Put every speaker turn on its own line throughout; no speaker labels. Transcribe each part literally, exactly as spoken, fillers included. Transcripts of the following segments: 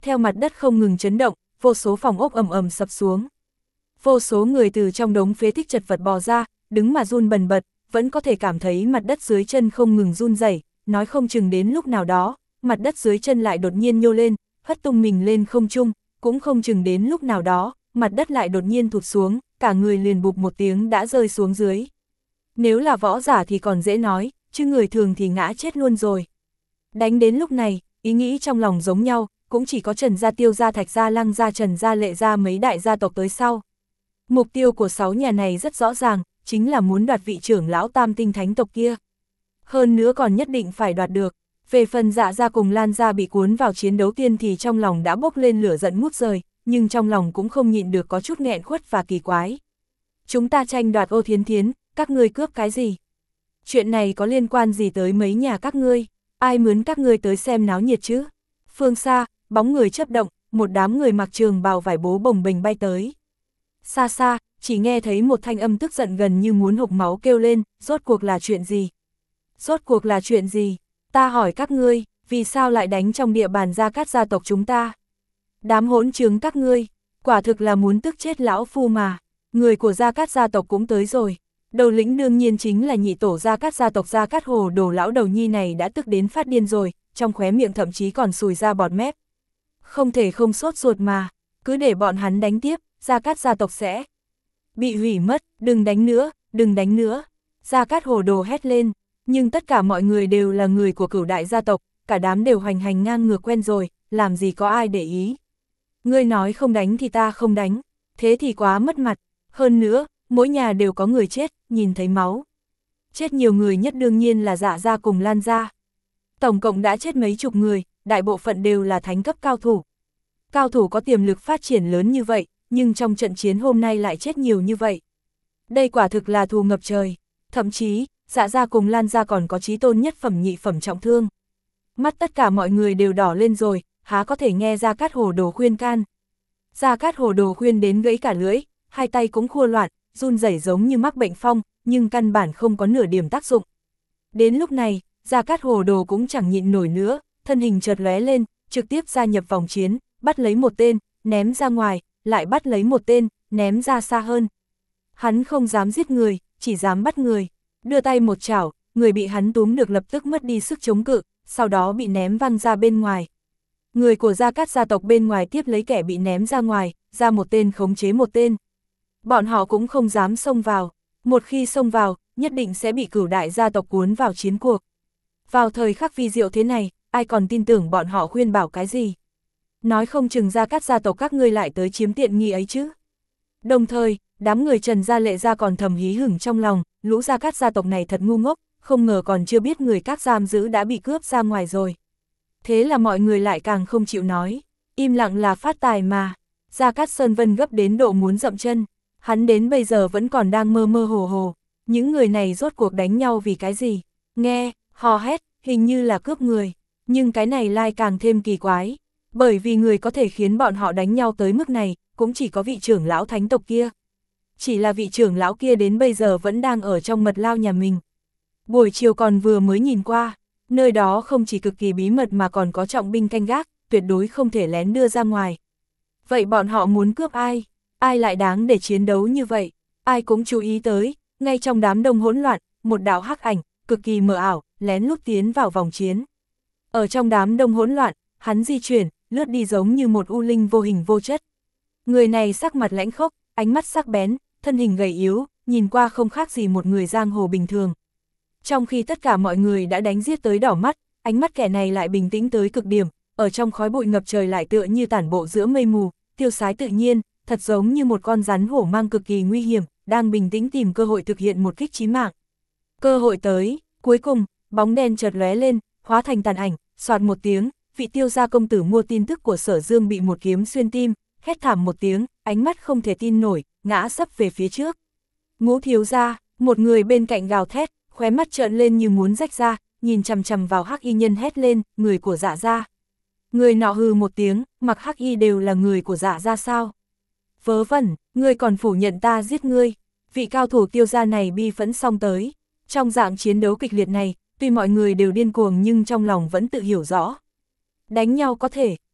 theo mặt đất không ngừng chấn động, vô số phòng ốc ầm ầm sập xuống. Vô số người từ trong đống phế tích chật vật bò ra, đứng mà run bần bật, vẫn có thể cảm thấy mặt đất dưới chân không ngừng run rẩy, nói không chừng đến lúc nào đó, mặt đất dưới chân lại đột nhiên nhô lên, hất tung mình lên không trung, cũng không chừng đến lúc nào đó, mặt đất lại đột nhiên thụt xuống, cả người liền bụp một tiếng đã rơi xuống dưới. Nếu là võ giả thì còn dễ nói, chứ người thường thì ngã chết luôn rồi. Đánh đến lúc này, ý nghĩ trong lòng giống nhau, cũng chỉ có Trần gia, Tiêu gia, Thạch gia, Lăng gia, Trần gia, Lệ gia mấy đại gia tộc tới sau. Mục tiêu của sáu nhà này rất rõ ràng, chính là muốn đoạt vị trưởng lão tam tinh thánh tộc kia. Hơn nữa còn nhất định phải đoạt được. Về phần Dạ gia cùng Lan gia bị cuốn vào chiến đấu tiên thì trong lòng đã bốc lên lửa giận ngút trời, nhưng trong lòng cũng không nhịn được có chút nghẹn khuất và kỳ quái. Chúng ta tranh đoạt Ô Thiến Thiến, các ngươi cướp cái gì? Chuyện này có liên quan gì tới mấy nhà các ngươi? Ai mướn các ngươi tới xem náo nhiệt chứ? Phương xa, bóng người chớp động, một đám người mặc trường bào vải bố bồng bềnh bay tới. Xa xa, chỉ nghe thấy một thanh âm tức giận gần như muốn hộc máu kêu lên, rốt cuộc là chuyện gì? Rốt cuộc là chuyện gì? Ta hỏi các ngươi, vì sao lại đánh trong địa bàn Gia Cát gia tộc chúng ta? Đám hỗn trướng các ngươi, quả thực là muốn tức chết lão phu mà. Người của Gia Cát gia tộc cũng tới rồi. Đầu lĩnh đương nhiên chính là nhị tổ Gia Cát gia tộc Gia Cát Hồ Đồ lão đầu nhi này đã tức đến phát điên rồi, trong khóe miệng thậm chí còn sùi ra bọt mép. Không thể không sốt ruột mà, cứ để bọn hắn đánh tiếp, Gia Cát gia tộc sẽ bị hủy mất, đừng đánh nữa, đừng đánh nữa. Gia Cát Hồ Đồ hét lên, nhưng tất cả mọi người đều là người của Cửu đại gia tộc, cả đám đều hoành hành ngang ngược quen rồi, làm gì có ai để ý. Ngươi nói không đánh thì ta không đánh, thế thì quá mất mặt, hơn nữa, mỗi nhà đều có người chết, nhìn thấy máu. Chết nhiều người nhất đương nhiên là Dạ gia cùng Lan gia. Tổng cộng đã chết mấy chục người, đại bộ phận đều là thánh cấp cao thủ. Cao thủ có tiềm lực phát triển lớn như vậy, nhưng trong trận chiến hôm nay lại chết nhiều như vậy. Đây quả thực là thù ngập trời, thậm chí, Dạ gia cùng Lan gia còn có chí tôn nhất phẩm nhị phẩm trọng thương. Mắt tất cả mọi người đều đỏ lên rồi, há có thể nghe Gia Cát Hồ Đồ khuyên can. Gia Cát Hồ Đồ khuyên đến gãy cả lưỡi, hai tay cũng khua loạn, run rẩy giống như mắc bệnh phong, nhưng căn bản không có nửa điểm tác dụng. Đến lúc này, Gia Cát Hồ Đồ cũng chẳng nhịn nổi nữa, thân hình chợt lóe lên, trực tiếp gia nhập vòng chiến, bắt lấy một tên, ném ra ngoài, lại bắt lấy một tên, ném ra xa hơn. Hắn không dám giết người, chỉ dám bắt người. Đưa tay một chảo, người bị hắn túm được lập tức mất đi sức chống cự, sau đó bị ném văng ra bên ngoài. Người của Gia Cát gia tộc bên ngoài tiếp lấy kẻ bị ném ra ngoài, ra một tên khống chế một tên. Bọn họ cũng không dám xông vào, một khi xông vào, nhất định sẽ bị Cửu đại gia tộc cuốn vào chiến cuộc. Vào thời khắc vi diệu thế này, ai còn tin tưởng bọn họ khuyên bảo cái gì? Nói không chừng Gia Cát gia tộc các ngươi lại tới chiếm tiện nghi ấy chứ. Đồng thời, đám người Trần gia, Lệ gia còn thầm hí hửng trong lòng, lũ Gia Cát gia tộc này thật ngu ngốc, không ngờ còn chưa biết người các giam giữ đã bị cướp ra ngoài rồi. Thế là mọi người lại càng không chịu nói, im lặng là phát tài mà. Gia Cát Sơn Vân gấp đến độ muốn dậm chân, hắn đến bây giờ vẫn còn đang mơ mơ hồ hồ, những người này rốt cuộc đánh nhau vì cái gì? Nghe, hò hét, hình như là cướp người, nhưng cái này lai càng thêm kỳ quái, bởi vì người có thể khiến bọn họ đánh nhau tới mức này, cũng chỉ có vị trưởng lão thánh tộc kia. Chỉ là vị trưởng lão kia đến bây giờ vẫn đang ở trong mật lao nhà mình. Buổi chiều còn vừa mới nhìn qua, nơi đó không chỉ cực kỳ bí mật mà còn có trọng binh canh gác, tuyệt đối không thể lén đưa ra ngoài. Vậy bọn họ muốn cướp ai? Ai lại đáng để chiến đấu như vậy? Ai cũng chú ý tới, ngay trong đám đông hỗn loạn, một đạo hắc ảnh, cực kỳ mờ ảo, lén lút tiến vào vòng chiến. Ở trong đám đông hỗn loạn, hắn di chuyển, lướt đi giống như một u linh vô hình vô chất. Người này sắc mặt lãnh khốc, ánh mắt sắc bén, thân hình gầy yếu, nhìn qua không khác gì một người giang hồ bình thường. Trong khi tất cả mọi người đã đánh giết tới đỏ mắt, ánh mắt kẻ này lại bình tĩnh tới cực điểm, ở trong khói bụi ngập trời lại tựa như tản bộ giữa mây mù, tiêu sái tự nhiên, thật giống như một con rắn hổ mang cực kỳ nguy hiểm, đang bình tĩnh tìm cơ hội thực hiện một kích chí mạng. Cơ hội tới, cuối cùng, bóng đen chợt lóe lên, hóa thành tàn ảnh, xoạt một tiếng, vị Tiêu gia công tử mua tin tức của Sở Dương bị một kiếm xuyên tim, hét thảm một tiếng, ánh mắt không thể tin nổi, ngã sấp về phía trước. Ngũ thiếu gia, một người bên cạnh gào thét, khóe mắt trợn lên như muốn rách ra, nhìn chằm chằm vào hắc y nhân hét lên, người của Dạ gia. Người nọ hừ một tiếng, mặc hắc y đều là người của Dạ gia sao? Vớ vẩn, ngươi còn phủ nhận ta giết ngươi. Vị cao thủ Tiêu gia này bi phẫn xong tới. Trong dạng chiến đấu kịch liệt này, tuy mọi người đều điên cuồng nhưng trong lòng vẫn tự hiểu rõ. Đánh nhau có thể,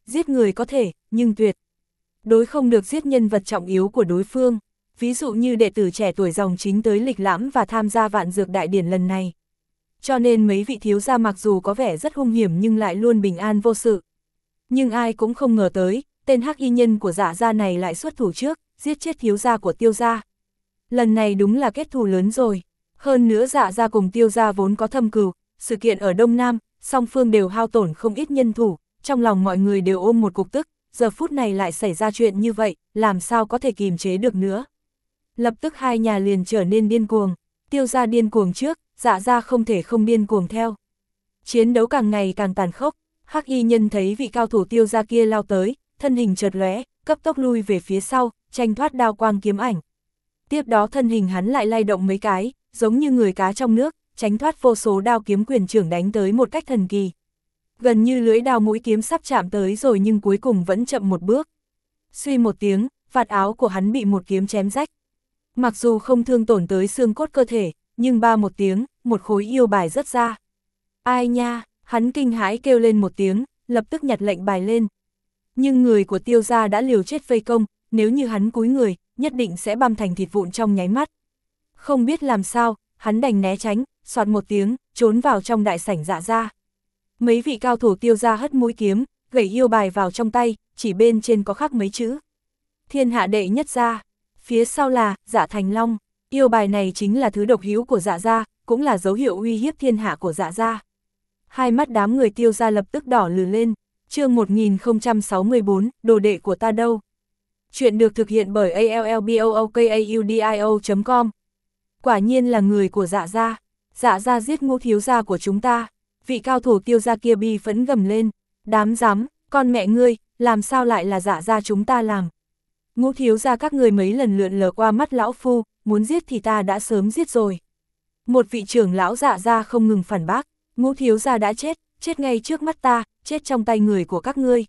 giết người có thể, nhưng tuyệt đối không được giết nhân vật trọng yếu của đối phương, ví dụ như đệ tử trẻ tuổi dòng chính tới lịch lãm và tham gia vạn dược đại điển lần này. Cho nên mấy vị thiếu gia mặc dù có vẻ rất hung hiểm nhưng lại luôn bình an vô sự. Nhưng ai cũng không ngờ tới, tên hắc y nhân của Dạ gia này lại xuất thủ trước, giết chết thiếu gia của Tiêu gia. Lần này đúng là kết thù lớn rồi. Hơn nữa Dạ gia cùng Tiêu gia vốn có thâm cừu, sự kiện ở Đông Nam, song phương đều hao tổn không ít nhân thủ, trong lòng mọi người đều ôm một cục tức, giờ phút này lại xảy ra chuyện như vậy, làm sao có thể kìm chế được nữa. Lập tức hai nhà liền trở nên điên cuồng, Tiêu gia điên cuồng trước, Dạ gia không thể không điên cuồng theo. Chiến đấu càng ngày càng tàn khốc, hắc y nhân thấy vị cao thủ Tiêu gia kia lao tới, thân hình chợt lóe, cấp tốc lui về phía sau, tranh thoát đao quang kiếm ảnh. Tiếp đó thân hình hắn lại lay động mấy cái, giống như người cá trong nước, tránh thoát vô số đao kiếm quyền trưởng đánh tới một cách thần kỳ. Gần như lưỡi đao mũi kiếm sắp chạm tới rồi nhưng cuối cùng vẫn chậm một bước. Suy một tiếng, vạt áo của hắn bị một kiếm chém rách. Mặc dù không thương tổn tới xương cốt cơ thể, nhưng ba một tiếng, một khối yêu bài rớt ra. Ai nha, hắn kinh hãi kêu lên một tiếng, lập tức nhặt lệnh bài lên. Nhưng người của Tiêu gia đã liều chết vây công, nếu như hắn cúi người, nhất định sẽ băm thành thịt vụn trong nháy mắt. Không biết làm sao, hắn đành né tránh, soạt một tiếng, trốn vào trong đại sảnh Dạ gia. Mấy vị cao thủ Tiêu gia hất mũi kiếm, gẩy yêu bài vào trong tay, chỉ bên trên có khắc mấy chữ. Thiên hạ đệ nhất gia, phía sau là Dạ Thành Long. Yêu bài này chính là thứ độc hữu của Dạ gia, cũng là dấu hiệu uy hiếp thiên hạ của Dạ gia. Hai mắt đám người Tiêu gia lập tức đỏ lừ lên. Chương một nghìn không trăm sáu mươi tư, đồ đệ của ta đâu? Chuyện được thực hiện bởi a l l b o o k a u d i o chấm com. Quả nhiên là người của Dạ gia. Dạ gia giết Ngũ thiếu gia của chúng ta. Vị cao thủ Tiêu gia kia bi phẫn gầm lên. Đám dám, con mẹ ngươi, làm sao lại là Dạ gia chúng ta làm? Ngũ thiếu gia các người mấy lần lượn lờ qua mắt lão phu, muốn giết thì ta đã sớm giết rồi. Một vị trưởng lão Dạ gia không ngừng phản bác. Ngũ thiếu gia đã chết, chết ngay trước mắt ta, chết trong tay người của các ngươi.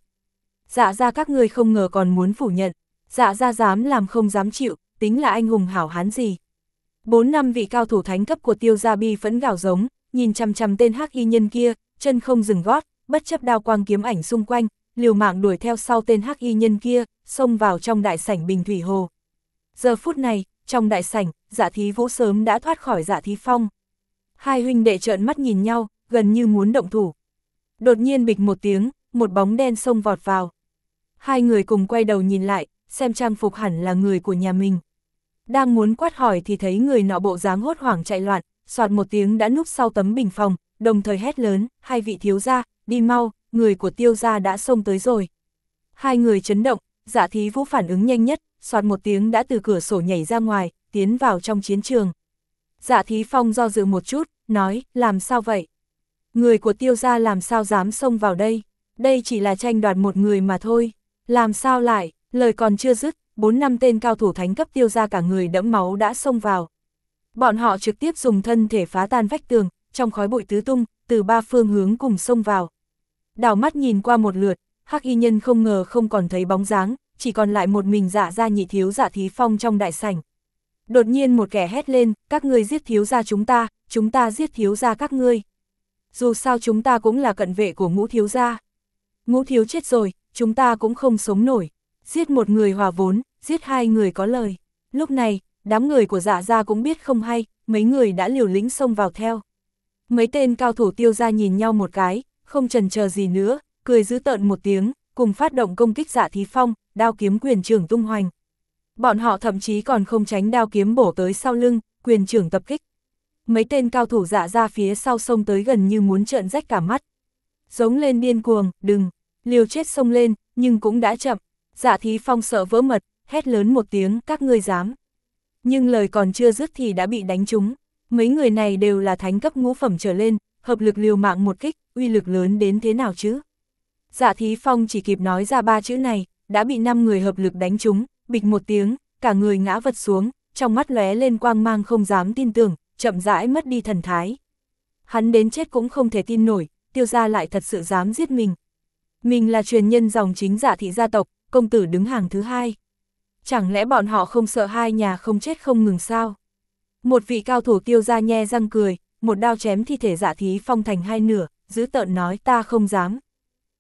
Dạ gia các ngươi không ngờ còn muốn phủ nhận, Dạ gia dám làm không dám chịu, tính là anh hùng hảo hán gì. Bốn năm vị cao thủ thánh cấp của Tiêu gia bi phẫn gào giống, nhìn chằm chằm tên hắc y nhân kia, chân không dừng gót, bất chấp đao quang kiếm ảnh xung quanh, liều mạng đuổi theo sau tên hắc y nhân kia, xông vào trong đại sảnh Bình Thủy Hồ. Giờ phút này, trong đại sảnh, Dạ Thí Vũ sớm đã thoát khỏi Dạ Thí Phong. Hai huynh đệ trợn mắt nhìn nhau, gần như muốn động thủ. Đột nhiên bịch một tiếng, một bóng đen xông vọt vào. Hai người cùng quay đầu nhìn lại, xem trang phục hẳn là người của nhà mình. Đang muốn quát hỏi thì thấy người nọ bộ dáng hốt hoảng chạy loạn, soạt một tiếng đã núp sau tấm bình phòng, đồng thời hét lớn, hai vị thiếu gia, đi mau, người của Tiêu gia đã xông tới rồi. Hai người chấn động, Dạ Thí Vũ phản ứng nhanh nhất, soạt một tiếng đã từ cửa sổ nhảy ra ngoài, tiến vào trong chiến trường. Dạ Thí Phong do dự một chút, nói, làm sao vậy? Người của Tiêu gia làm sao dám xông vào đây? Đây chỉ là tranh đoạt một người mà thôi. Làm sao lại, lời còn chưa dứt, bốn năm tên cao thủ thánh cấp Tiêu gia cả người đẫm máu đã xông vào. Bọn họ trực tiếp dùng thân thể phá tan vách tường, trong khói bụi tứ tung, từ ba phương hướng cùng xông vào. Đảo mắt nhìn qua một lượt, hắc y nhân không ngờ không còn thấy bóng dáng, chỉ còn lại một mình Dạ gia nhị thiếu Dạ Thí Phong trong đại sảnh. Đột nhiên một kẻ hét lên, các ngươi giết thiếu gia chúng ta, chúng ta giết thiếu gia các ngươi. Dù sao chúng ta cũng là cận vệ của Ngũ thiếu gia. Ngũ thiếu chết rồi, chúng ta cũng không sống nổi. Giết một người hòa vốn, giết hai người có lời. Lúc này, đám người của Dạ gia cũng biết không hay, mấy người đã liều lĩnh xông vào theo. Mấy tên cao thủ Tiêu gia nhìn nhau một cái, không chần chờ gì nữa, cười dữ tợn một tiếng, cùng phát động công kích Dạ Thí Phong, đao kiếm quyền trưởng tung hoành. Bọn họ thậm chí còn không tránh đao kiếm bổ tới sau lưng, quyền trưởng tập kích. Mấy tên cao thủ Dạ gia phía sau xông tới gần như muốn trợn rách cả mắt. Giống lên điên cuồng, đừng, liều chết xông lên, nhưng cũng đã chậm. Dạ Thí Phong sợ vỡ mật, hét lớn một tiếng, các ngươi dám. Nhưng lời còn chưa dứt thì đã bị đánh trúng. Mấy người này đều là thánh cấp ngũ phẩm trở lên, hợp lực liều mạng một kích, uy lực lớn đến thế nào chứ? Dạ Thí Phong chỉ kịp nói ra ba chữ này, đã bị năm người hợp lực đánh trúng, bịch một tiếng, cả người ngã vật xuống, trong mắt lóe lên quang mang không dám tin tưởng, chậm rãi mất đi thần thái. Hắn đến chết cũng không thể tin nổi, Tiêu gia lại thật sự dám giết mình. Mình là truyền nhân dòng chính Dạ thị gia tộc, công tử đứng hàng thứ hai. Chẳng lẽ bọn họ không sợ hai nhà không chết không ngừng sao? Một vị cao thủ Tiêu gia nhe răng cười, một đao chém thi thể Dạ Thí Phong thành hai nửa, giữ tợn nói ta không dám.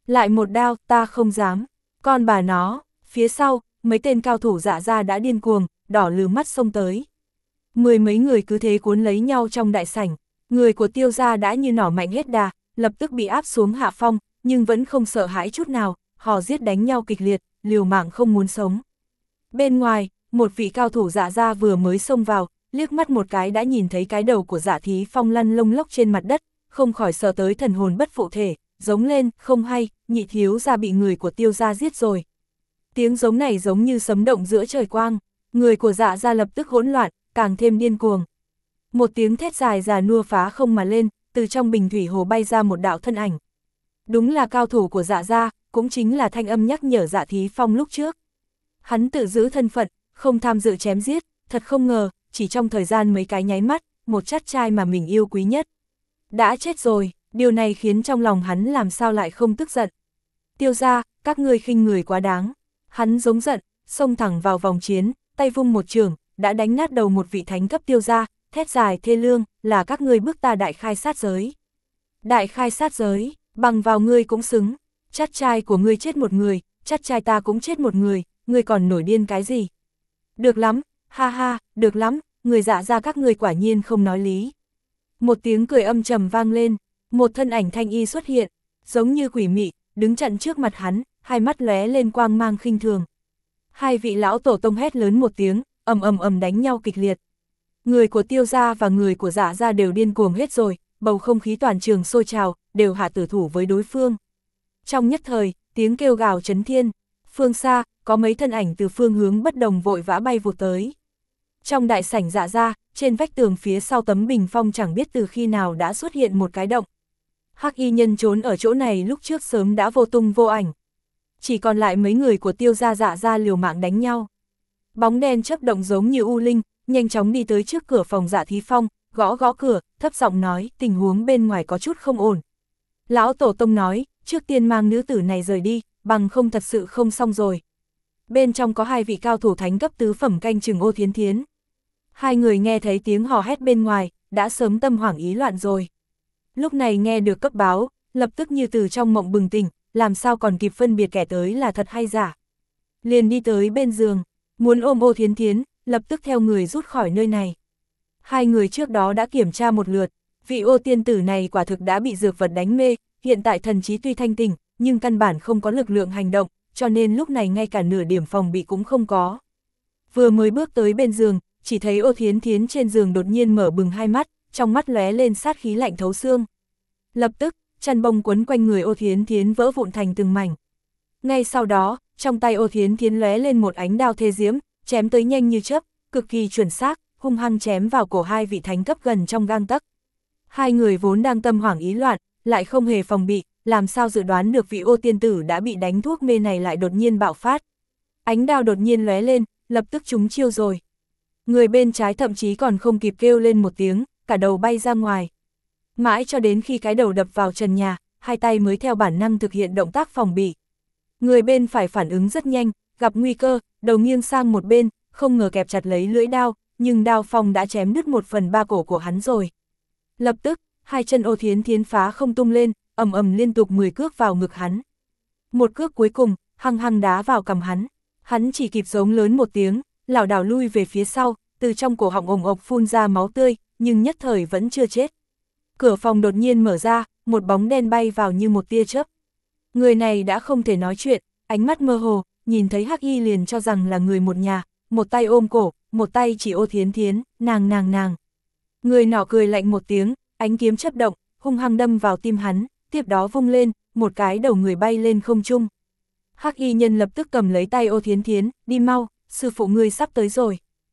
Lại một đao, ta không dám. Con bà nó, phía sau, mấy tên cao thủ Dạ gia đã điên cuồng, đỏ lừ mắt xông tới. Mười mấy người cứ thế cuốn lấy nhau trong đại sảnh, người của Tiêu gia đã như nỏ mạnh hết đà, lập tức bị áp xuống hạ phong, nhưng vẫn không sợ hãi chút nào, họ giết đánh nhau kịch liệt, liều mạng không muốn sống. Bên ngoài, một vị cao thủ Dạ gia vừa mới xông vào, liếc mắt một cái đã nhìn thấy cái đầu của Dạ Thí Phong lăn lông lốc trên mặt đất, không khỏi sợ tới thần hồn bất phụ thể, giống lên, không hay, nhị thiếu gia bị người của Tiêu gia giết rồi. Tiếng giống này giống như sấm động giữa trời quang, người của Dạ gia lập tức hỗn loạn, càng thêm điên cuồng. Một tiếng thét dài già nua phá không mà lên, từ trong bình thủy hồ bay ra một đạo thân ảnh. Đúng là cao thủ của Dạ gia, cũng chính là thanh âm nhắc nhở Dạ Thí Phong lúc trước. Hắn tự giữ thân phận, không tham dự chém giết, thật không ngờ, chỉ trong thời gian mấy cái nháy mắt, một chắt trai mà mình yêu quý nhất đã chết rồi, điều này khiến trong lòng hắn làm sao lại không tức giận. Tiêu gia, các ngươi khinh người quá đáng. Hắn giống giận, xông thẳng vào vòng chiến, tay vung một trường, đã đánh nát đầu một vị thánh cấp Tiêu gia, thét dài thê lương, là các ngươi bức ta đại khai sát giới. Đại khai sát giới, bằng vào ngươi cũng xứng, chắt trai của ngươi chết một người, chắt trai ta cũng chết một người, ngươi còn nổi điên cái gì? Được lắm, ha ha, được lắm, người Dạ gia các ngươi quả nhiên không nói lý. Một tiếng cười âm trầm vang lên, một thân ảnh thanh y xuất hiện, giống như quỷ mị, đứng chặn trước mặt hắn, hai mắt lóe lên quang mang khinh thường. Hai vị lão tổ tông hét lớn một tiếng, ầm ầm ầm đánh nhau kịch liệt. Người của Tiêu gia và người của Dạ gia đều điên cuồng hết rồi, bầu không khí toàn trường sôi trào, đều hạ tử thủ với đối phương. Trong nhất thời, tiếng kêu gào chấn thiên, phương xa, có mấy thân ảnh từ phương hướng bất đồng vội vã bay vụt tới. Trong đại sảnh Dạ gia, trên vách tường phía sau tấm bình phong chẳng biết từ khi nào đã xuất hiện một cái động. Hắc y nhân trốn ở chỗ này lúc trước sớm đã vô tung vô ảnh. Chỉ còn lại mấy người của Tiêu gia Dạ gia liều mạng đánh nhau. Bóng đen chớp động giống như u linh, nhanh chóng đi tới trước cửa phòng Dạ Thí Phong, gõ gõ cửa, thấp giọng nói, tình huống bên ngoài có chút không ổn. Lão tổ tông nói, trước tiên mang nữ tử này rời đi, bằng không thật sự không xong rồi. Bên trong có hai vị cao thủ thánh cấp tứ phẩm canh chừng Ô Thiến Thiến. Hai người nghe thấy tiếng hò hét bên ngoài, đã sớm tâm hoảng ý loạn rồi. Lúc này nghe được cấp báo, lập tức như từ trong mộng bừng tỉnh, làm sao còn kịp phân biệt kẻ tới là thật hay giả. Liền đi tới bên giường, muốn ôm Ô Thiến Thiến, lập tức theo người rút khỏi nơi này. Hai người trước đó đã kiểm tra một lượt, vị Ô tiên tử này quả thực đã bị dược vật đánh mê, hiện tại thần trí tuy thanh tỉnh, nhưng căn bản không có lực lượng hành động, cho nên lúc này ngay cả nửa điểm phòng bị cũng không có. Vừa mới bước tới bên giường, chỉ thấy Ô Thiến Thiến trên giường đột nhiên mở bừng hai mắt, trong mắt lóe lên sát khí lạnh thấu xương. Lập tức, chăn bông quấn quanh người Ô Thiến Thiến vỡ vụn thành từng mảnh. Ngay sau đó, trong tay Ô Thiến Thiến lóe lên một ánh đao thê diễm, chém tới nhanh như chớp, cực kỳ chuẩn xác, hung hăng chém vào cổ hai vị thánh cấp gần trong gang tấc. Hai người vốn đang tâm hoảng ý loạn, lại không hề phòng bị, làm sao dự đoán được vị Ô tiên tử đã bị đánh thuốc mê này lại đột nhiên bạo phát. Ánh đao đột nhiên lóe lên, lập tức trúng chiêu rồi. Người bên trái thậm chí còn không kịp kêu lên một tiếng, cả đầu bay ra ngoài. Mãi cho đến khi cái đầu đập vào trần nhà, hai tay mới theo bản năng thực hiện động tác phòng bị. Người bên phải phản ứng rất nhanh, gặp nguy cơ, đầu nghiêng sang một bên, không ngờ kẹp chặt lấy lưỡi đao, nhưng đao phong đã chém đứt một phần ba cổ của hắn rồi. Lập tức, hai chân Ô Thiến Thiến phá không tung lên, ầm ầm liên tục mười cước vào ngực hắn. Một cước cuối cùng, hăng hăng đá vào cằm hắn. Hắn chỉ kịp giống lớn một tiếng, lảo đảo lui về phía sau, từ trong cổ họng ồng ộc phun ra máu tươi, nhưng nhất thời vẫn chưa chết. Cửa phòng đột nhiên mở ra, một bóng đen bay vào như một tia chớp. Người này đã không thể nói chuyện, ánh mắt mơ hồ, nhìn thấy Hắc Y liền cho rằng là người một nhà, một tay ôm cổ, một tay chỉ Ô Thiến Thiến, nàng nàng nàng. Người nọ cười lạnh một tiếng, ánh kiếm chớp động, hung hăng đâm vào tim hắn, tiếp đó vung lên, một cái đầu người bay lên không trung. Hắc Y nhân lập tức cầm lấy tay Ô Thiến Thiến, đi mau, sư phụ ngươi sắp tới rồi.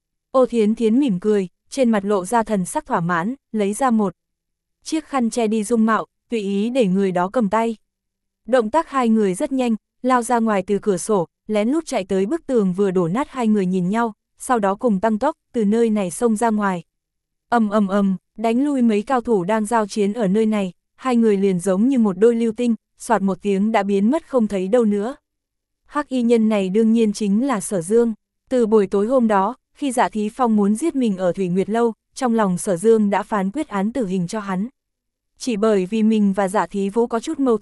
Ô Thiến Thiến mỉm cười, trên mặt lộ ra thần sắc thỏa mãn, lấy ra một chiếc khăn che đi dung mạo, tùy ý để người đó cầm tay. Động tác hai người rất nhanh, lao ra ngoài từ cửa sổ, lén lút chạy tới bức tường vừa đổ nát. Hai người nhìn nhau, sau đó cùng tăng tốc, từ nơi này xông ra ngoài. Ầm ầm ầm, đánh lui mấy cao thủ đang giao chiến ở nơi này, hai người liền giống như một đôi lưu tinh, soạt một tiếng đã biến mất không thấy đâu nữa. Hắc y nhân này đương nhiên chính là Sở Dương. Từ buổi tối hôm đó, khi Dạ Thí Phong muốn giết mình ở Thủy Nguyệt Lâu, trong lòng Sở Dương đã phán quyết án tử hình cho hắn. Chỉ bởi vì mình và Dạ Thí Vũ có chút mâu thuẫn,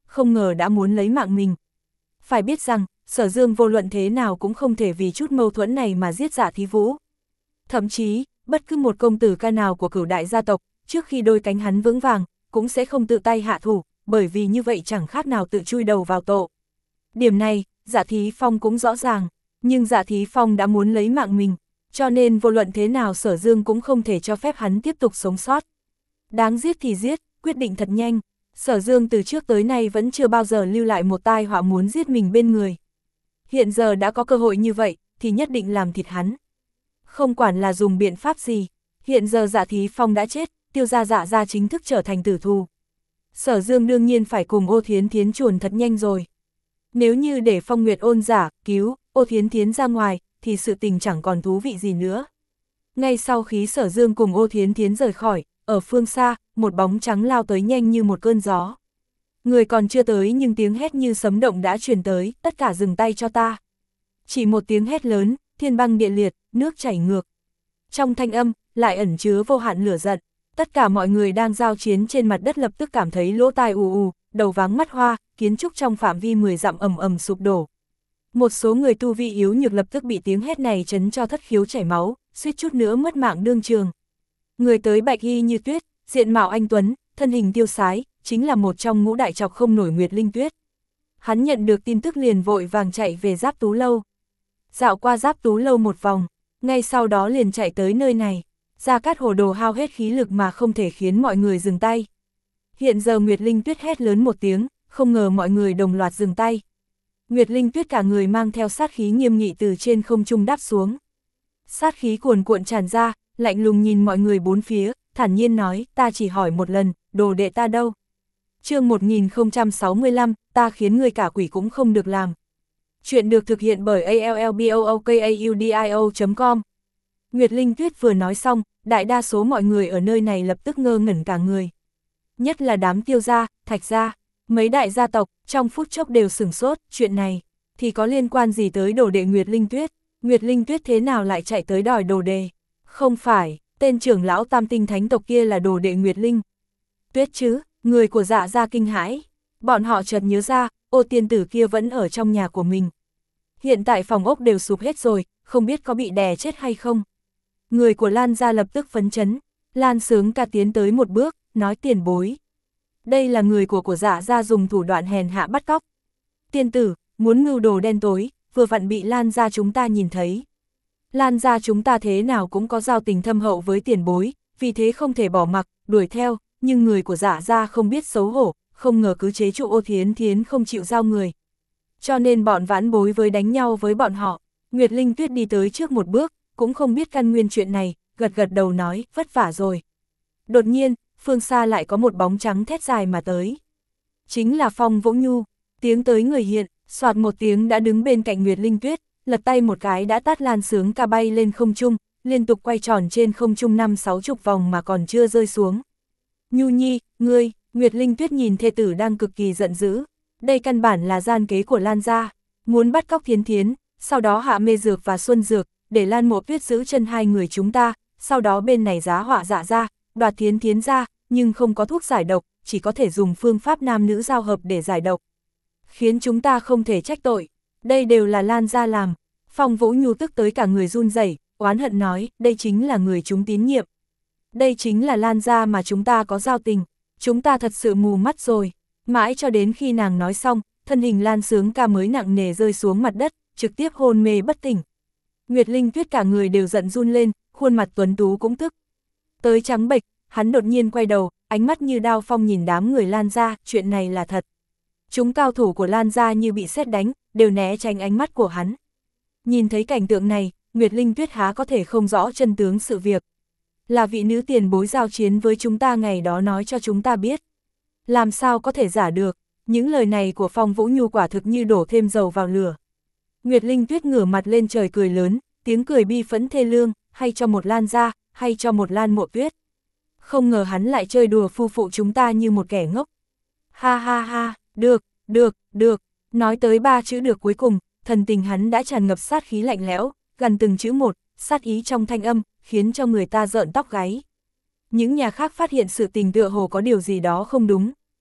không ngờ đã muốn lấy mạng mình. Phải biết rằng, Sở Dương vô luận thế nào cũng không thể vì chút mâu thuẫn này mà giết Dạ Thí Vũ. Thậm chí, bất cứ một công tử ca nào của Cửu đại gia tộc, trước khi đôi cánh hắn vững vàng, cũng sẽ không tự tay hạ thủ, bởi vì như vậy chẳng khác nào tự chui đầu vào tổ. Điểm này, Dạ Thí Phong cũng rõ ràng, nhưng Dạ Thí Phong đã muốn lấy mạng mình, cho nên vô luận thế nào Sở Dương cũng không thể cho phép hắn tiếp tục sống sót. Đáng giết thì giết, quyết định thật nhanh, Sở Dương từ trước tới nay vẫn chưa bao giờ lưu lại một tai họa muốn giết mình bên người. Hiện giờ đã có cơ hội như vậy, thì nhất định làm thịt hắn. Không quản là dùng biện pháp gì, hiện giờ Dạ Thí Phong đã chết, Tiêu gia Dạ gia chính thức trở thành tử thù. Sở Dương đương nhiên phải cùng Ô Thiến Thiến chuồn thật nhanh rồi. Nếu như để Phong Nguyệt Ôn giả, cứu, Ô Thiến Thiến ra ngoài, thì sự tình chẳng còn thú vị gì nữa. Ngay sau khi Sở Dương cùng Ô Thiến Thiến rời khỏi, ở phương xa, một bóng trắng lao tới nhanh như một cơn gió. Người còn chưa tới nhưng tiếng hét như sấm động đã truyền tới, tất cả dừng tay cho ta. Chỉ một tiếng hét lớn, thiên băng địa liệt, nước chảy ngược. Trong thanh âm, lại ẩn chứa vô hạn lửa giận. Tất cả mọi người đang giao chiến trên mặt đất lập tức cảm thấy lỗ tai ù ù, đầu váng mắt hoa, kiến trúc trong phạm vi mười dặm ầm ầm sụp đổ. Một số người tu vi yếu nhược lập tức bị tiếng hét này chấn cho thất khiếu chảy máu, suýt chút nữa mất mạng đương trường. Người tới bạch y như tuyết, diện mạo anh tuấn, thân hình tiêu sái, chính là một trong ngũ đại trọc không nổi Nguyệt Linh Tuyết. Hắn nhận được tin tức liền vội vàng chạy về Giáp Tú Lâu. Dạo qua Giáp Tú Lâu một vòng, ngay sau đó liền chạy tới nơi này. Gia Cát Hồ Đồ hao hết khí lực mà không thể khiến mọi người dừng tay. Hiện giờ Nguyệt Linh Tuyết hét lớn một tiếng, không ngờ mọi người đồng loạt dừng tay. Nguyệt Linh Tuyết cả người mang theo sát khí nghiêm nghị từ trên không trung đáp xuống. Sát khí cuồn cuộn tràn ra, lạnh lùng nhìn mọi người bốn phía, thản nhiên nói, ta chỉ hỏi một lần, đồ đệ ta đâu? Chương một nghìn không trăm sáu mươi lăm, ta khiến người cả quỷ cũng không được làm. Chuyện được thực hiện bởi a l l b o o k a u d i o chấm com. Nguyệt Linh Tuyết vừa nói xong, đại đa số mọi người ở nơi này lập tức ngơ ngẩn cả người. Nhất là đám Tiêu gia, Thạch gia, mấy đại gia tộc, trong phút chốc đều sửng sốt, chuyện này, thì có liên quan gì tới đồ đệ Nguyệt Linh Tuyết? Nguyệt Linh Tuyết thế nào lại chạy tới đòi đồ đệ? Không phải, tên trưởng lão Tam Tinh Thánh tộc kia là đồ đệ Nguyệt Linh Tuyết chứ? Người của Dạ gia kinh hãi. Bọn họ chợt nhớ ra, Ô tiên tử kia vẫn ở trong nhà của mình. Hiện tại phòng ốc đều sụp hết rồi, không biết có bị đè chết hay không. Người của Lan gia lập tức phấn chấn. Lan Sướng Ca tiến tới một bước, nói tiền bối. Đây là người của của Dạ gia dùng thủ đoạn hèn hạ bắt cóc. Tiên tử, muốn mưu đồ đen tối, vừa vặn bị Lan gia chúng ta nhìn thấy. Lan gia chúng ta thế nào cũng có giao tình thâm hậu với tiền bối, vì thế không thể bỏ mặc, đuổi theo, nhưng người của Dạ gia không biết xấu hổ, không ngờ cứ chế trụ Ô Thiến Thiến không chịu giao người. Cho nên bọn vãn bối với đánh nhau với bọn họ. Nguyệt Linh Tuyết đi tới trước một bước, cũng không biết căn nguyên chuyện này, gật gật đầu nói, vất vả rồi. Đột nhiên, phương xa lại có một bóng trắng thét dài mà tới. Chính là Phong Vũ Nhu, tiếng tới người hiện, soạt một tiếng đã đứng bên cạnh Nguyệt Linh Tuyết, lật tay một cái đã tát Lan Sướng Ca bay lên không trung, liên tục quay tròn trên không trung năm sáu chục vòng mà còn chưa rơi xuống. Nhu Nhi, ngươi, Nguyệt Linh Tuyết nhìn thê tử đang cực kỳ giận dữ, đây căn bản là gian kế của Lan gia, muốn bắt cóc Thiến Thiến, sau đó hạ mê dược và xuân dược, để Lan Mộ Tuyết giữ chân hai người chúng ta, sau đó bên này giá họa Dạ ra, đoạt Thiến Thiến ra, nhưng không có thuốc giải độc, chỉ có thể dùng phương pháp nam nữ giao hợp để giải độc. Khiến chúng ta không thể trách tội, đây đều là Lan gia làm. Phong Vũ Nhu tức tới cả người run rẩy, oán hận nói, đây chính là người chúng tín nhiệm. Đây chính là Lan gia mà chúng ta có giao tình, chúng ta thật sự mù mắt rồi. Mãi cho đến khi nàng nói xong, thân hình Lan Sướng Ca mới nặng nề rơi xuống mặt đất, trực tiếp hôn mê bất tỉnh. Nguyệt Linh Tuyết cả người đều giận run lên, khuôn mặt tuấn tú cũng tức tới trắng bệch, hắn đột nhiên quay đầu, ánh mắt như đao phong nhìn đám người Lan gia, chuyện này là thật. Chúng cao thủ của Lan gia như bị sét đánh, đều né tránh ánh mắt của hắn. Nhìn thấy cảnh tượng này, Nguyệt Linh Tuyết há có thể không rõ chân tướng sự việc. Là vị nữ tiền bối giao chiến với chúng ta ngày đó nói cho chúng ta biết. Làm sao có thể giả được, những lời này của Phong Vũ Nhu quả thực như đổ thêm dầu vào lửa. Nguyệt Linh Tuyết ngửa mặt lên trời cười lớn, tiếng cười bi phẫn thê lương, hay cho một Lan gia, hay cho một Lan Mộ Tuyết. Không ngờ hắn lại chơi đùa phu phụ chúng ta như một kẻ ngốc. Ha ha ha, được, được, được, nói tới ba chữ được cuối cùng, thần tình hắn đã tràn ngập sát khí lạnh lẽo, gần từng chữ một, sát ý trong thanh âm, khiến cho người ta rợn tóc gáy. Những nhà khác phát hiện sự tình tựa hồ có điều gì đó không đúng.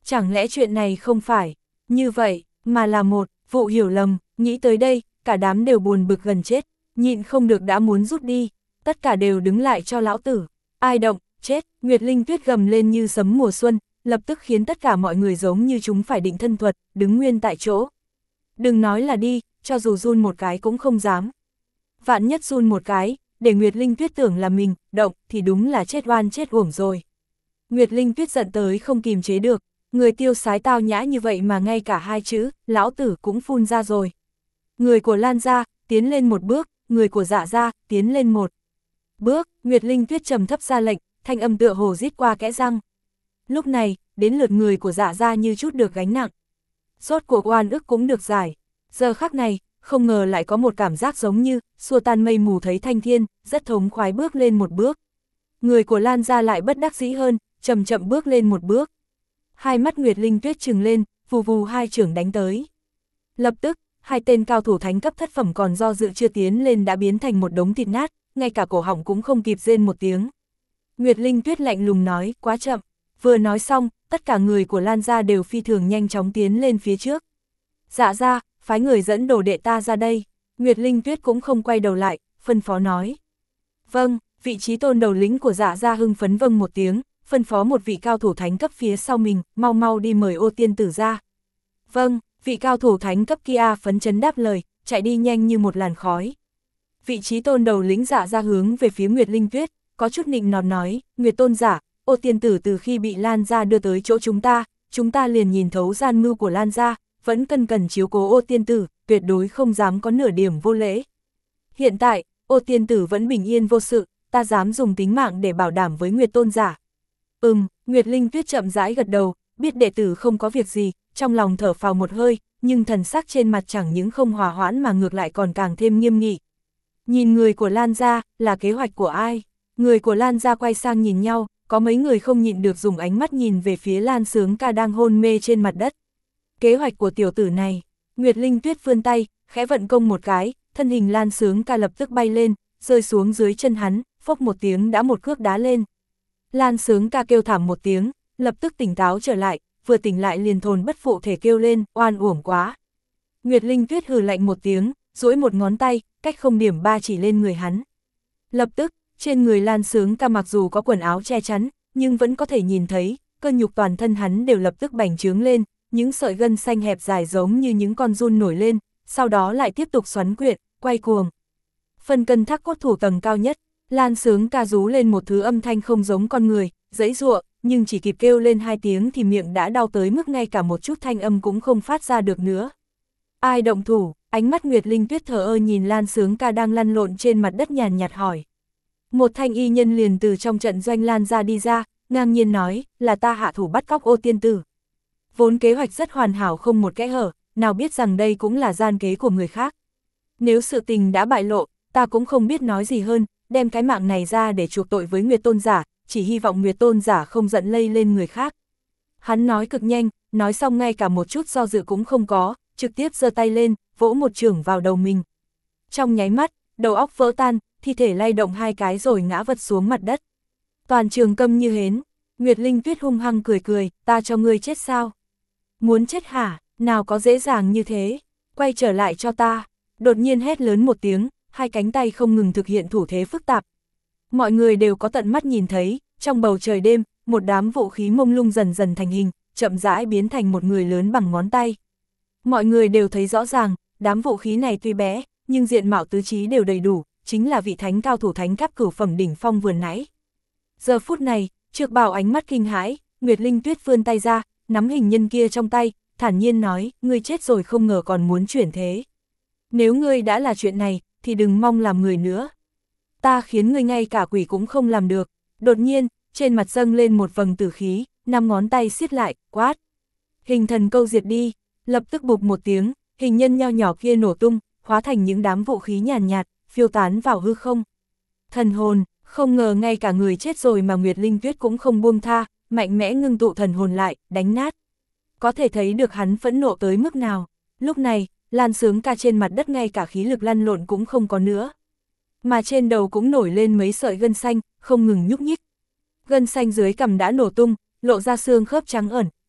Chẳng lẽ chuyện này không phải như vậy, mà là một vụ hiểu lầm, nghĩ tới đây, cả đám đều buồn bực gần chết, nhịn không được đã muốn rút đi, tất cả đều đứng lại cho lão tử, ai động, chết, Nguyệt Linh Tuyết gầm lên như sấm mùa xuân, lập tức khiến tất cả mọi người giống như chúng phải định thân thuật, đứng nguyên tại chỗ. Đừng nói là đi, cho dù run một cái cũng không dám. Vạn nhất run một cái, để Nguyệt Linh Tuyết tưởng là mình, động, thì đúng là chết oan chết uổng rồi. Nguyệt Linh Tuyết giận tới không kìm chế được, người tiêu sái tao nhã như vậy mà ngay cả hai chữ, lão tử cũng phun ra rồi. Người của Lan gia, tiến lên một bước, người của Dạ gia, tiến lên một bước, Nguyệt Linh Tuyết trầm thấp ra lệnh, thanh âm tựa hồ rít qua kẽ răng. Lúc này, đến lượt người của Dạ gia như chút được gánh nặng. Rốt cuộc oan ức cũng được giải. Giờ khắc này, không ngờ lại có một cảm giác giống như, xua tan mây mù thấy thanh thiên, rất thống khoái bước lên một bước. Người của Lan gia lại bất đắc dĩ hơn, chậm chậm bước lên một bước. Hai mắt Nguyệt Linh Tuyết trừng lên, vù vù hai chưởng đánh tới. Lập tức, hai tên cao thủ thánh cấp thất phẩm còn do dự chưa tiến lên đã biến thành một đống thịt nát, ngay cả cổ họng cũng không kịp rên một tiếng. Nguyệt Linh Tuyết lạnh lùng nói, quá chậm. Vừa nói xong, tất cả người của Lan gia đều phi thường nhanh chóng tiến lên phía trước. Dạ gia, phái người dẫn đồ đệ ta ra đây. Nguyệt Linh Tuyết cũng không quay đầu lại, phân phó nói. Vâng, vị trí tôn đầu lĩnh của Dạ gia hưng phấn vâng một tiếng, phân phó một vị cao thủ thánh cấp phía sau mình, mau mau đi mời Ô Tiên Tử ra. Vâng, vị cao thủ thánh cấp kia phấn chấn đáp lời, chạy đi nhanh như một làn khói. Vị trí tôn đầu lĩnh Dạ gia hướng về phía Nguyệt Linh Tuyết, có chút nịnh nọt nói, Nguyệt tôn giả, Ô Tiên Tử từ khi bị Lan gia đưa tới chỗ chúng ta, chúng ta liền nhìn thấu gian mưu của Lan gia, vẫn cân cần chiếu cố Ô Tiên Tử, tuyệt đối không dám có nửa điểm vô lễ. Hiện tại, Ô Tiên Tử vẫn bình yên vô sự, ta dám dùng tính mạng để bảo đảm với Nguyệt tôn giả. Ừm, Nguyệt Linh Tuyết chậm rãi gật đầu, biết đệ tử không có việc gì, trong lòng thở phào một hơi, nhưng thần sắc trên mặt chẳng những không hòa hoãn mà ngược lại còn càng thêm nghiêm nghị. Nhìn người của Lan gia, là kế hoạch của ai? Người của Lan gia quay sang nhìn nhau, có mấy người không nhịn được dùng ánh mắt nhìn về phía Lan Sướng Ca đang hôn mê trên mặt đất. Kế hoạch của tiểu tử này, Nguyệt Linh Tuyết vươn tay, khẽ vận công một cái, thân hình Lan Sướng Ca lập tức bay lên, rơi xuống dưới chân hắn, phốc một tiếng đã một cước đá lên. Lan Sướng Ca kêu thảm một tiếng, lập tức tỉnh táo trở lại, vừa tỉnh lại liền thồn bất phụ thể kêu lên, oan uổng quá. Nguyệt Linh Tuyết hừ lạnh một tiếng, duỗi một ngón tay, cách không điểm ba chỉ lên người hắn. Lập tức, trên người Lan Sướng Ca mặc dù có quần áo che chắn, nhưng vẫn có thể nhìn thấy, cơ nhục toàn thân hắn đều lập tức bành trướng lên, những sợi gân xanh hẹp dài giống như những con giun nổi lên, sau đó lại tiếp tục xoắn quyện, quay cuồng. Phân cân thác cốt thủ tầng cao nhất, Lan Sướng Ca rú lên một thứ âm thanh không giống con người, giãy giụa, nhưng chỉ kịp kêu lên hai tiếng thì miệng đã đau tới mức ngay cả một chút thanh âm cũng không phát ra được nữa. Ai động thủ? Ánh mắt Nguyệt Linh Tuyết thờ ơ nhìn Lan Sướng Ca đang lăn lộn trên mặt đất nhàn nhạt hỏi. Một thanh y nhân liền từ trong trận doanh Lan ra đi ra, ngang nhiên nói, là ta hạ thủ bắt cóc Ô Tiên Tử. Vốn kế hoạch rất hoàn hảo không một kẽ hở, nào biết rằng đây cũng là gian kế của người khác. Nếu sự tình đã bại lộ, ta cũng không biết nói gì hơn, đem cái mạng này ra để chuộc tội với Nguyệt tôn giả, chỉ hy vọng Nguyệt tôn giả không giận lây lên người khác. Hắn nói cực nhanh, nói xong ngay cả một chút do dự cũng không có, trực tiếp giơ tay lên, vỗ một chưởng vào đầu mình. Trong nháy mắt, đầu óc vỡ tan, thi thể lay động hai cái rồi ngã vật xuống mặt đất. Toàn trường câm như hến, Nguyệt Linh Tuyết hung hăng cười cười, ta cho ngươi chết sao? Muốn chết hả? Nào có dễ dàng như thế, quay trở lại cho ta. Đột nhiên hét lớn một tiếng, hai cánh tay không ngừng thực hiện thủ thế phức tạp. Mọi người đều có tận mắt nhìn thấy, trong bầu trời đêm, một đám vũ khí mông lung dần dần thành hình, chậm rãi biến thành một người lớn bằng ngón tay. Mọi người đều thấy rõ ràng, đám vũ khí này tuy bé, nhưng diện mạo tứ trí đều đầy đủ, chính là vị thánh cao thủ thánh cấp cửu phẩm đỉnh phong vừa nãy. Giờ phút này, Trược Bảo ánh mắt kinh hãi, Nguyệt Linh Tuyết vươn tay ra, nắm hình nhân kia trong tay, thản nhiên nói, ngươi chết rồi không ngờ còn muốn chuyển thế. Nếu ngươi đã là chuyện này, thì đừng mong làm người nữa. Ta khiến ngươi ngay cả quỷ cũng không làm được. Đột nhiên, trên mặt dâng lên một vầng tử khí, năm ngón tay siết lại, quát. Hình thần câu diệt đi, lập tức bụp một tiếng, hình nhân nho nhỏ kia nổ tung, hóa thành những đám vũ khí nhàn nhạt, phiêu tán vào hư không. Thần hồn, không ngờ ngay cả người chết rồi mà Nguyệt Linh Tuyết cũng không buông tha, mạnh mẽ ngưng tụ thần hồn lại, đánh nát. Có thể thấy được hắn phẫn nộ tới mức nào. Lúc này, Lan Sướng Ca trên mặt đất ngay cả khí lực lăn lộn cũng không có nữa. Mà trên đầu cũng nổi lên mấy sợi gân xanh, không ngừng nhúc nhích. Gân xanh dưới cằm đã nổ tung, lộ ra xương khớp trắng ẩn,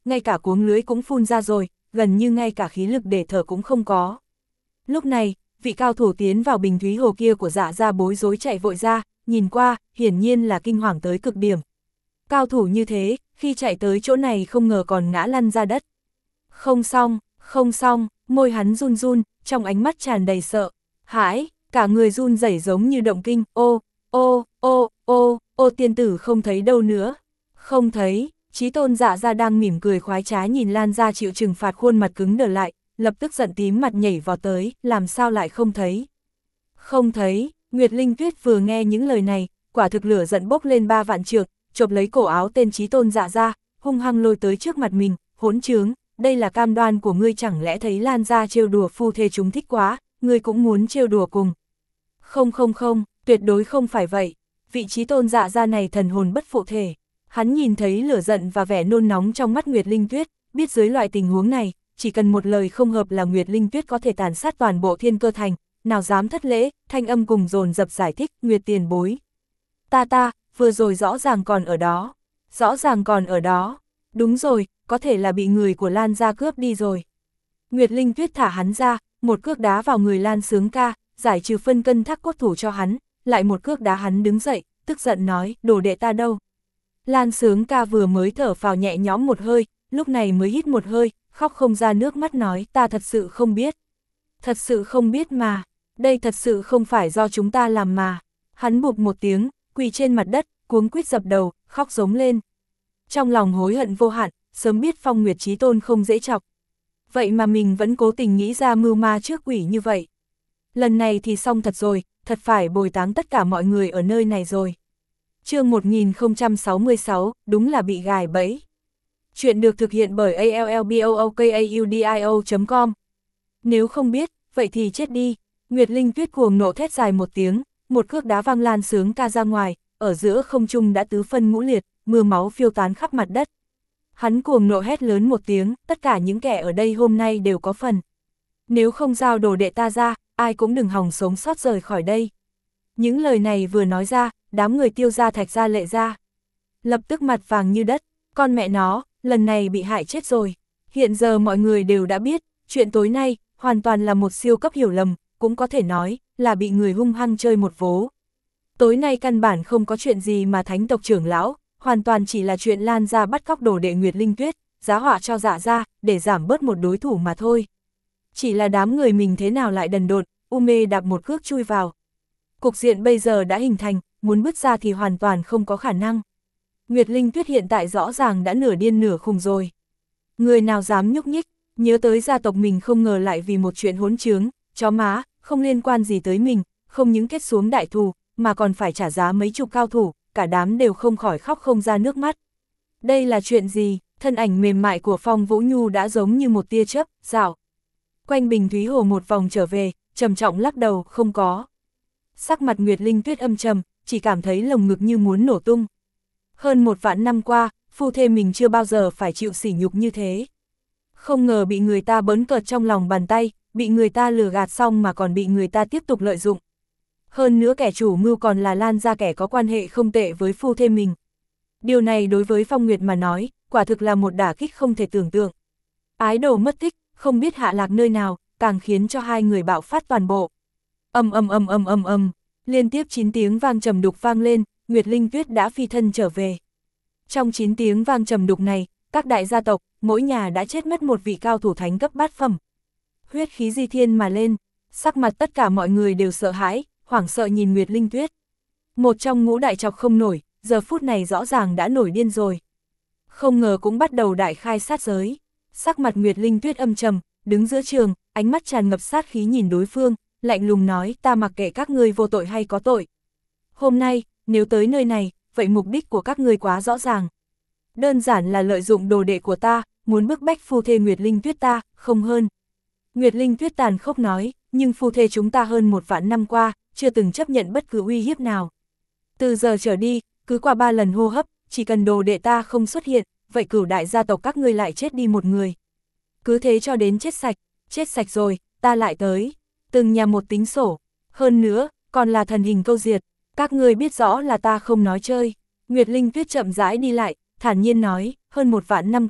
ngay cả cuống lưới cũng phun ra rồi, gần như ngay cả khí lực để thở cũng không có. Lúc này, vị cao thủ tiến vào bình thúy hồ kia của Dạ gia bối rối chạy vội ra, nhìn qua, hiển nhiên là kinh hoàng tới cực điểm. Cao thủ như thế, khi chạy tới chỗ này không ngờ còn ngã lăn ra đất. Không xong, không xong, môi hắn run run, trong ánh mắt tràn đầy sợ, hãi, cả người run rẩy giống như động kinh, ô, ô, ô, ô, ô tiên tử không thấy đâu nữa, không thấy. Chí Tôn Dạ gia đang mỉm cười khoái trá nhìn Lan gia chịu trừng phạt khuôn mặt cứng đờ lại, lập tức giận tím mặt nhảy vào tới, làm sao lại không thấy. Không thấy, Nguyệt Linh Tuyết vừa nghe những lời này, quả thực lửa giận bốc lên ba vạn trượng, chộp lấy cổ áo tên Chí Tôn Dạ gia, hung hăng lôi tới trước mặt mình, hỗn trướng, đây là cam đoan của ngươi, chẳng lẽ thấy Lan gia trêu đùa phu thê chúng thích quá, ngươi cũng muốn trêu đùa cùng. Không không không, tuyệt đối không phải vậy, vị Chí Tôn Dạ gia này thần hồn bất phụ thể. Hắn nhìn thấy lửa giận và vẻ nôn nóng trong mắt Nguyệt Linh Tuyết, biết dưới loại tình huống này, chỉ cần một lời không hợp là Nguyệt Linh Tuyết có thể tàn sát toàn bộ Thiên Cơ Thành, nào dám thất lễ, thanh âm cùng dồn dập giải thích, Nguyệt tiền bối. Ta ta, vừa rồi rõ ràng còn ở đó, rõ ràng còn ở đó, đúng rồi, có thể là bị người của Lan gia cướp đi rồi. Nguyệt Linh Tuyết thả hắn ra, một cước đá vào người Lan Sướng Ca, giải trừ phân cân thác cốt thủ cho hắn, lại một cước đá hắn đứng dậy, tức giận nói, đồ đệ ta đâu. Lan Sướng Ca vừa mới thở phào nhẹ nhõm một hơi, lúc này mới hít một hơi, khóc không ra nước mắt nói, ta thật sự không biết. Thật sự không biết mà, đây thật sự không phải do chúng ta làm mà. Hắn bụp một tiếng, quỳ trên mặt đất, cuống quýt dập đầu, khóc giống lên. Trong lòng hối hận vô hạn, sớm biết Phong Nguyệt Chí Tôn không dễ chọc. Vậy mà mình vẫn cố tình nghĩ ra mưu ma trước quỷ như vậy. Lần này thì xong thật rồi, thật phải bồi táng tất cả mọi người ở nơi này rồi. Chương một nghìn không trăm sáu mươi sáu, đúng là bị gài bẫy. Chuyện được thực hiện bởi a l l b o o k a u d i o chấm com. Nếu không biết, vậy thì chết đi. Nguyệt Linh Tuyết cuồng nộ thét dài một tiếng, một cước đá văng Lan Sướng Ca ra ngoài, ở giữa không trung đã tứ phân ngũ liệt, mưa máu phiêu tán khắp mặt đất. Hắn cuồng nộ hét lớn một tiếng, tất cả những kẻ ở đây hôm nay đều có phần. Nếu không giao đồ đệ ta ra, ai cũng đừng hòng sống sót rời khỏi đây. Những lời này vừa nói ra, đám người Tiêu gia Thạch gia Lệ gia lập tức mặt vàng như đất, con mẹ nó, lần này bị hại chết rồi. Hiện giờ mọi người đều đã biết, chuyện tối nay, hoàn toàn là một siêu cấp hiểu lầm, cũng có thể nói, là bị người hung hăng chơi một vố. Tối nay căn bản không có chuyện gì mà thánh tộc trưởng lão, hoàn toàn chỉ là chuyện Lan gia bắt cóc đồ đệ Nguyệt Linh Tuyết, giá họa cho Dạ gia, để giảm bớt một đối thủ mà thôi. Chỉ là đám người mình thế nào lại đần độn, u mê đạp một cước chui vào. Cục diện bây giờ đã hình thành, muốn bứt ra thì hoàn toàn không có khả năng. Nguyệt Linh Tuyết hiện tại rõ ràng đã nửa điên nửa khùng rồi. Người nào dám nhúc nhích, nhớ tới gia tộc mình không ngờ lại vì một chuyện hỗn trướng, chó má, không liên quan gì tới mình, không những kết xuống đại thù, mà còn phải trả giá mấy chục cao thủ, cả đám đều không khỏi khóc không ra nước mắt. Đây là chuyện gì? Thân ảnh mềm mại của Phong Vũ Nhu đã giống như một tia chớp, dạo quanh bình thúy hồ một vòng trở về, trầm trọng lắc đầu, không có. Sắc mặt Nguyệt Linh Tuyết âm trầm, chỉ cảm thấy lồng ngực như muốn nổ tung. Hơn một vạn năm qua, phu thê mình chưa bao giờ phải chịu sỉ nhục như thế. Không ngờ bị người ta bỡn cợt trong lòng bàn tay, bị người ta lừa gạt xong mà còn bị người ta tiếp tục lợi dụng. Hơn nữa kẻ chủ mưu còn là Lan gia, kẻ có quan hệ không tệ với phu thê mình. Điều này đối với Phong Nguyệt mà nói, quả thực là một đả kích không thể tưởng tượng. Ái đồ mất tích, không biết hạ lạc nơi nào, càng khiến cho hai người bạo phát toàn bộ. Ầm ầm ầm ầm ầm ầm, liên tiếp chín tiếng vang trầm đục vang lên, Nguyệt Linh Tuyết đã phi thân trở về. Trong chín tiếng vang trầm đục này, các đại gia tộc, mỗi nhà đã chết mất một vị cao thủ thánh cấp bát phẩm. Huyết khí di thiên mà lên, sắc mặt tất cả mọi người đều sợ hãi, hoảng sợ nhìn Nguyệt Linh Tuyết. Một trong ngũ đại trọc không nổi, giờ phút này rõ ràng đã nổi điên rồi. Không ngờ cũng bắt đầu đại khai sát giới. Sắc mặt Nguyệt Linh Tuyết âm trầm, đứng giữa trường, ánh mắt tràn ngập sát khí nhìn đối phương, lạnh lùng nói, ta mặc kệ các ngươi vô tội hay có tội. Hôm nay, nếu tới nơi này, vậy mục đích của các ngươi quá rõ ràng. Đơn giản là lợi dụng đồ đệ của ta, muốn bức bách phu thê Nguyệt Linh Tuyết ta, không hơn. Nguyệt Linh Tuyết tàn khốc nói, nhưng phu thê chúng ta hơn một vạn năm qua, chưa từng chấp nhận bất cứ uy hiếp nào. Từ giờ trở đi, cứ qua ba lần hô hấp, chỉ cần đồ đệ ta không xuất hiện, vậy cửu đại gia tộc các ngươi lại chết đi một người. Cứ thế cho đến chết sạch, chết sạch rồi, ta lại tới. Từng nhà một tính sổ, hơn nữa, còn là thần hình câu diệt, các ngươi biết rõ là ta không nói chơi. Nguyệt Linh Tuyết chậm rãi đi lại, thản nhiên nói, hơn một vạn năm qua,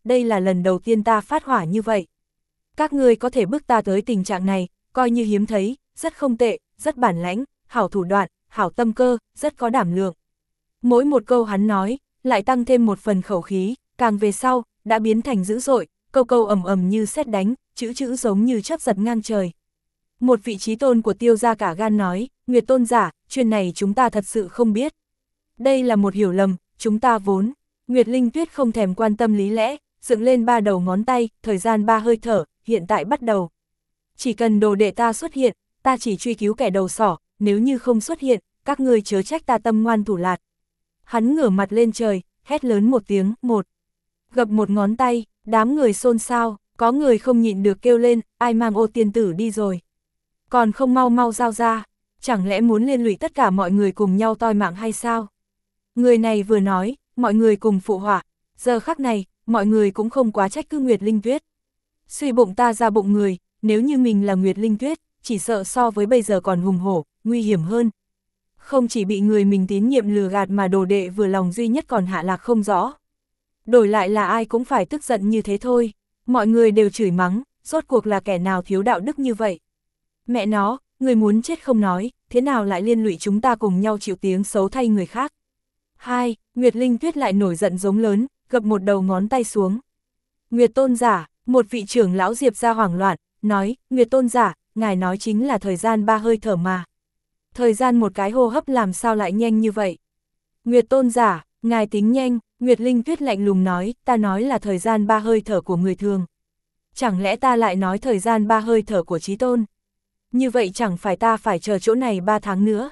đây là lần đầu tiên ta phát hỏa như vậy. Các ngươi có thể bức ta tới tình trạng này, coi như hiếm thấy, rất không tệ, rất bản lãnh, hảo thủ đoạn, hảo tâm cơ, rất có đảm lượng. Mỗi một câu hắn nói, lại tăng thêm một phần khẩu khí, càng về sau, đã biến thành dữ dội, câu câu ầm ầm như sét đánh, chữ chữ giống như chớp giật ngang trời. Một vị trí tôn của Tiêu gia cả gan nói, Nguyệt tôn giả, chuyện này chúng ta thật sự không biết. Đây là một hiểu lầm, chúng ta vốn. Nguyệt Linh Tuyết không thèm quan tâm lý lẽ, dựng lên ba đầu ngón tay, thời gian ba hơi thở, hiện tại bắt đầu. Chỉ cần đồ đệ ta xuất hiện, ta chỉ truy cứu kẻ đầu sỏ, nếu như không xuất hiện, các ngươi chớ trách ta tâm ngoan thủ lạt. Hắn ngửa mặt lên trời, hét lớn một tiếng, một. Gập một ngón tay, đám người xôn xao, có người không nhịn được kêu lên, ai mang Ô tiên tử đi rồi. Còn không mau mau giao ra, chẳng lẽ muốn liên lụy tất cả mọi người cùng nhau toi mạng hay sao? Người này vừa nói, mọi người cùng phụ họa, giờ khắc này, mọi người cũng không quá trách cứ Nguyệt Linh Tuyết. Suy bụng ta ra bụng người, nếu như mình là Nguyệt Linh Tuyết, chỉ sợ so với bây giờ còn hùng hổ, nguy hiểm hơn. Không chỉ bị người mình tín nhiệm lừa gạt mà đồ đệ vừa lòng duy nhất còn hạ lạc không rõ. Đổi lại là ai cũng phải tức giận như thế thôi, mọi người đều chửi mắng, rốt cuộc là kẻ nào thiếu đạo đức như vậy. Mẹ nó, người muốn chết không nói, thế nào lại liên lụy chúng ta cùng nhau chịu tiếng xấu thay người khác. Hai, Nguyệt Linh Tuyết lại nổi giận giống lớn, gập một đầu ngón tay xuống. Nguyệt tôn giả, một vị trưởng lão Diệp gia hoảng loạn, nói, Nguyệt tôn giả, ngài nói chính là thời gian ba hơi thở mà. Thời gian một cái hô hấp làm sao lại nhanh như vậy? Nguyệt tôn giả, ngài tính nhanh, Nguyệt Linh Tuyết lạnh lùng nói, ta nói là thời gian ba hơi thở của người thường. Chẳng lẽ ta lại nói thời gian ba hơi thở của chí tôn? Như vậy chẳng phải ta phải chờ chỗ này ba tháng nữa.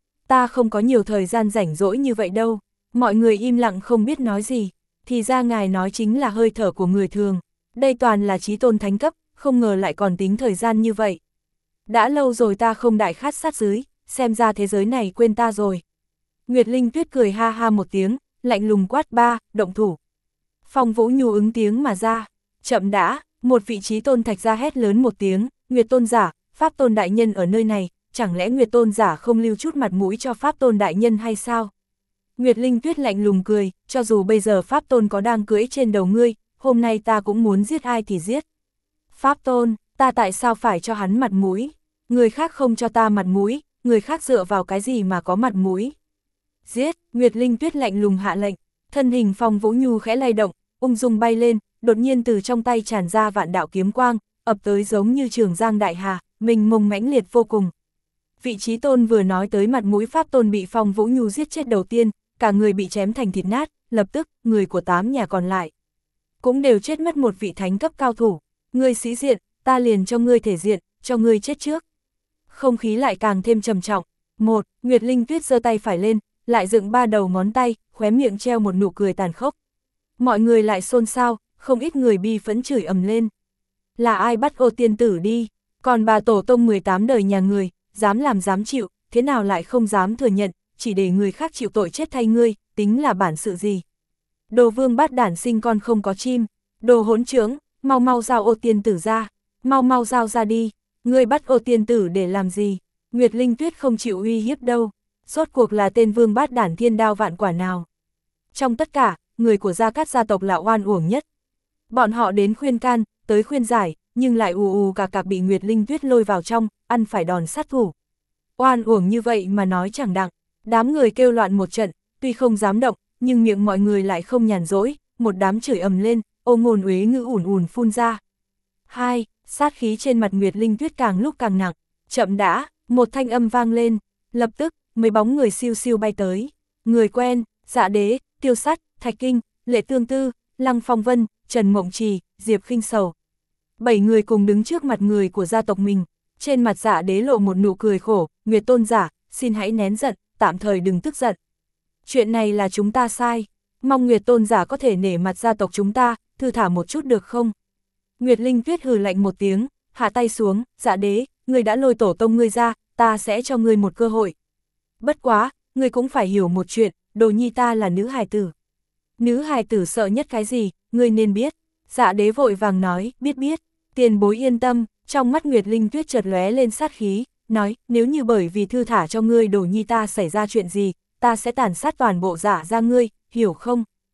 Ta không có nhiều thời gian rảnh rỗi như vậy đâu. Mọi người im lặng không biết nói gì. Thì ra ngài nói chính là hơi thở của người thường. Đây toàn là chí tôn thánh cấp, không ngờ lại còn tính thời gian như vậy. Đã lâu rồi ta không đại khát sát dưới, xem ra thế giới này quên ta rồi. Nguyệt Linh Tuyết cười ha ha một tiếng, lạnh lùng quát ba, động thủ. Phong Vũ Nhu ứng tiếng mà ra. Chậm đã, một vị chí tôn thạch ra hét lớn một tiếng, Nguyệt tôn giả, Pháp tôn đại nhân ở nơi này, chẳng lẽ Nguyệt tôn giả không lưu chút mặt mũi cho Pháp tôn đại nhân hay sao? Nguyệt Linh Tuyết lạnh lùng cười, cho dù bây giờ Pháp tôn có đang cưỡi trên đầu ngươi, hôm nay ta cũng muốn giết ai thì giết. Pháp tôn, ta tại sao phải cho hắn mặt mũi? Người khác không cho ta mặt mũi, người khác dựa vào cái gì mà có mặt mũi? Giết, Nguyệt Linh Tuyết lạnh lùng hạ lệnh, thân hình Phong Vũ Nhu khẽ lay động, ung dung bay lên, đột nhiên từ trong tay tràn ra vạn đạo kiếm quang, ập tới giống như trường giang đại hà, mình mông mãnh liệt vô cùng. Vị trí tôn vừa nói tới mặt mũi Pháp tôn bị Phong Vũ Nhu giết chết đầu tiên, cả người bị chém thành thịt nát, lập tức, người của tám nhà còn lại cũng đều chết mất một vị thánh cấp cao thủ. Ngươi sĩ diện, ta liền cho ngươi thể diện, cho ngươi chết trước. Không khí lại càng thêm trầm trọng. Một, Nguyệt Linh Tuyết giơ tay phải lên, lại dựng ba đầu ngón tay, khóe miệng treo một nụ cười tàn khốc. Mọi người lại xôn xao, không ít người bi phẫn chửi ầm lên. Là ai bắt Ô tiên tử đi? Còn bà tổ tông mười tám đời nhà người, dám làm dám chịu, thế nào lại không dám thừa nhận, chỉ để người khác chịu tội chết thay ngươi, tính là bản sự gì? Đồ vương bát đản sinh con không có chim, đồ hỗn trướng, mau mau giao Ô tiên tử ra, mau mau giao ra đi, ngươi bắt Ô tiên tử để làm gì? Nguyệt Linh Tuyết không chịu uy hiếp đâu, rốt cuộc là tên vương bát đản thiên đao vạn quả nào? Trong tất cả, người của Gia Cát gia tộc là oan uổng nhất. Bọn họ đến khuyên can, tới khuyên giải, nhưng lại ù ù cà cà bị Nguyệt Linh Tuyết lôi vào trong, ăn phải đòn sát thủ. Oan uổng như vậy mà nói chẳng đặng, đám người kêu loạn một trận, tuy không dám động, nhưng miệng mọi người lại không nhàn rỗi, một đám chửi ầm lên, ô ngôn uế ngữ ủn ủn phun ra. Hai, sát khí trên mặt Nguyệt Linh Tuyết càng lúc càng nặng, chậm đã, một thanh âm vang lên, lập tức, mấy bóng người siêu siêu bay tới. Người quen, Dạ Đế, Tiêu Sắt, Thạch Kinh, Lệ Tương Tư, Lăng Phong Vân, Trần Mộng Trì, Diệp Khinh Sầu. Bảy người cùng đứng trước mặt người của gia tộc mình, trên mặt Dạ Đế lộ một nụ cười khổ, Nguyệt tôn giả, xin hãy nén giận, tạm thời đừng tức giận. Chuyện này là chúng ta sai, mong Nguyệt tôn giả có thể nể mặt gia tộc chúng ta, thư thả một chút được không? Nguyệt Linh Tuyết hừ lạnh một tiếng, hạ tay xuống, Dạ Đế, ngươi đã lôi tổ tông ngươi ra, ta sẽ cho ngươi một cơ hội. Bất quá, ngươi cũng phải hiểu một chuyện, đồ nhi ta là nữ hài tử. Nữ hài tử sợ nhất cái gì, ngươi nên biết. Dạ Đế vội vàng nói, biết biết, tiền bối yên tâm, trong mắt Nguyệt Linh Tuyết chợt lóe lên sát khí, nói, nếu như bởi vì thư thả cho ngươi đồ nhi ta xảy ra chuyện gì, ta sẽ tàn sát toàn bộ Dạ gia ngươi, hiểu không?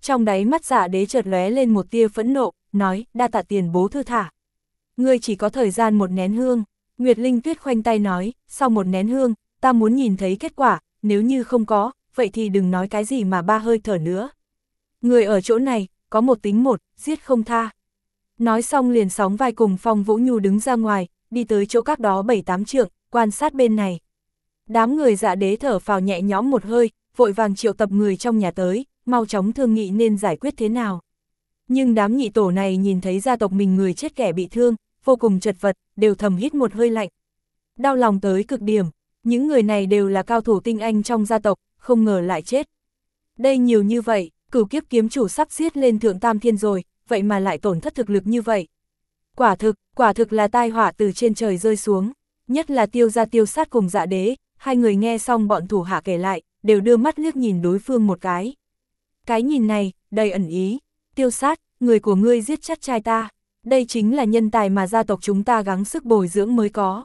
Trong đáy mắt Dạ Đế chợt lóe lên một tia phẫn nộ, nói, đa tạ tiền bố thư thả. Ngươi chỉ có thời gian một nén hương. Nguyệt Linh Tuyết khoanh tay nói, sau một nén hương, ta muốn nhìn thấy kết quả, nếu như không có, vậy thì đừng nói cái gì mà ba hơi thở nữa. Người ở chỗ này, có một tính một, giết không tha. Nói xong liền sóng vai cùng Phong Vũ Nhu đứng ra ngoài, đi tới chỗ các đó bảy tám trượng, quan sát bên này. Đám người Dạ Đế thở phào nhẹ nhõm một hơi, vội vàng triệu tập người trong nhà tới, mau chóng thương nghị nên giải quyết thế nào. Nhưng đám nhị tổ này nhìn thấy gia tộc mình người chết kẻ bị thương, vô cùng chật vật, đều thầm hít một hơi lạnh. Đau lòng tới cực điểm, những người này đều là cao thủ tinh anh trong gia tộc, không ngờ lại chết. Đây nhiều như vậy, Cửu Kiếp kiếm chủ sắp giết lên thượng tam thiên rồi, vậy mà lại tổn thất thực lực như vậy. Quả thực, quả thực là tai họa từ trên trời rơi xuống, nhất là Tiêu gia Tiêu Sát cùng Dạ Đế, hai người nghe xong bọn thủ hạ kể lại, đều đưa mắt liếc nhìn đối phương một cái. Cái nhìn này, đầy ẩn ý, Tiêu Sát, người của ngươi giết chắc trai ta, đây chính là nhân tài mà gia tộc chúng ta gắng sức bồi dưỡng mới có.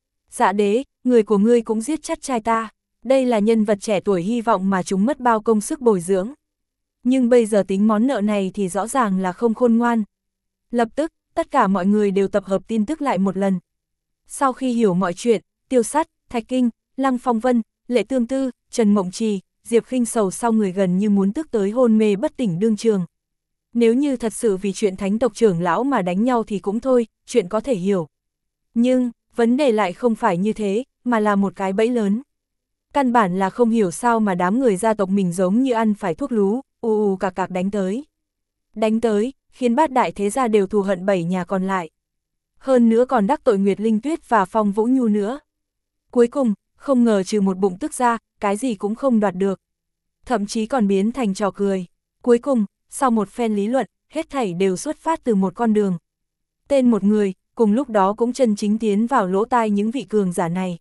Dạ Đế, người của ngươi cũng giết chắc trai ta, đây là nhân vật trẻ tuổi hy vọng mà chúng mất bao công sức bồi dưỡng. Nhưng bây giờ tính món nợ này thì rõ ràng là không khôn ngoan. Lập tức, tất cả mọi người đều tập hợp tin tức lại một lần. Sau khi hiểu mọi chuyện, Tiêu Sát, Thạch Kinh, Lăng Phong Vân, Lệ Tương Tư, Trần Mộng Trì, Diệp Khinh Sầu sau người gần như muốn tức tới hôn mê bất tỉnh đương trường. Nếu như thật sự vì chuyện thánh tộc trưởng lão mà đánh nhau thì cũng thôi, chuyện có thể hiểu. Nhưng, vấn đề lại không phải như thế, mà là một cái bẫy lớn. Căn bản là không hiểu sao mà đám người gia tộc mình giống như ăn phải thuốc lú, ù ù cạc cạc đánh tới. Đánh tới, khiến bát đại thế gia đều thù hận bảy nhà còn lại. Hơn nữa còn đắc tội Nguyệt Linh Tuyết và Phong Vũ Nhu nữa. Cuối cùng, không ngờ trừ một bụng tức ra, cái gì cũng không đoạt được. Thậm chí còn biến thành trò cười. Cuối cùng, sau một phen lý luận, hết thảy đều xuất phát từ một con đường. Tên một người, cùng lúc đó cũng chân chính tiến vào lỗ tai những vị cường giả này.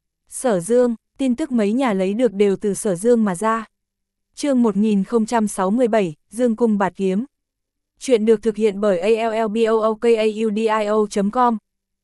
Sở Dương, tin tức mấy nhà lấy được đều từ Sở Dương mà ra. Chương một nghìn không trăm sáu mươi bảy, Dương Cung Bạt Kiếm. Chuyện được thực hiện bởi a l l b o o k a u d i o chấm com.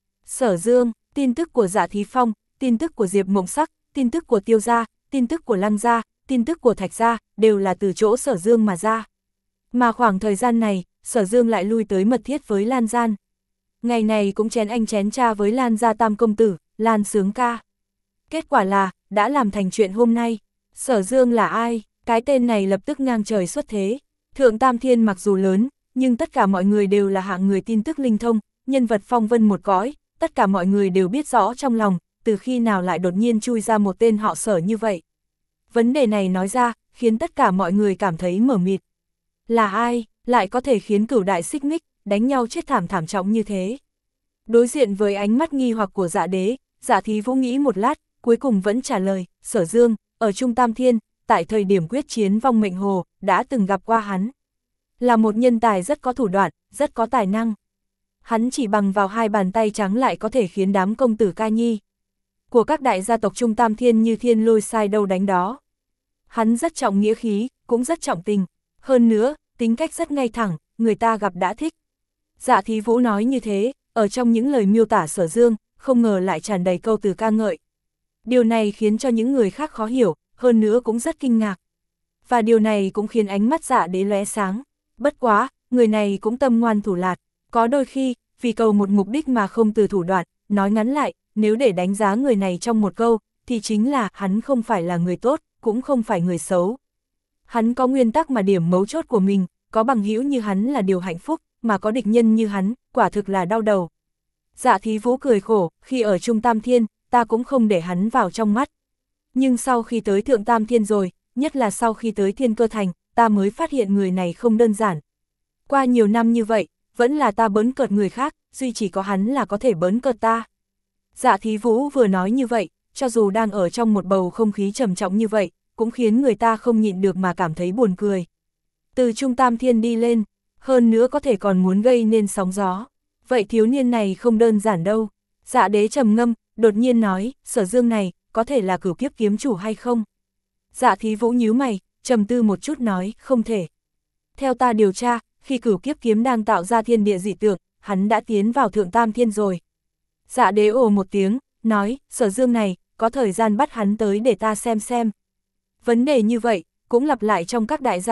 Sở Dương, tin tức của Dạ Thí Phong, tin tức của Diệp Mộng Sắc, tin tức của Tiêu gia, tin tức của Lăng gia, tin tức của Thạch gia, đều là từ chỗ Sở Dương mà ra. Mà khoảng thời gian này, Sở Dương lại lui tới mật thiết với Lan Gian. Ngày này cũng chén anh chén cha với Lan gia tam công tử, Lan Sướng Ca. Kết quả là, đã làm thành chuyện hôm nay. Sở Dương là ai? Cái tên này lập tức ngang trời xuất thế. Thượng Tam Thiên mặc dù lớn, nhưng tất cả mọi người đều là hạng người tin tức linh thông, nhân vật phong vân một cõi, tất cả mọi người đều biết rõ trong lòng, từ khi nào lại đột nhiên chui ra một tên họ Sở như vậy. Vấn đề này nói ra, khiến tất cả mọi người cảm thấy mờ mịt. Là ai, lại có thể khiến cửu đại xích mích, đánh nhau chết thảm thảm trọng như thế? Đối diện với ánh mắt nghi hoặc của Dạ Đế, Dạ Thí Vũ nghĩ một lát, cuối cùng vẫn trả lời, Sở Dương, ở Trung Tam Thiên, tại thời điểm quyết chiến vong mệnh hồ, đã từng gặp qua hắn. Là một nhân tài rất có thủ đoạn, rất có tài năng. Hắn chỉ bằng vào hai bàn tay trắng lại có thể khiến đám công tử ca nhi của các đại gia tộc Trung Tam Thiên như thiên lôi sai đâu đánh đó. Hắn rất trọng nghĩa khí, cũng rất trọng tình. Hơn nữa, tính cách rất ngay thẳng, người ta gặp đã thích. Dạ Thí Vũ nói như thế, ở trong những lời miêu tả Sở Dương, không ngờ lại tràn đầy câu từ ca ngợi. Điều này khiến cho những người khác khó hiểu, hơn nữa cũng rất kinh ngạc. Và điều này cũng khiến ánh mắt Dạ Đế lóe sáng. Bất quá, người này cũng tâm ngoan thủ lạt. Có đôi khi, vì cầu một mục đích mà không từ thủ đoạn, nói ngắn lại, nếu để đánh giá người này trong một câu, thì chính là hắn không phải là người tốt, cũng không phải người xấu. Hắn có nguyên tắc mà điểm mấu chốt của mình, có bằng hữu như hắn là điều hạnh phúc, mà có địch nhân như hắn, quả thực là đau đầu. Dạ Thí Vũ cười khổ, khi ở Trung Tam Thiên, ta cũng không để hắn vào trong mắt. Nhưng sau khi tới Thượng Tam Thiên rồi, nhất là sau khi tới Thiên Cơ Thành, ta mới phát hiện người này không đơn giản. Qua nhiều năm như vậy, vẫn là ta bỡn cợt người khác, duy chỉ có hắn là có thể bỡn cợt ta. Dạ Thí Vũ vừa nói như vậy, cho dù đang ở trong một bầu không khí trầm trọng như vậy, cũng khiến người ta không nhịn được mà cảm thấy buồn cười. Từ Trung Tam Thiên đi lên, hơn nữa có thể còn muốn gây nên sóng gió. Vậy thiếu niên này không đơn giản đâu. Dạ Đế trầm ngâm, đột nhiên nói, Sở Dương này, có thể là Cửu Kiếp kiếm chủ hay không? Dạ Thí Vũ nhíu mày, trầm tư một chút nói, không thể. Theo ta điều tra, khi Cửu Kiếp kiếm đang tạo ra thiên địa dị tượng, hắn đã tiến vào Thượng Tam Thiên rồi. Dạ Đế ồ một tiếng, nói, Sở Dương này, có thời gian bắt hắn tới để ta xem xem. Vấn đề như vậy, cũng lặp lại trong các đại gia tộc,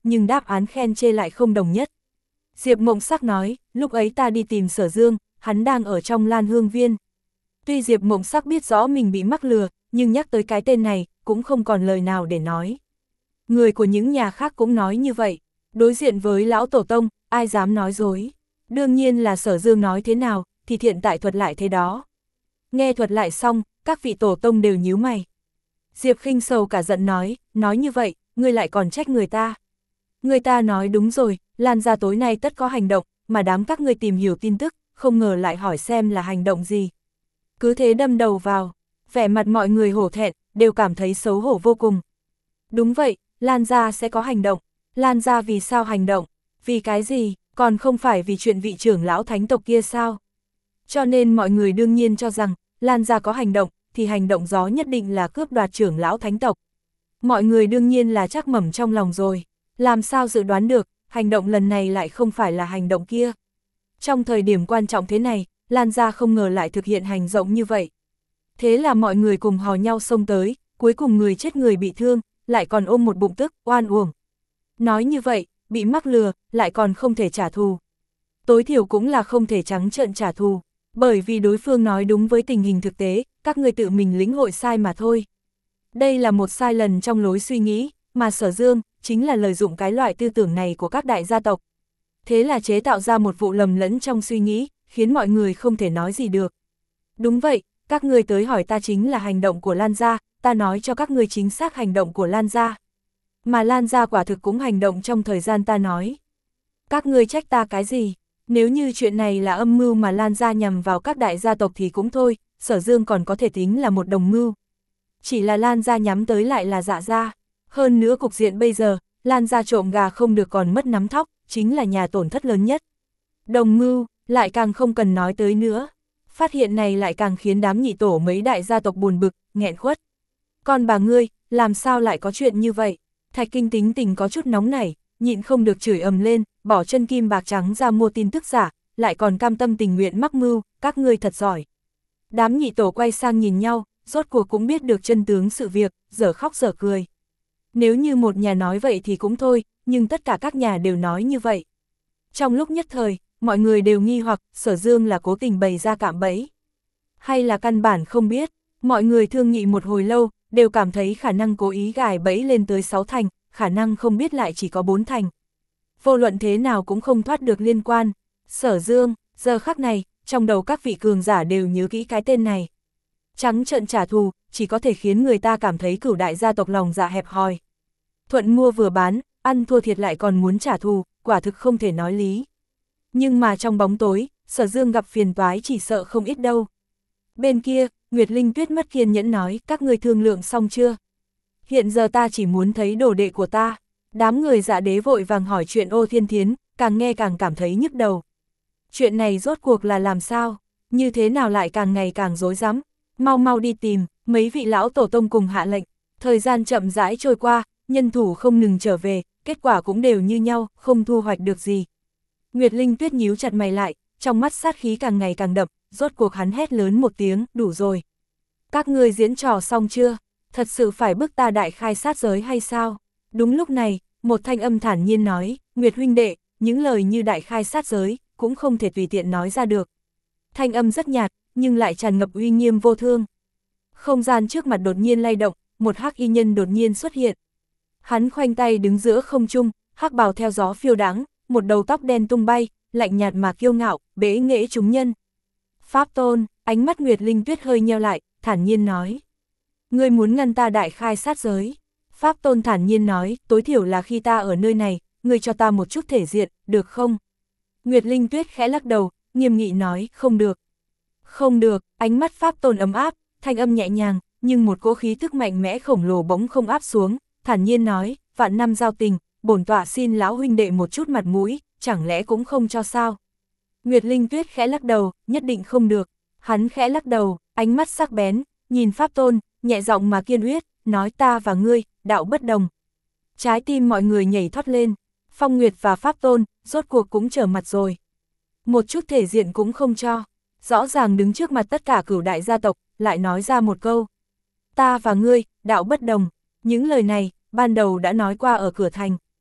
nhưng đáp án khen chê lại không đồng nhất. Diệp Mộng Sắc nói, lúc ấy ta đi tìm Sở Dương, hắn đang ở trong Lan Hương Viên. Tuy Diệp Mộng Sắc biết rõ mình bị mắc lừa, nhưng nhắc tới cái tên này, cũng không còn lời nào để nói. Người của những nhà khác cũng nói như vậy, đối diện với lão tổ tông, ai dám nói dối. Đương nhiên là Sở Dương nói thế nào, thì hiện tại thuật lại thế đó. Nghe thuật lại xong, các vị tổ tông đều nhíu mày. Diệp Khinh Sầu cả giận nói, nói như vậy, ngươi lại còn trách người ta. Người ta nói đúng rồi, Lan gia tối nay tất có hành động, mà đám các ngươi tìm hiểu tin tức, không ngờ lại hỏi xem là hành động gì. Cứ thế đâm đầu vào, vẻ mặt mọi người hổ thẹn, đều cảm thấy xấu hổ vô cùng. Đúng vậy, Lan gia sẽ có hành động. Lan gia vì sao hành động? Vì cái gì? Còn không phải vì chuyện vị trưởng lão thánh tộc kia sao? Cho nên mọi người đương nhiên cho rằng, Lan gia có hành động, thì hành động gió nhất định là cướp đoạt trưởng lão thánh tộc. Mọi người đương nhiên là chắc mẩm trong lòng rồi. Làm sao dự đoán được, hành động lần này lại không phải là hành động kia. Trong thời điểm quan trọng thế này, Lan gia không ngờ lại thực hiện hành động như vậy. Thế là mọi người cùng hò nhau xông tới, cuối cùng người chết người bị thương, lại còn ôm một bụng tức, oan uổng. Nói như vậy, bị mắc lừa, lại còn không thể trả thù. Tối thiểu cũng là không thể trắng trợn trả thù, bởi vì đối phương nói đúng với tình hình thực tế, các người tự mình lĩnh hội sai mà thôi. Đây là một sai lầm trong lối suy nghĩ, mà Sở Dương chính là lợi dụng cái loại tư tưởng này của các đại gia tộc. Thế là chế tạo ra một vụ lầm lẫn trong suy nghĩ, khiến mọi người không thể nói gì được. Đúng vậy, các ngươi tới hỏi ta chính là hành động của Lan gia, ta nói cho các ngươi chính xác hành động của Lan gia. Mà Lan gia quả thực cũng hành động trong thời gian ta nói. Các ngươi trách ta cái gì? Nếu như chuyện này là âm mưu mà Lan gia nhằm vào các đại gia tộc thì cũng thôi, Sở Dương còn có thể tính là một đồng mưu. Chỉ là Lan gia nhắm tới lại là Dạ gia. Hơn nữa cục diện bây giờ, Lan gia trộm gà không được còn mất nắm thóc, chính là nhà tổn thất lớn nhất. Đồng mưu, lại càng không cần nói tới nữa. Phát hiện này lại càng khiến đám nhị tổ mấy đại gia tộc buồn bực, nghẹn khuất. Còn bà ngươi, làm sao lại có chuyện như vậy? Thạch Kinh tính tình có chút nóng nảy, nhịn không được chửi ầm lên, bỏ chân kim bạc trắng ra mua tin tức giả, lại còn cam tâm tình nguyện mắc mưu, các ngươi thật giỏi. Đám nhị tổ quay sang nhìn nhau, rốt cuộc cũng biết được chân tướng sự việc, dở khóc dở cười. Nếu như một nhà nói vậy thì cũng thôi, nhưng tất cả các nhà đều nói như vậy. Trong lúc nhất thời, mọi người đều nghi hoặc Sở Dương là cố tình bày ra cạm bẫy. Hay là căn bản không biết, mọi người thương nghị một hồi lâu, đều cảm thấy khả năng cố ý gài bẫy lên tới sáu thành, khả năng không biết lại chỉ có bốn thành. Vô luận thế nào cũng không thoát được liên quan. Sở Dương, giờ khắc này, trong đầu các vị cường giả đều nhớ kỹ cái tên này. Trắng trợn trả thù, chỉ có thể khiến người ta cảm thấy cửu đại gia tộc lòng dạ hẹp hòi. Thuận mua vừa bán, ăn thua thiệt lại còn muốn trả thù, quả thực không thể nói lý. Nhưng mà trong bóng tối, Sở Dương gặp phiền toái chỉ sợ không ít đâu. Bên kia, Nguyệt Linh Tuyết mất kiên nhẫn nói, các người thương lượng xong chưa? Hiện giờ ta chỉ muốn thấy đồ đệ của ta. Đám người Dạ Đế vội vàng hỏi chuyện Ô Thiên Thiến, càng nghe càng cảm thấy nhức đầu. Chuyện này rốt cuộc là làm sao? Như thế nào lại càng ngày càng rối rắm? Mau mau đi tìm, mấy vị lão tổ tông cùng hạ lệnh. Thời gian chậm rãi trôi qua, nhân thủ không ngừng trở về, kết quả cũng đều như nhau, không thu hoạch được gì. Nguyệt Linh Tuyết nhíu chặt mày lại, trong mắt sát khí càng ngày càng đậm, rốt cuộc hắn hét lớn một tiếng, đủ rồi. Các ngươi diễn trò xong chưa? Thật sự phải bức ta đại khai sát giới hay sao? Đúng lúc này, một thanh âm thản nhiên nói, Nguyệt huynh đệ, những lời như đại khai sát giới, cũng không thể tùy tiện nói ra được. Thanh âm rất nhạt, nhưng lại tràn ngập uy nghiêm vô thương. Không gian trước mặt đột nhiên lay động, một hắc y nhân đột nhiên xuất hiện. Hắn khoanh tay đứng giữa không trung, hắc bào theo gió phiêu đáng, một đầu tóc đen tung bay, lạnh nhạt mà kiêu ngạo, bế nghệ chúng nhân. Pháp Tôn, ánh mắt Nguyệt Linh Tuyết hơi nheo lại, thản nhiên nói. Ngươi muốn ngăn ta đại khai sát giới. Pháp Tôn thản nhiên nói, tối thiểu là khi ta ở nơi này, ngươi cho ta một chút thể diện, được không? Nguyệt Linh Tuyết khẽ lắc đầu, nghiêm nghị nói, không được. Không được, ánh mắt Pháp Tôn ấm áp, thanh âm nhẹ nhàng, nhưng một cỗ khí thức mạnh mẽ khổng lồ bỗng không áp xuống, thản nhiên nói, vạn năm giao tình, bổn tọa xin lão huynh đệ một chút mặt mũi, chẳng lẽ cũng không cho sao? Nguyệt Linh Tuyết khẽ lắc đầu, nhất định không được. Hắn khẽ lắc đầu, ánh mắt sắc bén, nhìn Pháp Tôn, nhẹ giọng mà kiên quyết, nói ta và ngươi, đạo bất đồng. Trái tim mọi người nhảy thoát lên, Phong Nguyệt và Pháp Tôn, rốt cuộc cũng trở mặt rồi. Một chút thể diện cũng không cho, rõ ràng đứng trước mặt tất cả cửu đại gia tộc, lại nói ra một câu. Ta và ngươi, đạo bất đồng, những lời này, ban đầu đã nói qua ở cửa thành.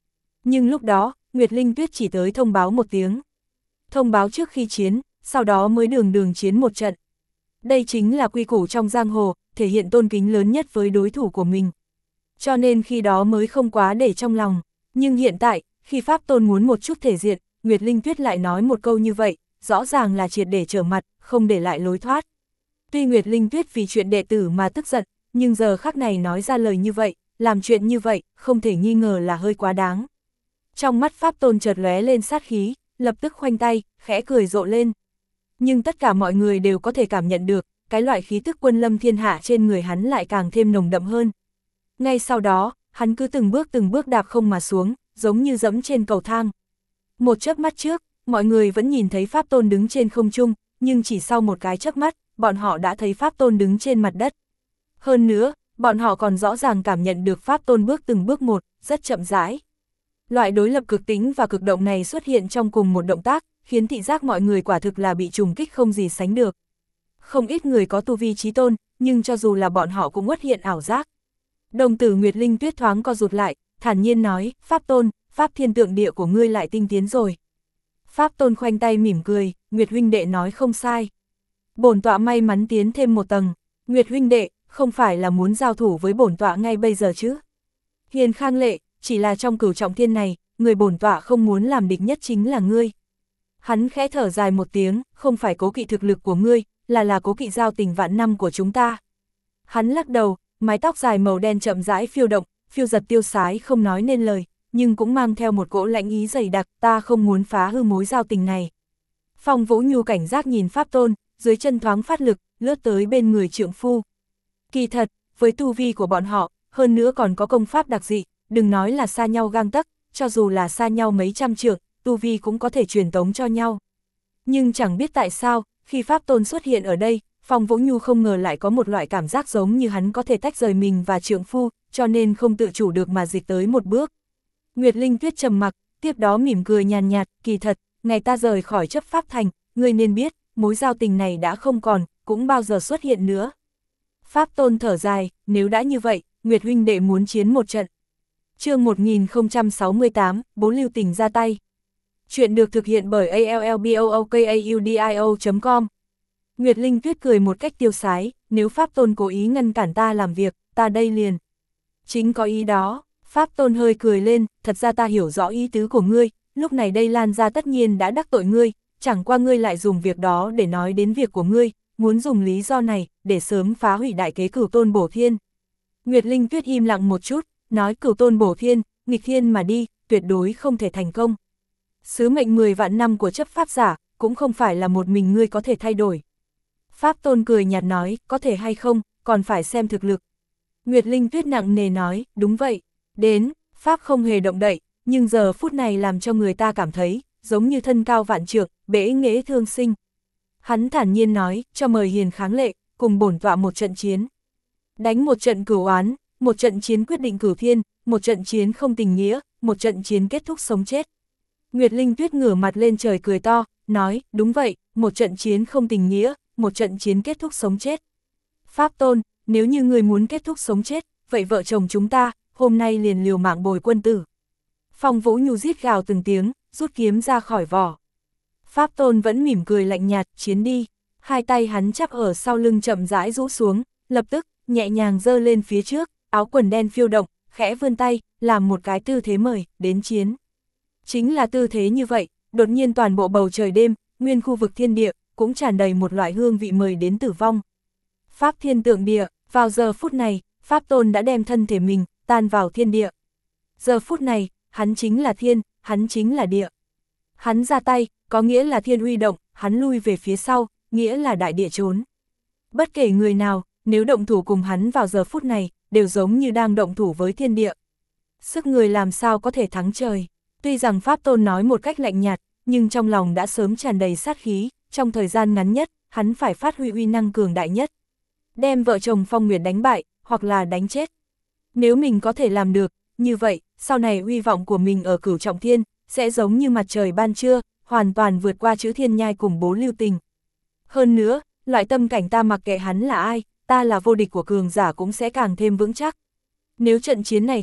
Nhưng lúc đó, Nguyệt Linh Tuyết chỉ tới thông báo một tiếng. Thông báo trước khi chiến, sau đó mới đường đường chiến một trận. Đây chính là quy củ trong giang hồ, thể hiện tôn kính lớn nhất với đối thủ của mình. Cho nên khi đó mới không quá để trong lòng. Nhưng hiện tại, khi Pháp Tôn muốn một chút thể diện, Nguyệt Linh Tuyết lại nói một câu như vậy, rõ ràng là triệt để trở mặt, không để lại lối thoát. Tuy Nguyệt Linh Tuyết vì chuyện đệ tử mà tức giận, nhưng giờ khắc này nói ra lời như vậy, làm chuyện như vậy, không thể nghi ngờ là hơi quá đáng. Trong mắt Pháp Tôn chợt lóe lên sát khí, lập tức khoanh tay, khẽ cười rộ lên. Nhưng tất cả mọi người đều có thể cảm nhận được, cái loại khí tức quân lâm thiên hạ trên người hắn lại càng thêm nồng đậm hơn. Ngay sau đó, hắn cứ từng bước từng bước đạp không mà xuống, giống như dẫm trên cầu thang. Một chớp mắt trước, mọi người vẫn nhìn thấy Pháp Tôn đứng trên không trung, nhưng chỉ sau một cái chớp mắt, bọn họ đã thấy Pháp Tôn đứng trên mặt đất. Hơn nữa, bọn họ còn rõ ràng cảm nhận được Pháp Tôn bước từng bước một, rất chậm rãi. Loại đối lập cực tĩnh và cực động này xuất hiện trong cùng một động tác, khiến thị giác mọi người quả thực là bị trùng kích không gì sánh được. Không ít người có tu vi chí tôn, nhưng cho dù là bọn họ cũng uất hiện ảo giác. Đồng tử Nguyệt Linh Tuyết thoáng co rụt lại, thản nhiên nói, Pháp Tôn, Pháp thiên tượng địa của ngươi lại tinh tiến rồi. Pháp Tôn khoanh tay mỉm cười, Nguyệt huynh đệ nói không sai. Bổn tọa may mắn tiến thêm một tầng, Nguyệt huynh đệ, không phải là muốn giao thủ với bổn tọa ngay bây giờ chứ. Hiền Khang Lệ, chỉ là trong cửu trọng thiên này, người bổn tọa không muốn làm địch nhất chính là ngươi. Hắn khẽ thở dài một tiếng, không phải cố kỵ thực lực của ngươi, là là cố kỵ giao tình vạn năm của chúng ta. Hắn lắc đầu, mái tóc dài màu đen chậm rãi phiêu động, phiêu giật tiêu sái không nói nên lời, nhưng cũng mang theo một cỗ lãnh ý dày đặc, ta không muốn phá hư mối giao tình này. Phong Vũ Nhu cảnh giác nhìn Pháp Tôn, dưới chân thoáng phát lực, lướt tới bên người trượng phu. Kỳ thật, với tu vi của bọn họ, hơn nữa còn có công pháp đặc dị, đừng nói là xa nhau gang tấc, cho dù là xa nhau mấy trăm trượng, tu vi cũng có thể truyền tống cho nhau. Nhưng chẳng biết tại sao, khi Pháp Tôn xuất hiện ở đây, Phong Vũ Nhu không ngờ lại có một loại cảm giác giống như hắn có thể tách rời mình và trượng phu, cho nên không tự chủ được mà dịch tới một bước. Nguyệt Linh Tuyết trầm mặc, tiếp đó mỉm cười nhàn nhạt, kỳ thật, ngày ta rời khỏi chấp pháp thành, ngươi nên biết, mối giao tình này đã không còn, cũng bao giờ xuất hiện nữa. Pháp Tôn thở dài, nếu đã như vậy, Nguyệt huynh đệ muốn chiến một trận. Chương một nghìn không trăm sáu mươi tám, bốn lưu tình ra tay. Chuyện được thực hiện bởi a l l b o o k a u d i o chấm com. Nguyệt Linh Tuyết cười một cách tiêu sái, nếu Pháp Tôn cố ý ngăn cản ta làm việc, ta đây liền. Chính có ý đó, Pháp Tôn hơi cười lên, thật ra ta hiểu rõ ý tứ của ngươi, lúc này đây Lan gia tất nhiên đã đắc tội ngươi, chẳng qua ngươi lại dùng việc đó để nói đến việc của ngươi, muốn dùng lý do này, để sớm phá hủy đại kế Cửu Tôn Bổ Thiên. Nguyệt Linh Tuyết im lặng một chút, nói Cửu Tôn Bổ Thiên, nghịch thiên mà đi, tuyệt đối không thể thành công. Sứ mệnh mười vạn năm của chấp pháp giả, cũng không phải là một mình ngươi có thể thay đổi. Pháp Tôn cười nhạt nói, có thể hay không, còn phải xem thực lực. Nguyệt Linh Tuyết nặng nề nói, đúng vậy, đến, Pháp không hề động đậy, nhưng giờ phút này làm cho người ta cảm thấy, giống như thân cao vạn trượng, bể nghệ thương sinh. Hắn thản nhiên nói, cho mời Hiền Kháng Lệ, cùng bổn tọa một trận chiến. Đánh một trận cửu oán, một trận chiến quyết định cửu thiên, một trận chiến không tình nghĩa, một trận chiến kết thúc sống chết. Nguyệt Linh Tuyết ngửa mặt lên trời cười to, nói, đúng vậy, một trận chiến không tình nghĩa, một trận chiến kết thúc sống chết. Pháp Tôn, nếu như người muốn kết thúc sống chết, vậy vợ chồng chúng ta, hôm nay liền liều mạng bồi quân tử. Phong Vũ Nhu rít gào từng tiếng, rút kiếm ra khỏi vỏ. Pháp Tôn vẫn mỉm cười lạnh nhạt, chiến đi. Hai tay hắn chắp ở sau lưng chậm rãi rũ xuống, lập tức, nhẹ nhàng giơ lên phía trước, áo quần đen phiêu động, khẽ vươn tay, làm một cái tư thế mời, đến chiến. Chính là tư thế như vậy, đột nhiên toàn bộ bầu trời đêm, nguyên khu vực thiên địa, cũng tràn đầy một loại hương vị mời đến tử vong. Pháp thiên tượng địa, vào giờ phút này, Pháp Tôn đã đem thân thể mình, tan vào thiên địa. Giờ phút này, hắn chính là thiên, hắn chính là địa. Hắn ra tay, có nghĩa là thiên uy động, hắn lui về phía sau, nghĩa là đại địa trốn. Bất kể người nào, nếu động thủ cùng hắn vào giờ phút này, đều giống như đang động thủ với thiên địa. Sức người làm sao có thể thắng trời. Tuy rằng Pháp Tôn nói một cách lạnh nhạt, nhưng trong lòng đã sớm tràn đầy sát khí, trong thời gian ngắn nhất, hắn phải phát huy uy năng cường đại nhất. Đem vợ chồng Phong Nguyệt đánh bại, hoặc là đánh chết. Nếu mình có thể làm được, như vậy, sau này uy vọng của mình ở cửu trọng thiên, sẽ giống như mặt trời ban trưa, hoàn toàn vượt qua chữ thiên nhai cùng bố lưu tình. Hơn nữa, loại tâm cảnh ta mặc kệ hắn là ai, ta là vô địch của cường giả cũng sẽ càng thêm vững chắc. Nếu trận chiến này thắng,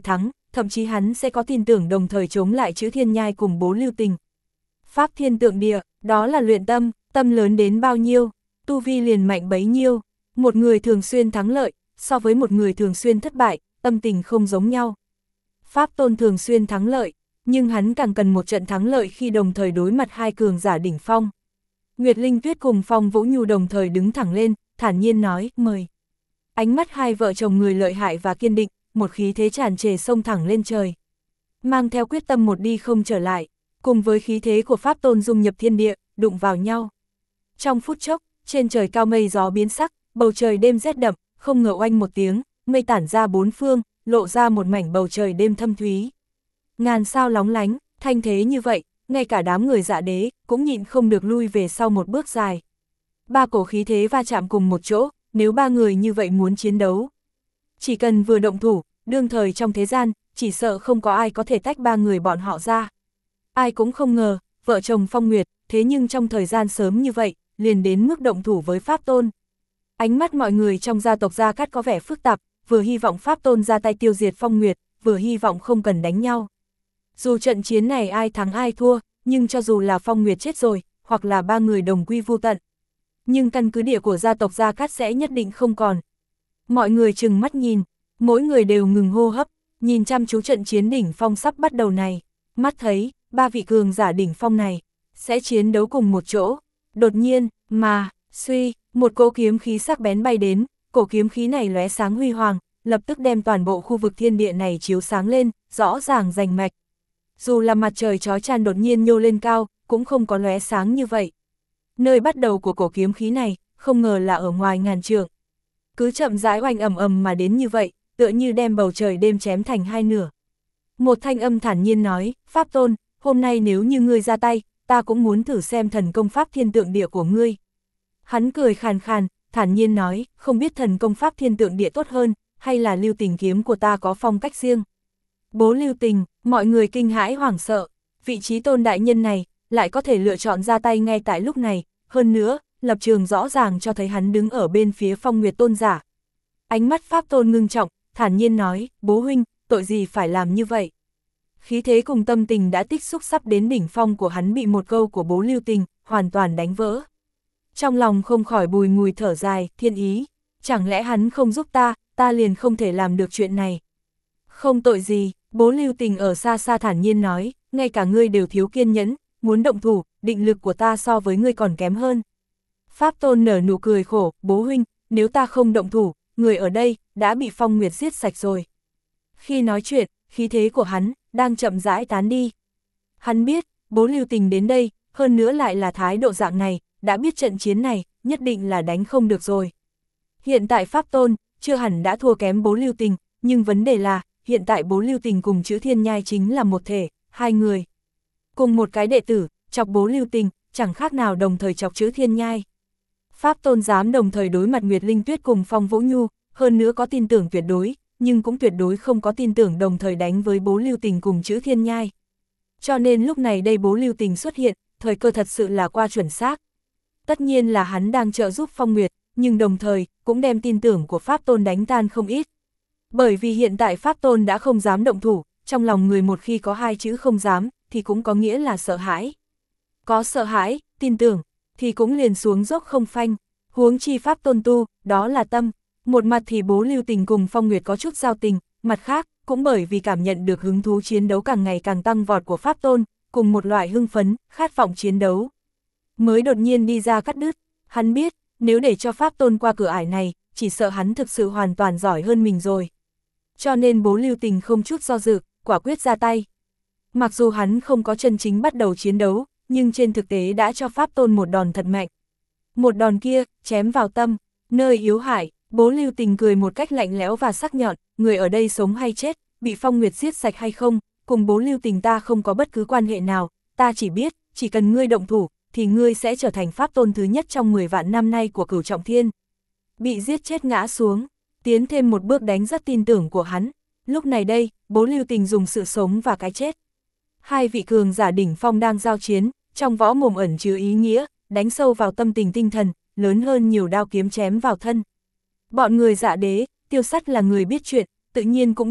thậm chí hắn sẽ có tin tưởng đồng thời chống lại chữ Thiên Nhai cùng Bố Lưu Tình. Pháp thiên tượng địa, đó là luyện tâm, tâm lớn đến bao nhiêu, tu vi liền mạnh bấy nhiêu. Một người thường xuyên thắng lợi, so với một người thường xuyên thất bại, tâm tình không giống nhau. Pháp Tôn thường xuyên thắng lợi, nhưng hắn càng cần một trận thắng lợi khi đồng thời đối mặt hai cường giả đỉnh phong. Nguyệt Linh Tuyết cùng Phong Vũ Nhu đồng thời đứng thẳng lên, thản nhiên nói, mời. Ánh mắt hai vợ chồng người lợi hại và kiên định, một khí thế tràn trề xông thẳng lên trời. Mang theo quyết tâm một đi không trở lại, cùng với khí thế của Pháp Tôn dung nhập thiên địa, đụng vào nhau. Trong phút chốc, trên trời cao mây gió biến sắc, bầu trời đêm rét đậm, không ngờ oanh một tiếng, mây tản ra bốn phương, lộ ra một mảnh bầu trời đêm thâm thúy. Ngàn sao lóng lánh, thanh thế như vậy, ngay cả đám người Dạ Đế cũng nhịn không được lui về sau một bước dài. Ba cổ khí thế va chạm cùng một chỗ, nếu ba người như vậy muốn chiến đấu, chỉ cần vừa động thủ, đương thời trong thế gian, chỉ sợ không có ai có thể tách ba người bọn họ ra. Ai cũng không ngờ, vợ chồng Phong Nguyệt, thế nhưng trong thời gian sớm như vậy, liền đến mức động thủ với Pháp Tôn. Ánh mắt mọi người trong gia tộc Gia Cát có vẻ phức tạp, vừa hy vọng Pháp Tôn ra tay tiêu diệt Phong Nguyệt, vừa hy vọng không cần đánh nhau. Dù trận chiến này ai thắng ai thua, nhưng cho dù là Phong Nguyệt chết rồi, hoặc là ba người đồng quy vu tận, nhưng căn cứ địa của gia tộc Gia Cát sẽ nhất định không còn. Mọi người trừng mắt nhìn, mỗi người đều ngừng hô hấp, nhìn chăm chú trận chiến đỉnh phong sắp bắt đầu này. Mắt thấy, ba vị cường giả đỉnh phong này, sẽ chiến đấu cùng một chỗ. Đột nhiên, mà, suy, một cỗ kiếm khí sắc bén bay đến, cổ kiếm khí này lóe sáng huy hoàng, lập tức đem toàn bộ khu vực thiên địa này chiếu sáng lên, rõ ràng rành mạch. Dù là mặt trời chói chang đột nhiên nhô lên cao, cũng không có lóe sáng như vậy. Nơi bắt đầu của cổ kiếm khí này, không ngờ là ở ngoài ngàn trượng. Cứ chậm rãi oanh ầm ầm mà đến như vậy, tựa như đem bầu trời đêm chém thành hai nửa. Một thanh âm thản nhiên nói, Pháp Tôn, hôm nay nếu như ngươi ra tay, ta cũng muốn thử xem thần công pháp thiên tượng địa của ngươi. Hắn cười khàn khàn, thản nhiên nói, không biết thần công pháp thiên tượng địa tốt hơn, hay là Lưu Tình kiếm của ta có phong cách riêng. Bố Lưu Tình, mọi người kinh hãi hoảng sợ, vị trí tôn đại nhân này, lại có thể lựa chọn ra tay ngay tại lúc này, hơn nữa, lập trường rõ ràng cho thấy hắn đứng ở bên phía Phong Nguyệt tôn giả. Ánh mắt Pháp Tôn ngưng trọng, thản nhiên nói, bố huynh, tội gì phải làm như vậy. Khí thế cùng tâm tình đã tích xúc sắp đến đỉnh phong của hắn bị một câu của bố Lưu Tình, hoàn toàn đánh vỡ. Trong lòng không khỏi bùi ngùi thở dài, thiên ý, chẳng lẽ hắn không giúp ta, ta liền không thể làm được chuyện này. Không tội gì, bố Lưu Tình ở xa xa thản nhiên nói, ngay cả ngươi đều thiếu kiên nhẫn, muốn động thủ, định lực của ta so với ngươi còn kém hơn. Pháp Tôn nở nụ cười khổ, bố huynh, nếu ta không động thủ, người ở đây, đã bị Phong Nguyệt giết sạch rồi. Khi nói chuyện, khí thế của hắn, đang chậm rãi tán đi. Hắn biết, bố Lưu Tình đến đây, hơn nữa lại là thái độ dạng này, đã biết trận chiến này, nhất định là đánh không được rồi. Hiện tại Pháp Tôn, chưa hẳn đã thua kém bố Lưu Tình, nhưng vấn đề là, hiện tại bố Lưu Tình cùng chữ Thiên Nhai chính là một thể, hai người. Cùng một cái đệ tử, chọc bố Lưu Tình, chẳng khác nào đồng thời chọc chữ Thiên Nhai. Pháp Tôn dám đồng thời đối mặt Nguyệt Linh Tuyết cùng Phong Vũ Nhu, hơn nữa có tin tưởng tuyệt đối, nhưng cũng tuyệt đối không có tin tưởng đồng thời đánh với bố Lưu Tình cùng chữ Thiên Nhai. Cho nên lúc này đây bố Lưu Tình xuất hiện, thời cơ thật sự là qua chuẩn xác. Tất nhiên là hắn đang trợ giúp Phong Nguyệt, nhưng đồng thời, cũng đem tin tưởng của Pháp Tôn đánh tan không ít. Bởi vì hiện tại Pháp Tôn đã không dám động thủ, trong lòng người một khi có hai chữ không dám, thì cũng có nghĩa là sợ hãi. Có sợ hãi, tin tưởng, thì cũng liền xuống dốc không phanh, huống chi Pháp Tôn tu, đó là tâm. Một mặt thì bố Lưu Tình cùng Phong Nguyệt có chút giao tình, mặt khác, cũng bởi vì cảm nhận được hứng thú chiến đấu càng ngày càng tăng vọt của Pháp Tôn, cùng một loại hưng phấn, khát vọng chiến đấu. Mới đột nhiên đi ra cắt đứt, hắn biết, nếu để cho Pháp Tôn qua cửa ải này, chỉ sợ hắn thực sự hoàn toàn giỏi hơn mình rồi. Cho nên bố Lưu Tình không chút do dự, quả quyết ra tay. Mặc dù hắn không có chân chính bắt đầu chiến đấu, nhưng trên thực tế đã cho Pháp Tôn một đòn thật mạnh. Một đòn kia, chém vào tâm, nơi yếu hại, bố Lưu Tình cười một cách lạnh lẽo và sắc nhọn, người ở đây sống hay chết, bị Phong Nguyệt giết sạch hay không, cùng bố Lưu Tình ta không có bất cứ quan hệ nào, ta chỉ biết, chỉ cần ngươi động thủ, thì ngươi sẽ trở thành Pháp Tôn thứ nhất trong mười vạn năm nay của Cửu Trọng Thiên. Bị giết chết ngã xuống, tiến thêm một bước đánh rất tin tưởng của hắn. Lúc này đây, bố Lưu Tình dùng sự sống và cái chết. Hai vị cường giả đỉnh phong đang giao chiến, trong võ mồm ẩn chứa ý nghĩa, đánh sâu vào tâm tình tinh thần, lớn hơn nhiều đao kiếm chém vào thân. Bọn người Dạ Đế, Tiêu Sắt là người biết chuyện, tự nhiên cũng biết,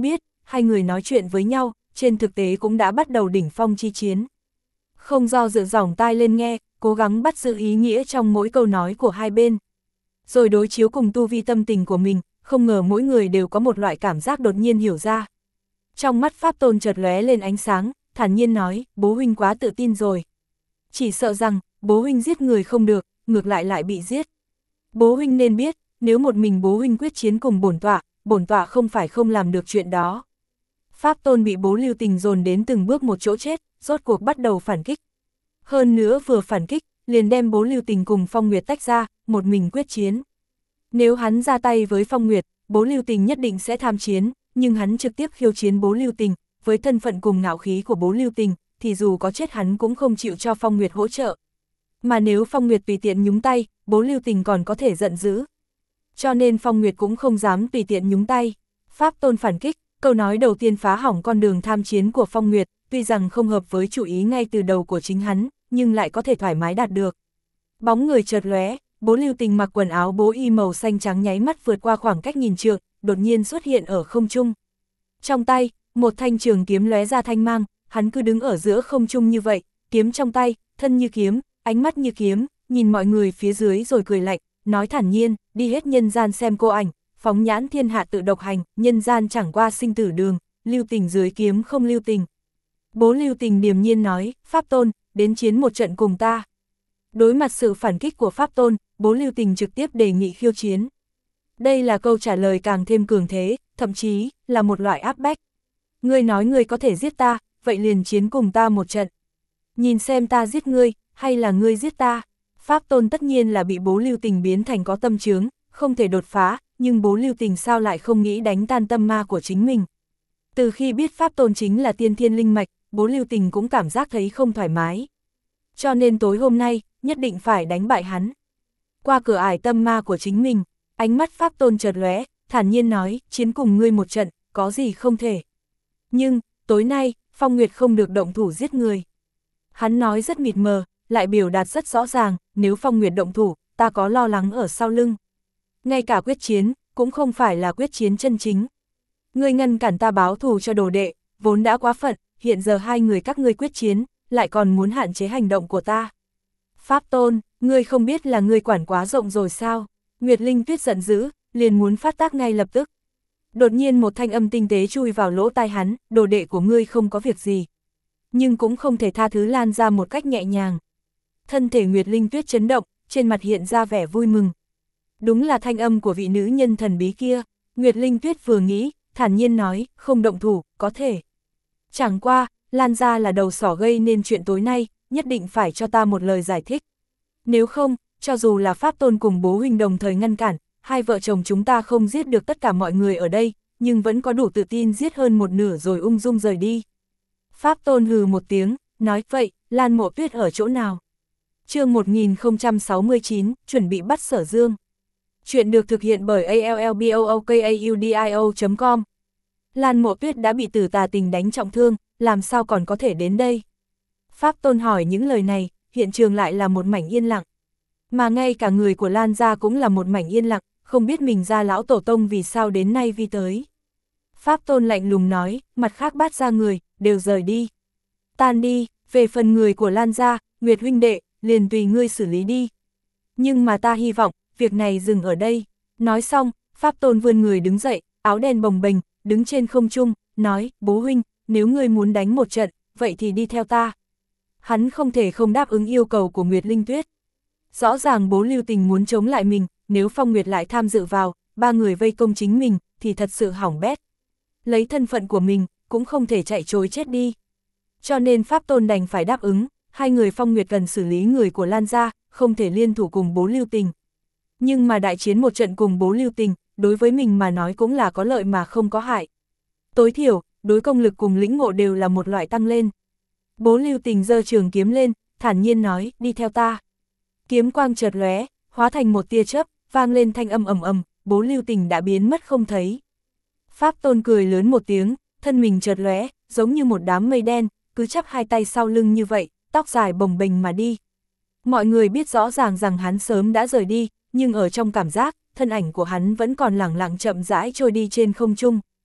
hai người nói chuyện với nhau, trên thực tế cũng đã bắt đầu đỉnh phong chi chiến. Không do dự dỏng tai lên nghe, cố gắng bắt giữ ý nghĩa trong mỗi câu nói của hai bên. Rồi đối chiếu cùng tu vi tâm tình của mình, không ngờ mỗi người đều có một loại cảm giác đột nhiên hiểu ra. Trong mắt Pháp Tôn chợt lóe lên ánh sáng, thản nhiên nói, bố huynh quá tự tin rồi. Chỉ sợ rằng, bố huynh giết người không được, ngược lại lại bị giết. Bố huynh nên biết, nếu một mình bố huynh quyết chiến cùng bổn tọa, bổn tọa không phải không làm được chuyện đó. Pháp Tôn bị bố Lưu Tình dồn đến từng bước một chỗ chết, rốt cuộc bắt đầu phản kích. Hơn nữa vừa phản kích, liền đem bố Lưu Tình cùng Phong Nguyệt tách ra, một mình quyết chiến. Nếu hắn ra tay với Phong Nguyệt, bố Lưu Tình nhất định sẽ tham chiến, nhưng hắn trực tiếp khiêu chiến bố Lưu Tình, với thân phận cùng ngạo khí của bố Lưu Tình, thì dù có chết hắn cũng không chịu cho Phong Nguyệt hỗ trợ. Mà nếu Phong Nguyệt tùy tiện nhúng tay, bố Lưu Tình còn có thể giận dữ. Cho nên Phong Nguyệt cũng không dám tùy tiện nhúng tay. Pháp Tôn phản kích, câu nói đầu tiên phá hỏng con đường tham chiến của Phong Nguyệt, tuy rằng không hợp với chủ ý ngay từ đầu của chính hắn, nhưng lại có thể thoải mái đạt được. Bóng người chợt lóe, bố Lưu Tình mặc quần áo bố y màu xanh trắng nháy mắt vượt qua khoảng cách nghìn trượng, đột nhiên xuất hiện ở không trung. Trong tay, một thanh trường kiếm lóe ra thanh mang, hắn cứ đứng ở giữa không trung như vậy, kiếm trong tay, thân như kiếm, ánh mắt như kiếm, nhìn mọi người phía dưới rồi cười lạnh, nói thản nhiên, đi hết nhân gian xem cô ảnh, phóng nhãn thiên hạ tự độc hành, nhân gian chẳng qua sinh tử đường, Lưu Tình dưới kiếm không lưu tình. Bố Lưu Tình điềm nhiên nói, Pháp Tôn, đến chiến một trận cùng ta. Đối mặt sự phản kích của Pháp Tôn, bố Lưu Tình trực tiếp đề nghị khiêu chiến. Đây là câu trả lời càng thêm cường thế, thậm chí là một loại áp bách. Ngươi nói ngươi có thể giết ta, vậy liền chiến cùng ta một trận. Nhìn xem ta giết ngươi, hay là ngươi giết ta. Pháp Tôn tất nhiên là bị bố Lưu Tình biến thành có tâm chướng, không thể đột phá, nhưng bố Lưu Tình sao lại không nghĩ đánh tan tâm ma của chính mình. Từ khi biết Pháp Tôn chính là tiên thiên linh mạch, bố Lưu Tình cũng cảm giác thấy không thoải mái. Cho nên tối hôm nay, nhất định phải đánh bại hắn. Qua cửa ải tâm ma của chính mình, ánh mắt Pháp Tôn chợt lóe, thản nhiên nói, chiến cùng ngươi một trận, có gì không thể. Nhưng, tối nay, Phong Nguyệt không được động thủ giết người. Hắn nói rất mịt mờ, lại biểu đạt rất rõ ràng, nếu Phong Nguyệt động thủ, ta có lo lắng ở sau lưng. Ngay cả quyết chiến, cũng không phải là quyết chiến chân chính. Ngươi ngăn cản ta báo thù cho đồ đệ, vốn đã quá phận, hiện giờ hai người các ngươi quyết chiến, lại còn muốn hạn chế hành động của ta. Pháp Tôn, ngươi không biết là ngươi quản quá rộng rồi sao? Nguyệt Linh Tuyết giận dữ, liền muốn phát tác ngay lập tức. Đột nhiên một thanh âm tinh tế chui vào lỗ tai hắn, đồ đệ của ngươi không có việc gì. Nhưng cũng không thể tha thứ Lan ra một cách nhẹ nhàng. Thân thể Nguyệt Linh Tuyết chấn động, trên mặt hiện ra vẻ vui mừng. Đúng là thanh âm của vị nữ nhân thần bí kia. Nguyệt Linh Tuyết vừa nghĩ, thản nhiên nói, không động thủ, có thể. Chẳng qua, Lan ra là đầu sỏ gây nên chuyện tối nay, nhất định phải cho ta một lời giải thích. Nếu không, cho dù là Pháp Tôn cùng bố huynh đồng thời ngăn cản, hai vợ chồng chúng ta không giết được tất cả mọi người ở đây, nhưng vẫn có đủ tự tin giết hơn một nửa rồi ung dung rời đi. Pháp Tôn hừ một tiếng, nói vậy, Lan Mộ Tuyết ở chỗ nào? Chương một nghìn không trăm sáu mươi chín, chuẩn bị bắt Sở Dương. Chuyện được thực hiện bởi a l l b o o k a u d i o chấm com. Lan Mộ Tuyết đã bị Tử Tà Tình đánh trọng thương, làm sao còn có thể đến đây? Pháp Tôn hỏi những lời này, hiện trường lại là một mảnh yên lặng. Mà ngay cả người của Lan gia cũng là một mảnh yên lặng, không biết mình gia lão tổ tông vì sao đến nay vi tới. Pháp Tôn lạnh lùng nói, mặt khác Bát gia người, đều rời đi. Tan đi, về phần người của Lan gia, Nguyệt huynh đệ, liền tùy ngươi xử lý đi. Nhưng mà ta hy vọng, việc này dừng ở đây. Nói xong, Pháp Tôn vươn người đứng dậy, áo đen bồng bềnh, đứng trên không trung, nói, bố huynh, nếu ngươi muốn đánh một trận, vậy thì đi theo ta. Hắn không thể không đáp ứng yêu cầu của Nguyệt Linh Tuyết. Rõ ràng bố Lưu Tình muốn chống lại mình, nếu Phong Nguyệt lại tham dự vào, ba người vây công chính mình, thì thật sự hỏng bét. Lấy thân phận của mình, cũng không thể chạy trối chết đi. Cho nên Pháp Tôn đành phải đáp ứng, hai người Phong Nguyệt cần xử lý người của Lan gia, không thể liên thủ cùng bố Lưu Tình. Nhưng mà đại chiến một trận cùng bố Lưu Tình, đối với mình mà nói cũng là có lợi mà không có hại. Tối thiểu, đối công lực cùng lĩnh ngộ đều là một loại tăng lên. Bố Lưu Tình giơ trường kiếm lên, thản nhiên nói, đi theo ta. Kiếm quang chợt lóe, hóa thành một tia chớp, vang lên thanh âm ầm ầm, bố Lưu Tình đã biến mất không thấy. Pháp Tôn cười lớn một tiếng, thân mình chợt lóe, giống như một đám mây đen, cứ chắp hai tay sau lưng như vậy, tóc dài bồng bềnh mà đi. Mọi người biết rõ ràng rằng hắn sớm đã rời đi, nhưng ở trong cảm giác, thân ảnh của hắn vẫn còn lẳng lặng chậm rãi trôi đi trên không trung.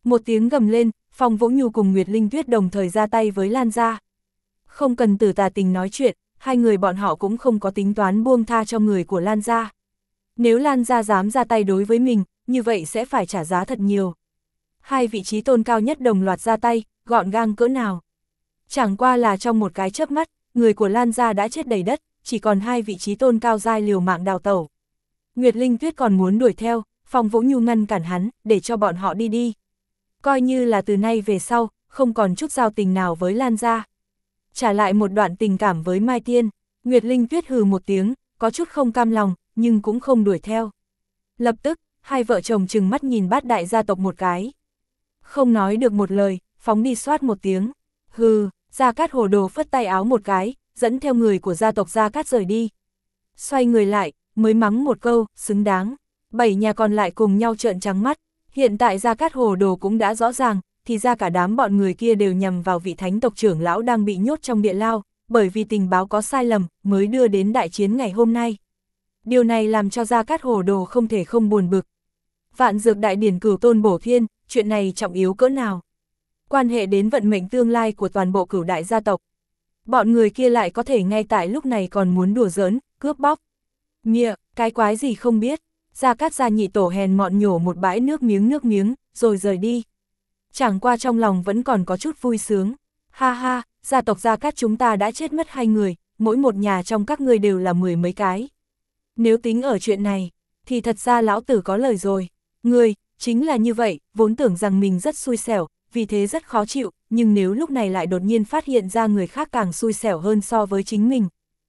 Một tiếng gầm lên, Phong Vũ Nhu cùng Nguyệt Linh Tuyết đồng thời ra tay với Lan gia. Không cần Tử Tà Tình nói chuyện, hai người bọn họ cũng không có tính toán buông tha cho người của Lan gia. Nếu Lan gia dám ra tay đối với mình, như vậy sẽ phải trả giá thật nhiều. Hai vị trí tôn cao nhất đồng loạt ra tay, gọn gàng cỡ nào. Chẳng qua là trong một cái chớp mắt, người của Lan gia đã chết đầy đất, chỉ còn hai vị trí tôn cao giai liều mạng đào tẩu. Nguyệt Linh Tuyết còn muốn đuổi theo, Phong Vũ Nhu ngăn cản hắn, để cho bọn họ đi đi. Coi như là từ nay về sau, không còn chút giao tình nào với Lan gia. Trả lại một đoạn tình cảm với Mai Tiên, Nguyệt Linh Tuyết hừ một tiếng, có chút không cam lòng, nhưng cũng không đuổi theo. Lập tức, hai vợ chồng trừng mắt nhìn Bát đại gia tộc một cái. Không nói được một lời, phóng đi xoát một tiếng. Hừ, Gia Cát Hồ Đồ phất tay áo một cái, dẫn theo người của gia tộc Gia Cát rời đi. Xoay người lại, mới mắng một câu, xứng đáng. Bảy nhà còn lại cùng nhau trợn trắng mắt. Hiện tại Gia Cát Hồ Đồ cũng đã rõ ràng, thì ra cả đám bọn người kia đều nhằm vào vị thánh tộc trưởng lão đang bị nhốt trong địa lao, bởi vì tình báo có sai lầm, mới đưa đến đại chiến ngày hôm nay. Điều này làm cho Gia Cát Hồ Đồ không thể không buồn bực. Vạn Dược Đại Điển Cửu Tôn bổ thiên, chuyện này trọng yếu cỡ nào? Quan hệ đến vận mệnh tương lai của toàn bộ Cửu đại gia tộc. Bọn người kia lại có thể ngay tại lúc này còn muốn đùa giỡn, cướp bóc. Mịa, cái quái gì không biết. Gia Cát gia nhị tổ hèn mọn nhổ một bãi nước miếng nước miếng, rồi rời đi. Chẳng qua trong lòng vẫn còn có chút vui sướng. Ha ha, gia tộc Gia Cát chúng ta đã chết mất hai người, mỗi một nhà trong các ngươi đều là mười mấy cái. Nếu tính ở chuyện này, thì thật ra lão tử có lời rồi. Ngươi, chính là như vậy, vốn tưởng rằng mình rất xui xẻo, vì thế rất khó chịu, nhưng nếu lúc này lại đột nhiên phát hiện ra người khác càng xui xẻo hơn so với chính mình,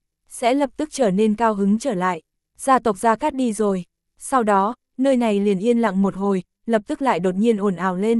sẽ lập tức trở nên cao hứng trở lại. Gia tộc Gia Cát đi rồi. Sau đó, nơi này liền yên lặng một hồi, lập tức lại đột nhiên ồn ào lên.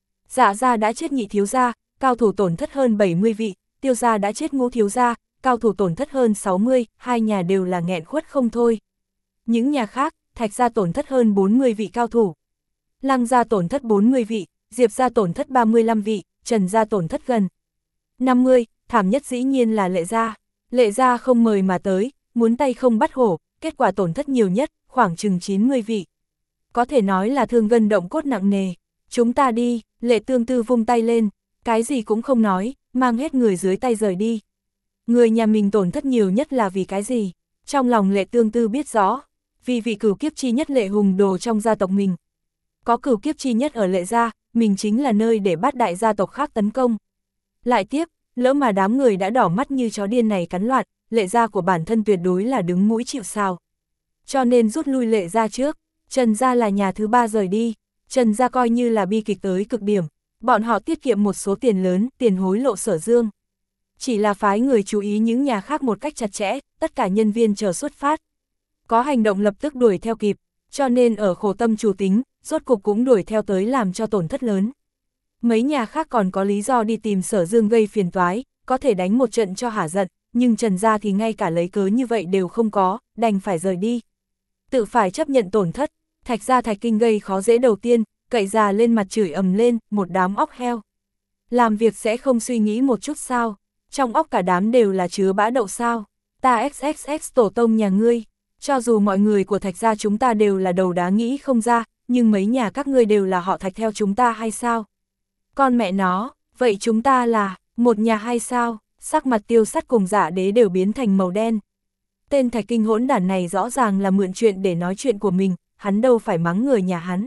Dạ gia đã chết nhị thiếu gia, cao thủ tổn thất hơn bảy mươi vị, Tiêu gia đã chết ngũ thiếu gia, cao thủ tổn thất hơn sáu mươi, hai nhà đều là nghẹn khuất không thôi. Những nhà khác, Thạch gia tổn thất hơn bốn mươi vị cao thủ. Lăng gia tổn thất bốn mươi vị, Diệp gia tổn thất ba mươi lăm vị, Trần gia tổn thất gần năm mươi, thảm nhất dĩ nhiên là Lệ gia. Lệ gia không mời mà tới, muốn tay không bắt hổ, kết quả tổn thất nhiều nhất, khoảng chừng chín mươi vị. Có thể nói là thương gân động cốt nặng nề. Chúng ta đi, Lệ Tương Tư vung tay lên, cái gì cũng không nói, mang hết người dưới tay rời đi. Người nhà mình tổn thất nhiều nhất là vì cái gì? Trong lòng Lệ Tương Tư biết rõ, vì vị cửu kiếp chi nhất Lệ Hùng Đồ trong gia tộc mình. Có cửu kiếp chi nhất ở Lệ gia, mình chính là nơi để Bát đại gia tộc khác tấn công. Lại tiếp, lỡ mà đám người đã đỏ mắt như chó điên này cắn loạn, Lệ gia của bản thân tuyệt đối là đứng mũi chịu sào. Cho nên rút lui Lệ gia trước, Trần gia là nhà thứ ba rời đi. Trần gia coi như là bi kịch tới cực điểm, bọn họ tiết kiệm một số tiền lớn, tiền hối lộ Sở Dương. Chỉ là phái người chú ý những nhà khác một cách chặt chẽ, tất cả nhân viên chờ xuất phát. Có hành động lập tức đuổi theo kịp, cho nên ở khổ tâm chủ tính, rốt cục cũng đuổi theo tới làm cho tổn thất lớn. Mấy nhà khác còn có lý do đi tìm Sở Dương gây phiền toái, có thể đánh một trận cho hả giận, nhưng Trần gia thì ngay cả lấy cớ như vậy đều không có, đành phải rời đi. Tự phải chấp nhận tổn thất. Thạch gia Thạch Kinh gây khó dễ đầu tiên, cậy già lên mặt chửi ầm lên, một đám óc heo. Làm việc sẽ không suy nghĩ một chút sao, trong óc cả đám đều là chứa bã đậu sao, ta xx xx tổ tông nhà ngươi, cho dù mọi người của Thạch gia chúng ta đều là đầu đá nghĩ không ra, nhưng mấy nhà các ngươi đều là họ Thạch theo chúng ta hay sao? Con mẹ nó, vậy chúng ta là một nhà hay sao? Sắc mặt Tiêu Sắt cùng Dạ Đế đều biến thành màu đen. Tên Thạch Kinh hỗn đản này rõ ràng là mượn chuyện để nói chuyện của mình, hắn đâu phải mắng người nhà hắn.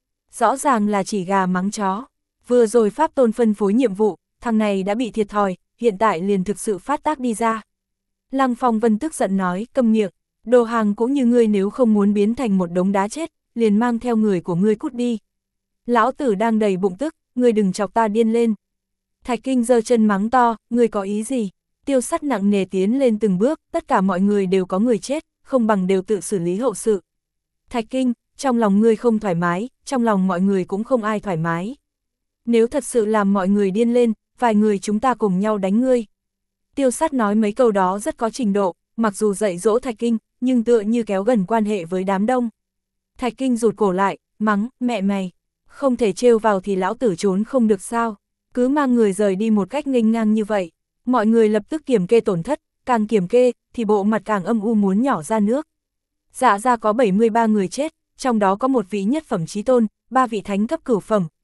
Rõ ràng là chỉ gà mắng chó. Vừa rồi Pháp Tôn phân phối nhiệm vụ, thằng này đã bị thiệt thòi, hiện tại liền thực sự phát tác đi ra. Lăng Phong Vân tức giận nói, câm miệng, đồ hàng cũng như ngươi nếu không muốn biến thành một đống đá chết, liền mang theo người của ngươi cút đi. Lão tử đang đầy bụng tức, ngươi đừng chọc ta điên lên. Thạch Kinh giơ chân mắng to, ngươi có ý gì? Tiêu Sắt nặng nề tiến lên từng bước, tất cả mọi người đều có người chết, không bằng đều tự xử lý hậu sự. Thạch Kinh, trong lòng ngươi không thoải mái, trong lòng mọi người cũng không ai thoải mái. Nếu thật sự làm mọi người điên lên, vài người chúng ta cùng nhau đánh ngươi. Tiêu Sắt nói mấy câu đó rất có trình độ, mặc dù dạy dỗ Thạch Kinh, nhưng tựa như kéo gần quan hệ với đám đông. Thạch Kinh rụt cổ lại, mắng, mẹ mày, không thể trêu vào thì lão tử trốn không được sao, cứ mang người rời đi một cách nghênh ngang như vậy. Mọi người lập tức kiểm kê tổn thất, càng kiểm kê, thì bộ mặt càng âm u muốn nhỏ ra nước. Dạ gia có bảy mươi ba người chết, trong đó có một vị nhất phẩm chí tôn, ba vị thánh cấp cửu phẩm,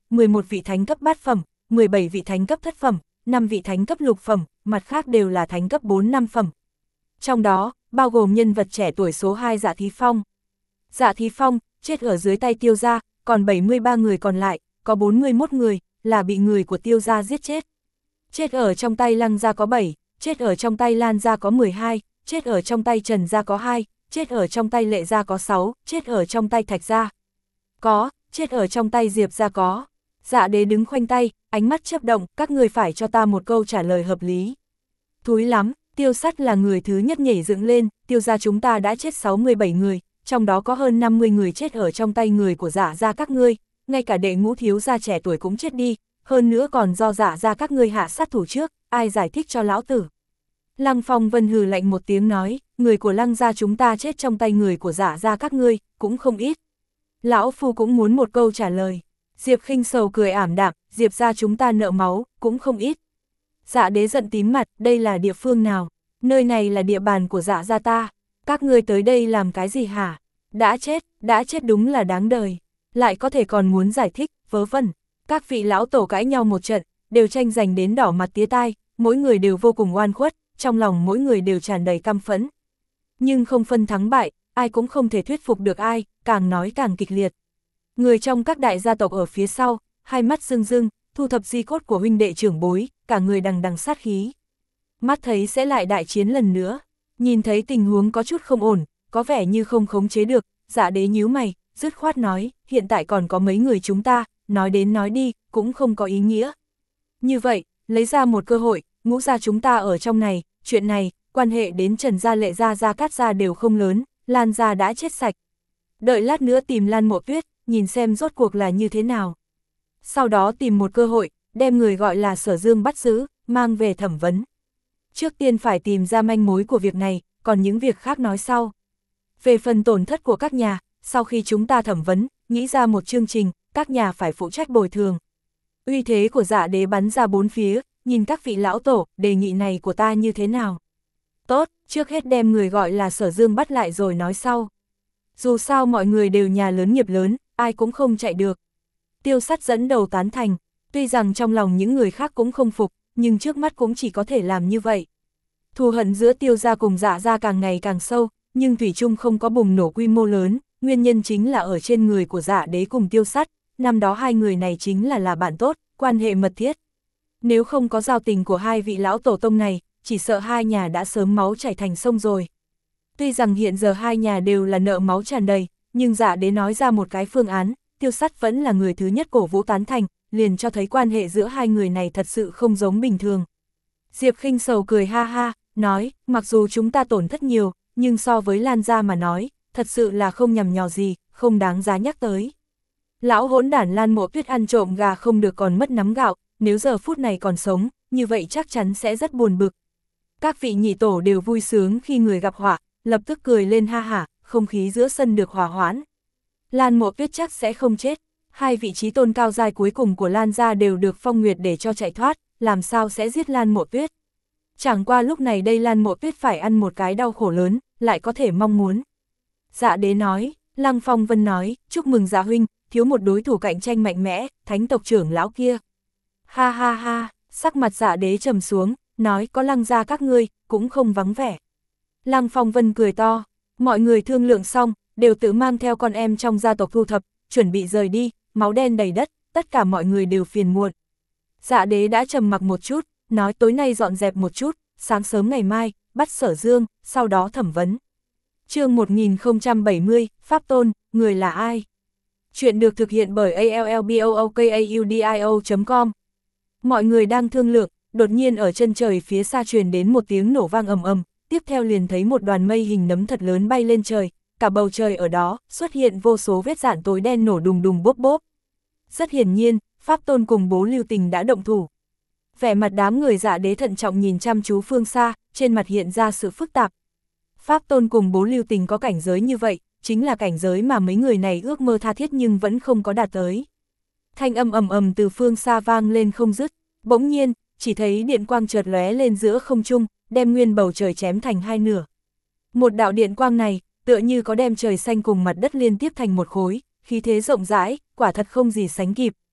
mười một vị thánh cấp bát phẩm, mười bảy vị thánh cấp thất phẩm, năm vị thánh cấp lục phẩm, mặt khác đều là thánh cấp bốn năm phẩm. Trong đó, bao gồm nhân vật trẻ tuổi số hai Dạ Thí Phong. Dạ Thí Phong, chết ở dưới tay Tiêu gia, còn bảy mươi ba người còn lại, có bốn mươi mốt người, là bị người của Tiêu gia giết chết. Chết ở trong tay Lăng gia có bảy, chết ở trong tay Lan gia có mười hai, chết ở trong tay Trần gia có hai, chết ở trong tay Lệ gia có sáu, chết ở trong tay Thạch gia có, chết ở trong tay Diệp gia có. Dạ Đế đứng khoanh tay, ánh mắt chớp động, các người phải cho ta một câu trả lời hợp lý. Thúi lắm, Tiêu Sắt là người thứ nhất nhảy dựng lên, Tiêu gia chúng ta đã chết sáu mươi bảy người, trong đó có hơn năm mươi người chết ở trong tay người của Dạ gia các ngươi, ngay cả đệ ngũ thiếu gia trẻ tuổi cũng chết đi, hơn nữa còn do Dạ gia các ngươi hạ sát thủ trước, ai giải thích cho lão tử. Lăng Phong Vân hừ lạnh một tiếng nói, người của Lăng gia chúng ta chết trong tay người của Dạ gia các ngươi, cũng không ít. Lão phu cũng muốn một câu trả lời. Diệp Khinh Sầu cười ảm đạm, Diệp gia chúng ta nợ máu, cũng không ít. Dạ Đế giận tím mặt, đây là địa phương nào? Nơi này là địa bàn của Dạ gia ta. Các ngươi tới đây làm cái gì hả? Đã chết, đã chết đúng là đáng đời. Lại có thể còn muốn giải thích, vớ vẩn. Các vị lão tổ cãi nhau một trận, đều tranh giành đến đỏ mặt tía tai, mỗi người đều vô cùng oan khuất, trong lòng mỗi người đều tràn đầy căm phẫn. Nhưng không phân thắng bại, ai cũng không thể thuyết phục được ai, càng nói càng kịch liệt. Người trong các đại gia tộc ở phía sau, hai mắt rưng rưng, thu thập di cốt của huynh đệ trưởng bối, cả người đằng đằng sát khí. Mắt thấy sẽ lại đại chiến lần nữa, nhìn thấy tình huống có chút không ổn, có vẻ như không khống chế được, Dạ Đế nhíu mày, dứt khoát nói, hiện tại còn có mấy người chúng ta, nói đến nói đi, cũng không có ý nghĩa. Như vậy, lấy ra một cơ hội, Ngũ gia chúng ta ở trong này, chuyện này, quan hệ đến Trần gia, Lệ gia, Gia Cát gia đều không lớn, Lan gia đã chết sạch. Đợi lát nữa tìm Lan Mộ Tuyết, nhìn xem rốt cuộc là như thế nào. Sau đó tìm một cơ hội, đem người gọi là Sở Dương bắt giữ, mang về thẩm vấn. Trước tiên phải tìm ra manh mối của việc này, còn những việc khác nói sau. Về phần tổn thất của các nhà, sau khi chúng ta thẩm vấn, nghĩ ra một chương trình, các nhà phải phụ trách bồi thường. Uy thế của Dạ Đế bắn ra bốn phía, nhìn các vị lão tổ, đề nghị này của ta như thế nào? Tốt, trước hết đem người gọi là Sở Dương bắt lại rồi nói sau. Dù sao mọi người đều nhà lớn nghiệp lớn, ai cũng không chạy được. Tiêu Sắt dẫn đầu tán thành, tuy rằng trong lòng những người khác cũng không phục, nhưng trước mắt cũng chỉ có thể làm như vậy. Thù hận giữa Tiêu gia cùng Dạ gia càng ngày càng sâu, nhưng thủy chung không có bùng nổ quy mô lớn, nguyên nhân chính là ở trên người của Dạ Đế cùng Tiêu Sắt, năm đó hai người này chính là là bạn tốt, quan hệ mật thiết. Nếu không có giao tình của hai vị lão tổ tông này, chỉ sợ hai nhà đã sớm máu chảy thành sông rồi. Tuy rằng hiện giờ hai nhà đều là nợ máu tràn đầy, nhưng Dạ Đế nói ra một cái phương án, Tiêu Sắt vẫn là người thứ nhất cổ vũ tán thành, liền cho thấy quan hệ giữa hai người này thật sự không giống bình thường. Diệp Khinh Sầu cười ha ha, nói, mặc dù chúng ta tổn thất nhiều, nhưng so với Lan gia mà nói, thật sự là không nhằm nhò gì, không đáng giá nhắc tới. Lão hỗn đản Lan Mộ Tuyết ăn trộm gà không được còn mất nắm gạo, nếu giờ phút này còn sống, như vậy chắc chắn sẽ rất buồn bực. Các vị nhị tổ đều vui sướng khi người gặp họa, lập tức cười lên ha hả, không khí giữa sân được hòa hoãn. Lan Mộ Tuyết chắc sẽ không chết, hai vị trí tôn cao giai cuối cùng của Lan gia đều được Phong Nguyệt để cho chạy thoát, làm sao sẽ giết Lan Mộ Tuyết. Chẳng qua lúc này đây Lan Mộ Tuyết phải ăn một cái đau khổ lớn, lại có thể mong muốn. Dạ Đế nói, Lăng Phong Vân nói, chúc mừng Dạ huynh, thiếu một đối thủ cạnh tranh mạnh mẽ, thánh tộc trưởng lão kia. Ha ha ha, sắc mặt Dạ Đế trầm xuống, nói có Lăng gia các ngươi, cũng không vắng vẻ. Lăng Phong Vân cười to, mọi người thương lượng xong, đều tự mang theo con em trong gia tộc thu thập, chuẩn bị rời đi, máu đen đầy đất, tất cả mọi người đều phiền muộn. Dạ Đế đã trầm mặc một chút, nói tối nay dọn dẹp một chút, sáng sớm ngày mai, bắt Sở Dương, sau đó thẩm vấn. Chương một nghìn không trăm bảy mươi, Pháp Tôn, người là ai? Chuyện được thực hiện bởi a l l b o o k a u d i o chấm com. Mọi người đang thương lượng, đột nhiên ở chân trời phía xa truyền đến một tiếng nổ vang ầm ầm, tiếp theo liền thấy một đoàn mây hình nấm thật lớn bay lên trời, cả bầu trời ở đó xuất hiện vô số vết rạn tối đen nổ đùng đùng bốp bốp. Rất hiển nhiên, Pháp Tôn cùng Bố Lưu Tình đã động thủ. Vẻ mặt đám người Dạ Đế thận trọng nhìn chăm chú phương xa, trên mặt hiện ra sự phức tạp. Pháp Tôn cùng Bố Lưu Tình có cảnh giới như vậy, chính là cảnh giới mà mấy người này ước mơ tha thiết nhưng vẫn không có đạt tới. Thanh âm ầm ầm từ phương xa vang lên không dứt, bỗng nhiên, chỉ thấy điện quang chợt lóe lên giữa không trung, đem nguyên bầu trời chém thành hai nửa. Một đạo điện quang này, tựa như có đem trời xanh cùng mặt đất liên tiếp thành một khối, khí thế rộng rãi, quả thật không gì sánh kịp.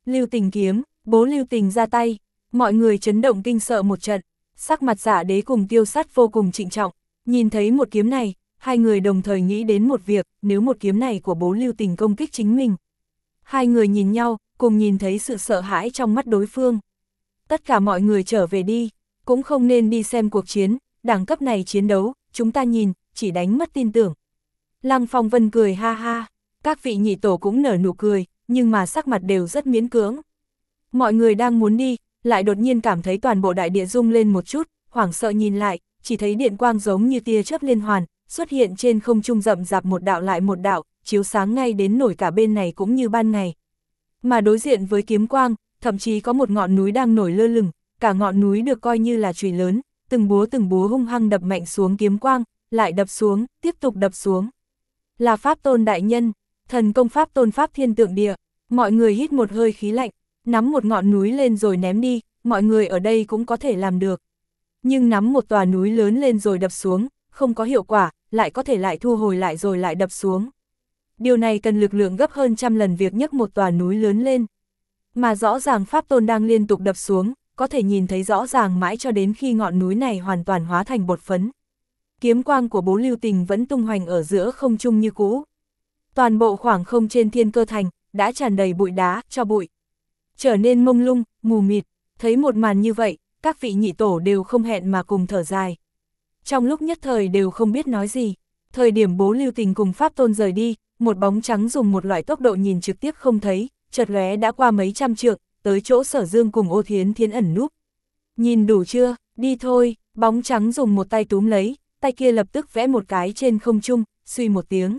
Lưu Tình kiếm, Bố Lưu Tình ra tay, mọi người chấn động kinh sợ một trận, sắc mặt Giả Đế cùng Tiêu Sắt vô cùng trịnh trọng, nhìn thấy một kiếm này, hai người đồng thời nghĩ đến một việc, nếu một kiếm này của Bố Lưu Tình công kích chính mình. Hai người nhìn nhau, cùng nhìn thấy sự sợ hãi trong mắt đối phương. Tất cả mọi người trở về đi, cũng không nên đi xem cuộc chiến, đẳng cấp này chiến đấu, chúng ta nhìn, chỉ đánh mất tin tưởng. Lăng Phong Vân cười ha ha, các vị nhị tổ cũng nở nụ cười, nhưng mà sắc mặt đều rất miễn cưỡng. Mọi người đang muốn đi, lại đột nhiên cảm thấy toàn bộ đại địa rung lên một chút, hoảng sợ nhìn lại, chỉ thấy điện quang giống như tia chớp liên hoàn, xuất hiện trên không trung rậm rạp một đạo lại một đạo, chiếu sáng ngay đến nổi cả bên này cũng như ban ngày. Mà đối diện với kiếm quang, thậm chí có một ngọn núi đang nổi lơ lửng, cả ngọn núi được coi như là chùy lớn, từng búa từng búa hung hăng đập mạnh xuống kiếm quang, lại đập xuống, tiếp tục đập xuống. Là Pháp Tôn đại nhân, thần công Pháp Tôn Pháp Thiên Tượng Địa, mọi người hít một hơi khí lạnh, nắm một ngọn núi lên rồi ném đi, mọi người ở đây cũng có thể làm được. Nhưng nắm một tòa núi lớn lên rồi đập xuống, không có hiệu quả, lại có thể lại thu hồi lại rồi lại đập xuống. Điều này cần lực lượng gấp hơn trăm lần việc nhấc một tòa núi lớn lên. Mà rõ ràng Pháp Tôn đang liên tục đập xuống, có thể nhìn thấy rõ ràng mãi cho đến khi ngọn núi này hoàn toàn hóa thành bột phấn. Kiếm quang của Bố Lưu Tình vẫn tung hoành ở giữa không trung như cũ. Toàn bộ khoảng không trên Thiên Cơ Thành đã tràn đầy bụi đá, cho bụi. Trở nên mông lung, mù mịt, thấy một màn như vậy, các vị nhị tổ đều không hẹn mà cùng thở dài. Trong lúc nhất thời đều không biết nói gì, thời điểm Bố Lưu Tình cùng Pháp Tôn rời đi, một bóng trắng dùng một loại tốc độ nhìn trực tiếp không thấy, chợt lóe đã qua mấy trăm trượng, tới chỗ Sở Dương cùng Ô Thiến Thiến ẩn núp. Nhìn đủ chưa, đi thôi, bóng trắng dùng một tay túm lấy, tay kia lập tức vẽ một cái trên không trung, suy một tiếng.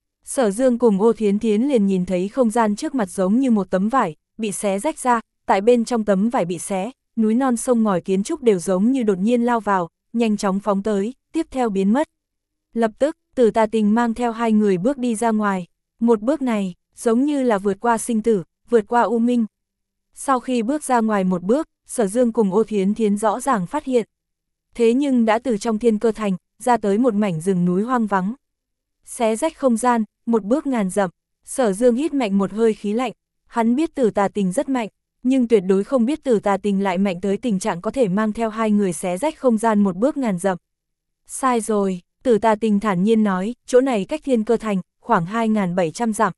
Sở Dương cùng Ô Thiến Thiến liền nhìn thấy không gian trước mặt giống như một tấm vải, bị xé rách ra, tại bên trong tấm vải bị xé, núi non sông ngòi kiến trúc đều giống như đột nhiên lao vào, nhanh chóng phóng tới, tiếp theo biến mất. Lập tức, Tử Tà Tình mang theo hai người bước đi ra ngoài, một bước này, giống như là vượt qua sinh tử, vượt qua u minh. Sau khi bước ra ngoài một bước, Sở Dương cùng Ô Thiến Thiến rõ ràng phát hiện. Thế nhưng đã từ trong Thiên Cơ Thành, ra tới một mảnh rừng núi hoang vắng. Xé rách không gian, một bước ngàn dặm, Sở Dương hít mạnh một hơi khí lạnh, hắn biết Tử Tà Tình rất mạnh, nhưng tuyệt đối không biết Tử Tà Tình lại mạnh tới tình trạng có thể mang theo hai người xé rách không gian một bước ngàn dặm. Sai rồi, Tử Tà Tình thản nhiên nói, chỗ này cách Thiên Cơ Thành, khoảng hai nghìn bảy trăm dặm.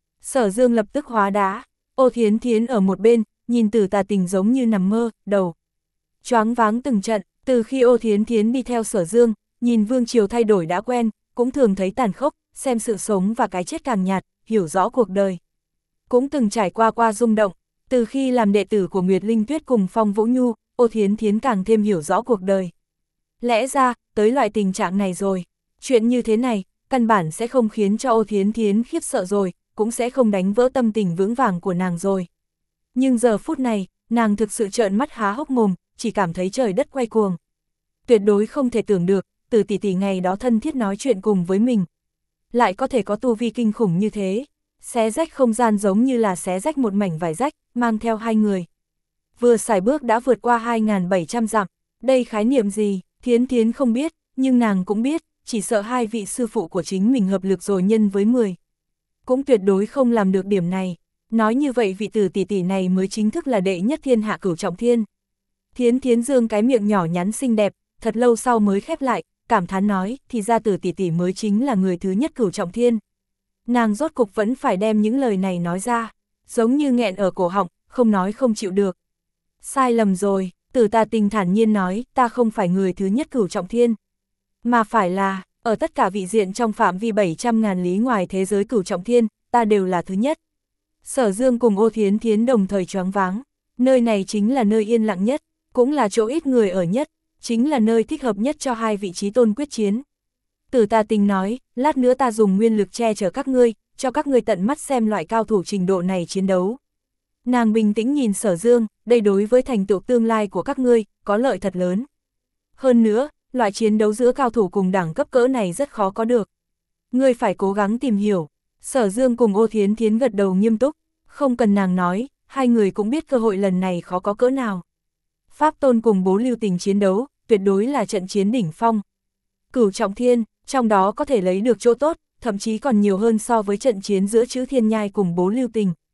Sở Dương lập tức hóa đá, Ô Thiến Thiến ở một bên, nhìn Tử Tà Tình giống như nằm mơ, đầu choáng váng từng trận, từ khi Ô Thiến Thiến đi theo Sở Dương, nhìn vương triều thay đổi đã quen, cũng thường thấy tàn khốc, xem sự sống và cái chết càng nhạt, hiểu rõ cuộc đời. Cũng từng trải qua qua rung động, từ khi làm đệ tử của Nguyệt Linh Tuyết cùng Phong Vũ Nhu, Ô Thiến Thiến càng thêm hiểu rõ cuộc đời. Lẽ ra, tới loại tình trạng này rồi, chuyện như thế này, căn bản sẽ không khiến cho Ô Thiến Thiến khiếp sợ rồi, cũng sẽ không đánh vỡ tâm tình vững vàng của nàng rồi. Nhưng giờ phút này, nàng thực sự trợn mắt há hốc mồm, chỉ cảm thấy trời đất quay cuồng. Tuyệt đối không thể tưởng được, từ tỷ tỷ ngày đó thân thiết nói chuyện cùng với mình, lại có thể có tu vi kinh khủng như thế, xé rách không gian giống như là xé rách một mảnh vải rách, mang theo hai người. Vừa xài bước đã vượt qua hai nghìn bảy trăm dặm, đây khái niệm gì, Thiến Thiến không biết, nhưng nàng cũng biết, chỉ sợ hai vị sư phụ của chính mình hợp lực rồi nhân với mười. Cũng tuyệt đối không làm được điểm này, nói như vậy vị tử tỷ tỷ này mới chính thức là đệ nhất thiên hạ cửu trọng thiên. Thiến Thiến dương cái miệng nhỏ nhắn xinh đẹp, thật lâu sau mới khép lại, cảm thán nói, thì ra tử tỷ tỷ mới chính là người thứ nhất cửu trọng thiên. Nàng rốt cục vẫn phải đem những lời này nói ra, giống như nghẹn ở cổ họng, không nói không chịu được. Sai lầm rồi, Tử Tà Tình thản nhiên nói, ta không phải người thứ nhất cửu trọng thiên, mà phải là, ở tất cả vị diện trong phạm vi bảy trăm ngàn lý ngoài thế giới cửu trọng thiên, ta đều là thứ nhất. Sở Dương cùng Ô Thiến Thiến đồng thời choáng váng, nơi này chính là nơi yên lặng nhất, cũng là chỗ ít người ở nhất, chính là nơi thích hợp nhất cho hai vị trí tôn quyết chiến. Tử Tà Tình nói, lát nữa ta dùng nguyên lực che chở các ngươi, cho các ngươi tận mắt xem loại cao thủ trình độ này chiến đấu. Nàng bình tĩnh nhìn Sở Dương, đây đối với thành tựu tương lai của các ngươi, có lợi thật lớn. Hơn nữa, loại chiến đấu giữa cao thủ cùng đẳng cấp cỡ này rất khó có được. Ngươi phải cố gắng tìm hiểu. Sở Dương cùng Ô Thiến Thiến gật đầu nghiêm túc, không cần nàng nói, hai người cũng biết cơ hội lần này khó có cỡ nào. Pháp Tôn cùng Bố Lưu Tình chiến đấu, tuyệt đối là trận chiến đỉnh phong. Cửu trọng thiên, trong đó có thể lấy được chỗ tốt, thậm chí còn nhiều hơn so với trận chiến giữa Chữ Thiên Nhai cùng Bố Lưu Tình.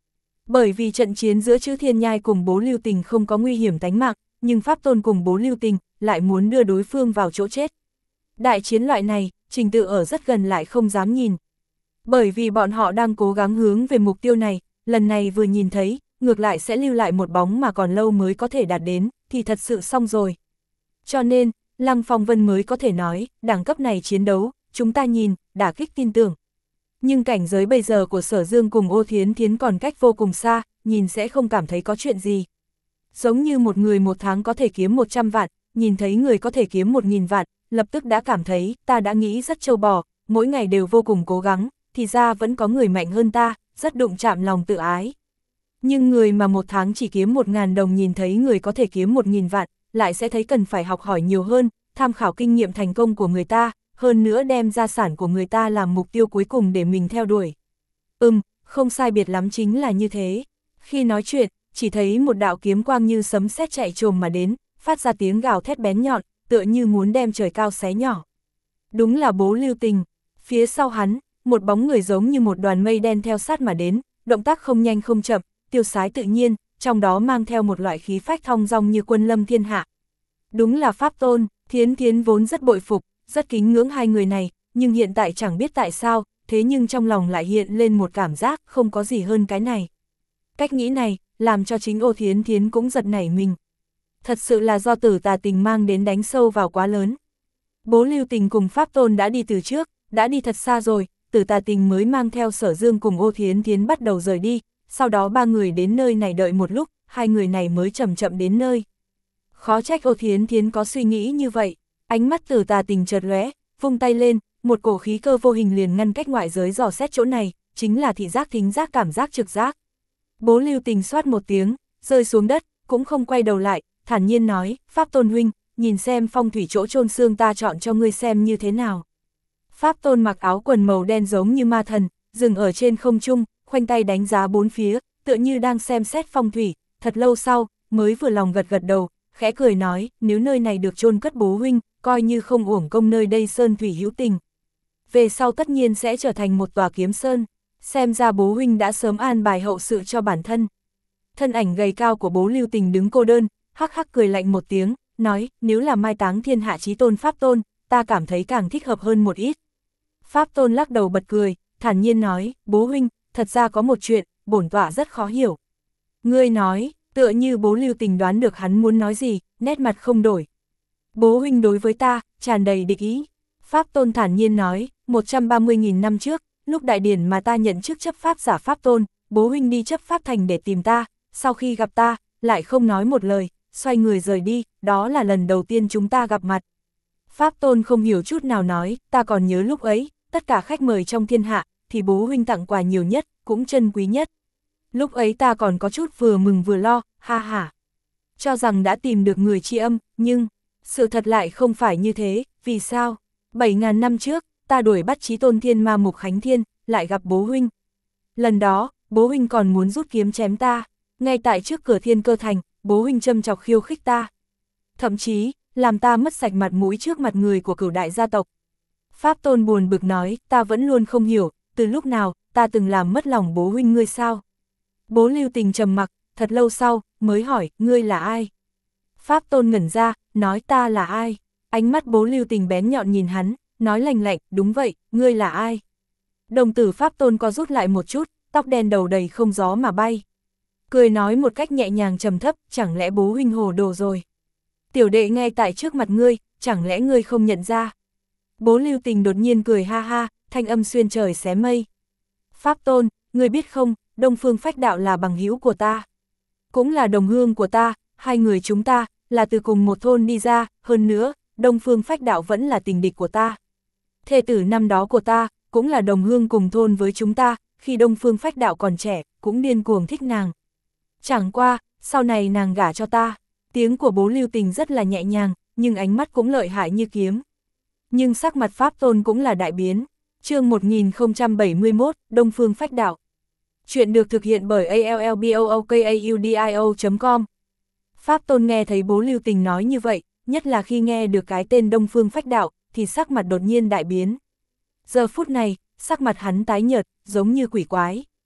Bởi vì trận chiến giữa Chữ Thiên Nhai cùng Bố Lưu Tình không có nguy hiểm tính mạng, nhưng Pháp Tôn cùng Bố Lưu Tình lại muốn đưa đối phương vào chỗ chết. Đại chiến loại này, Trình Tự ở rất gần lại không dám nhìn. Bởi vì bọn họ đang cố gắng hướng về mục tiêu này, lần này vừa nhìn thấy, ngược lại sẽ lưu lại một bóng mà còn lâu mới có thể đạt đến, thì thật sự xong rồi. Cho nên, Lăng Phong Vân mới có thể nói, đẳng cấp này chiến đấu, chúng ta nhìn, đả kích tin tưởng. Nhưng cảnh giới bây giờ của Sở Dương cùng Ô Thiến Thiến còn cách vô cùng xa, nhìn sẽ không cảm thấy có chuyện gì. Giống như một người một tháng có thể kiếm một trăm vạn, nhìn thấy người có thể kiếm một nghìn vạn, lập tức đã cảm thấy, ta đã nghĩ rất trâu bò, mỗi ngày đều vô cùng cố gắng, thì ra vẫn có người mạnh hơn ta, rất đụng chạm lòng tự ái. Nhưng người mà một tháng chỉ kiếm một ngàn đồng nhìn thấy người có thể kiếm một nghìn vạn, lại sẽ thấy cần phải học hỏi nhiều hơn, tham khảo kinh nghiệm thành công của người ta, hơn nữa đem gia sản của người ta làm mục tiêu cuối cùng để mình theo đuổi. Ừm, không sai biệt lắm chính là như thế. Khi nói chuyện, chỉ thấy một đạo kiếm quang như sấm sét chạy trồm mà đến, phát ra tiếng gào thét bén nhọn, tựa như muốn đem trời cao xé nhỏ. Đúng là Bố Lưu Tình. Phía sau hắn, một bóng người giống như một đoàn mây đen theo sát mà đến, động tác không nhanh không chậm, tiêu sái tự nhiên, trong đó mang theo một loại khí phách thong dong như quân lâm thiên hạ. Đúng là Pháp Tôn. Thiến Thiến vốn rất bội phục, rất kính ngưỡng hai người này, nhưng hiện tại chẳng biết tại sao, thế nhưng trong lòng lại hiện lên một cảm giác không có gì hơn cái này. Cách nghĩ này, làm cho chính Ô Thiến Thiến cũng giật nảy mình. Thật sự là do Tử Tà Tình mang đến đánh sâu vào quá lớn. Bố Lưu Tình cùng Pháp Tôn đã đi từ trước, đã đi thật xa rồi, Tử Tà Tình mới mang theo Sở Dương cùng Ô Thiến Thiến bắt đầu rời đi, sau đó ba người đến nơi này đợi một lúc, hai người này mới chậm chậm đến nơi. Khó trách Ô Thiến Thiến có suy nghĩ như vậy, ánh mắt Tử Tà Tình chợt lóe, vung tay lên, một cổ khí cơ vô hình liền ngăn cách ngoại giới dò xét chỗ này, chính là thị giác thính giác cảm giác trực giác. Bố Lưu Tình xoát một tiếng, rơi xuống đất, cũng không quay đầu lại, thản nhiên nói, Pháp Tôn huynh, nhìn xem phong thủy chỗ chôn xương ta chọn cho ngươi xem như thế nào. Pháp Tôn mặc áo quần màu đen giống như ma thần, dừng ở trên không trung, khoanh tay đánh giá bốn phía, tựa như đang xem xét phong thủy, thật lâu sau, mới vừa lòng gật gật đầu, khẽ cười nói, nếu nơi này được chôn cất bố huynh, coi như không uổng công nơi đây sơn thủy hữu tình. Về sau tất nhiên sẽ trở thành một tòa kiếm sơn, xem ra bố huynh đã sớm an bài hậu sự cho bản thân. Thân ảnh gầy cao của Bố Lưu Tình đứng cô đơn, hắc hắc cười lạnh một tiếng, nói, nếu là mai táng thiên hạ chí tôn Pháp Tôn, ta cảm thấy càng thích hợp hơn một ít. Pháp Tôn lắc đầu bật cười, thản nhiên nói, bố huynh, thật ra có một chuyện, bổn tọa rất khó hiểu. Ngươi nói, tựa như Bố Lưu Tình đoán được hắn muốn nói gì, nét mặt không đổi. Bố huynh đối với ta, tràn đầy địch ý. Pháp Tôn thản nhiên nói, một trăm ba mươi nghìn năm trước, lúc đại điển mà ta nhận chức chấp pháp giả Pháp Tôn, bố huynh đi chấp pháp thành để tìm ta, sau khi gặp ta, lại không nói một lời, xoay người rời đi, đó là lần đầu tiên chúng ta gặp mặt. Pháp Tôn không hiểu chút nào nói, ta còn nhớ lúc ấy, tất cả khách mời trong thiên hạ, thì bố huynh tặng quà nhiều nhất, cũng chân quý nhất. Lúc ấy ta còn có chút vừa mừng vừa lo, ha ha. Cho rằng đã tìm được người tri âm, nhưng, sự thật lại không phải như thế, vì sao? Bảy ngàn năm trước, ta đuổi bắt chí tôn thiên ma Mục Khánh Thiên, lại gặp bố huynh. Lần đó, bố huynh còn muốn rút kiếm chém ta, ngay tại trước cửa Thiên Cơ Thành, bố huynh châm chọc khiêu khích ta. Thậm chí, làm ta mất sạch mặt mũi trước mặt người của cửu đại gia tộc. Pháp Tôn buồn bực nói, ta vẫn luôn không hiểu, từ lúc nào, ta từng làm mất lòng bố huynh ngươi sao? Bố Lưu Tình trầm mặc, thật lâu sau, mới hỏi, ngươi là ai? Pháp Tôn ngẩn ra, nói ta là ai? Ánh mắt Bố Lưu Tình bén nhọn nhìn hắn, nói lành lạnh, đúng vậy, ngươi là ai? Đồng tử Pháp Tôn co rút lại một chút, tóc đen đầu đầy không gió mà bay. Cười nói một cách nhẹ nhàng trầm thấp, chẳng lẽ bố huynh hồ đồ rồi? Tiểu đệ ngay tại trước mặt ngươi, chẳng lẽ ngươi không nhận ra? Bố Lưu Tình đột nhiên cười ha ha, thanh âm xuyên trời xé mây. Pháp Tôn, ngươi biết không, Đông Phương Phách Đạo là bằng hữu của ta. Cũng là đồng hương của ta, hai người chúng ta, là từ cùng một thôn đi ra, hơn nữa, Đông Phương Phách Đạo vẫn là tình địch của ta. Thê tử năm đó của ta, cũng là đồng hương cùng thôn với chúng ta, khi Đông Phương Phách Đạo còn trẻ, cũng điên cuồng thích nàng. Chẳng qua, sau này nàng gả cho ta. Tiếng của Bố Lưu Tình rất là nhẹ nhàng, nhưng ánh mắt cũng lợi hại như kiếm. Nhưng sắc mặt Pháp Tôn cũng là đại biến. Chương một nghìn không trăm bảy mươi mốt, Đông Phương Phách Đạo. Chuyện được thực hiện bởi a l l b o o k a u d i o chấm com. Pháp Tôn nghe thấy Bố Lưu Tình nói như vậy, nhất là khi nghe được cái tên Đông Phương Phách Đạo, thì sắc mặt đột nhiên đại biến. Giờ phút này, sắc mặt hắn tái nhợt, giống như quỷ quái.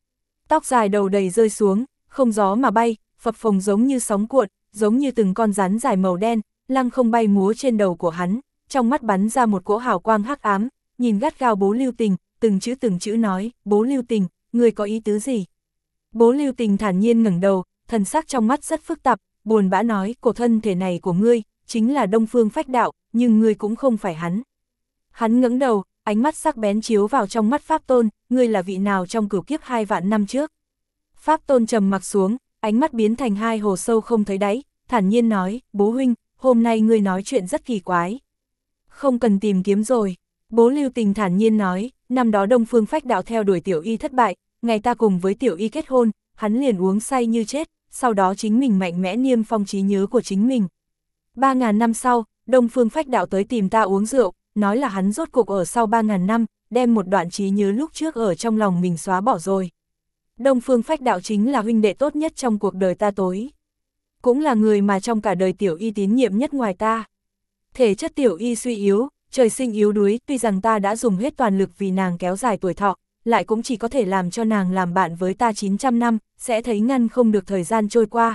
tóc dài đầu đầy rơi xuống, không gió mà bay, phập phồng giống như sóng cuộn, giống như từng con rắn dài màu đen, lăng không bay múa trên đầu của hắn, trong mắt bắn ra một cỗ hào quang hắc ám, nhìn gắt gao Bố Lưu Tình, từng chữ từng chữ nói, Bố Lưu Tình, ngươi có ý tứ gì? Bố Lưu Tình thản nhiên ngẩng đầu, thần sắc trong mắt rất phức tạp, buồn bã nói, cổ thân thể này của ngươi, chính là Đông Phương Phách Đạo, nhưng ngươi cũng không phải hắn. Hắn ngẩng đầu, ánh mắt sắc bén chiếu vào trong mắt Pháp Tôn, ngươi là vị nào trong cửu kiếp hai vạn năm trước? Pháp Tôn trầm mặc xuống, ánh mắt biến thành hai hồ sâu không thấy đáy, thản nhiên nói, bố huynh, hôm nay ngươi nói chuyện rất kỳ quái. Không cần tìm kiếm rồi. Bố Lưu Tình thản nhiên nói, năm đó Đông Phương Phách Đạo theo đuổi Tiểu Y thất bại, ngày ta cùng với Tiểu Y kết hôn, hắn liền uống say như chết, sau đó chính mình mạnh mẽ niêm phong trí nhớ của chính mình. Ba ngàn năm sau, Đông Phương Phách Đạo tới tìm ta uống rượu, nói là hắn rốt cục ở sau ba ngàn năm, đem một đoạn trí nhớ lúc trước ở trong lòng mình xóa bỏ rồi. Đông Phương Phách Đạo chính là huynh đệ tốt nhất trong cuộc đời ta tối. Cũng là người mà trong cả đời Tiểu Y tín nhiệm nhất ngoài ta. Thể chất Tiểu Y suy yếu, trời sinh yếu đuối, tuy rằng ta đã dùng hết toàn lực vì nàng kéo dài tuổi thọ, lại cũng chỉ có thể làm cho nàng làm bạn với ta chín trăm năm, sẽ thấy ngăn không được thời gian trôi qua.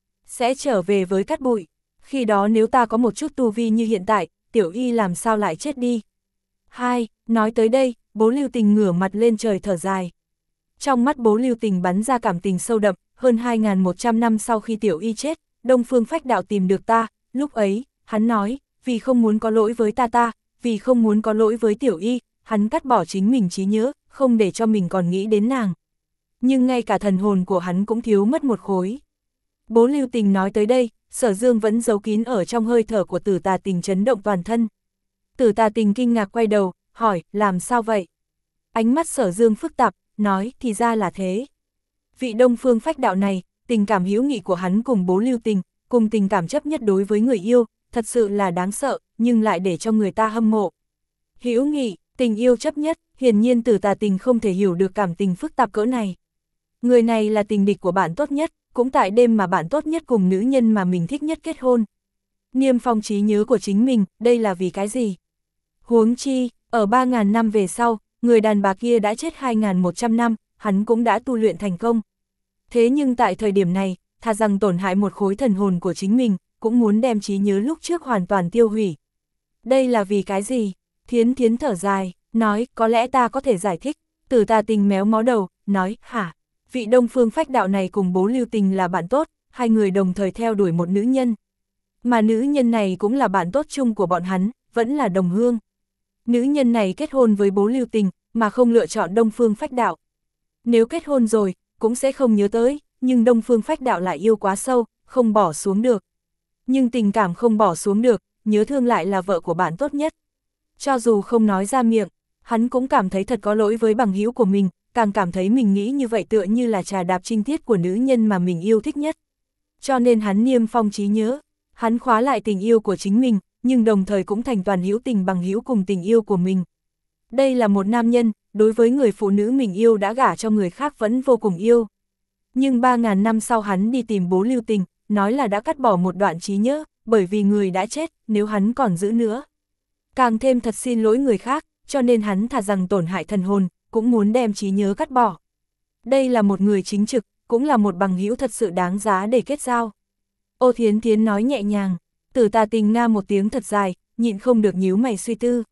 Sẽ trở về với cát bụi. Khi đó nếu ta có một chút tu vi như hiện tại, Tiểu Y làm sao lại chết đi. Hai, nói tới đây, Bố Lưu Tình ngửa mặt lên trời thở dài. Trong mắt Bố Lưu Tình bắn ra cảm tình sâu đậm, hơn hai nghìn một trăm năm sau khi Tiểu Y chết, Đông Phương Phách Đạo tìm được ta, lúc ấy, hắn nói, vì không muốn có lỗi với ta ta, vì không muốn có lỗi với Tiểu Y, hắn cắt bỏ chính mình trí nhớ, không để cho mình còn nghĩ đến nàng. Nhưng ngay cả thần hồn của hắn cũng thiếu mất một khối. Bố Lưu Tình nói tới đây, Sở Dương vẫn giấu kín ở trong hơi thở của Tử Tà Tình chấn động toàn thân. Tử Tà Tình kinh ngạc quay đầu, hỏi, làm sao vậy? Ánh mắt Sở Dương phức tạp, nói, thì ra là thế. Vị Đông Phương Phách Đạo này, tình cảm hữu nghị của hắn cùng Bố Lưu Tình, cùng tình cảm chấp nhất đối với người yêu, thật sự là đáng sợ, nhưng lại để cho người ta hâm mộ. Hữu nghị, tình yêu chấp nhất, hiển nhiên Tử Tà Tình không thể hiểu được cảm tình phức tạp cỡ này. Người này là tình địch của bạn tốt nhất, cũng tại đêm mà bạn tốt nhất cùng nữ nhân mà mình thích nhất kết hôn. Niêm phong trí nhớ của chính mình, đây là vì cái gì? Huống chi, ở ba ngàn năm về sau, người đàn bà kia đã chết hai nghìn một trăm năm, hắn cũng đã tu luyện thành công. Thế nhưng tại thời điểm này, thà rằng tổn hại một khối thần hồn của chính mình, cũng muốn đem trí nhớ lúc trước hoàn toàn tiêu hủy. Đây là vì cái gì? Thiến Thiến thở dài, nói, có lẽ ta có thể giải thích. Tử Tà Tình méo mó đầu, nói, hả? Vị Đông Phương Phách Đạo này cùng Bố Lưu Tình là bạn tốt, hai người đồng thời theo đuổi một nữ nhân. Mà nữ nhân này cũng là bạn tốt chung của bọn hắn, vẫn là đồng hương. Nữ nhân này kết hôn với Bố Lưu Tình, mà không lựa chọn Đông Phương Phách Đạo. Nếu kết hôn rồi, cũng sẽ không nhớ tới, nhưng Đông Phương Phách Đạo lại yêu quá sâu, không bỏ xuống được. Nhưng tình cảm không bỏ xuống được, nhớ thương lại là vợ của bạn tốt nhất. Cho dù không nói ra miệng, hắn cũng cảm thấy thật có lỗi với bằng hữu của mình, càng cảm thấy mình nghĩ như vậy tựa như là trà đạp trinh tiết của nữ nhân mà mình yêu thích nhất. Cho nên hắn niêm phong trí nhớ, hắn khóa lại tình yêu của chính mình, nhưng đồng thời cũng thành toàn hữu tình bằng hữu cùng tình yêu của mình. Đây là một nam nhân, đối với người phụ nữ mình yêu đã gả cho người khác vẫn vô cùng yêu. Nhưng ba ngàn năm sau hắn đi tìm Bố Lưu Tình, nói là đã cắt bỏ một đoạn trí nhớ, bởi vì người đã chết, nếu hắn còn giữ nữa. Càng thêm thật xin lỗi người khác, cho nên hắn thà rằng tổn hại thần hồn, cũng muốn đem trí nhớ cắt bỏ. Đây là một người chính trực, cũng là một bằng hữu thật sự đáng giá để kết giao. Ô Thiến Thiến nói nhẹ nhàng, Tử Tà Tình nga một tiếng thật dài, nhịn không được nhíu mày suy tư.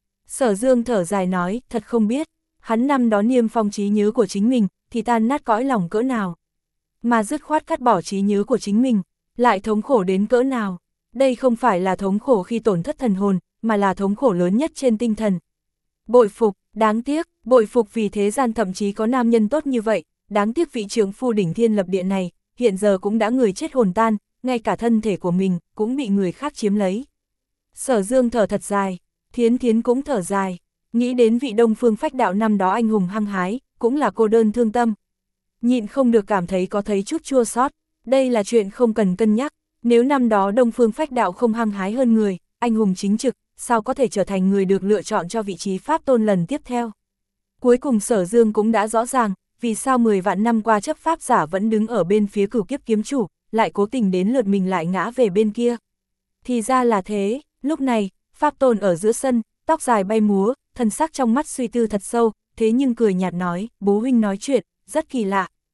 Sở Dương thở dài nói, thật không biết, hắn năm đó niêm phong trí nhớ của chính mình, thì tan nát cõi lòng cỡ nào. Mà dứt khoát cắt bỏ trí nhớ của chính mình, lại thống khổ đến cỡ nào. Đây không phải là thống khổ khi tổn thất thần hồn, mà là thống khổ lớn nhất trên tinh thần. Bội phục, đáng tiếc, bội phục vì thế gian thậm chí có nam nhân tốt như vậy, đáng tiếc vị trưởng phu đỉnh thiên lập địa này, hiện giờ cũng đã người chết hồn tan, ngay cả thân thể của mình, cũng bị người khác chiếm lấy. Sở Dương thở thật dài, Thiến Thiến cũng thở dài, nghĩ đến vị Đông Phương Phách Đạo năm đó anh hùng hăng hái, cũng là cô đơn thương tâm. Nhịn không được cảm thấy có thấy chút chua xót, đây là chuyện không cần cân nhắc, nếu năm đó Đông Phương Phách Đạo không hăng hái hơn người, anh hùng chính trực, sao có thể trở thành người được lựa chọn cho vị trí Pháp Tôn lần tiếp theo. Cuối cùng Sở Dương cũng đã rõ ràng, vì sao mười vạn năm qua chấp pháp giả vẫn đứng ở bên phía Cửu Kiếp Kiếm Chủ, lại cố tình đến lượt mình lại ngã về bên kia. Thì ra là thế, lúc này, Pháp Tôn ở giữa sân, tóc dài bay múa, thân sắc trong mắt suy tư thật sâu, thế nhưng cười nhạt nói, bố huynh nói chuyện, rất kỳ lạ.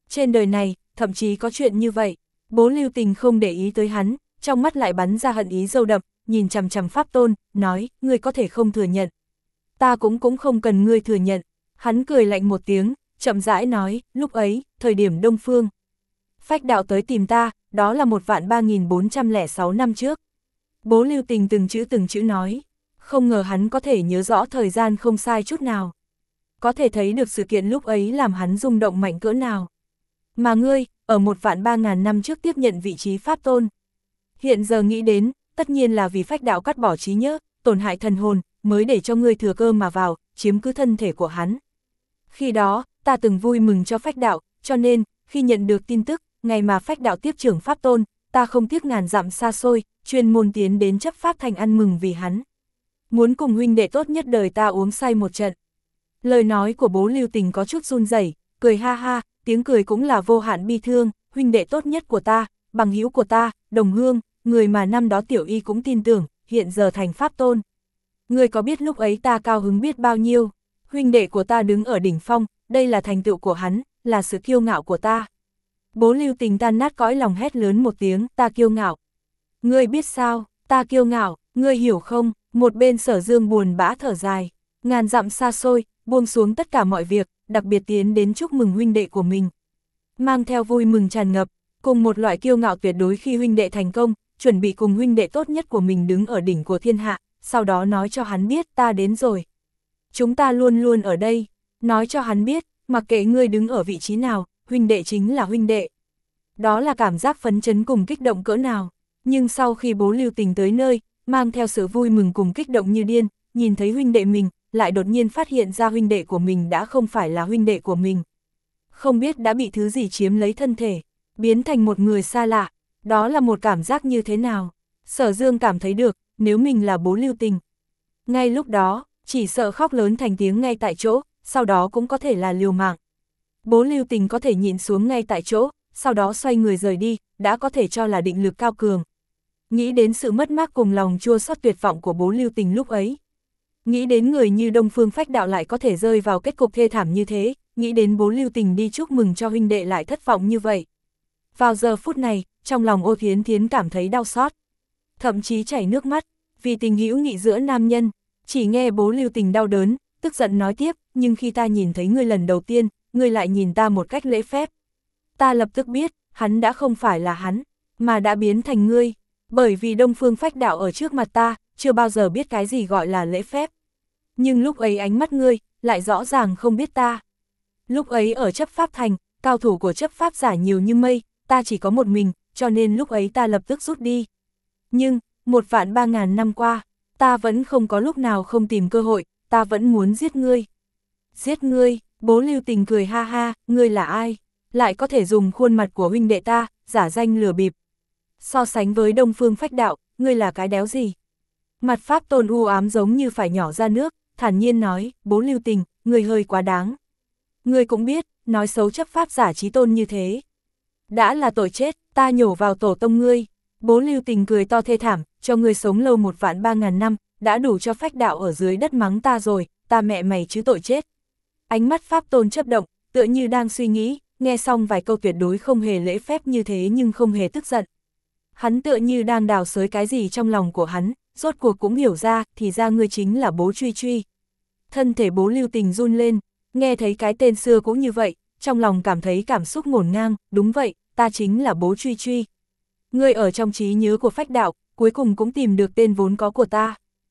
Trên đời này, thậm chí có chuyện như vậy. Bố Lưu Tình không để ý tới hắn, trong mắt lại bắn ra hận ý dâu đậm, nhìn chằm chằm Pháp Tôn, nói, ngươi có thể không thừa nhận. Ta cũng cũng không cần ngươi thừa nhận. Hắn cười lạnh một tiếng, chậm rãi nói, lúc ấy, thời điểm Đông Phương Phách Đạo tới tìm ta, đó là một vạn ba nghìn bốn trăm lẻ sáu năm trước. Bố Lưu Tình từng chữ từng chữ nói, không ngờ hắn có thể nhớ rõ thời gian không sai chút nào. Có thể thấy được sự kiện lúc ấy làm hắn rung động mạnh cỡ nào. Mà ngươi, ở một vạn ba ngàn năm trước tiếp nhận vị trí Pháp Tôn. Hiện giờ nghĩ đến, tất nhiên là vì Phách Đạo cắt bỏ trí nhớ, tổn hại thần hồn, mới để cho ngươi thừa cơ mà vào, chiếm cứ thân thể của hắn. Khi đó, ta từng vui mừng cho Phách Đạo, cho nên, khi nhận được tin tức, ngày mà Phách Đạo tiếp trưởng Pháp Tôn, ta không tiếc ngàn dặm xa xôi, chuyên môn tiến đến chấp pháp thành ăn mừng vì hắn. Muốn cùng huynh đệ tốt nhất đời ta uống say một trận. Lời nói của bố Lưu Tình có chút run rẩy, cười ha ha, tiếng cười cũng là vô hạn bi thương, huynh đệ tốt nhất của ta, bằng hữu của ta, đồng hương, người mà năm đó tiểu y cũng tin tưởng, hiện giờ thành Pháp Tôn. Ngươi có biết lúc ấy ta cao hứng biết bao nhiêu, huynh đệ của ta đứng ở đỉnh phong, đây là thành tựu của hắn, là sự kiêu ngạo của ta. Bố Lưu Tình tan nát cõi lòng hét lớn một tiếng, ta kiêu ngạo. Ngươi biết sao, ta kiêu ngạo, ngươi hiểu không, một bên Sở Dương buồn bã thở dài, ngàn dặm xa xôi, buông xuống tất cả mọi việc, đặc biệt tiến đến chúc mừng huynh đệ của mình. Mang theo vui mừng tràn ngập, cùng một loại kiêu ngạo tuyệt đối khi huynh đệ thành công, chuẩn bị cùng huynh đệ tốt nhất của mình đứng ở đỉnh của thiên hạ, sau đó nói cho hắn biết ta đến rồi. Chúng ta luôn luôn ở đây, nói cho hắn biết, mặc kệ ngươi đứng ở vị trí nào, huynh đệ chính là huynh đệ. Đó là cảm giác phấn chấn cùng kích động cỡ nào, nhưng sau khi bố Lưu Tình tới nơi, mang theo sự vui mừng cùng kích động như điên, nhìn thấy huynh đệ mình, lại đột nhiên phát hiện ra huynh đệ của mình đã không phải là huynh đệ của mình. Không biết đã bị thứ gì chiếm lấy thân thể, biến thành một người xa lạ, đó là một cảm giác như thế nào. Sở Dương cảm thấy được, nếu mình là bố Lưu Tình. Ngay lúc đó, chỉ sợ khóc lớn thành tiếng ngay tại chỗ, sau đó cũng có thể là liều mạng. Bố Lưu Tình có thể nhịn xuống ngay tại chỗ, sau đó xoay người rời đi, đã có thể cho là định lực cao cường. Nghĩ đến sự mất mát cùng lòng chua xót tuyệt vọng của bố Lưu Tình lúc ấy. Nghĩ đến người như Đông Phương Phách Đạo lại có thể rơi vào kết cục thê thảm như thế, nghĩ đến bố Lưu Tình đi chúc mừng cho huynh đệ lại thất vọng như vậy. Vào giờ phút này, trong lòng Ô Thiến Thiến cảm thấy đau xót, thậm chí chảy nước mắt, vì tình hữu nghị giữa nam nhân. Chỉ nghe bố Lưu Tình đau đớn, tức giận nói tiếp, nhưng khi ta nhìn thấy ngươi lần đầu tiên, ngươi lại nhìn ta một cách lễ phép. Ta lập tức biết, hắn đã không phải là hắn, mà đã biến thành ngươi, bởi vì Đông Phương Phách Đạo ở trước mặt ta, chưa bao giờ biết cái gì gọi là lễ phép. Nhưng lúc ấy ánh mắt ngươi, lại rõ ràng không biết ta. Lúc ấy ở chấp pháp thành, cao thủ của chấp pháp giả nhiều như mây, ta chỉ có một mình, cho nên lúc ấy ta lập tức rút đi. Nhưng, một vạn ba ngàn năm qua, ta vẫn không có lúc nào không tìm cơ hội, ta vẫn muốn giết ngươi. Giết ngươi, bố Lưu Tình cười ha ha, ngươi là ai? Lại có thể dùng khuôn mặt của huynh đệ ta, giả danh lừa bịp. So sánh với Đông Phương Phách Đạo, ngươi là cái đéo gì? Mặt Pháp Tôn u ám giống như phải nhỏ ra nước, thản nhiên nói, bố Lưu Tình, ngươi hơi quá đáng. Ngươi cũng biết, nói xấu chấp pháp giả chí tôn như thế. Đã là tội chết, ta nhổ vào tổ tông ngươi. Bố Lưu Tình cười to thê thảm, cho ngươi sống lâu một vạn ba ngàn năm, đã đủ cho Phách Đạo ở dưới đất mắng ta rồi, ta mẹ mày chứ tội chết. Ánh mắt Pháp Tôn chớp động, tựa như đang suy nghĩ, nghe xong vài câu tuyệt đối không hề lễ phép như thế nhưng không hề tức giận. Hắn tựa như đang đào xới cái gì trong lòng của hắn, rốt cuộc cũng hiểu ra, thì ra ngươi chính là bố Truy Truy. Thân thể bố Lưu Tình run lên, nghe thấy cái tên xưa cũng như vậy, trong lòng cảm thấy cảm xúc ngổn ngang, đúng vậy, ta chính là bố Truy Truy. Ngươi ở trong trí nhớ của Phách Đạo, cuối cùng cũng tìm được tên vốn có của ta.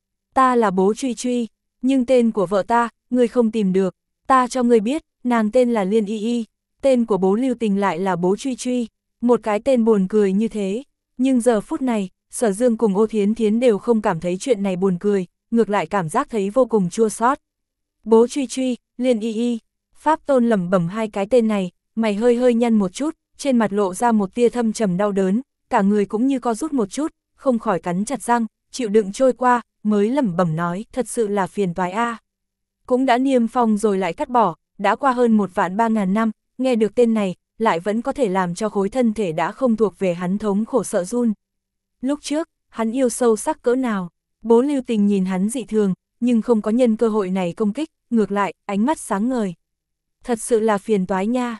Ta là bố Truy Truy, nhưng tên của vợ ta, ngươi không tìm được, ta cho ngươi biết, nàng tên là Liên Y Y, tên của bố Lưu Tình lại là bố Truy Truy, một cái tên buồn cười như thế. Nhưng giờ phút này, Sở Dương cùng Ô Thiến Thiến đều không cảm thấy chuyện này buồn cười, ngược lại cảm giác thấy vô cùng chua xót. Bố Truy Truy, Liên Y Y, Pháp Tôn lẩm bẩm hai cái tên này, mày hơi hơi nhăn một chút, trên mặt lộ ra một tia thâm trầm đau đớn, cả người cũng như co rút một chút, không khỏi cắn chặt răng, chịu đựng trôi qua, mới lẩm bẩm nói, thật sự là phiền toái a. Cũng đã niêm phong rồi lại cắt bỏ, đã qua hơn một vạn ba ngàn năm, nghe được tên này, lại vẫn có thể làm cho khối thân thể đã không thuộc về hắn thống khổ sợ run. Lúc trước, hắn yêu sâu sắc cỡ nào, bố Lưu Tình nhìn hắn dị thường, nhưng không có nhân cơ hội này công kích, ngược lại, ánh mắt sáng ngời. Thật sự là phiền toái nha.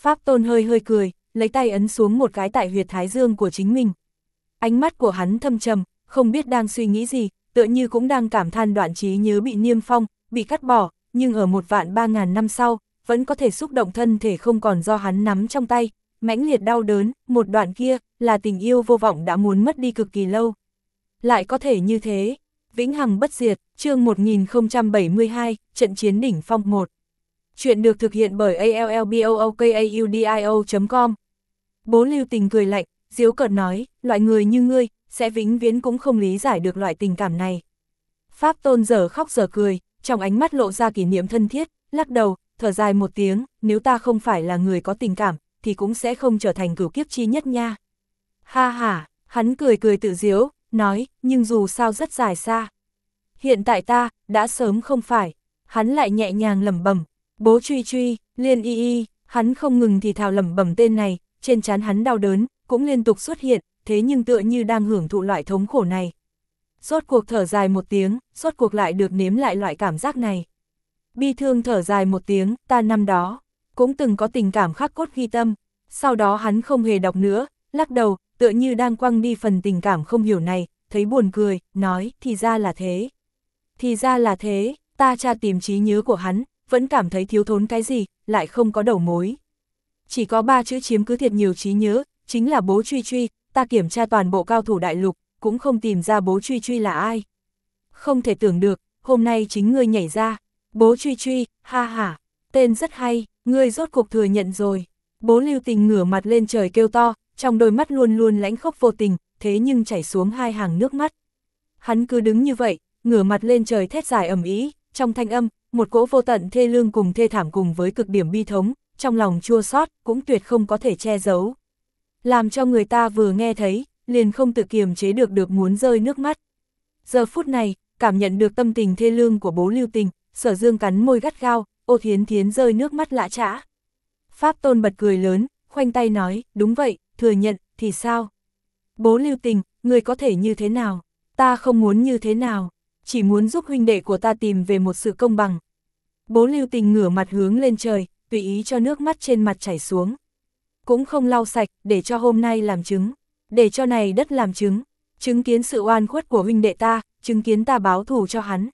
Pháp Tôn hơi hơi cười, lấy tay ấn xuống một cái tại huyệt thái dương của chính mình. Ánh mắt của hắn thâm trầm, không biết đang suy nghĩ gì, tựa như cũng đang cảm than đoạn trí nhớ bị niêm phong, bị cắt bỏ, nhưng ở một vạn ba ngàn năm sau, vẫn có thể xúc động thân thể không còn do hắn nắm trong tay, mãnh liệt đau đớn, một đoạn kia, là tình yêu vô vọng đã muốn mất đi cực kỳ lâu. Lại có thể như thế, vĩnh hằng bất diệt, chương một nghìn không trăm bảy mươi hai, trận chiến đỉnh phong một. Chuyện được thực hiện bởi a l l b o o k a u d i o chấm com. Bố Lưu Tình cười lạnh, giễu cợt nói, loại người như ngươi, sẽ vĩnh viễn cũng không lý giải được loại tình cảm này. Pháp Tôn giờ khóc giờ cười, trong ánh mắt lộ ra kỷ niệm thân thiết, lắc đầu, thở dài một tiếng, nếu ta không phải là người có tình cảm, thì cũng sẽ không trở thành cửu kiếp chi nhất nha. Ha ha, hắn cười cười tự giễu, nói, nhưng dù sao rất dài xa. Hiện tại ta, đã sớm không phải. Hắn lại nhẹ nhàng lẩm bẩm, bố truy truy, liên y y, hắn không ngừng thì thào lẩm bẩm tên này, trên trán hắn đau đớn, cũng liên tục xuất hiện, thế nhưng tựa như đang hưởng thụ loại thống khổ này. Rốt cuộc thở dài một tiếng, rốt cuộc lại được nếm lại loại cảm giác này. Bi thương thở dài một tiếng, ta năm đó, cũng từng có tình cảm khắc cốt ghi tâm, sau đó hắn không hề đọc nữa, lắc đầu, tựa như đang quăng đi phần tình cảm không hiểu này, thấy buồn cười, nói, thì ra là thế. Thì ra là thế, ta tra tìm trí nhớ của hắn, vẫn cảm thấy thiếu thốn cái gì, lại không có đầu mối. Chỉ có ba chữ chiếm cứ thiệt nhiều trí nhớ, chính là bố truy truy, ta kiểm tra toàn bộ cao thủ đại lục, cũng không tìm ra bố truy truy là ai. Không thể tưởng được, hôm nay chính ngươi nhảy ra, bố truy truy, ha ha, tên rất hay, ngươi rốt cuộc thừa nhận rồi. Bố Lưu Tình ngửa mặt lên trời kêu to, trong đôi mắt luôn luôn lãnh khốc vô tình, thế nhưng chảy xuống hai hàng nước mắt. Hắn cứ đứng như vậy, ngửa mặt lên trời thét dài ầm ĩ, trong thanh âm, một cỗ vô tận thê lương cùng thê thảm cùng với cực điểm bi thống, trong lòng chua xót cũng tuyệt không có thể che giấu. Làm cho người ta vừa nghe thấy, liền không tự kiềm chế được được muốn rơi nước mắt. Giờ phút này, cảm nhận được tâm tình thê lương của bố Lưu Tình, Sở Dương cắn môi gắt gao, Ô Thiến Thiến rơi nước mắt lã chã. Pháp Tôn bật cười lớn, khoanh tay nói, đúng vậy, thừa nhận, thì sao? Bố Lưu Tình, người có thể như thế nào? Ta không muốn như thế nào, chỉ muốn giúp huynh đệ của ta tìm về một sự công bằng. Bố Lưu Tình ngửa mặt hướng lên trời, tùy ý cho nước mắt trên mặt chảy xuống. Cũng không lau sạch, để cho hôm nay làm chứng, để cho này đất làm chứng, chứng kiến sự oan khuất của huynh đệ ta, chứng kiến ta báo thù cho hắn.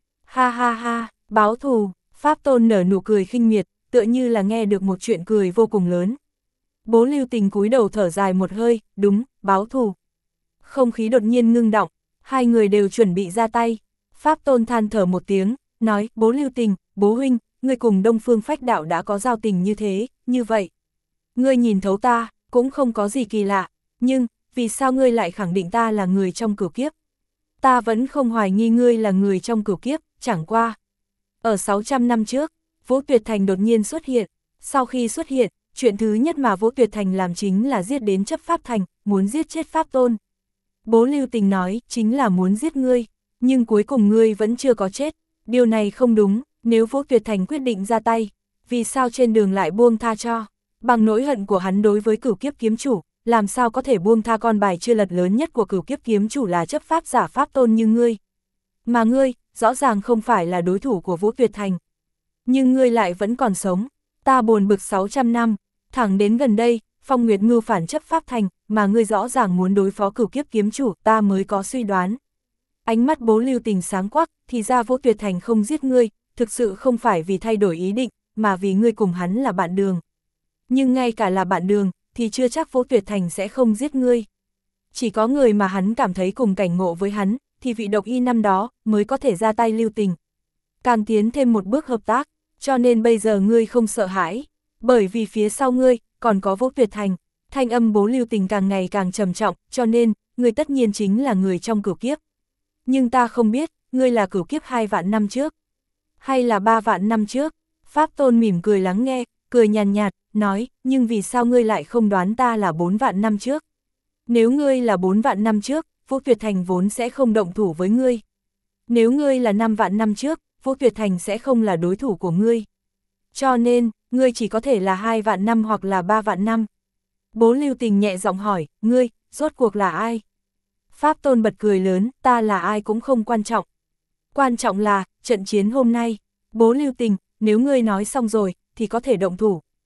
Ha ha ha, báo thù, Pháp Tôn nở nụ cười khinh miệt, tựa như là nghe được một chuyện cười vô cùng lớn. Bố Lưu Tình cúi đầu thở dài một hơi, đúng, báo thù. Không khí đột nhiên ngưng động, hai người đều chuẩn bị ra tay. Pháp Tôn than thở một tiếng, nói, bố Lưu Tình, bố huynh, ngươi cùng Đông Phương Phách Đạo đã có giao tình như thế, như vậy. Ngươi nhìn thấu ta, cũng không có gì kỳ lạ, nhưng, vì sao ngươi lại khẳng định ta là người trong cửu kiếp? Ta vẫn không hoài nghi ngươi là người trong cửu kiếp, chẳng qua. Ở sáu trăm năm trước, Vũ Tuyệt Thành đột nhiên xuất hiện, sau khi xuất hiện, chuyện thứ nhất mà Vũ Tuyệt Thành làm chính là giết đến chấp Pháp Thành, muốn giết chết Pháp Tôn. Bố Lưu Tình nói, chính là muốn giết ngươi, nhưng cuối cùng ngươi vẫn chưa có chết, điều này không đúng, nếu Vũ Tuyệt Thành quyết định ra tay, vì sao trên đường lại buông tha cho? Bằng nỗi hận của hắn đối với cửu kiếp kiếm chủ, làm sao có thể buông tha con bài chưa lật lớn nhất của cửu kiếp kiếm chủ là chấp pháp giả Pháp Tôn như ngươi. Mà ngươi, rõ ràng không phải là đối thủ của Vũ Tuyệt Thành. Nhưng ngươi lại vẫn còn sống, ta buồn bực sáu trăm năm, thẳng đến gần đây, Phong Nguyệt Ngưu phản chấp Pháp Thành, mà ngươi rõ ràng muốn đối phó cửu kiếp kiếm chủ, ta mới có suy đoán. Ánh mắt bố Lưu Tình sáng quắc, thì ra Vũ Tuyệt Thành không giết ngươi, thực sự không phải vì thay đổi ý định, mà vì ngươi cùng hắn là bạn đường. Nhưng ngay cả là bạn đường, thì chưa chắc Vũ Tuyệt Thành sẽ không giết ngươi. Chỉ có người mà hắn cảm thấy cùng cảnh ngộ với hắn, thì vị độc y năm đó mới có thể ra tay lưu tình. Càng tiến thêm một bước hợp tác, cho nên bây giờ ngươi không sợ hãi, bởi vì phía sau ngươi còn có Vũ Tuyệt Thành. Thanh âm bố Lưu Tình càng ngày càng trầm trọng, cho nên ngươi tất nhiên chính là người trong cửu kiếp. Nhưng ta không biết, ngươi là cửu kiếp hai vạn năm trước, hay là ba vạn năm trước. Pháp Tôn mỉm cười lắng nghe, cười nhàn nhạt, nói, nhưng vì sao ngươi lại không đoán ta là bốn vạn năm trước? Nếu ngươi là bốn vạn năm trước, Vũ Tuyệt Thành vốn sẽ không động thủ với ngươi. Nếu ngươi là năm vạn năm trước, Vũ Tuyệt Thành sẽ không là đối thủ của ngươi. Cho nên, ngươi chỉ có thể là hai vạn năm hoặc là ba vạn năm. Bố Lưu Tình nhẹ giọng hỏi, ngươi, rốt cuộc là ai? Pháp Tôn bật cười lớn, ta là ai cũng không quan trọng. Quan trọng là, trận chiến hôm nay, bố Lưu Tình, nếu ngươi nói xong rồi, thì có thể động thủ.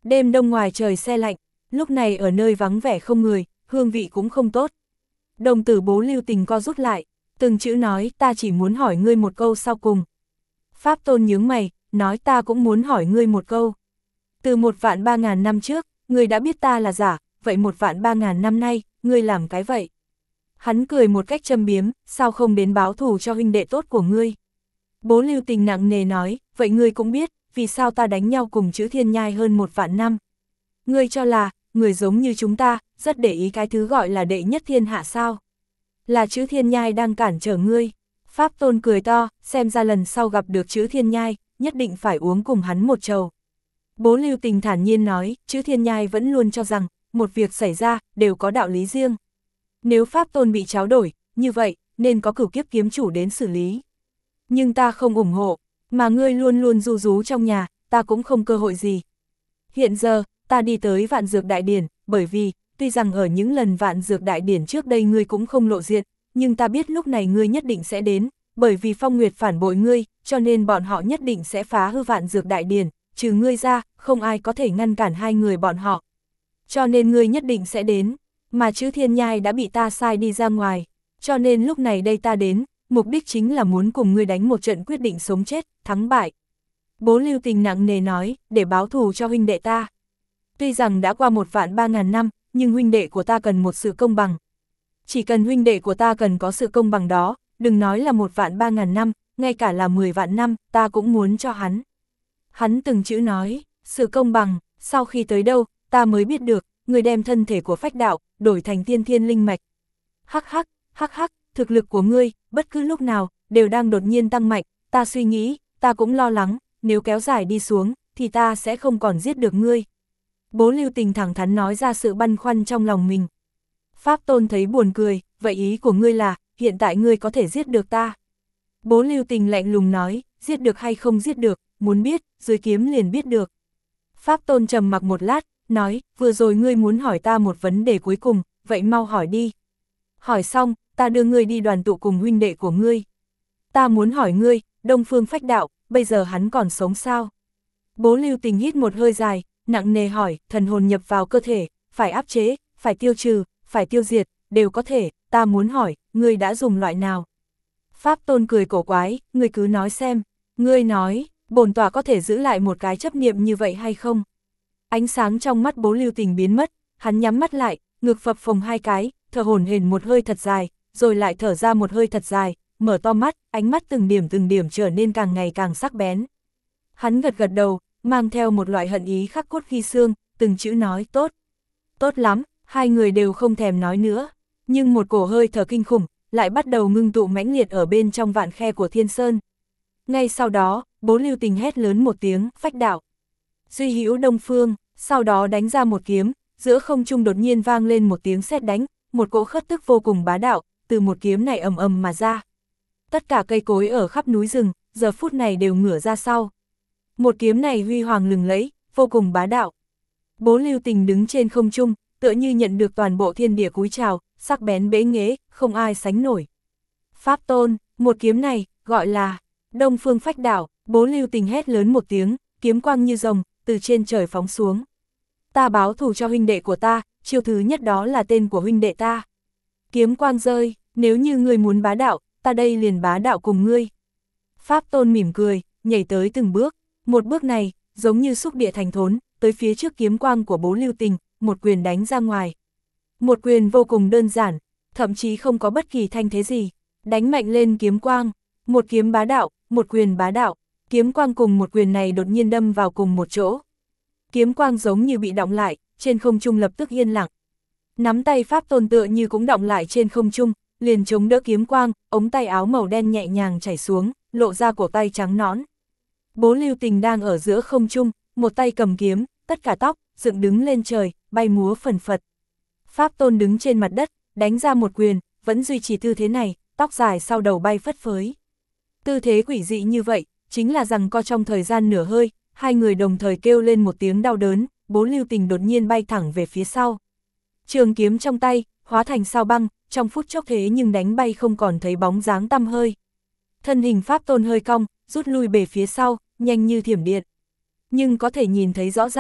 Đêm đông ngoài trời se lạnh, lúc này ở nơi vắng vẻ không người, hương vị cũng không tốt. Đồng tử Bố Lưu Tình co rút lại, từng chữ nói ta chỉ muốn hỏi ngươi một câu sau cùng. Pháp Tôn nhướng mày, nói ta cũng muốn hỏi ngươi một câu. Từ một vạn ba ngàn năm trước, ngươi đã biết ta là giả, vậy một vạn ba ngàn năm nay, ngươi làm cái vậy? Hắn cười một cách châm biếm, sao không đến báo thù cho huynh đệ tốt của ngươi? Bố Lưu Tình nặng nề nói, vậy ngươi cũng biết, vì sao ta đánh nhau cùng chữ Thiên Nhai hơn một vạn năm? Ngươi cho là, người giống như chúng ta, rất để ý cái thứ gọi là đệ nhất thiên hạ sao? Là chữ Thiên Nhai đang cản trở ngươi. Pháp Tôn cười to, xem ra lần sau gặp được chữ Thiên Nhai, nhất định phải uống cùng hắn một chầu. Bố Lưu Tình thản nhiên nói, chữ Thiên Nhai vẫn luôn cho rằng, một việc xảy ra, đều có đạo lý riêng. Nếu Pháp Tôn bị tráo đổi, như vậy, nên có Cửu Kiếp kiếm chủ đến xử lý. Nhưng ta không ủng hộ, mà ngươi luôn luôn ru rú trong nhà, ta cũng không cơ hội gì. Hiện giờ, ta đi tới Vạn Dược Đại Điển, bởi vì, tuy rằng ở những lần Vạn Dược Đại Điển trước đây ngươi cũng không lộ diện, nhưng ta biết lúc này ngươi nhất định sẽ đến, bởi vì Phong Nguyệt phản bội ngươi, cho nên bọn họ nhất định sẽ phá hư Vạn Dược Đại Điển, trừ ngươi ra, không ai có thể ngăn cản hai người bọn họ. Cho nên ngươi nhất định sẽ đến, mà chữ Thiên Nhai đã bị ta sai đi ra ngoài, cho nên lúc này đây ta đến, mục đích chính là muốn cùng ngươi đánh một trận quyết định sống chết, thắng bại. Bố Lưu Tình nặng nề nói, để báo thù cho huynh đệ ta. Tuy rằng đã qua một vạn ba ngàn năm, nhưng huynh đệ của ta cần một sự công bằng. Chỉ cần huynh đệ của ta cần có sự công bằng đó, đừng nói là một vạn ba ngàn năm, ngay cả là mười vạn năm, ta cũng muốn cho hắn. Hắn từng chữ nói, sự công bằng, sau khi tới đâu, ta mới biết được, người đem thân thể của phách đạo, đổi thành tiên thiên linh mạch. Hắc hắc, hắc hắc, thực lực của ngươi, bất cứ lúc nào, đều đang đột nhiên tăng mạnh, ta suy nghĩ, ta cũng lo lắng, nếu kéo dài đi xuống, thì ta sẽ không còn giết được ngươi. Bố Lưu Tình thẳng thắn nói ra sự băn khoăn trong lòng mình. Pháp Tôn thấy buồn cười, vậy ý của ngươi là, hiện tại ngươi có thể giết được ta. Bố Lưu Tình lạnh lùng nói, giết được hay không giết được, muốn biết, dưới kiếm liền biết được. Pháp Tôn trầm mặc một lát, nói, vừa rồi ngươi muốn hỏi ta một vấn đề cuối cùng, vậy mau hỏi đi. Hỏi xong, ta đưa ngươi đi đoàn tụ cùng huynh đệ của ngươi. Ta muốn hỏi ngươi, Đông Phương Phách Đạo, bây giờ hắn còn sống sao? Bố Lưu Tình hít một hơi dài, nặng nề hỏi, thần hồn nhập vào cơ thể, phải áp chế, phải tiêu trừ, phải tiêu diệt, đều có thể, ta muốn hỏi, ngươi đã dùng loại nào? Pháp Tôn cười cổ quái, ngươi cứ nói xem, ngươi nói, bổn tọa có thể giữ lại một cái chấp niệm như vậy hay không? Ánh sáng trong mắt Bố Lưu Tình biến mất, hắn nhắm mắt lại, ngực phập phồng hai cái, thở hổn hển một hơi thật dài, rồi lại thở ra một hơi thật dài, mở to mắt, ánh mắt từng điểm từng điểm trở nên càng ngày càng sắc bén. Hắn gật gật đầu, mang theo một loại hận ý khắc cốt ghi xương, từng chữ nói tốt. Tốt lắm, hai người đều không thèm nói nữa, nhưng một cổ hơi thở kinh khủng, lại bắt đầu ngưng tụ mãnh liệt ở bên trong vạn khe của Thiên Sơn. Ngay sau đó, Bố Lưu Tình hét lớn một tiếng, phách đạo. Duy hữu Đông Phương, sau đó đánh ra một kiếm, giữa không trung đột nhiên vang lên một tiếng sét đánh, một cỗ khất tức vô cùng bá đạo, từ một kiếm này ầm ầm mà ra. Tất cả cây cối ở khắp núi rừng, giờ phút này đều ngửa ra sau. Một kiếm này huy hoàng lừng lẫy, vô cùng bá đạo. Bố Lưu Tình đứng trên không trung, tựa như nhận được toàn bộ thiên địa cúi chào, sắc bén bế nghế, không ai sánh nổi. Pháp Tôn, một kiếm này, gọi là Đông Phương Phách Đạo. Bố Lưu Tình hét lớn một tiếng, kiếm quang như rồng, từ trên trời phóng xuống. Ta báo thù cho huynh đệ của ta, chiêu thứ nhất đó là tên của huynh đệ ta. Kiếm quang rơi, nếu như ngươi muốn bá đạo, ta đây liền bá đạo cùng ngươi. Pháp Tôn mỉm cười, nhảy tới từng bước, một bước này, giống như xúc địa thành thốn, tới phía trước kiếm quang của Bố Lưu Tình, một quyền đánh ra ngoài. Một quyền vô cùng đơn giản, thậm chí không có bất kỳ thanh thế gì, đánh mạnh lên kiếm quang, một kiếm bá đạo, một quyền bá đạo, kiếm quang cùng một quyền này đột nhiên đâm vào cùng một chỗ. Kiếm quang giống như bị động lại, trên không trung lập tức yên lặng. Nắm tay Pháp Tôn tựa như cũng động lại trên không trung, liền chống đỡ kiếm quang, ống tay áo màu đen nhẹ nhàng chảy xuống, lộ ra cổ tay trắng nõn. Bố Lưu Tình đang ở giữa không trung, một tay cầm kiếm, tất cả tóc dựng đứng lên trời, bay múa phần phật. Pháp Tôn đứng trên mặt đất, đánh ra một quyền, vẫn duy trì tư thế này, tóc dài sau đầu bay phất phới. Tư thế quỷ dị như vậy, chính là rằng co trong thời gian nửa hơi, hai người đồng thời kêu lên một tiếng đau đớn, Bố Lưu Tình đột nhiên bay thẳng về phía sau. Trường kiếm trong tay, hóa thành sao băng, trong phút chốc thế nhưng đánh bay không còn thấy bóng dáng tăm hơi. Thân hình Pháp Tôn hơi cong, rút lui về phía sau, nhanh như thiểm điện. Nhưng có thể nhìn thấy rõ ràng,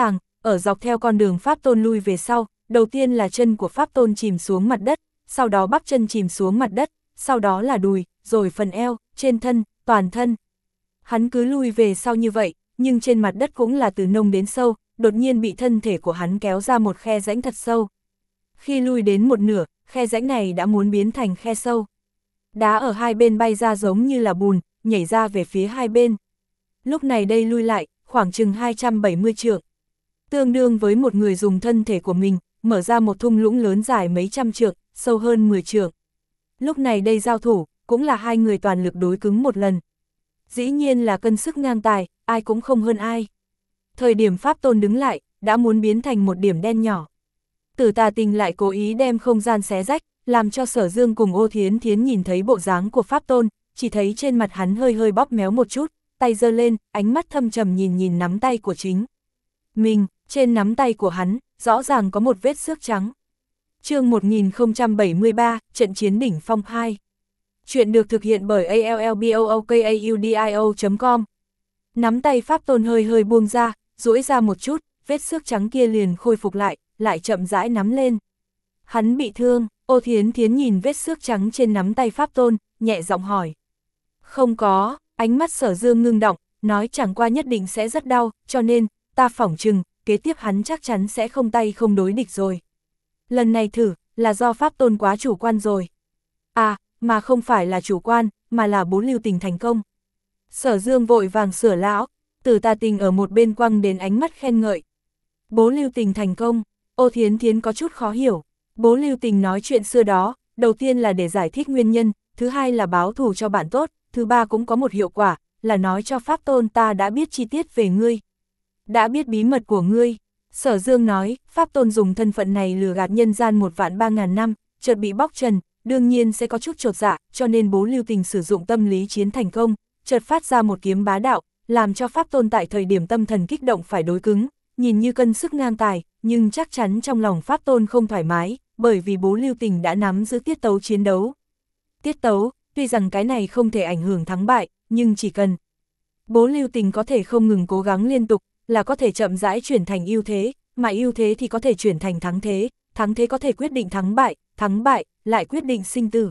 ở dọc theo con đường Pháp Tôn lui về sau, đầu tiên là chân của Pháp Tôn chìm xuống mặt đất, sau đó bắp chân chìm xuống mặt đất, sau đó là đùi, rồi phần eo, trên thân, toàn thân. Hắn cứ lui về sau như vậy, nhưng trên mặt đất cũng là từ nông đến sâu, đột nhiên bị thân thể của hắn kéo ra một khe rãnh thật sâu. Khi lui đến một nửa, khe rãnh này đã muốn biến thành khe sâu. Đá ở hai bên bay ra giống như là bùn, nhảy ra về phía hai bên. Lúc này đây lui lại, khoảng chừng hai trăm bảy mươi trượng. Tương đương với một người dùng thân thể của mình, mở ra một thung lũng lớn dài mấy trăm trượng, sâu hơn mười trượng. Lúc này đây giao thủ, cũng là hai người toàn lực đối cứng một lần. Dĩ nhiên là cân sức ngang tài, ai cũng không hơn ai. Thời điểm Pháp Tôn đứng lại, đã muốn biến thành một điểm đen nhỏ. Tử Tà Tình lại cố ý đem không gian xé rách, làm cho Sở Dương cùng Ô Thiến Thiến nhìn thấy bộ dáng của Pháp Tôn, chỉ thấy trên mặt hắn hơi hơi bóp méo một chút, tay giơ lên, ánh mắt thâm trầm nhìn nhìn nắm tay của chính mình, trên nắm tay của hắn, rõ ràng có một vết xước trắng. Chương một nghìn không trăm bảy mươi ba, Trận chiến đỉnh phong hai. Chuyện được thực hiện bởi a l l b o o k a u d i o chấm com. Nắm tay Pháp Tôn hơi hơi buông ra, duỗi ra một chút, vết xước trắng kia liền khôi phục lại, lại chậm rãi nắm lên. Hắn bị thương, Ô Thiến Thiến nhìn vết xước trắng trên nắm tay Pháp Tôn, nhẹ giọng hỏi. Không có, ánh mắt Sở Dương ngưng động, nói chẳng qua nhất định sẽ rất đau, cho nên, ta phỏng chừng, kế tiếp hắn chắc chắn sẽ không tay không đối địch rồi. Lần này thử, là do Pháp Tôn quá chủ quan rồi. À, mà không phải là chủ quan, mà là Bố Lưu Tình thành công. Sở Dương vội vàng sửa lão, Tử Tà Tình ở một bên quăng đến ánh mắt khen ngợi. Bố Lưu Tình thành công, Ô Thiến Thiến có chút khó hiểu. Bố Lưu Tình nói chuyện xưa đó, đầu tiên là để giải thích nguyên nhân, thứ hai là báo thù cho bạn tốt, thứ ba cũng có một hiệu quả, là nói cho Pháp Tôn ta đã biết chi tiết về ngươi. Đã biết bí mật của ngươi. Sở Dương nói, Pháp Tôn dùng thân phận này lừa gạt nhân gian một vạn ba ngàn năm, chợt bị bóc trần, đương nhiên sẽ có chút chột dạ, cho nên Bố Lưu Tình sử dụng tâm lý chiến thành công, chợt phát ra một kiếm bá đạo, làm cho Pháp Tôn tại thời điểm tâm thần kích động phải đối cứng, nhìn như cân sức ngang tài, nhưng chắc chắn trong lòng Pháp Tôn không thoải mái, bởi vì Bố Lưu Tình đã nắm giữ tiết tấu chiến đấu. Tiết tấu, tuy rằng cái này không thể ảnh hưởng thắng bại, nhưng chỉ cần Bố Lưu Tình có thể không ngừng cố gắng liên tục, là có thể chậm rãi chuyển thành ưu thế, mà ưu thế thì có thể chuyển thành thắng thế, thắng thế có thể quyết định thắng bại, thắng bại, lại quyết định sinh tử.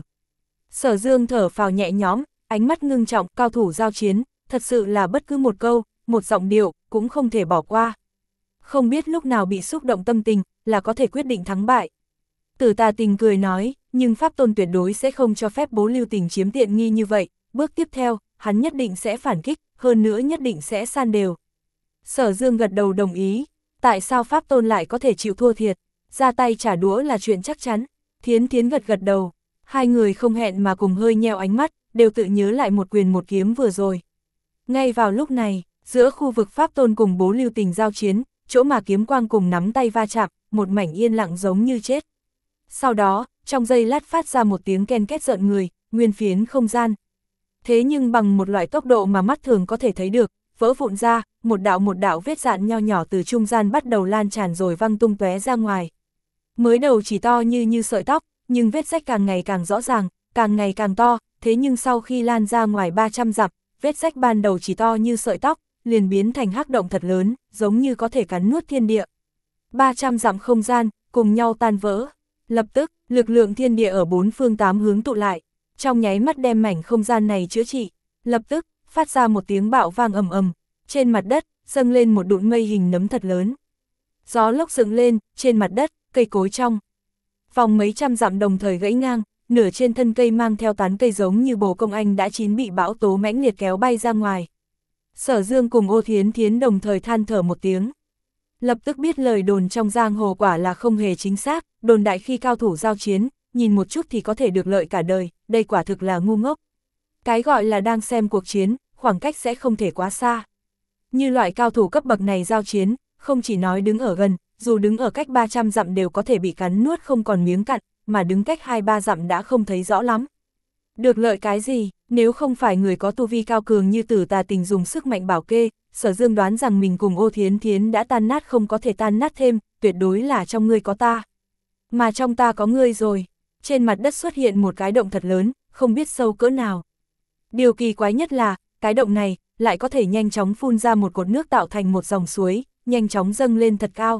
Sở Dương thở phào nhẹ nhõm, ánh mắt ngưng trọng, cao thủ giao chiến, thật sự là bất cứ một câu, một giọng điệu, cũng không thể bỏ qua. Không biết lúc nào bị xúc động tâm tình, là có thể quyết định thắng bại. Tử Tà Tình cười nói, nhưng Pháp Tôn tuyệt đối sẽ không cho phép Bố Lưu Tình chiếm tiện nghi như vậy, bước tiếp theo, hắn nhất định sẽ phản kích, hơn nữa nhất định sẽ san đều. Sở Dương gật đầu đồng ý, tại sao Pháp Tôn lại có thể chịu thua thiệt, ra tay trả đũa là chuyện chắc chắn. Thiến Thiến gật gật đầu, hai người không hẹn mà cùng hơi nheo ánh mắt, đều tự nhớ lại một quyền một kiếm vừa rồi. Ngay vào lúc này, giữa khu vực Pháp Tôn cùng Bố Lưu Tình giao chiến, chỗ mà kiếm quang cùng nắm tay va chạm, một mảnh yên lặng giống như chết. Sau đó, trong giây lát phát ra một tiếng ken két rợn người, nguyên phiến không gian. Thế nhưng bằng một loại tốc độ mà mắt thường có thể thấy được, vỡ vụn ra, một đạo một đạo vết dạn nho nhỏ từ trung gian bắt đầu lan tràn rồi văng tung tóe ra ngoài. Mới đầu chỉ to như như sợi tóc, nhưng vết rách càng ngày càng rõ ràng, càng ngày càng to, thế nhưng sau khi lan ra ngoài ba trăm dặm, vết rách ban đầu chỉ to như sợi tóc, liền biến thành hắc động thật lớn, giống như có thể cắn nuốt thiên địa. ba trăm dặm không gian, cùng nhau tan vỡ. Lập tức, lực lượng thiên địa ở bốn phương tám hướng tụ lại, trong nháy mắt đem mảnh không gian này chữa trị. Lập tức, phát ra một tiếng bạo vang ầm ầm, trên mặt đất, dâng lên một đụn mây hình nấm thật lớn. Gió lốc dựng lên, trên mặt đất, cây cối trong vòng mấy trăm dặm đồng thời gãy ngang, nửa trên thân cây mang theo tán cây giống như bồ công anh đã chín bị bão tố mãnh liệt kéo bay ra ngoài. Sở Dương cùng Ô Thiến Thiến đồng thời than thở một tiếng. Lập tức biết lời đồn trong giang hồ quả là không hề chính xác, đồn đại khi cao thủ giao chiến, nhìn một chút thì có thể được lợi cả đời, đây quả thực là ngu ngốc. Cái gọi là đang xem cuộc chiến, khoảng cách sẽ không thể quá xa. Như loại cao thủ cấp bậc này giao chiến, không chỉ nói đứng ở gần, dù đứng ở cách ba trăm dặm đều có thể bị cắn nuốt không còn miếng cặn, mà đứng cách hai ba dặm đã không thấy rõ lắm. Được lợi cái gì, nếu không phải người có tu vi cao cường như Tử Tà Tình dùng sức mạnh bảo kê, Sở Dương đoán rằng mình cùng Ô Thiến Thiến đã tan nát không có thể tan nát thêm, tuyệt đối là trong ngươi có ta. Mà trong ta có ngươi rồi. Trên mặt đất xuất hiện một cái động thật lớn, không biết sâu cỡ nào. Điều kỳ quái nhất là, cái động này lại có thể nhanh chóng phun ra một cột nước tạo thành một dòng suối, nhanh chóng dâng lên thật cao.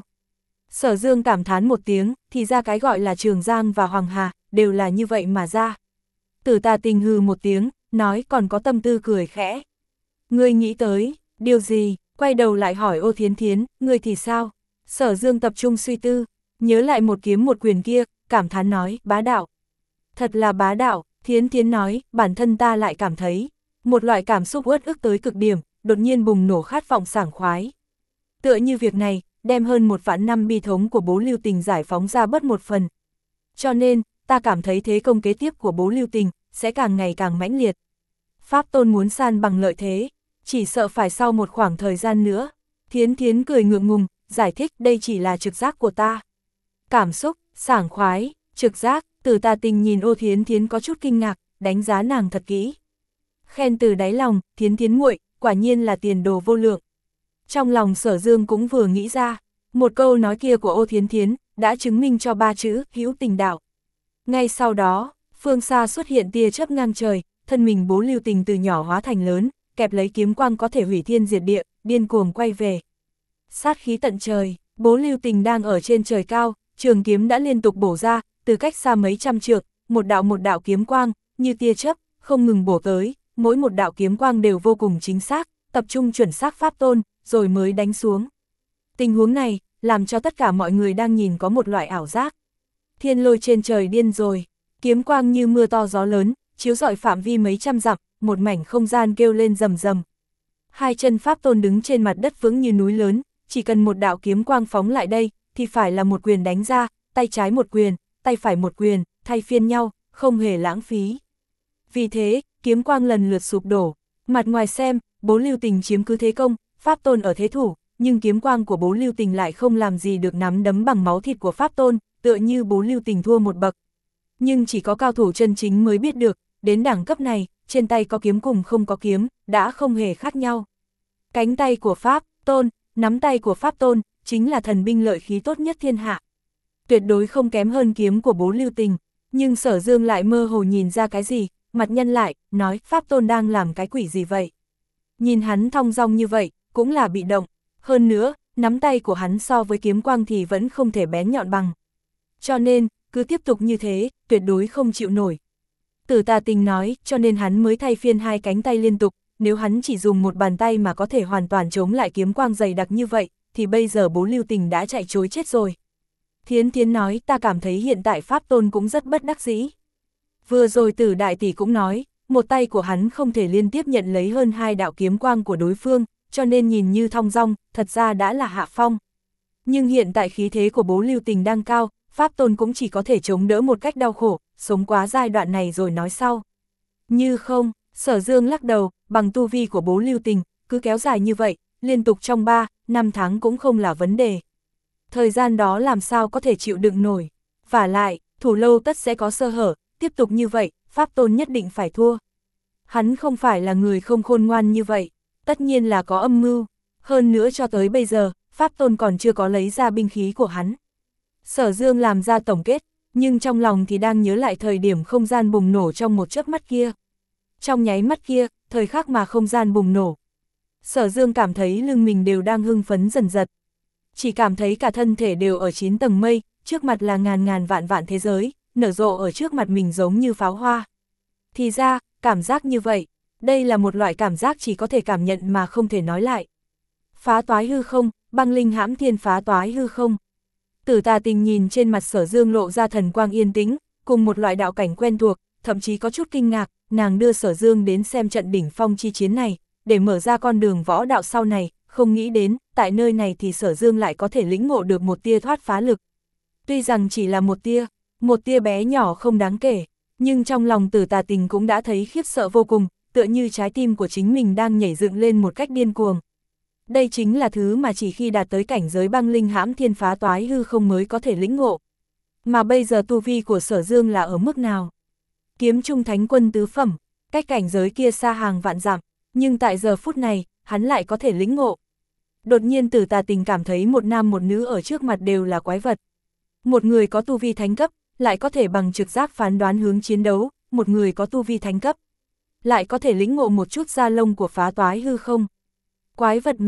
Sở Dương cảm thán một tiếng, thì ra cái gọi là Trường Giang và Hoàng Hà, đều là như vậy mà ra. Tử Tà Tình hừ một tiếng, nói còn có tâm tư cười khẽ. Ngươi nghĩ tới, điều gì, quay đầu lại hỏi Ô Thiến Thiến, ngươi thì sao? Sở Dương tập trung suy tư, nhớ lại một kiếm một quyền kia, cảm thán nói, bá đạo. Thật là bá đạo, Thiến Thiến nói, bản thân ta lại cảm thấy, một loại cảm xúc uất ức tới cực điểm, đột nhiên bùng nổ khát vọng sảng khoái. Tựa như việc này, đem hơn một vạn năm bi thống của Bố Lưu Tình giải phóng ra bất một phần. Cho nên, ta cảm thấy thế công kế tiếp của Bố Lưu Tình, sẽ càng ngày càng mãnh liệt. Pháp Tôn muốn san bằng lợi thế, chỉ sợ phải sau một khoảng thời gian nữa. Thiến Thiến cười ngượng ngùng, giải thích đây chỉ là trực giác của ta. Cảm xúc, sảng khoái, trực giác, Tử Tà Tình nhìn Ô Thiến Thiến có chút kinh ngạc, đánh giá nàng thật kỹ. Khen từ đáy lòng, Thiến Thiến muội, quả nhiên là tiền đồ vô lượng. Trong lòng Sở Dương cũng vừa nghĩ ra, một câu nói kia của Ô Thiến Thiến, đã chứng minh cho ba chữ, hữu tình đạo. Ngay sau đó, phương xa xuất hiện tia chớp ngang trời, thân mình Bố Lưu Tình từ nhỏ hóa thành lớn, kẹp lấy kiếm quang có thể hủy thiên diệt địa, điên cuồng quay về. Sát khí tận trời, Bố Lưu Tình đang ở trên trời cao, trường kiếm đã liên tục bổ ra, từ cách xa mấy trăm trượng, một đạo một đạo kiếm quang, như tia chớp, không ngừng bổ tới, mỗi một đạo kiếm quang đều vô cùng chính xác, tập trung chuẩn xác Pháp Tôn, rồi mới đánh xuống. Tình huống này, làm cho tất cả mọi người đang nhìn có một loại ảo giác. Thiên lôi trên trời điên rồi, kiếm quang như mưa to gió lớn, chiếu rọi phạm vi mấy trăm dặm, một mảnh không gian kêu lên rầm rầm. Hai chân Pháp Tôn đứng trên mặt đất vững như núi lớn, chỉ cần một đạo kiếm quang phóng lại đây, thì phải là một quyền đánh ra, tay trái một quyền, tay phải một quyền, thay phiên nhau, không hề lãng phí. Vì thế, kiếm quang lần lượt sụp đổ, mặt ngoài xem, Bố Lưu Tình chiếm cứ thế công, Pháp Tôn ở thế thủ, nhưng kiếm quang của Bố Lưu Tình lại không làm gì được nắm đấm bằng máu thịt của Pháp Tôn, tựa như Bố Lưu Tình thua một bậc. Nhưng chỉ có cao thủ chân chính mới biết được, đến đẳng cấp này, trên tay có kiếm cùng không có kiếm, đã không hề khác nhau. Cánh tay của Pháp Tôn, nắm tay của Pháp Tôn, chính là thần binh lợi khí tốt nhất thiên hạ. Tuyệt đối không kém hơn kiếm của Bố Lưu Tình, nhưng Sở Dương lại mơ hồ nhìn ra cái gì, mặt nhân lại, nói Pháp Tôn đang làm cái quỷ gì vậy. Nhìn hắn thong dong như vậy, cũng là bị động, hơn nữa, nắm tay của hắn so với kiếm quang thì vẫn không thể bén nhọn bằng. Cho nên, cứ tiếp tục như thế, tuyệt đối không chịu nổi. Tử Tà Tình nói, cho nên hắn mới thay phiên hai cánh tay liên tục, nếu hắn chỉ dùng một bàn tay mà có thể hoàn toàn chống lại kiếm quang dày đặc như vậy, thì bây giờ Bố Lưu Tình đã chạy trối chết rồi. Thiến Thiến nói, ta cảm thấy hiện tại Pháp Tôn cũng rất bất đắc dĩ. Vừa rồi Tử Đại Tỷ cũng nói, một tay của hắn không thể liên tiếp nhận lấy hơn hai đạo kiếm quang của đối phương, cho nên nhìn như thong dong, thật ra đã là hạ phong. Nhưng hiện tại khí thế của Bố Lưu Tình đang cao, Pháp Tôn cũng chỉ có thể chống đỡ một cách đau khổ, sống quá giai đoạn này rồi nói sau. Như không, Sở Dương lắc đầu, bằng tu vi của Bố Lưu Tình, cứ kéo dài như vậy, liên tục trong ba, năm tháng cũng không là vấn đề. Thời gian đó làm sao có thể chịu đựng nổi. Vả lại, thủ lâu tất sẽ có sơ hở, tiếp tục như vậy, Pháp Tôn nhất định phải thua. Hắn không phải là người không khôn ngoan như vậy, tất nhiên là có âm mưu. Hơn nữa cho tới bây giờ, Pháp Tôn còn chưa có lấy ra binh khí của hắn. Sở Dương làm ra tổng kết, nhưng trong lòng thì đang nhớ lại thời điểm không gian bùng nổ trong một chớp mắt kia. Trong nháy mắt kia, thời khắc mà không gian bùng nổ. Sở Dương cảm thấy lưng mình đều đang hưng phấn dần dật. Chỉ cảm thấy cả thân thể đều ở chín tầng mây, trước mặt là ngàn ngàn vạn vạn thế giới, nở rộ ở trước mặt mình giống như pháo hoa. Thì ra, cảm giác như vậy, đây là một loại cảm giác chỉ có thể cảm nhận mà không thể nói lại. Phá toái hư không, băng linh hãm thiên phá toái hư không. Tử Tà Tình nhìn trên mặt Sở Dương lộ ra thần quang yên tĩnh, cùng một loại đạo cảnh quen thuộc, thậm chí có chút kinh ngạc, nàng đưa Sở Dương đến xem trận đỉnh phong chi chiến này, để mở ra con đường võ đạo sau này, không nghĩ đến, tại nơi này thì Sở Dương lại có thể lĩnh ngộ được một tia thoát phá lực. Tuy rằng chỉ là một tia, một tia bé nhỏ không đáng kể, nhưng trong lòng Tử Tà Tình cũng đã thấy khiếp sợ vô cùng, tựa như trái tim của chính mình đang nhảy dựng lên một cách điên cuồng. Đây chính là thứ mà chỉ khi đạt tới cảnh giới băng linh hãm thiên phá toái hư không mới có thể lĩnh ngộ. Mà bây giờ tu vi của Sở Dương là ở mức nào? Kiếm trung thánh quân tứ phẩm, cách cảnh giới kia xa hàng vạn dặm, nhưng tại giờ phút này, hắn lại có thể lĩnh ngộ. Đột nhiên Tử Tà Tình cảm thấy một nam một nữ ở trước mặt đều là quái vật. Một người có tu vi thánh cấp, lại có thể bằng trực giác phán đoán hướng chiến đấu, một người có tu vi thánh cấp, lại có thể lĩnh ngộ một chút da lông của phá toái hư không. Quái vật mà,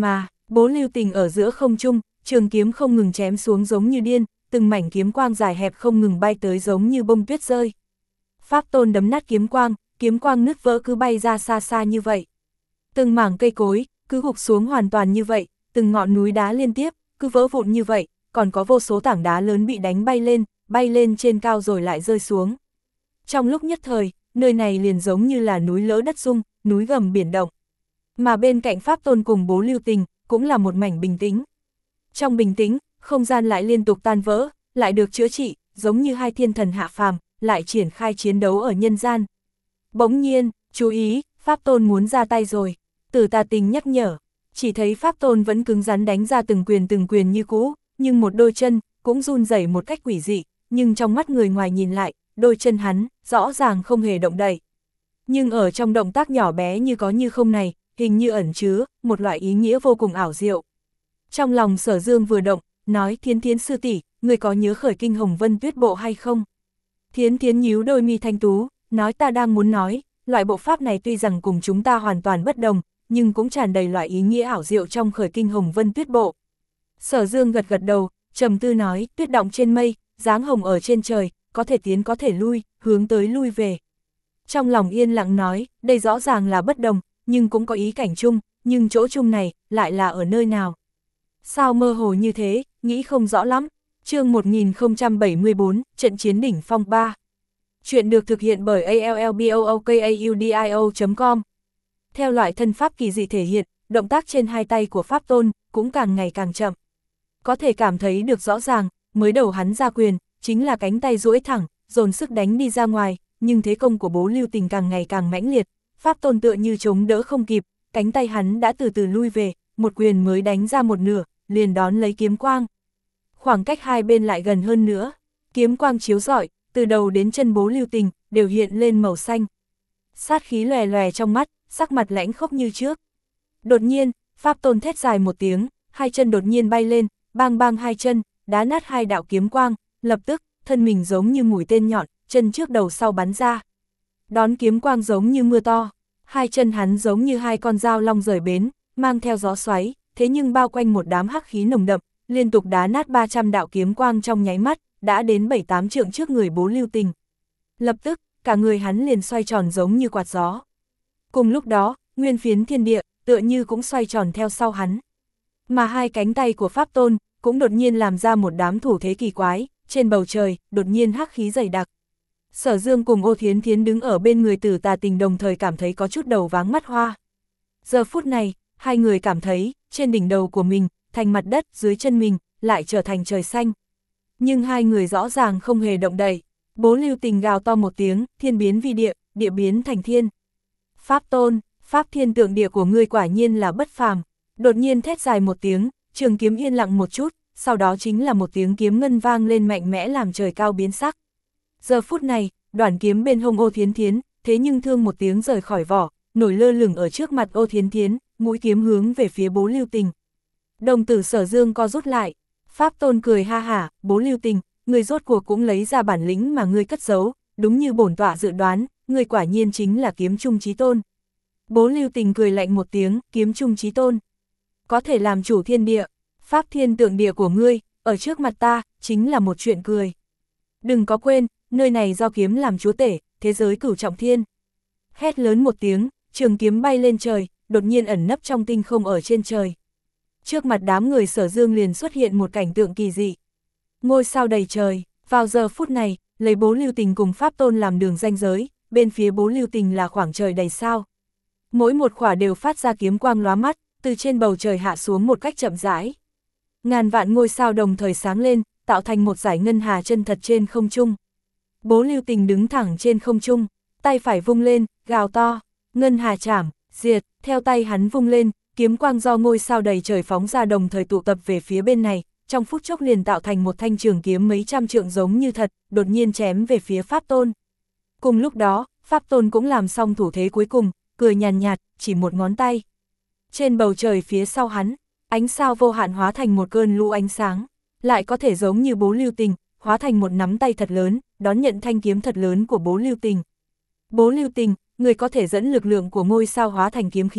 Bố Lưu Tình ở giữa không trung, trường kiếm không ngừng chém xuống giống như điên, từng mảnh kiếm quang dài hẹp không ngừng bay tới giống như bông tuyết rơi. Pháp Tôn đấm nát kiếm quang, kiếm quang nứt vỡ cứ bay ra xa xa như vậy. Từng mảng cây cối, cứ gục xuống hoàn toàn như vậy, từng ngọn núi đá liên tiếp, cứ vỡ vụn như vậy, còn có vô số tảng đá lớn bị đánh bay lên, bay lên trên cao rồi lại rơi xuống. Trong lúc nhất thời, nơi này liền giống như là núi lỡ đất rung, núi gầm biển động. Mà bên cạnh Pháp Tôn cùng bố Lưu Tình, cũng là một mảnh bình tĩnh. Trong bình tĩnh, không gian lại liên tục tan vỡ, lại được chữa trị, giống như hai thiên thần hạ phàm, lại triển khai chiến đấu ở nhân gian. Bỗng nhiên, chú ý, Pháp Tôn muốn ra tay rồi. Tử Tà Tình nhắc nhở, chỉ thấy Pháp Tôn vẫn cứng rắn đánh ra từng quyền từng quyền như cũ, nhưng một đôi chân cũng run rẩy một cách quỷ dị, nhưng trong mắt người ngoài nhìn lại, đôi chân hắn rõ ràng không hề động đậy. Nhưng ở trong động tác nhỏ bé như có như không này, hình như ẩn chứa một loại ý nghĩa vô cùng ảo diệu. Trong lòng Sở Dương vừa động, nói: Thiến Thiến sư tỷ, người có nhớ khởi kinh Hồng Vân Tuyết Bộ hay không? Thiến Thiến nhíu đôi mi thanh tú, nói: ta đang muốn nói, loại bộ pháp này tuy rằng cùng chúng ta hoàn toàn bất đồng, nhưng cũng tràn đầy loại ý nghĩa ảo diệu trong khởi kinh Hồng Vân Tuyết Bộ. Sở Dương gật gật đầu, trầm tư nói: tuyết động trên mây, dáng hồng ở trên trời, có thể tiến có thể lui, hướng tới lui về. Trong lòng yên lặng nói, đây rõ ràng là bất đồng, nhưng cũng có ý cảnh chung, nhưng chỗ chung này, lại là ở nơi nào? Sao mơ hồ như thế, nghĩ không rõ lắm. Chương một nghìn không trăm bảy mươi tư, Trận chiến đỉnh phong ba. Chuyện được thực hiện bởi a l l b o o k a u d i o chấm com. Theo loại thân pháp kỳ dị thể hiện, động tác trên hai tay của Pháp Tôn cũng càng ngày càng chậm. Có thể cảm thấy được rõ ràng, mới đầu hắn ra quyền, chính là cánh tay duỗi thẳng, dồn sức đánh đi ra ngoài, nhưng thế công của bố Lưu Tình càng ngày càng mãnh liệt, Pháp Tôn tựa như chống đỡ không kịp, cánh tay hắn đã từ từ lui về, một quyền mới đánh ra một nửa, liền đón lấy kiếm quang. Khoảng cách hai bên lại gần hơn nữa, kiếm quang chiếu rọi, từ đầu đến chân bố Lưu Tình đều hiện lên màu xanh. Sát khí lòe lòe trong mắt, sắc mặt lãnh khốc như trước. Đột nhiên, Pháp Tôn thét dài một tiếng, hai chân đột nhiên bay lên, bang bang hai chân, đá nát hai đạo kiếm quang, lập tức, thân mình giống như mũi tên nhọn, chân trước đầu sau bắn ra. Đón kiếm quang giống như mưa to, hai chân hắn giống như hai con dao long rời bến, mang theo gió xoáy, thế nhưng bao quanh một đám hắc khí nồng đậm, liên tục đá nát ba trăm đạo kiếm quang trong nháy mắt, đã đến bảy tám trượng trước người bố Lưu Tình. Lập tức, cả người hắn liền xoay tròn giống như quạt gió. Cùng lúc đó, nguyên phiến thiên địa, tựa như cũng xoay tròn theo sau hắn. Mà hai cánh tay của Pháp Tôn, cũng đột nhiên làm ra một đám thủ thế kỳ quái, trên bầu trời, đột nhiên hắc khí dày đặc. Sở Dương cùng Ô Thiến Thiến đứng ở bên người Tử Tà Tình đồng thời cảm thấy có chút đầu váng mắt hoa. Giờ phút này, hai người cảm thấy, trên đỉnh đầu của mình, thành mặt đất, dưới chân mình, lại trở thành trời xanh. Nhưng hai người rõ ràng không hề động đậy. Bố Lưu Tình gào to một tiếng, thiên biến vi địa, địa biến thành thiên. Pháp Tôn, Pháp thiên tượng địa của ngươi quả nhiên là bất phàm. Đột nhiên thét dài một tiếng, trường kiếm yên lặng một chút, sau đó chính là một tiếng kiếm ngân vang lên mạnh mẽ làm trời cao biến sắc. Giờ phút này, đoản kiếm bên hông Ô Thiến Thiến, thế nhưng thương một tiếng rời khỏi vỏ, nổi lơ lửng ở trước mặt Ô Thiến Thiến, mũi kiếm hướng về phía bố Lưu Tình. Đồng tử Sở Dương co rút lại, Pháp Tôn cười ha hả, bố Lưu Tình, người rốt cuộc cũng lấy ra bản lĩnh mà ngươi cất giấu, đúng như bổn tọa dự đoán, ngươi quả nhiên chính là kiếm trung chí tôn. Bố Lưu Tình cười lạnh một tiếng, kiếm trung chí tôn. Có thể làm chủ thiên địa, Pháp thiên tượng địa của ngươi, ở trước mặt ta, chính là một chuyện cười. Đừng có quên, nơi này do kiếm làm chúa tể, thế giới cửu trọng thiên. Hét lớn một tiếng, trường kiếm bay lên trời, đột nhiên ẩn nấp trong tinh không ở trên trời. Trước mặt đám người Sở Dương liền xuất hiện một cảnh tượng kỳ dị. Ngôi sao đầy trời, vào giờ phút này, lấy bố Lưu Tình cùng Pháp Tôn làm đường ranh giới, bên phía bố Lưu Tình là khoảng trời đầy sao. Mỗi một khỏa đều phát ra kiếm quang lóa mắt, từ trên bầu trời hạ xuống một cách chậm rãi. Ngàn vạn ngôi sao đồng thời sáng lên, tạo thành một dải ngân hà chân thật trên không trung. Bố Lưu Tình đứng thẳng trên không trung, tay phải vung lên, gào to, ngân hà chảm, diệt, theo tay hắn vung lên, kiếm quang do ngôi sao đầy trời phóng ra đồng thời tụ tập về phía bên này, trong phút chốc liền tạo thành một thanh trường kiếm mấy trăm trượng giống như thật, đột nhiên chém về phía Pháp Tôn. Cùng lúc đó, Pháp Tôn cũng làm xong thủ thế cuối cùng, cười nhàn nhạt, chỉ một ngón tay. Trên bầu trời phía sau hắn, ánh sao vô hạn hóa thành một cơn lũ ánh sáng, lại có thể giống như bố Lưu Tình, hóa thành một nắm tay thật lớn, đón nhận thanh kiếm thật lớn của bố Lưu Tình. Bố Lưu Tình, người có thể dẫn lực lượng của ngôi sao hóa thành kiếm khí,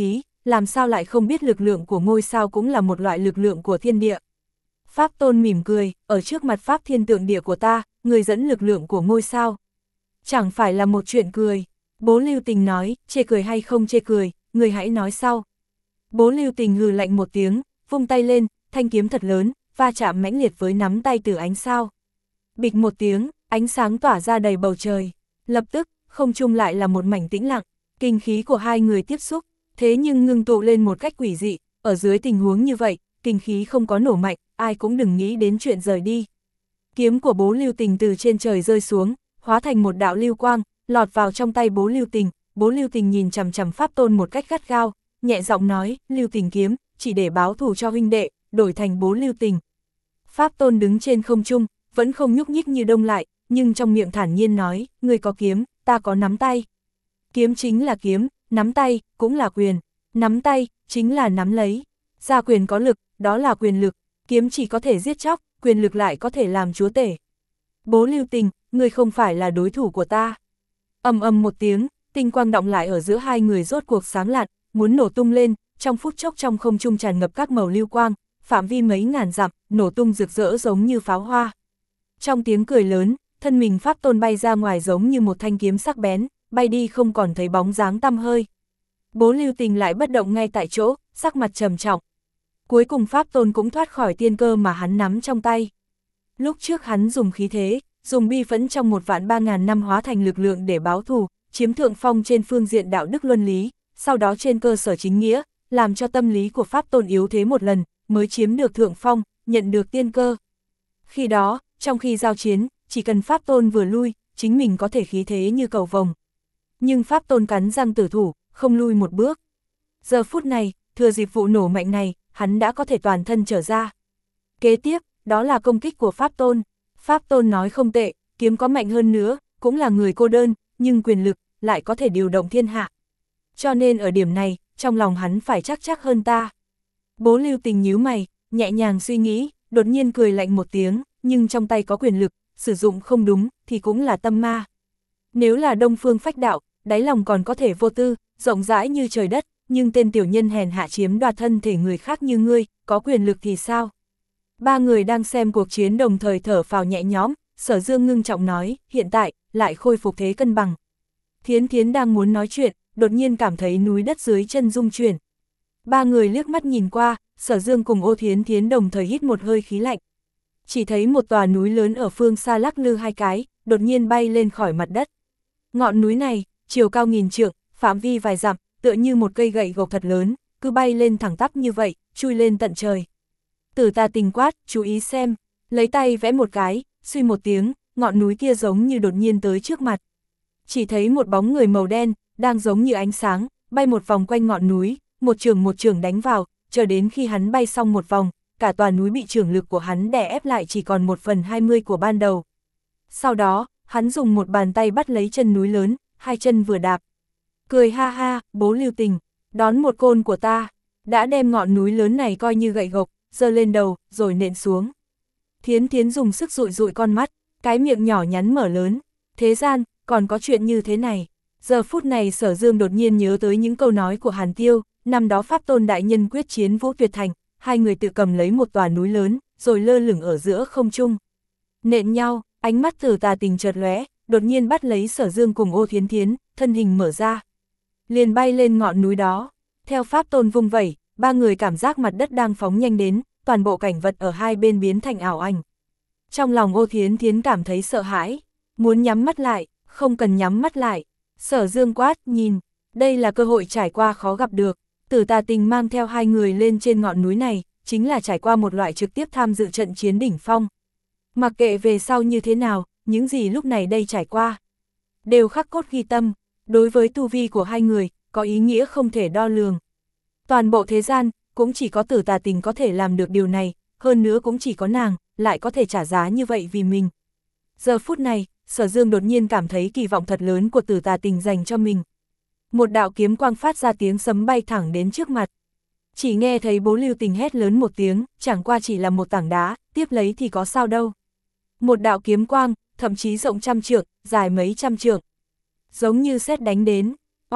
làm sao lại không biết lực lượng của ngôi sao cũng là một loại lực lượng của thiên địa. Pháp Tôn mỉm cười, ở trước mặt Pháp thiên tượng địa của ta, người dẫn lực lượng của ngôi sao. Chẳng phải là một chuyện cười. Bố Lưu Tình nói, chê cười hay không chê cười, người hãy nói sau. Bố Lưu Tình hừ lạnh một tiếng, vung tay lên, thanh kiếm thật lớn, va chạm mãnh liệt với nắm tay Từ Ánh sao. Bịch một tiếng, ánh sáng tỏa ra đầy bầu trời. Lập tức, không trung lại là một mảnh tĩnh lặng, kinh khí của hai người tiếp xúc, thế nhưng ngưng tụ lên một cách quỷ dị, ở dưới tình huống như vậy, kinh khí không có nổ mạnh, ai cũng đừng nghĩ đến chuyện rời đi. Kiếm của Bố Lưu Tình từ trên trời rơi xuống, hóa thành một đạo lưu quang, lọt vào trong tay Bố Lưu Tình. Bố Lưu Tình nhìn chằm chằm Pháp Tôn một cách gắt gao, nhẹ giọng nói, Lưu Tình kiếm, chỉ để báo thù cho huynh đệ, đổi thành Bố Lưu Tình. Pháp Tôn đứng trên không trung, vẫn không nhúc nhích như đông lại, nhưng trong miệng thản nhiên nói, ngươi có kiếm, ta có nắm tay. Kiếm chính là kiếm, nắm tay, cũng là quyền. Nắm tay, chính là nắm lấy. Ra quyền có lực, đó là quyền lực. Kiếm chỉ có thể giết chóc, quyền lực lại có thể làm chúa tể. Bố Lưu Tình, ngươi không phải là đối thủ của ta. Ầm ầm một tiếng, tinh quang động lại ở giữa hai người rốt cuộc sáng lạn, muốn nổ tung lên, trong phút chốc trong không trung tràn ngập các màu lưu quang, phạm vi mấy ngàn dặm, nổ tung rực rỡ giống như pháo hoa. Trong tiếng cười lớn, thân mình Pháp Tôn bay ra ngoài giống như một thanh kiếm sắc bén, bay đi không còn thấy bóng dáng tăm hơi. Bố Lưu Tình lại bất động ngay tại chỗ, sắc mặt trầm trọng. Cuối cùng Pháp Tôn cũng thoát khỏi tiên cơ mà hắn nắm trong tay. Lúc trước hắn dùng khí thế, dùng bi phẫn trong một vạn ba ngàn năm hóa thành lực lượng để báo thù, chiếm thượng phong trên phương diện đạo đức luân lý, sau đó trên cơ sở chính nghĩa, làm cho tâm lý của Pháp Tôn yếu thế một lần, mới chiếm được thượng phong, nhận được tiên cơ. Khi đó, trong khi giao chiến, chỉ cần Pháp Tôn vừa lui, chính mình có thể khí thế như cầu vồng. Nhưng Pháp Tôn cắn răng tử thủ, không lui một bước. Giờ phút này, thừa dịp vụ nổ mạnh này, hắn đã có thể toàn thân trở ra. Kế tiếp, đó là công kích của Pháp Tôn. Pháp Tôn nói không tệ, kiếm có mạnh hơn nữa, cũng là người cô đơn, nhưng quyền lực lại có thể điều động thiên hạ. Cho nên ở điểm này, trong lòng hắn phải chắc chắc hơn ta. Bố Lưu Tình nhíu mày, nhẹ nhàng suy nghĩ, đột nhiên cười lạnh một tiếng, nhưng trong tay có quyền lực, sử dụng không đúng, thì cũng là tâm ma. Nếu là Đông Phương Phách Đạo, đáy lòng còn có thể vô tư, rộng rãi như trời đất, nhưng tên tiểu nhân hèn hạ chiếm đoạt thân thể người khác như ngươi, có quyền lực thì sao? Ba người đang xem cuộc chiến đồng thời thở phào nhẹ nhõm, Sở Dương ngưng trọng nói, hiện tại, lại khôi phục thế cân bằng. Thiến Thiến đang muốn nói chuyện, đột nhiên cảm thấy núi đất dưới chân rung chuyển. Ba người liếc mắt nhìn qua, Sở Dương cùng Ô Thiến Thiến đồng thời hít một hơi khí lạnh. Chỉ thấy một tòa núi lớn ở phương xa lắc lư hai cái, đột nhiên bay lên khỏi mặt đất. Ngọn núi này, chiều cao nghìn trượng, phạm vi vài dặm, tựa như một cây gậy gộc thật lớn, cứ bay lên thẳng tắp như vậy, chui lên tận trời. Tử Tà Tình quát, chú ý xem, lấy tay vẽ một cái, suy một tiếng, ngọn núi kia giống như đột nhiên tới trước mặt. Chỉ thấy một bóng người màu đen, đang giống như ánh sáng, bay một vòng quanh ngọn núi, một trường một trường đánh vào, chờ đến khi hắn bay xong một vòng, cả tòa núi bị trường lực của hắn đè ép lại chỉ còn một phần hai mươi của ban đầu. Sau đó, hắn dùng một bàn tay bắt lấy chân núi lớn, hai chân vừa đạp. Cười ha ha, Bố Lưu Tình, đón một côn của ta, đã đem ngọn núi lớn này coi như gậy gộc, giơ lên đầu, rồi nện xuống. Thiến Thiến dùng sức dụi dụi con mắt, cái miệng nhỏ nhắn mở lớn. Thế gian, còn có chuyện như thế này. Giờ phút này Sở Dương đột nhiên nhớ tới những câu nói của Hàn Tiêu, năm đó Pháp Tôn đại nhân quyết chiến Vũ Tuyệt Thành, hai người tự cầm lấy một tòa núi lớn, rồi lơ lửng ở giữa không trung. Nện nhau, ánh mắt Tử Tà Tình chợt lóe, đột nhiên bắt lấy Sở Dương cùng Ô Thiến Thiến, thân hình mở ra. Liền bay lên ngọn núi đó. Theo Pháp Tôn vung vẩy, ba người cảm giác mặt đất đang phóng nhanh đến, toàn bộ cảnh vật ở hai bên biến thành ảo ảnh. Trong lòng Ô Thiến Thiến cảm thấy sợ hãi, muốn nhắm mắt lại, không cần nhắm mắt lại. Sở Dương quát, nhìn, đây là cơ hội trải qua khó gặp được. Tử Tà Tình mang theo hai người lên trên ngọn núi này, chính là trải qua một loại trực tiếp tham dự trận chiến đỉnh phong. Mặc kệ về sau như thế nào, những gì lúc này đây trải qua, đều khắc cốt ghi tâm, đối với tu vi của hai người, có ý nghĩa không thể đo lường. Toàn bộ thế gian, cũng chỉ có Tử Tà Tình có thể làm được điều này, hơn nữa cũng chỉ có nàng, lại có thể trả giá như vậy vì mình. Giờ phút này, Sở Dương đột nhiên cảm thấy kỳ vọng thật lớn của Tử Tà Tình dành cho mình. Một đạo kiếm quang phát ra tiếng sấm bay thẳng đến trước mặt. Chỉ nghe thấy Bố Lưu Tình hét lớn một tiếng, chẳng qua chỉ là một tảng đá, tiếp lấy thì có sao đâu. Một đạo kiếm quang, thậm chí rộng trăm trượng, dài mấy trăm trượng. Giống như sét đánh đến, oanh,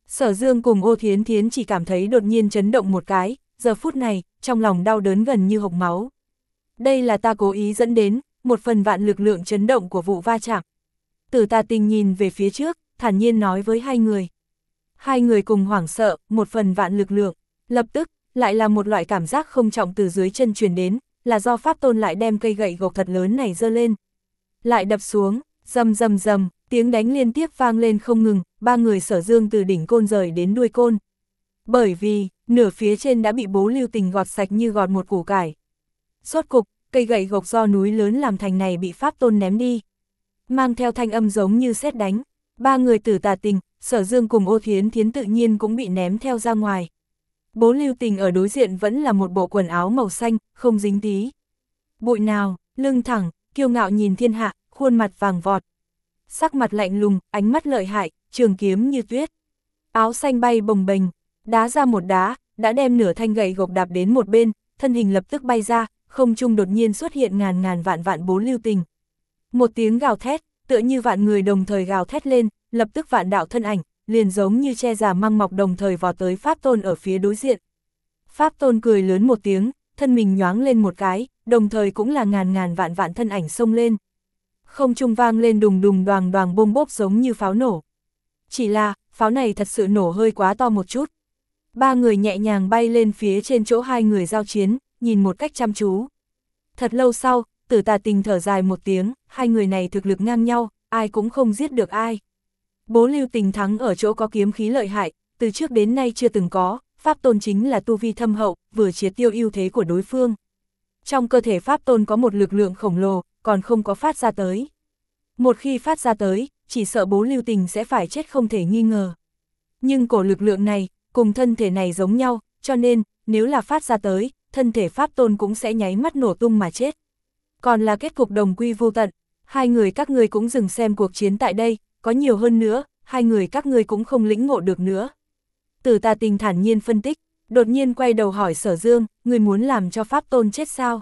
Sở Dương cùng Ô Thiến Thiến chỉ cảm thấy đột nhiên chấn động một cái, giờ phút này, trong lòng đau đớn gần như hộc máu. Đây là ta cố ý dẫn đến, một phần vạn lực lượng chấn động của vụ va chạm. Tử Tà Tình nhìn về phía trước, thản nhiên nói với hai người. Hai người cùng hoảng sợ, một phần vạn lực lượng, lập tức, lại là một loại cảm giác không trọng từ dưới chân truyền đến, là do Pháp Tôn lại đem cây gậy gộc thật lớn này giơ lên. Lại đập xuống, rầm rầm rầm, tiếng đánh liên tiếp vang lên không ngừng, ba người Sở Dương từ đỉnh côn rời đến đuôi côn. Bởi vì, nửa phía trên đã bị Bố Lưu Tình gọt sạch như gọt một củ cải. Rốt cục, cây gậy gộc do núi lớn làm thành này bị Pháp Tôn ném đi. Mang theo thanh âm giống như sét đánh, ba người Tử Tà Tình, Sở Dương cùng Ô Thiến Thiến tự nhiên cũng bị ném theo ra ngoài. Bố Lưu Tình ở đối diện vẫn là một bộ quần áo màu xanh, không dính tí bụi nào, lưng thẳng, kiêu ngạo nhìn thiên hạ, khuôn mặt vàng vọt. Sắc mặt lạnh lùng, ánh mắt lợi hại, trường kiếm như tuyết. Áo xanh bay bồng bềnh, đá ra một đá, đã đem nửa thanh gậy gộc đạp đến một bên, thân hình lập tức bay ra, không trung đột nhiên xuất hiện ngàn ngàn vạn vạn Bố Lưu Tình. Một tiếng gào thét, tựa như vạn người đồng thời gào thét lên, lập tức vạn đạo thân ảnh, liền giống như che giả măng mọc đồng thời vọt tới Pháp Tôn ở phía đối diện. Pháp Tôn cười lớn một tiếng, thân mình nhoáng lên một cái, đồng thời cũng là ngàn ngàn vạn vạn thân ảnh xông lên. Không trung vang lên đùng đùng đoàng đoàng bôm bốp giống như pháo nổ. Chỉ là, pháo này thật sự nổ hơi quá to một chút. Ba người nhẹ nhàng bay lên phía trên chỗ hai người giao chiến, nhìn một cách chăm chú. Thật lâu sau, Tử Tà Tình thở dài một tiếng, hai người này thực lực ngang nhau, ai cũng không giết được ai. Bố Lưu Tình thắng ở chỗ có kiếm khí lợi hại, từ trước đến nay chưa từng có, Pháp Tôn chính là tu vi thâm hậu, vừa triệt tiêu ưu thế của đối phương. Trong cơ thể Pháp Tôn có một lực lượng khổng lồ, còn không có phát ra tới. Một khi phát ra tới, chỉ sợ Bố Lưu Tình sẽ phải chết không thể nghi ngờ. Nhưng cổ lực lượng này, cùng thân thể này giống nhau, cho nên, nếu là phát ra tới, thân thể Pháp Tôn cũng sẽ nháy mắt nổ tung mà chết. Còn là kết cục đồng quy vô tận, hai người các ngươi cũng dừng xem cuộc chiến tại đây, có nhiều hơn nữa, hai người các ngươi cũng không lĩnh ngộ được nữa. Tử Tà Tình thản nhiên phân tích, đột nhiên quay đầu hỏi Sở Dương, ngươi muốn làm cho Pháp Tôn chết sao?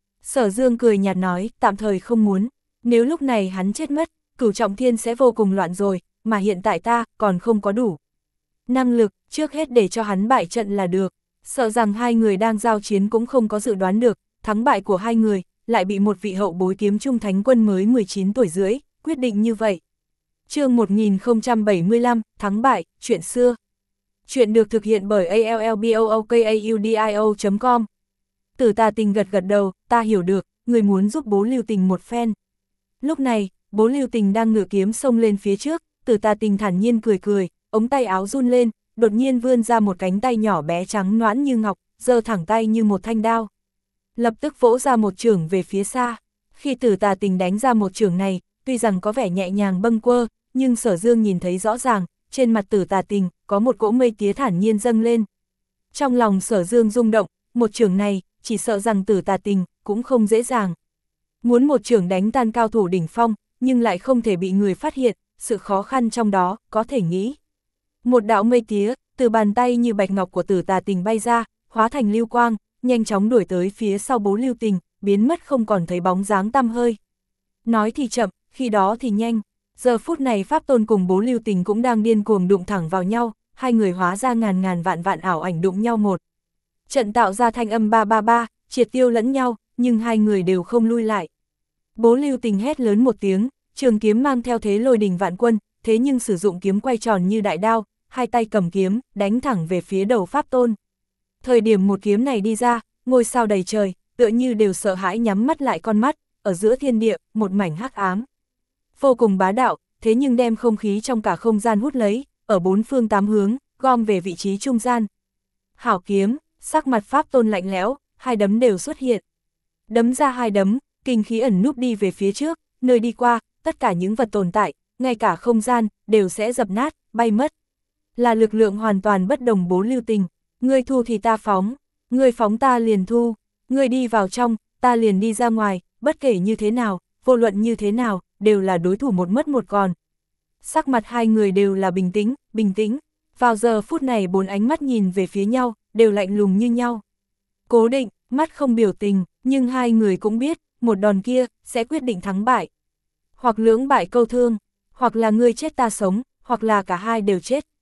Sở Dương cười nhạt nói, tạm thời không muốn, nếu lúc này hắn chết mất, Cửu Trọng Thiên sẽ vô cùng loạn rồi, mà hiện tại ta còn không có đủ năng lực, trước hết để cho hắn bại trận là được. Sợ rằng hai người đang giao chiến cũng không có dự đoán được, thắng bại của hai người, lại bị một vị hậu bối kiếm trung thánh quân mới mười chín tuổi rưỡi, quyết định như vậy. Chương một nghìn không trăm bảy mươi lăm, thắng bại, chuyện xưa. Chuyện được thực hiện bởi a l l b o o k a u d i o chấm com. Tử Tà Tình gật gật đầu, ta hiểu được, người muốn giúp Bố Lưu Tình một phen. Lúc này, Bố Lưu Tình đang ngự kiếm xông lên phía trước, Tử Tà Tình thản nhiên cười cười, ống tay áo run lên, đột nhiên vươn ra một cánh tay nhỏ bé trắng nõn như ngọc, giơ thẳng tay như một thanh đao. Lập tức vỗ ra một chưởng về phía xa. Khi Tử Tà Tình đánh ra một chưởng này, tuy rằng có vẻ nhẹ nhàng bâng quơ, nhưng Sở Dương nhìn thấy rõ ràng, trên mặt Tử Tà Tình có một cỗ mây tía thản nhiên dâng lên. Trong lòng Sở Dương rung động, một chưởng này, chỉ sợ rằng Tử Tà Tình cũng không dễ dàng. Muốn một chưởng đánh tan cao thủ đỉnh phong, nhưng lại không thể bị người phát hiện, sự khó khăn trong đó, có thể nghĩ. Một đạo mây tía, từ bàn tay như bạch ngọc của Tử Tà Tình bay ra, hóa thành lưu quang, nhanh chóng đuổi tới phía sau Bố Lưu Tình, biến mất không còn thấy bóng dáng tăm hơi. Nói thì chậm, khi đó thì nhanh. Giờ phút này Pháp Tôn cùng Bố Lưu Tình cũng đang điên cuồng đụng thẳng vào nhau, hai người hóa ra ngàn ngàn vạn vạn ảo ảnh đụng nhau một trận tạo ra thanh âm ba ba ba, triệt tiêu lẫn nhau, nhưng hai người đều không lui lại. Bố Lưu Tình hét lớn một tiếng, trường kiếm mang theo thế lôi đình vạn quân, thế nhưng sử dụng kiếm quay tròn như đại đao, hai tay cầm kiếm, đánh thẳng về phía đầu Pháp Tôn. Thời điểm một kiếm này đi ra, ngôi sao đầy trời, tựa như đều sợ hãi nhắm mắt lại con mắt, ở giữa thiên địa, một mảnh hắc ám. Vô cùng bá đạo, thế nhưng đem không khí trong cả không gian hút lấy, ở bốn phương tám hướng, gom về vị trí trung gian. Hảo kiếm, sắc mặt Pháp Tôn lạnh lẽo, hai đấm đều xuất hiện. Đấm ra hai đấm, kinh khí ẩn núp đi về phía trước, nơi đi qua, tất cả những vật tồn tại, ngay cả không gian, đều sẽ dập nát, bay mất. Là lực lượng hoàn toàn bất đồng. Bố Lưu Tình, ngươi thu thì ta phóng, ngươi phóng ta liền thu, ngươi đi vào trong, ta liền đi ra ngoài, bất kể như thế nào, vô luận như thế nào, đều là đối thủ một mất một còn. Sắc mặt hai người đều là bình tĩnh, bình tĩnh. Vào giờ phút này bốn ánh mắt nhìn về phía nhau, đều lạnh lùng như nhau. Cố Định, mắt không biểu tình, nhưng hai người cũng biết, một đòn kia, sẽ quyết định thắng bại. Hoặc lưỡng bại câu thương, hoặc là ngươi chết ta sống, hoặc là cả hai đều chết.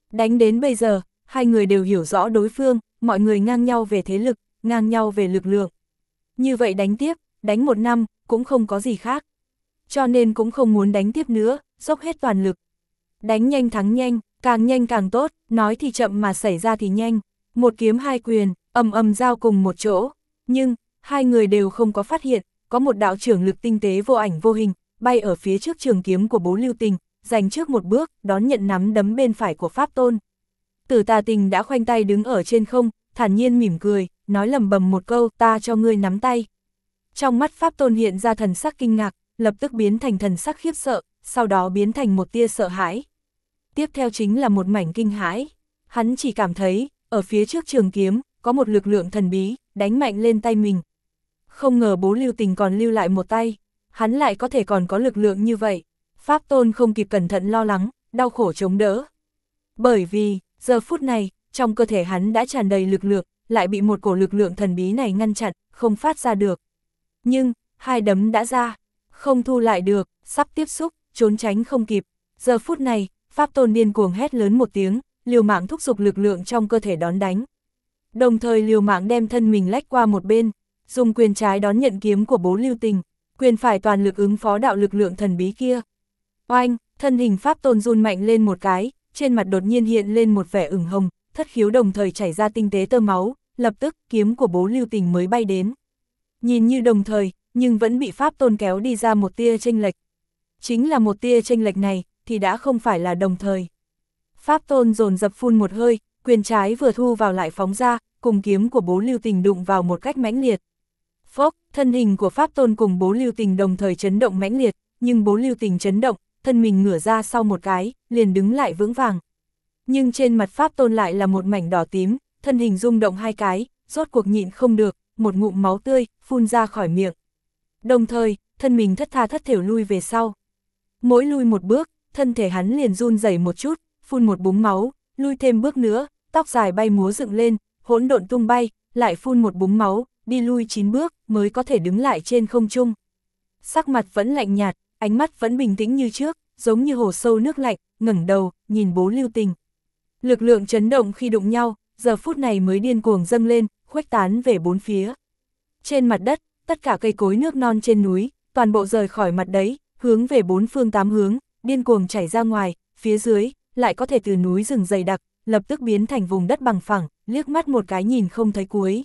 Đánh đến bây giờ, hai người đều hiểu rõ đối phương, mọi người ngang nhau về thế lực, ngang nhau về lực lượng. Như vậy đánh tiếp, đánh một năm, cũng không có gì khác. Cho nên cũng không muốn đánh tiếp nữa, dốc hết toàn lực. Đánh nhanh thắng nhanh, càng nhanh càng tốt, nói thì chậm mà xảy ra thì nhanh. Một kiếm hai quyền, ầm ầm giao cùng một chỗ. Nhưng, hai người đều không có phát hiện, có một đạo trưởng lực tinh tế vô ảnh vô hình, bay ở phía trước trường kiếm của Bố Lưu Tình, giành trước một bước, đón nhận nắm đấm bên phải của Pháp Tôn. Tử Tà Tình đã khoanh tay đứng ở trên không, thản nhiên mỉm cười, nói lầm bầm một câu, ta cho ngươi nắm tay. Trong mắt Pháp Tôn hiện ra thần sắc kinh ngạc, lập tức biến thành thần sắc khiếp sợ, sau đó biến thành một tia sợ hãi. Tiếp theo chính là một mảnh kinh hãi. Hắn chỉ cảm thấy, ở phía trước trường kiếm, có một lực lượng thần bí, đánh mạnh lên tay mình. Không ngờ Bố Lưu Tình còn lưu lại một tay, hắn lại có thể còn có lực lượng như vậy. Pháp Tôn không kịp cẩn thận lo lắng, đau khổ chống đỡ. Bởi vì, giờ phút này, trong cơ thể hắn đã tràn đầy lực lượng, lại bị một cổ lực lượng thần bí này ngăn chặn, không phát ra được. Nhưng, hai đấm đã ra, không thu lại được, sắp tiếp xúc, trốn tránh không kịp. Giờ phút này, Pháp Tôn điên cuồng hét lớn một tiếng, liều mạng thúc giục lực lượng trong cơ thể đón đánh. Đồng thời liều mạng đem thân mình lách qua một bên, dùng quyền trái đón nhận kiếm của Bố Lưu Tình, quyền phải toàn lực ứng phó đạo lực lượng thần bí kia. Oanh, thân hình Pháp Tôn run mạnh lên một cái, trên mặt đột nhiên hiện lên một vẻ ửng hồng, thất khiếu đồng thời chảy ra tinh tế tơ máu, lập tức kiếm của Bố Lưu Tình mới bay đến. Nhìn như đồng thời, nhưng vẫn bị Pháp Tôn kéo đi ra một tia chênh lệch. Chính là một tia chênh lệch này, thì đã không phải là đồng thời. Pháp Tôn dồn dập phun một hơi, quyền trái vừa thu vào lại phóng ra, cùng kiếm của Bố Lưu Tình đụng vào một cách mãnh liệt. Phốc, thân hình của Pháp Tôn cùng Bố Lưu Tình đồng thời chấn động mãnh liệt, nhưng Bố Lưu Tình chấn động, thân mình ngửa ra sau một cái, liền đứng lại vững vàng. Nhưng trên mặt Pháp Tôn lại là một mảnh đỏ tím, thân hình rung động hai cái, rốt cuộc nhịn không được, một ngụm máu tươi, phun ra khỏi miệng. Đồng thời, thân mình thất tha thất thểu lui về sau. Mỗi lui một bước, thân thể hắn liền run rẩy một chút, phun một búng máu, lui thêm bước nữa, tóc dài bay múa dựng lên, hỗn độn tung bay, lại phun một búng máu, đi lui chín bước, mới có thể đứng lại trên không trung. Sắc mặt vẫn lạnh nhạt, ánh mắt vẫn bình tĩnh như trước, giống như hồ sâu nước lạnh, ngẩng đầu, nhìn Bố Lưu Tình. Lực lượng chấn động khi đụng nhau, giờ phút này mới điên cuồng dâng lên, khuếch tán về bốn phía. Trên mặt đất, tất cả cây cối nước non trên núi, toàn bộ rời khỏi mặt đấy, hướng về bốn phương tám hướng, điên cuồng chảy ra ngoài, phía dưới, lại có thể từ núi rừng dày đặc, lập tức biến thành vùng đất bằng phẳng, liếc mắt một cái nhìn không thấy cuối.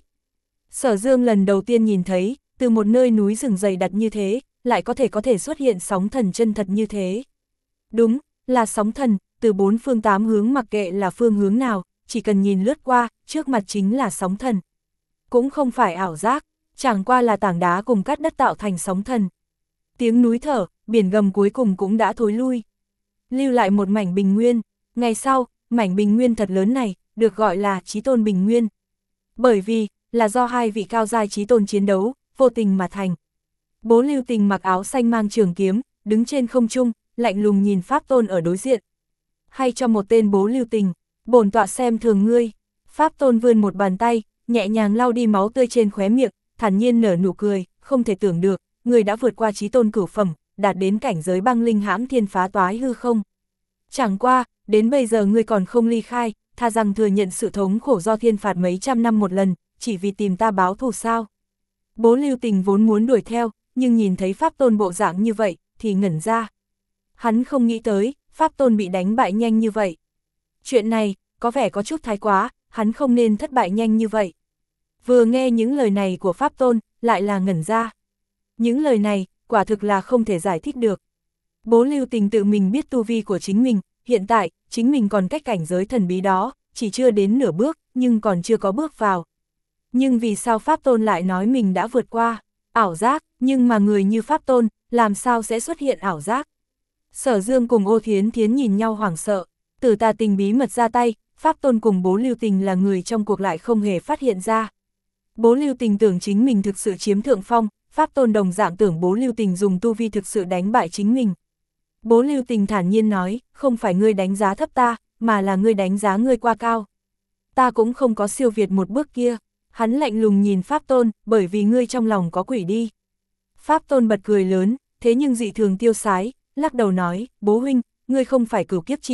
Sở Dương lần đầu tiên nhìn thấy, từ một nơi núi rừng dày đặc như thế, lại có thể có thể xuất hiện sóng thần chân thật như thế. Đúng, là sóng thần, từ bốn phương tám hướng mặc kệ là phương hướng nào, chỉ cần nhìn lướt qua, trước mặt chính là sóng thần. Cũng không phải ảo giác, chẳng qua là tảng đá cùng cát đất tạo thành sóng thần. Tiếng núi thở, biển gầm cuối cùng cũng đã thối lui. Lưu lại một mảnh bình nguyên, ngày sau, mảnh bình nguyên thật lớn này, được gọi là Chí Tôn Bình Nguyên. Bởi vì, là do hai vị cao giai Chí Tôn chiến đấu, vô tình mà thành. Bố Lưu Tình mặc áo xanh mang trường kiếm, đứng trên không trung, lạnh lùng nhìn Pháp Tôn ở đối diện. Hay cho một tên Bố Lưu Tình, bổn tọa xem thường ngươi. Pháp Tôn vươn một bàn tay, nhẹ nhàng lau đi máu tươi trên khóe miệng, thản nhiên nở nụ cười, không thể tưởng được, ngươi đã vượt qua Chí Tôn cửu phẩm, đạt đến cảnh giới băng linh hãm thiên phá toái hư không. Chẳng qua, đến bây giờ ngươi còn không ly khai, tha rằng thừa nhận sự thống khổ do thiên phạt mấy trăm năm một lần, chỉ vì tìm ta báo thù sao. Bố Lưu Tình vốn muốn đuổi theo, nhưng nhìn thấy Pháp Tôn bộ dạng như vậy, thì ngẩn ra. Hắn không nghĩ tới, Pháp Tôn bị đánh bại nhanh như vậy. Chuyện này, có vẻ có chút thái quá, hắn không nên thất bại nhanh như vậy. Vừa nghe những lời này của Pháp Tôn, lại là ngẩn ra. Những lời này, quả thực là không thể giải thích được. Bố Lưu Tình tự mình biết tu vi của chính mình, hiện tại, chính mình còn cách cảnh giới thần bí đó, chỉ chưa đến nửa bước, nhưng còn chưa có bước vào. Nhưng vì sao Pháp Tôn lại nói mình đã vượt qua ảo giác, nhưng mà người như Pháp Tôn, làm sao sẽ xuất hiện ảo giác? Sở Dương cùng Ô Thiến Thiến nhìn nhau hoảng sợ, Tử Tà Tình bí mật ra tay, Pháp Tôn cùng Bố Lưu Tình là người trong cuộc lại không hề phát hiện ra. Bố Lưu Tình tưởng chính mình thực sự chiếm thượng phong, Pháp Tôn đồng dạng tưởng Bố Lưu Tình dùng tu vi thực sự đánh bại chính mình. Bố Lưu Tình thản nhiên nói, không phải ngươi đánh giá thấp ta, mà là ngươi đánh giá ngươi qua cao. Ta cũng không có siêu việt một bước kia. Hắn lạnh lùng nhìn Pháp Tôn, bởi vì ngươi trong lòng có quỷ đi. Pháp Tôn bật cười lớn, thế nhưng dị thường tiêu sái, lắc đầu nói, bố huynh, ngươi không phải cửu kiếp chi nhất,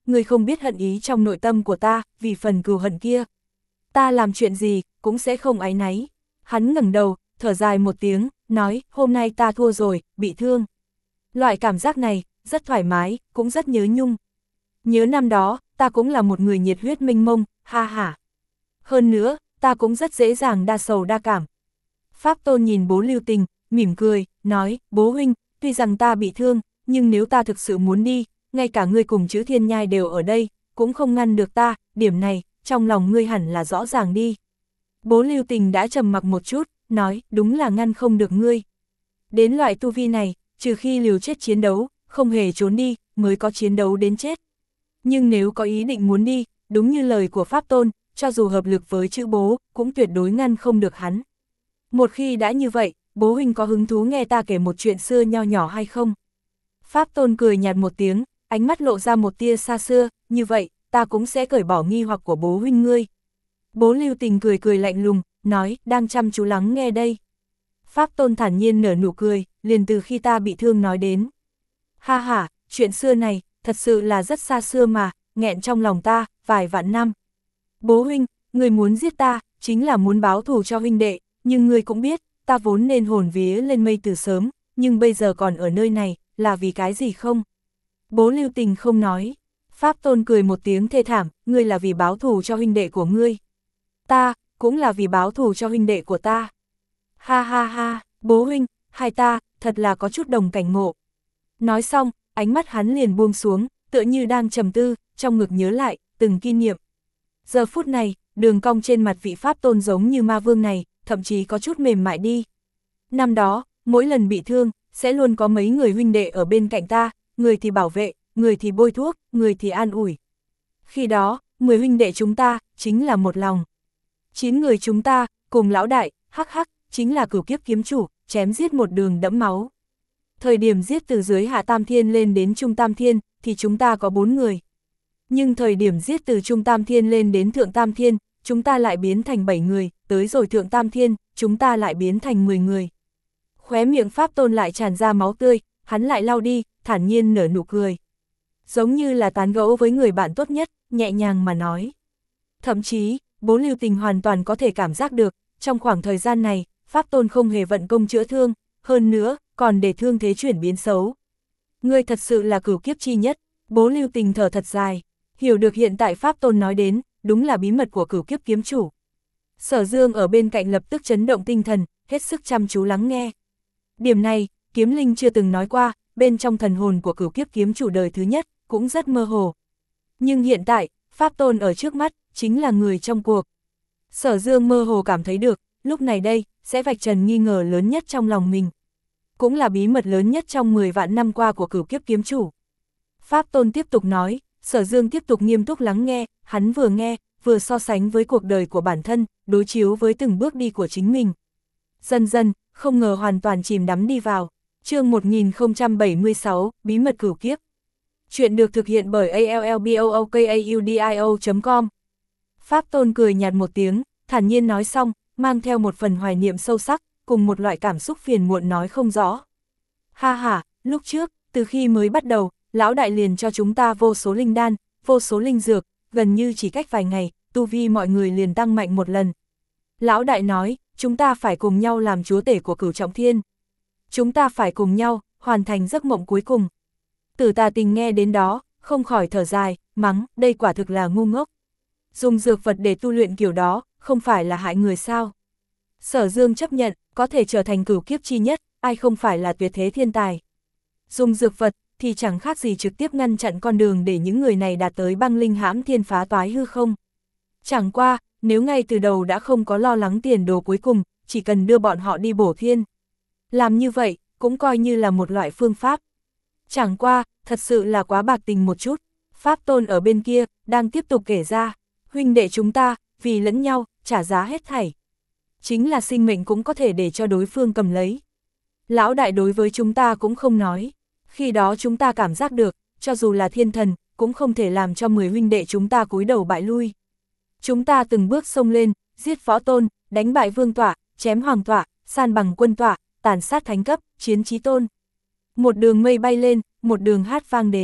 ngươi không biết hận ý trong nội tâm của ta, vì phần cừu hận kia. Ta làm chuyện gì, cũng sẽ không áy náy. Hắn ngẩng đầu, thở dài một tiếng, nói, hôm nay ta thua rồi, bị thương. Loại cảm giác này, rất thoải mái, cũng rất nhớ nhung. Nhớ năm đó, ta cũng là một người nhiệt huyết mênh mông, ha ha. Hơn nữa, ta cũng rất dễ dàng đa sầu đa cảm. Pháp Tôn nhìn bố Lưu Tình, mỉm cười, nói, bố huynh, tuy rằng ta bị thương, nhưng nếu ta thực sự muốn đi, ngay cả ngươi cùng chữ Thiên Nhai đều ở đây, cũng không ngăn được ta, điểm này, trong lòng ngươi hẳn là rõ ràng đi. Bố Lưu Tình đã trầm mặc một chút, nói, đúng là ngăn không được ngươi. Đến loại tu vi này, trừ khi liều chết chiến đấu, không hề trốn đi, mới có chiến đấu đến chết. Nhưng nếu có ý định muốn đi, đúng như lời của Pháp Tôn, cho dù hợp lực với chữ bố, cũng tuyệt đối ngăn không được hắn. Một khi đã như vậy, bố huynh có hứng thú nghe ta kể một chuyện xưa nho nhỏ hay không? Pháp Tôn cười nhạt một tiếng, ánh mắt lộ ra một tia xa xưa, như vậy, ta cũng sẽ cởi bỏ nghi hoặc của bố huynh ngươi. Bố Lưu Tình cười cười lạnh lùng, nói, đang chăm chú lắng nghe đây. Pháp Tôn thản nhiên nở nụ cười, liền từ khi ta bị thương nói đến. Ha ha, chuyện xưa này, thật sự là rất xa xưa mà, nghẹn trong lòng ta, vài vạn năm. Bố huynh, người muốn giết ta, chính là muốn báo thù cho huynh đệ, nhưng người cũng biết, ta vốn nên hồn vía lên mây từ sớm, nhưng bây giờ còn ở nơi này, là vì cái gì không? Bố Lưu Tình không nói. Pháp Tôn cười một tiếng thê thảm, ngươi là vì báo thù cho huynh đệ của ngươi. Ta, cũng là vì báo thù cho huynh đệ của ta. Ha ha ha, bố huynh, hai ta, thật là có chút đồng cảnh ngộ. Nói xong, ánh mắt hắn liền buông xuống, tựa như đang trầm tư, trong ngực nhớ lại, từng kỷ niệm. Giờ phút này, đường cong trên mặt vị Pháp Tôn giống như ma vương này, thậm chí có chút mềm mại đi. Năm đó, mỗi lần bị thương, sẽ luôn có mấy người huynh đệ ở bên cạnh ta, người thì bảo vệ, người thì bôi thuốc, người thì an ủi. Khi đó, mười huynh đệ chúng ta, chính là một lòng. Chín người chúng ta, cùng lão đại, hắc hắc, chính là Cửu Kiếp kiếm chủ, chém giết một đường đẫm máu. Thời điểm giết từ dưới hạ tam thiên lên đến trung tam thiên, thì chúng ta có bốn người. Nhưng thời điểm giết từ trung tam thiên lên đến thượng tam thiên, chúng ta lại biến thành bảy người, tới rồi thượng tam thiên, chúng ta lại biến thành mười người. Khóe miệng Pháp Tôn lại tràn ra máu tươi, hắn lại lau đi, thản nhiên nở nụ cười. Giống như là tán gẫu với người bạn tốt nhất, nhẹ nhàng mà nói. Thậm chí, bố Lưu Tình hoàn toàn có thể cảm giác được, trong khoảng thời gian này, Pháp Tôn không hề vận công chữa thương, hơn nữa, còn để thương thế chuyển biến xấu. Ngươi thật sự là cửu kiếp chi nhất, bố Lưu Tình thở thật dài, hiểu được hiện tại Pháp Tôn nói đến, đúng là bí mật của cửu kiếp kiếm chủ. Sở Dương ở bên cạnh lập tức chấn động tinh thần, hết sức chăm chú lắng nghe. Điểm này, Kiếm Linh chưa từng nói qua, bên trong thần hồn của cửu kiếp kiếm chủ đời thứ nhất, cũng rất mơ hồ. Nhưng hiện tại, Pháp Tôn ở trước mắt, chính là người trong cuộc. Sở Dương mơ hồ cảm thấy được, lúc này đây, sẽ vạch trần nghi ngờ lớn nhất trong lòng mình. Cũng là bí mật lớn nhất trong mười vạn năm qua của cửu kiếp kiếm chủ. Pháp Tôn tiếp tục nói, Sở Dương tiếp tục nghiêm túc lắng nghe, hắn vừa nghe, vừa so sánh với cuộc đời của bản thân, đối chiếu với từng bước đi của chính mình. Dần dần, không ngờ hoàn toàn chìm đắm đi vào. Chương một nghìn không trăm bảy mươi sáu, Bí mật cửu kiếp. Chuyện được thực hiện bởi a l l b o o k a u d i o chấm com. Pháp Tôn cười nhạt một tiếng, thản nhiên nói xong, mang theo một phần hoài niệm sâu sắc, cùng một loại cảm xúc phiền muộn nói không rõ. Ha ha, lúc trước, từ khi mới bắt đầu, lão đại liền cho chúng ta vô số linh đan, vô số linh dược, gần như chỉ cách vài ngày, tu vi mọi người liền tăng mạnh một lần. Lão đại nói, chúng ta phải cùng nhau làm chúa tể của Cửu Trọng Thiên. Chúng ta phải cùng nhau, hoàn thành giấc mộng cuối cùng. Tử Tà Tình nghe đến đó, không khỏi thở dài, mắng, đây quả thực là ngu ngốc. Dùng dược vật để tu luyện kiểu đó, không phải là hại người sao? Sở Dương chấp nhận, có thể trở thành cửu kiếp chi nhất, ai không phải là tuyệt thế thiên tài. Dùng dược vật, thì chẳng khác gì trực tiếp ngăn chặn con đường để những người này đạt tới băng linh hãm thiên phá toái hư không. Chẳng qua, nếu ngay từ đầu đã không có lo lắng tiền đồ cuối cùng, chỉ cần đưa bọn họ đi bổ thiên. Làm như vậy, cũng coi như là một loại phương pháp. Chẳng qua, thật sự là quá bạc tình một chút. Pháp Tôn ở bên kia, đang tiếp tục kể ra, huynh đệ chúng ta, vì lẫn nhau, trả giá hết thảy. Chính là sinh mệnh cũng có thể để cho đối phương cầm lấy. Lão đại đối với chúng ta cũng không nói. Khi đó chúng ta cảm giác được, cho dù là thiên thần, cũng không thể làm cho mười huynh đệ chúng ta cúi đầu bại lui. Chúng ta từng bước xông lên, giết võ tôn, đánh bại vương tọa, chém hoàng tọa, san bằng quân tọa, tàn sát thánh cấp, chiến chí tôn. Một đường mây bay lên, một đường hát vang đến.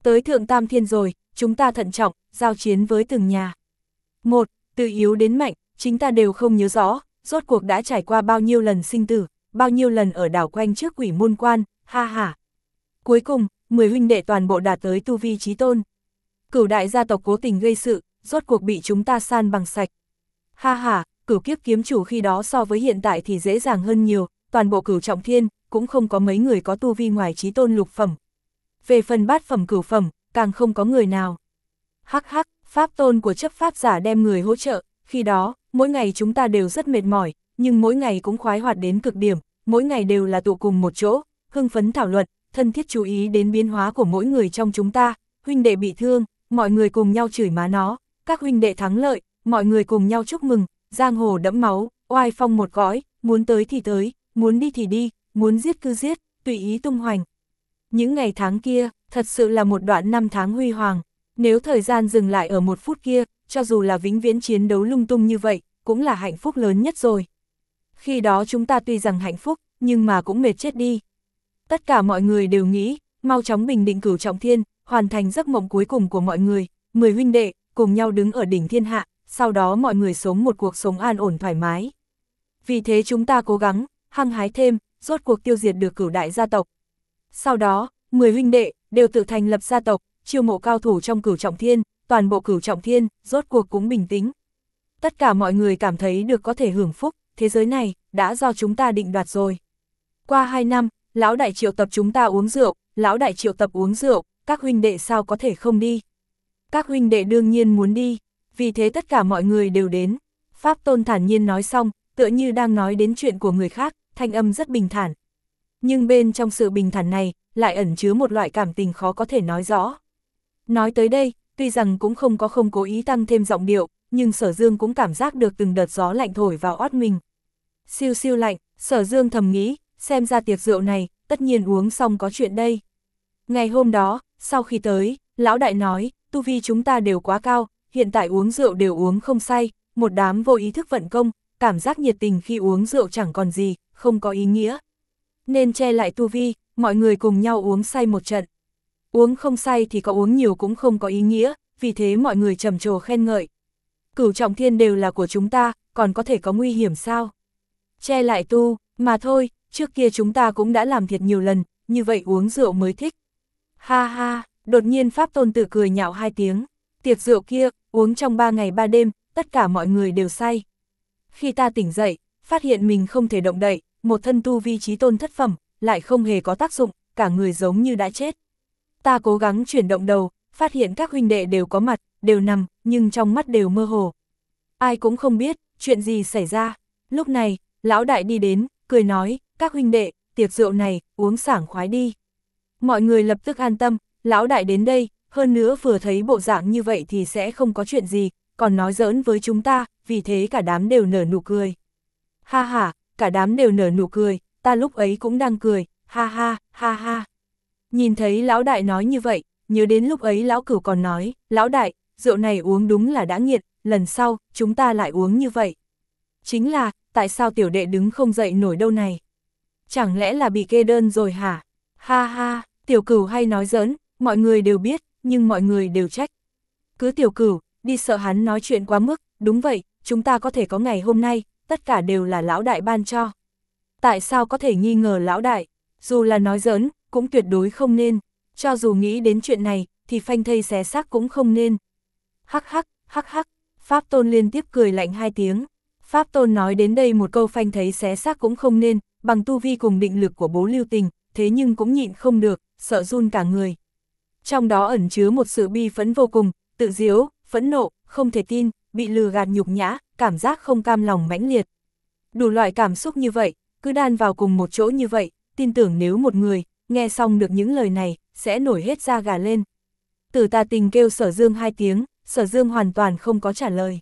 Tới thượng tam thiên rồi, chúng ta thận trọng, giao chiến với từng nhà. Một, từ yếu đến mạnh, chính ta đều không nhớ rõ, rốt cuộc đã trải qua bao nhiêu lần sinh tử, bao nhiêu lần ở đảo quanh trước quỷ môn quan, ha ha. Cuối cùng, mười huynh đệ toàn bộ đạt tới tu vi chí tôn. Cửu đại gia tộc cố tình gây sự, rốt cuộc bị chúng ta san bằng sạch. Ha ha, cửu kiếp kiếm chủ khi đó so với hiện tại thì dễ dàng hơn nhiều, toàn bộ cửu trọng thiên, cũng không có mấy người có tu vi ngoài chí tôn lục phẩm. Về phần bát phẩm cửu phẩm, càng không có người nào. Hắc hắc, pháp tôn của chấp pháp giả đem người hỗ trợ, khi đó, mỗi ngày chúng ta đều rất mệt mỏi, nhưng mỗi ngày cũng khoái hoạt đến cực điểm, mỗi ngày đều là tụ cùng một chỗ, hưng phấn thảo luận, thân thiết chú ý đến biến hóa của mỗi người trong chúng ta, huynh đệ bị thương, mọi người cùng nhau chửi má nó, các huynh đệ thắng lợi, mọi người cùng nhau chúc mừng, giang hồ đẫm máu, oai phong một cõi, muốn tới thì tới, muốn đi thì đi, muốn giết cứ giết, tùy ý tung hoành. Những ngày tháng kia, thật sự là một đoạn năm tháng huy hoàng, nếu thời gian dừng lại ở một phút kia, cho dù là vĩnh viễn chiến đấu lung tung như vậy, cũng là hạnh phúc lớn nhất rồi. Khi đó chúng ta tuy rằng hạnh phúc, nhưng mà cũng mệt chết đi. Tất cả mọi người đều nghĩ, mau chóng bình định cửu trọng thiên, hoàn thành giấc mộng cuối cùng của mọi người, mười huynh đệ, cùng nhau đứng ở đỉnh thiên hạ, sau đó mọi người sống một cuộc sống an ổn thoải mái. Vì thế chúng ta cố gắng, hăng hái thêm, rốt cuộc tiêu diệt được cửu đại gia tộc. Sau đó, mười huynh đệ, đều tự thành lập gia tộc, chiêu mộ cao thủ trong cửu trọng thiên, toàn bộ cửu trọng thiên, rốt cuộc cũng bình tĩnh. Tất cả mọi người cảm thấy được có thể hưởng phúc, thế giới này, đã do chúng ta định đoạt rồi. Qua hai năm, lão đại triệu tập chúng ta uống rượu, lão đại triệu tập uống rượu, các huynh đệ sao có thể không đi. Các huynh đệ đương nhiên muốn đi, vì thế tất cả mọi người đều đến. Pháp tôn thản nhiên nói xong, tựa như đang nói đến chuyện của người khác, thanh âm rất bình thản. Nhưng bên trong sự bình thản này, lại ẩn chứa một loại cảm tình khó có thể nói rõ. Nói tới đây, tuy rằng cũng không có không cố ý tăng thêm giọng điệu, nhưng Sở Dương cũng cảm giác được từng đợt gió lạnh thổi vào ót mình. Siêu siêu lạnh, Sở Dương thầm nghĩ, xem ra tiệc rượu này, tất nhiên uống xong có chuyện đây. Ngày hôm đó, sau khi tới, lão đại nói, tu vi chúng ta đều quá cao, hiện tại uống rượu đều uống không say, một đám vô ý thức vận công, cảm giác nhiệt tình khi uống rượu chẳng còn gì, không có ý nghĩa. Nên che lại tu vi, mọi người cùng nhau uống say một trận. Uống không say thì có uống nhiều cũng không có ý nghĩa, vì thế mọi người trầm trồ khen ngợi. Cửu trọng thiên đều là của chúng ta, còn có thể có nguy hiểm sao? Che lại tu, mà thôi, trước kia chúng ta cũng đã làm thiệt nhiều lần, như vậy uống rượu mới thích. Ha ha, đột nhiên Pháp Tôn tự cười nhạo hai tiếng. Tiệc rượu kia, uống trong ba ngày ba đêm, tất cả mọi người đều say. Khi ta tỉnh dậy, phát hiện mình không thể động đậy, một thân tu vi chí tôn thất phẩm, lại không hề có tác dụng, cả người giống như đã chết. Ta cố gắng chuyển động đầu, phát hiện các huynh đệ đều có mặt, đều nằm, nhưng trong mắt đều mơ hồ. Ai cũng không biết, chuyện gì xảy ra. Lúc này, lão đại đi đến, cười nói, các huynh đệ, tiệc rượu này, uống sảng khoái đi. Mọi người lập tức an tâm, lão đại đến đây, hơn nữa vừa thấy bộ dạng như vậy thì sẽ không có chuyện gì, còn nói giỡn với chúng ta, vì thế cả đám đều nở nụ cười. Ha ha, cả đám đều nở nụ cười, ta lúc ấy cũng đang cười, ha ha, ha ha. Nhìn thấy lão đại nói như vậy, nhớ đến lúc ấy lão cửu còn nói, lão đại, rượu này uống đúng là đã nghiện, lần sau, chúng ta lại uống như vậy. Chính là, tại sao tiểu đệ đứng không dậy nổi đâu này? Chẳng lẽ là bị kê đơn rồi hả? Ha ha, tiểu cửu hay nói giỡn, mọi người đều biết, nhưng mọi người đều trách. Cứ tiểu cửu, đi sợ hắn nói chuyện quá mức, đúng vậy, chúng ta có thể có ngày hôm nay, tất cả đều là lão đại ban cho. Tại sao có thể nghi ngờ lão đại? Dù là nói giỡn, cũng tuyệt đối không nên, cho dù nghĩ đến chuyện này, thì phanh thây xé xác cũng không nên. Hắc hắc, hắc hắc, Pháp Tôn liên tiếp cười lạnh hai tiếng. Pháp Tôn nói đến đây một câu phanh thây xé xác cũng không nên, bằng tu vi cùng định lực của Bố Lưu Tình, thế nhưng cũng nhịn không được, sợ run cả người. Trong đó ẩn chứa một sự bi phẫn vô cùng, tự diếu, phẫn nộ, không thể tin, bị lừa gạt nhục nhã, cảm giác không cam lòng mãnh liệt. Đủ loại cảm xúc như vậy, cứ đan vào cùng một chỗ như vậy, tin tưởng nếu một người, nghe xong được những lời này, sẽ nổi hết da gà lên. Tử Tà Tình kêu Sở Dương hai tiếng, Sở Dương hoàn toàn không có trả lời.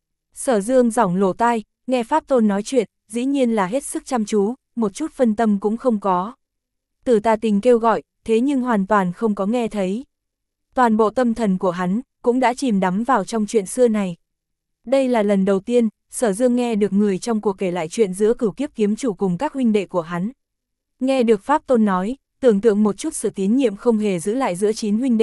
Sở Dương giỏng lỗ tai, nghe Pháp Tôn nói chuyện, dĩ nhiên là hết sức chăm chú, một chút phân tâm cũng không có. Tử Tà Tình kêu gọi, thế nhưng hoàn toàn không có nghe thấy. Toàn bộ tâm thần của hắn, cũng đã chìm đắm vào trong chuyện xưa này. Đây là lần đầu tiên, Sở Dương nghe được người trong cuộc kể lại chuyện giữa Cửu Kiếp kiếm chủ cùng các huynh đệ của hắn. Nghe được Pháp Tôn nói, tưởng tượng một chút sự tín nhiệm không hề giữ lại giữa chín huynh đệ,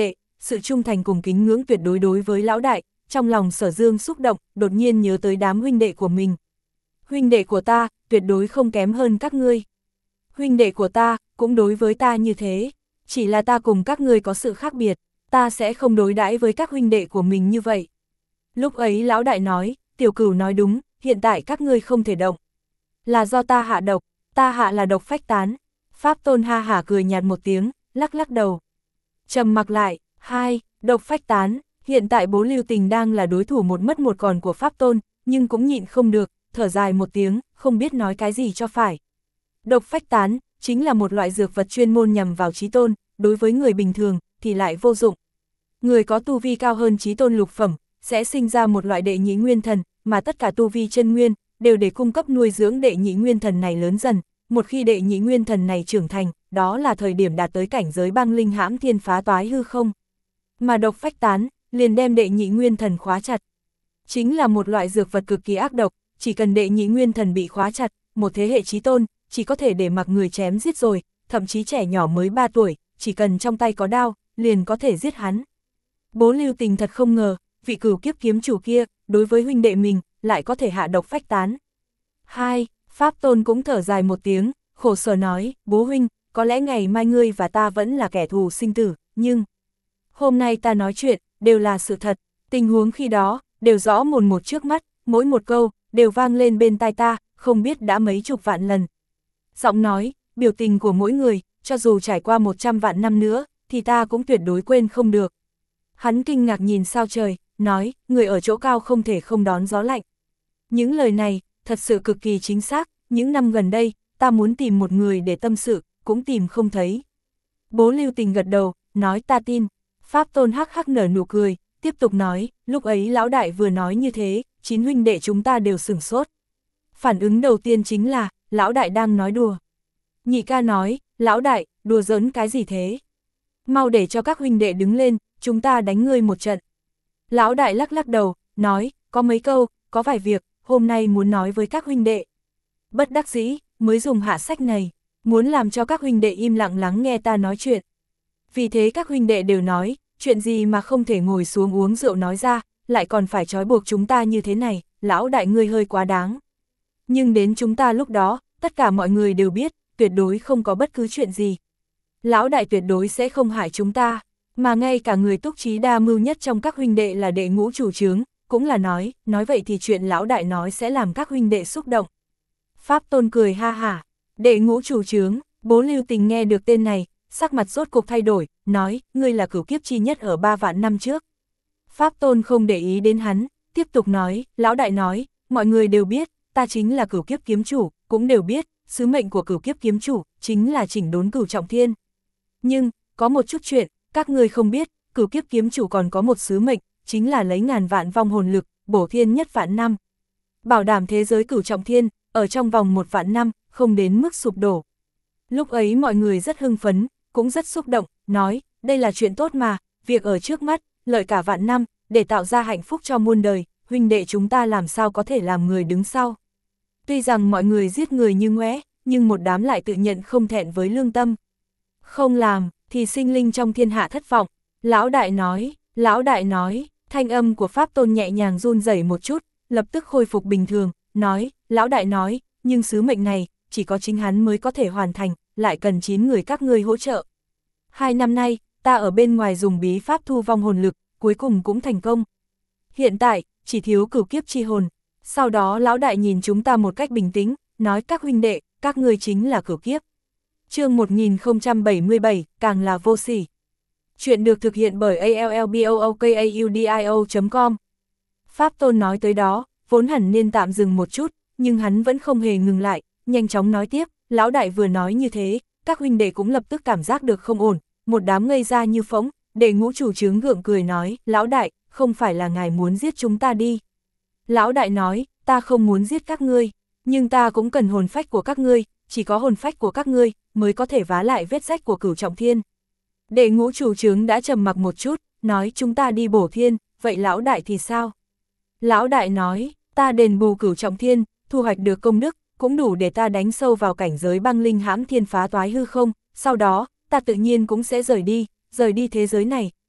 sự trung thành cùng kính ngưỡng tuyệt đối đối với lão đại, trong lòng Sở Dương xúc động, đột nhiên nhớ tới đám huynh đệ của mình. Huynh đệ của ta, tuyệt đối không kém hơn các ngươi. Huynh đệ của ta, cũng đối với ta như thế, chỉ là ta cùng các ngươi có sự khác biệt, ta sẽ không đối đãi với các huynh đệ của mình như vậy. Lúc ấy lão đại nói, Tiểu Cửu nói đúng, hiện tại các ngươi không thể động. Là do ta hạ độc, ta hạ là độc phách tán. Pháp Tôn ha hả cười nhạt một tiếng, lắc lắc đầu. Trầm mặc lại, hai, độc phách tán, hiện tại Bố Lưu Tình đang là đối thủ một mất một còn của Pháp Tôn, nhưng cũng nhịn không được, thở dài một tiếng, không biết nói cái gì cho phải. Độc phách tán, chính là một loại dược vật chuyên môn nhằm vào chí tôn, đối với người bình thường, thì lại vô dụng. Người có tu vi cao hơn chí tôn lục phẩm, sẽ sinh ra một loại đệ nhị nguyên thần, mà tất cả tu vi chân nguyên, đều để cung cấp nuôi dưỡng đệ nhị nguyên thần này lớn dần. Một khi đệ nhị nguyên thần này trưởng thành, đó là thời điểm đạt tới cảnh giới băng linh hãm thiên phá toái hư không. Mà độc phách tán, liền đem đệ nhị nguyên thần khóa chặt. Chính là một loại dược vật cực kỳ ác độc, chỉ cần đệ nhị nguyên thần bị khóa chặt, một thế hệ chí tôn, chỉ có thể để mặc người chém giết rồi, thậm chí trẻ nhỏ mới ba tuổi, chỉ cần trong tay có đao, liền có thể giết hắn. Bố Lưu Tình thật không ngờ, vị cửu kiếp kiếm chủ kia, đối với huynh đệ mình, lại có thể hạ độc phách tán. Hai, Pháp Tôn cũng thở dài một tiếng, khổ sở nói, bố huynh, có lẽ ngày mai ngươi và ta vẫn là kẻ thù sinh tử, nhưng hôm nay ta nói chuyện, đều là sự thật, tình huống khi đó, đều rõ mồn một trước mắt, mỗi một câu, đều vang lên bên tai ta, không biết đã mấy chục vạn lần. Giọng nói, biểu tình của mỗi người, cho dù trải qua một trăm vạn năm nữa, thì ta cũng tuyệt đối quên không được. Hắn kinh ngạc nhìn sao trời, nói, người ở chỗ cao không thể không đón gió lạnh. Những lời này, thật sự cực kỳ chính xác, những năm gần đây, ta muốn tìm một người để tâm sự, cũng tìm không thấy. Bố Lưu Tình gật đầu, nói ta tin. Pháp Tôn hắc hắc nở nụ cười, tiếp tục nói, lúc ấy lão đại vừa nói như thế, chín huynh đệ chúng ta đều sửng sốt. Phản ứng đầu tiên chính là, lão đại đang nói đùa. Nhị ca nói, lão đại, đùa giỡn cái gì thế? Mau để cho các huynh đệ đứng lên, chúng ta đánh ngươi một trận. Lão đại lắc lắc đầu, nói, có mấy câu, có vài việc, hôm nay muốn nói với các huynh đệ. Bất đắc dĩ, mới dùng hạ sách này, muốn làm cho các huynh đệ im lặng lắng nghe ta nói chuyện. Vì thế các huynh đệ đều nói, chuyện gì mà không thể ngồi xuống uống rượu nói ra, lại còn phải trói buộc chúng ta như thế này, lão đại ngươi hơi quá đáng. Nhưng đến chúng ta lúc đó, tất cả mọi người đều biết, tuyệt đối không có bất cứ chuyện gì. Lão đại tuyệt đối sẽ không hại chúng ta, mà ngay cả người túc trí đa mưu nhất trong các huynh đệ là đệ ngũ chủ chướng, cũng là nói, nói vậy thì chuyện lão đại nói sẽ làm các huynh đệ xúc động. Pháp Tôn cười ha hả, đệ ngũ chủ chướng, Bố Lưu Tình nghe được tên này, sắc mặt rốt cục thay đổi, nói, ngươi là cửu kiếp chi nhất ở ba vạn năm trước. Pháp Tôn không để ý đến hắn, tiếp tục nói, lão đại nói, mọi người đều biết, ta chính là cửu kiếp kiếm chủ, cũng đều biết, sứ mệnh của cửu kiếp kiếm chủ, chính là chỉnh đốn cửu trọng thiên. Nhưng, có một chút chuyện, các ngươi không biết, cửu kiếp kiếm chủ còn có một sứ mệnh, chính là lấy ngàn vạn vong hồn lực, bổ thiên nhất vạn năm. Bảo đảm thế giới cửu trọng thiên, ở trong vòng một vạn năm, không đến mức sụp đổ. Lúc ấy mọi người rất hưng phấn, cũng rất xúc động, nói, đây là chuyện tốt mà, việc ở trước mắt, lợi cả vạn năm, để tạo ra hạnh phúc cho muôn đời, huynh đệ chúng ta làm sao có thể làm người đứng sau. Tuy rằng mọi người giết người như ngoé, nhưng một đám lại tự nhận không thẹn với lương tâm. Không làm, thì sinh linh trong thiên hạ thất vọng. Lão đại nói, lão đại nói, thanh âm của Pháp Tôn nhẹ nhàng run rẩy một chút, lập tức khôi phục bình thường, nói, lão đại nói, nhưng sứ mệnh này, chỉ có chính hắn mới có thể hoàn thành, lại cần chín người các ngươi hỗ trợ. Hai năm nay, ta ở bên ngoài dùng bí pháp thu vong hồn lực, cuối cùng cũng thành công. Hiện tại, chỉ thiếu cửu kiếp chi hồn. Sau đó lão đại nhìn chúng ta một cách bình tĩnh, nói các huynh đệ, các ngươi chính là cửu kiếp. Chương một nghìn không trăm bảy mươi bảy, càng là vô sỉ. Chuyện được thực hiện bởi a l l b o o k a u d i o chấm com. Pháp Tôn nói tới đó, vốn hẳn nên tạm dừng một chút, nhưng hắn vẫn không hề ngừng lại, nhanh chóng nói tiếp, lão đại vừa nói như thế, các huynh đệ cũng lập tức cảm giác được không ổn, một đám ngây ra như phỗng, đệ ngũ chủ chướng gượng cười nói, lão đại, không phải là ngài muốn giết chúng ta đi. Lão đại nói, ta không muốn giết các ngươi, nhưng ta cũng cần hồn phách của các ngươi, chỉ có hồn phách của các ngươi, mới có thể vá lại vết rách của cửu trọng thiên. Đệ ngũ chủ chướng đã trầm mặc một chút, nói chúng ta đi bổ thiên, vậy lão đại thì sao? Lão đại nói, ta đền bù cửu trọng thiên, thu hoạch được công đức, cũng đủ để ta đánh sâu vào cảnh giới băng linh hãm thiên phá toái hư không, sau đó, ta tự nhiên cũng sẽ rời đi, rời đi thế giới này,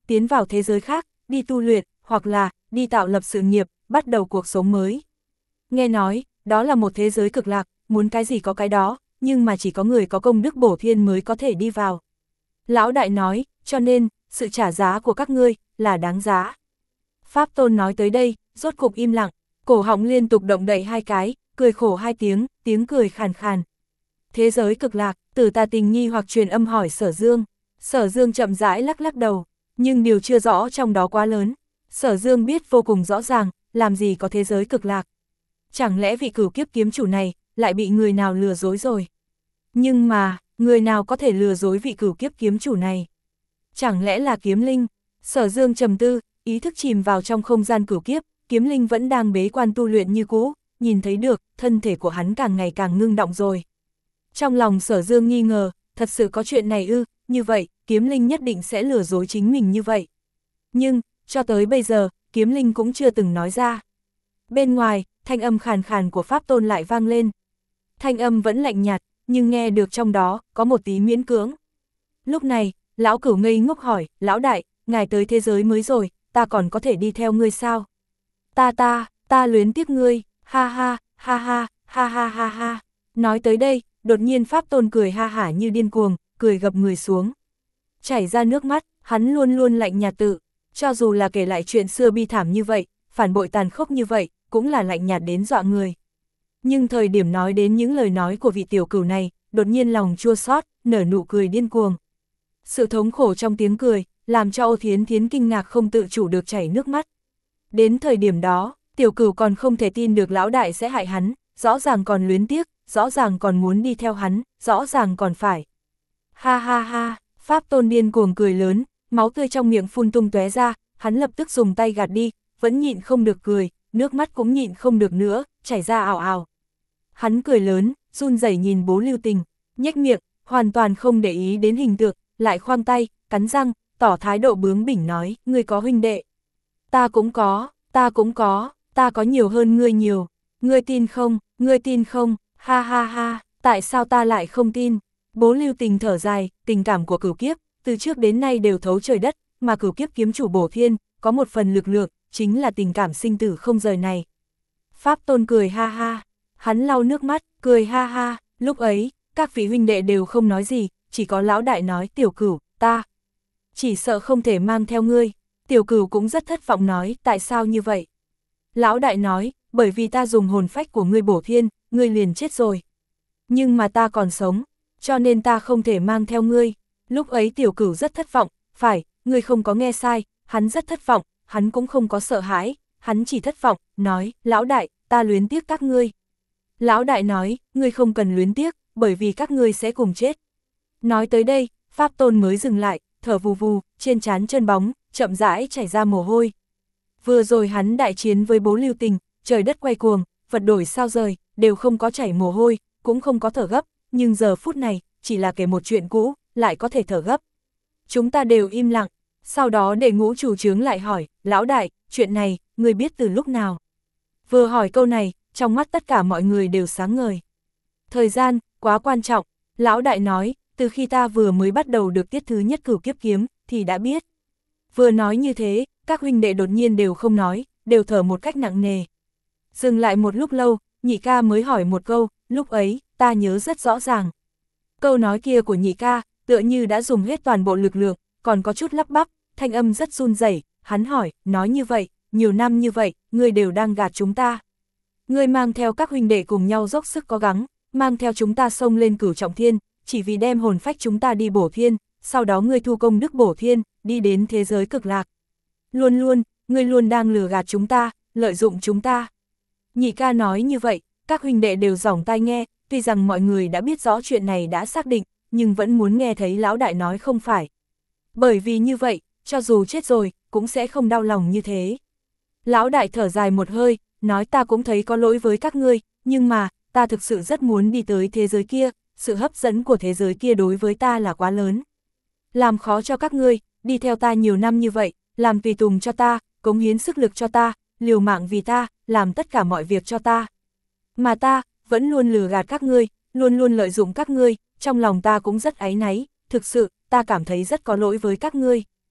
tiến vào thế giới khác, đi tu luyện, hoặc là, đi tạo lập sự nghiệp, bắt đầu cuộc sống mới. Nghe nói, đó là một thế giới cực lạc, muốn cái gì có cái đó, nhưng mà chỉ có người có công đức bổ thiên mới có thể đi vào. Lão đại nói, cho nên, sự trả giá của các ngươi, là đáng giá. Pháp Tôn nói tới đây, rốt cục im lặng, cổ họng liên tục động đậy hai cái, cười khổ hai tiếng, tiếng cười khàn khàn. Thế giới cực lạc, Tử Tà Tình nghi hoặc truyền âm hỏi Sở Dương. Sở Dương chậm rãi lắc lắc đầu, nhưng điều chưa rõ trong đó quá lớn. Sở Dương biết vô cùng rõ ràng, làm gì có thế giới cực lạc. Chẳng lẽ vị cửu kiếp kiếm chủ này, lại bị người nào lừa dối rồi? Nhưng mà, người nào có thể lừa dối vị cửu kiếp kiếm chủ này? Chẳng lẽ là kiếm linh? Sở Dương trầm tư, ý thức chìm vào trong không gian cửu kiếp, kiếm linh vẫn đang bế quan tu luyện như cũ, nhìn thấy được, thân thể của hắn càng ngày càng ngưng động rồi. Trong lòng Sở Dương nghi ngờ, thật sự có chuyện này ư, như vậy, kiếm linh nhất định sẽ lừa dối chính mình như vậy. Nhưng, cho tới bây giờ, kiếm linh cũng chưa từng nói ra. Bên ngoài, thanh âm khàn khàn của Pháp Tôn lại vang lên. Thanh âm vẫn lạnh nhạt, nhưng nghe được trong đó, có một tí miễn cưỡng. Lúc này, lão cửu ngây ngốc hỏi, lão đại, ngài tới thế giới mới rồi, ta còn có thể đi theo ngươi sao? Ta ta, ta luyến tiếc ngươi, ha ha, ha ha, ha ha ha ha. Nói tới đây, đột nhiên Pháp Tôn cười ha hả như điên cuồng, cười gập người xuống. Chảy ra nước mắt, hắn luôn luôn lạnh nhạt tự, cho dù là kể lại chuyện xưa bi thảm như vậy, phản bội tàn khốc như vậy, cũng là lạnh nhạt đến dọa người. Nhưng thời điểm nói đến những lời nói của vị tiểu cửu này, đột nhiên lòng chua xót, nở nụ cười điên cuồng. Sự thống khổ trong tiếng cười, làm cho Ô Thiến Thiến kinh ngạc không tự chủ được chảy nước mắt. Đến thời điểm đó, tiểu cửu còn không thể tin được lão đại sẽ hại hắn, rõ ràng còn luyến tiếc, rõ ràng còn muốn đi theo hắn, rõ ràng còn phải. Ha ha ha, Pháp Tôn điên cuồng cười lớn, máu tươi trong miệng phun tung tóe ra, hắn lập tức dùng tay gạt đi, vẫn nhịn không được cười, nước mắt cũng nhịn không được nữa, chảy ra ào ào. Hắn cười lớn, run rẩy nhìn Bố Lưu Tình, nhếch miệng, hoàn toàn không để ý đến hình tượng, lại khoang tay, cắn răng, tỏ thái độ bướng bỉnh nói, ngươi có huynh đệ. Ta cũng có, ta cũng có, ta có nhiều hơn ngươi nhiều. Ngươi tin không, ngươi tin không, ha ha ha, tại sao ta lại không tin? Bố Lưu Tình thở dài, tình cảm của cửu kiếp, từ trước đến nay đều thấu trời đất, mà cửu kiếp kiếm chủ bổ thiên, có một phần lực lượng, chính là tình cảm sinh tử không rời này. Pháp Tôn cười ha ha, hắn lau nước mắt, cười ha ha, lúc ấy, các vị huynh đệ đều không nói gì, chỉ có lão đại nói tiểu cửu, ta chỉ sợ không thể mang theo ngươi. Tiểu cửu cũng rất thất vọng nói, tại sao như vậy? Lão đại nói, bởi vì ta dùng hồn phách của ngươi bổ thiên, ngươi liền chết rồi. Nhưng mà ta còn sống, cho nên ta không thể mang theo ngươi. Lúc ấy tiểu cửu rất thất vọng, phải, ngươi không có nghe sai, hắn rất thất vọng, hắn cũng không có sợ hãi, hắn chỉ thất vọng, nói, lão đại, ta luyến tiếc các ngươi. Lão đại nói, ngươi không cần luyến tiếc, bởi vì các ngươi sẽ cùng chết. Nói tới đây, Pháp Tôn mới dừng lại, thở vù vù, trên trán chân bóng, chậm rãi chảy ra mồ hôi. Vừa rồi hắn đại chiến với Bố Lưu Tình, trời đất quay cuồng, vật đổi sao rời, đều không có chảy mồ hôi, cũng không có thở gấp, nhưng giờ phút này, chỉ là kể một chuyện cũ, lại có thể thở gấp. Chúng ta đều im lặng, sau đó để Ngũ chủ chướng lại hỏi, lão đại, chuyện này, ngươi biết từ lúc nào? Vừa hỏi câu này, trong mắt tất cả mọi người đều sáng ngời. Thời gian, quá quan trọng, lão đại nói, từ khi ta vừa mới bắt đầu được tiết thứ nhất cửu kiếp kiếm, thì đã biết. Vừa nói như thế, các huynh đệ đột nhiên đều không nói, đều thở một cách nặng nề. Dừng lại một lúc lâu, nhị ca mới hỏi một câu, lúc ấy, ta nhớ rất rõ ràng. Câu nói kia của nhị ca, tựa như đã dùng hết toàn bộ lực lượng, còn có chút lắp bắp, thanh âm rất run rẩy. Hắn hỏi, nói như vậy, nhiều năm như vậy, ngươi đều đang gạt chúng ta. Ngươi mang theo các huynh đệ cùng nhau dốc sức cố gắng, mang theo chúng ta xông lên cửu trọng thiên, chỉ vì đem hồn phách chúng ta đi bổ thiên, sau đó ngươi thu công đức bổ thiên, đi đến thế giới cực lạc. Luôn luôn, ngươi luôn đang lừa gạt chúng ta, lợi dụng chúng ta. Nhị ca nói như vậy, các huynh đệ đều dỏng tai nghe, tuy rằng mọi người đã biết rõ chuyện này đã xác định, nhưng vẫn muốn nghe thấy lão đại nói không phải. Bởi vì như vậy, cho dù chết rồi, cũng sẽ không đau lòng như thế. Lão đại thở dài một hơi, nói ta cũng thấy có lỗi với các ngươi, nhưng mà, ta thực sự rất muốn đi tới thế giới kia, sự hấp dẫn của thế giới kia đối với ta là quá lớn. Làm khó cho các ngươi, đi theo ta nhiều năm như vậy, làm tùy tùng cho ta, cống hiến sức lực cho ta, liều mạng vì ta, làm tất cả mọi việc cho ta. Mà ta, vẫn luôn lừa gạt các ngươi, luôn luôn lợi dụng các ngươi, trong lòng ta cũng rất áy náy, thực sự, ta cảm thấy rất có lỗi với các ngươi.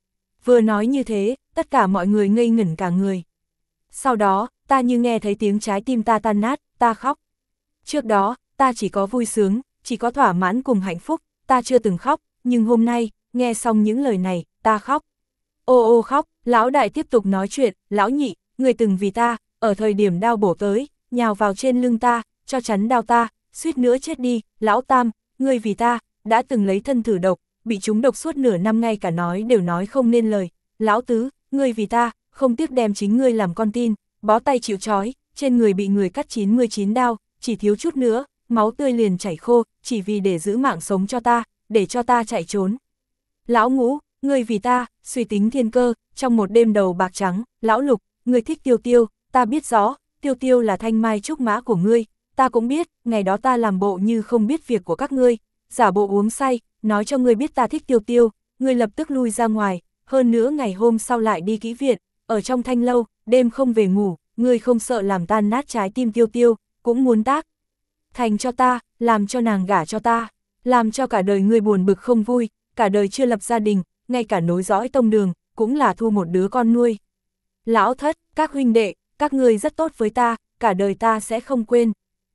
Vừa nói như thế, tất cả mọi người ngây ngẩn cả người. Sau đó, ta như nghe thấy tiếng trái tim ta tan nát, ta khóc. Trước đó, ta chỉ có vui sướng, chỉ có thỏa mãn cùng hạnh phúc, ta chưa từng khóc, nhưng hôm nay, nghe xong những lời này, ta khóc. Ô ô khóc, lão đại tiếp tục nói chuyện, lão nhị, người từng vì ta, ở thời điểm đao bổ tới, nhào vào trên lưng ta, cho chắn đao ta, suýt nữa chết đi, lão tam, người vì ta, đã từng lấy thân thử độc, bị trúng độc suốt nửa năm ngay cả nói đều nói không nên lời, lão tứ, người vì ta, không tiếc đem chính ngươi làm con tin, bó tay chịu trói, trên người bị người cắt chín mươi chín đao, chỉ thiếu chút nữa, máu tươi liền chảy khô, chỉ vì để giữ mạng sống cho ta, để cho ta chạy trốn. Lão ngũ, ngươi vì ta, suy tính thiên cơ, trong một đêm đầu bạc trắng, lão lục, ngươi thích Tiêu Tiêu, ta biết rõ, Tiêu Tiêu là thanh mai trúc mã của ngươi, ta cũng biết, ngày đó ta làm bộ như không biết việc của các ngươi, giả bộ uống say, nói cho ngươi biết ta thích Tiêu Tiêu, ngươi lập tức lui ra ngoài, hơn nữa ngày hôm sau lại đi kỹ viện, ở trong thanh lâu, đêm không về ngủ, ngươi không sợ làm tan nát trái tim Tiêu Tiêu, cũng muốn tác thành cho ta, làm cho nàng gả cho ta, làm cho cả đời ngươi buồn bực không vui, cả đời chưa lập gia đình, ngay cả nối dõi tông đường, cũng là thu một đứa con nuôi. Lão thất, các huynh đệ, các ngươi rất tốt với ta, cả đời ta sẽ không quên.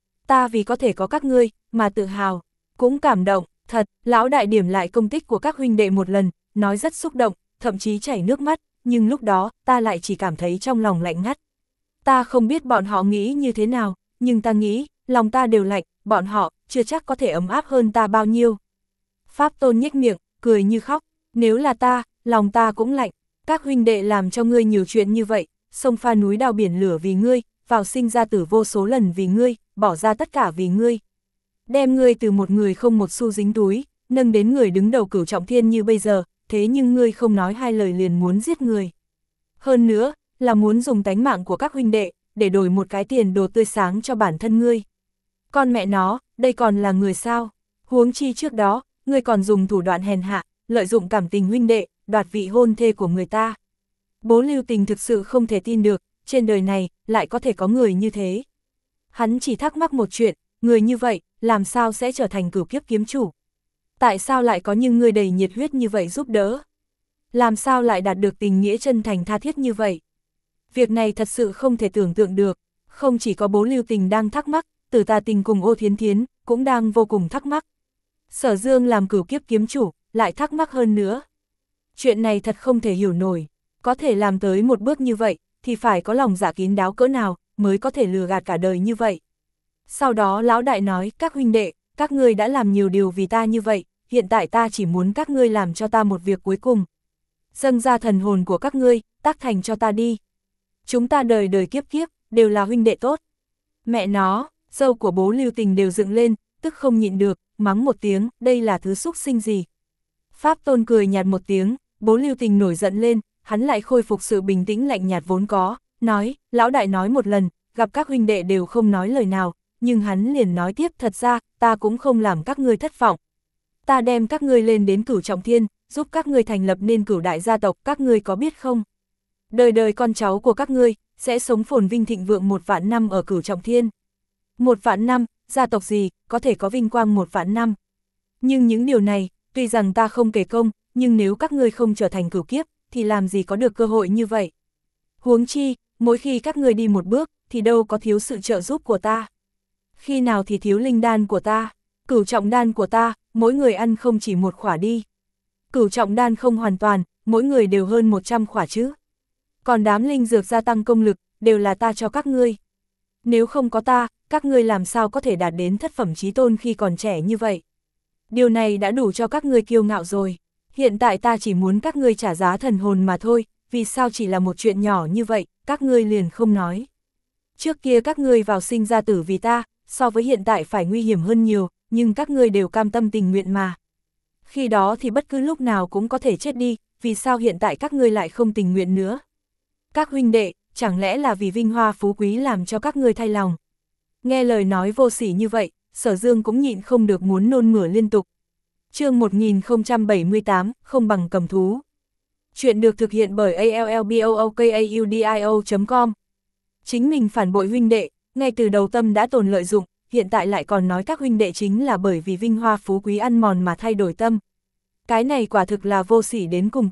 Ta vì có thể có các ngươi, mà tự hào, cũng cảm động, thật, lão đại điểm lại công tích của các huynh đệ một lần, nói rất xúc động, thậm chí chảy nước mắt, nhưng lúc đó, ta lại chỉ cảm thấy trong lòng lạnh ngắt. Ta không biết bọn họ nghĩ như thế nào, nhưng ta nghĩ, lòng ta đều lạnh, bọn họ, chưa chắc có thể ấm áp hơn ta bao nhiêu. Pháp Tôn nhếch miệng, cười như khóc, nếu là ta, lòng ta cũng lạnh, các huynh đệ làm cho ngươi nhiều chuyện như vậy, sông pha núi đào biển lửa vì ngươi, vào sinh ra tử vô số lần vì ngươi, bỏ ra tất cả vì ngươi. Đem ngươi từ một người không một xu dính túi, nâng đến người đứng đầu cửu trọng thiên như bây giờ, thế nhưng ngươi không nói hai lời liền muốn giết người. Hơn nữa, là muốn dùng tánh mạng của các huynh đệ, để đổi một cái tiền đồ tươi sáng cho bản thân ngươi. Con mẹ nó, đây còn là người sao? Huống chi trước đó, ngươi còn dùng thủ đoạn hèn hạ, lợi dụng cảm tình huynh đệ, đoạt vị hôn thê của người ta. Bố Lưu Tình thực sự không thể tin được, trên đời này, lại có thể có người như thế. Hắn chỉ thắc mắc một chuyện, người như vậy, làm sao sẽ trở thành cửu kiếp kiếm chủ? Tại sao lại có những người đầy nhiệt huyết như vậy giúp đỡ? Làm sao lại đạt được tình nghĩa chân thành tha thiết như vậy? Việc này thật sự không thể tưởng tượng được, không chỉ có Bố Lưu Tình đang thắc mắc, Tử Tà Tình cùng Ô Thiến Thiến, cũng đang vô cùng thắc mắc. Sở Dương làm cửu kiếp kiếm chủ, lại thắc mắc hơn nữa. Chuyện này thật không thể hiểu nổi, có thể làm tới một bước như vậy, thì phải có lòng dạ kín đáo cỡ nào, mới có thể lừa gạt cả đời như vậy. Sau đó lão đại nói, các huynh đệ, các ngươi đã làm nhiều điều vì ta như vậy, hiện tại ta chỉ muốn các ngươi làm cho ta một việc cuối cùng. Dâng ra thần hồn của các ngươi, tác thành cho ta đi. Chúng ta đời đời kiếp kiếp, đều là huynh đệ tốt. Mẹ nó, dâu của Bố Lưu Tình đều dựng lên, tức không nhịn được, mắng một tiếng, đây là thứ xúc sinh gì. Pháp Tôn cười nhạt một tiếng, Bố Lưu Tình nổi giận lên, hắn lại khôi phục sự bình tĩnh lạnh nhạt vốn có, nói, lão đại nói một lần, gặp các huynh đệ đều không nói lời nào, nhưng hắn liền nói tiếp, thật ra, ta cũng không làm các ngươi thất vọng. Ta đem các ngươi lên đến cửu trọng thiên, giúp các ngươi thành lập nên cửu đại gia tộc, các ngươi có biết không? Đời đời con cháu của các ngươi, sẽ sống phồn vinh thịnh vượng một vạn năm ở cửu trọng thiên. Một vạn năm, gia tộc gì, có thể có vinh quang một vạn năm. Nhưng những điều này, tuy rằng ta không kể công, nhưng nếu các ngươi không trở thành cửu kiếp, thì làm gì có được cơ hội như vậy. Huống chi, mỗi khi các ngươi đi một bước, thì đâu có thiếu sự trợ giúp của ta. Khi nào thì thiếu linh đan của ta, cửu trọng đan của ta, mỗi người ăn không chỉ một khỏa đi. Cửu trọng đan không hoàn toàn, mỗi người đều hơn một trăm khỏa chứ. Còn đám linh dược gia tăng công lực, đều là ta cho các ngươi. Nếu không có ta, các ngươi làm sao có thể đạt đến thất phẩm chí tôn khi còn trẻ như vậy. Điều này đã đủ cho các ngươi kiêu ngạo rồi. Hiện tại ta chỉ muốn các ngươi trả giá thần hồn mà thôi, vì sao chỉ là một chuyện nhỏ như vậy, các ngươi liền không nói. Trước kia các ngươi vào sinh ra tử vì ta, so với hiện tại phải nguy hiểm hơn nhiều, nhưng các ngươi đều cam tâm tình nguyện mà. Khi đó thì bất cứ lúc nào cũng có thể chết đi, vì sao hiện tại các ngươi lại không tình nguyện nữa? Các huynh đệ, chẳng lẽ là vì vinh hoa phú quý làm cho các ngươi thay lòng? Nghe lời nói vô sỉ như vậy, Sở Dương cũng nhịn không được muốn nôn mửa liên tục. Chương một nghìn không trăm bảy mươi tám, không bằng cầm thú. Chuyện được thực hiện bởi a l l b o o k a u d i o chấm com. Chính mình phản bội huynh đệ, ngay từ đầu tâm đã tồn lợi dụng, hiện tại lại còn nói các huynh đệ chính là bởi vì vinh hoa phú quý ăn mòn mà thay đổi tâm. Cái này quả thực là vô sỉ đến cùng cực.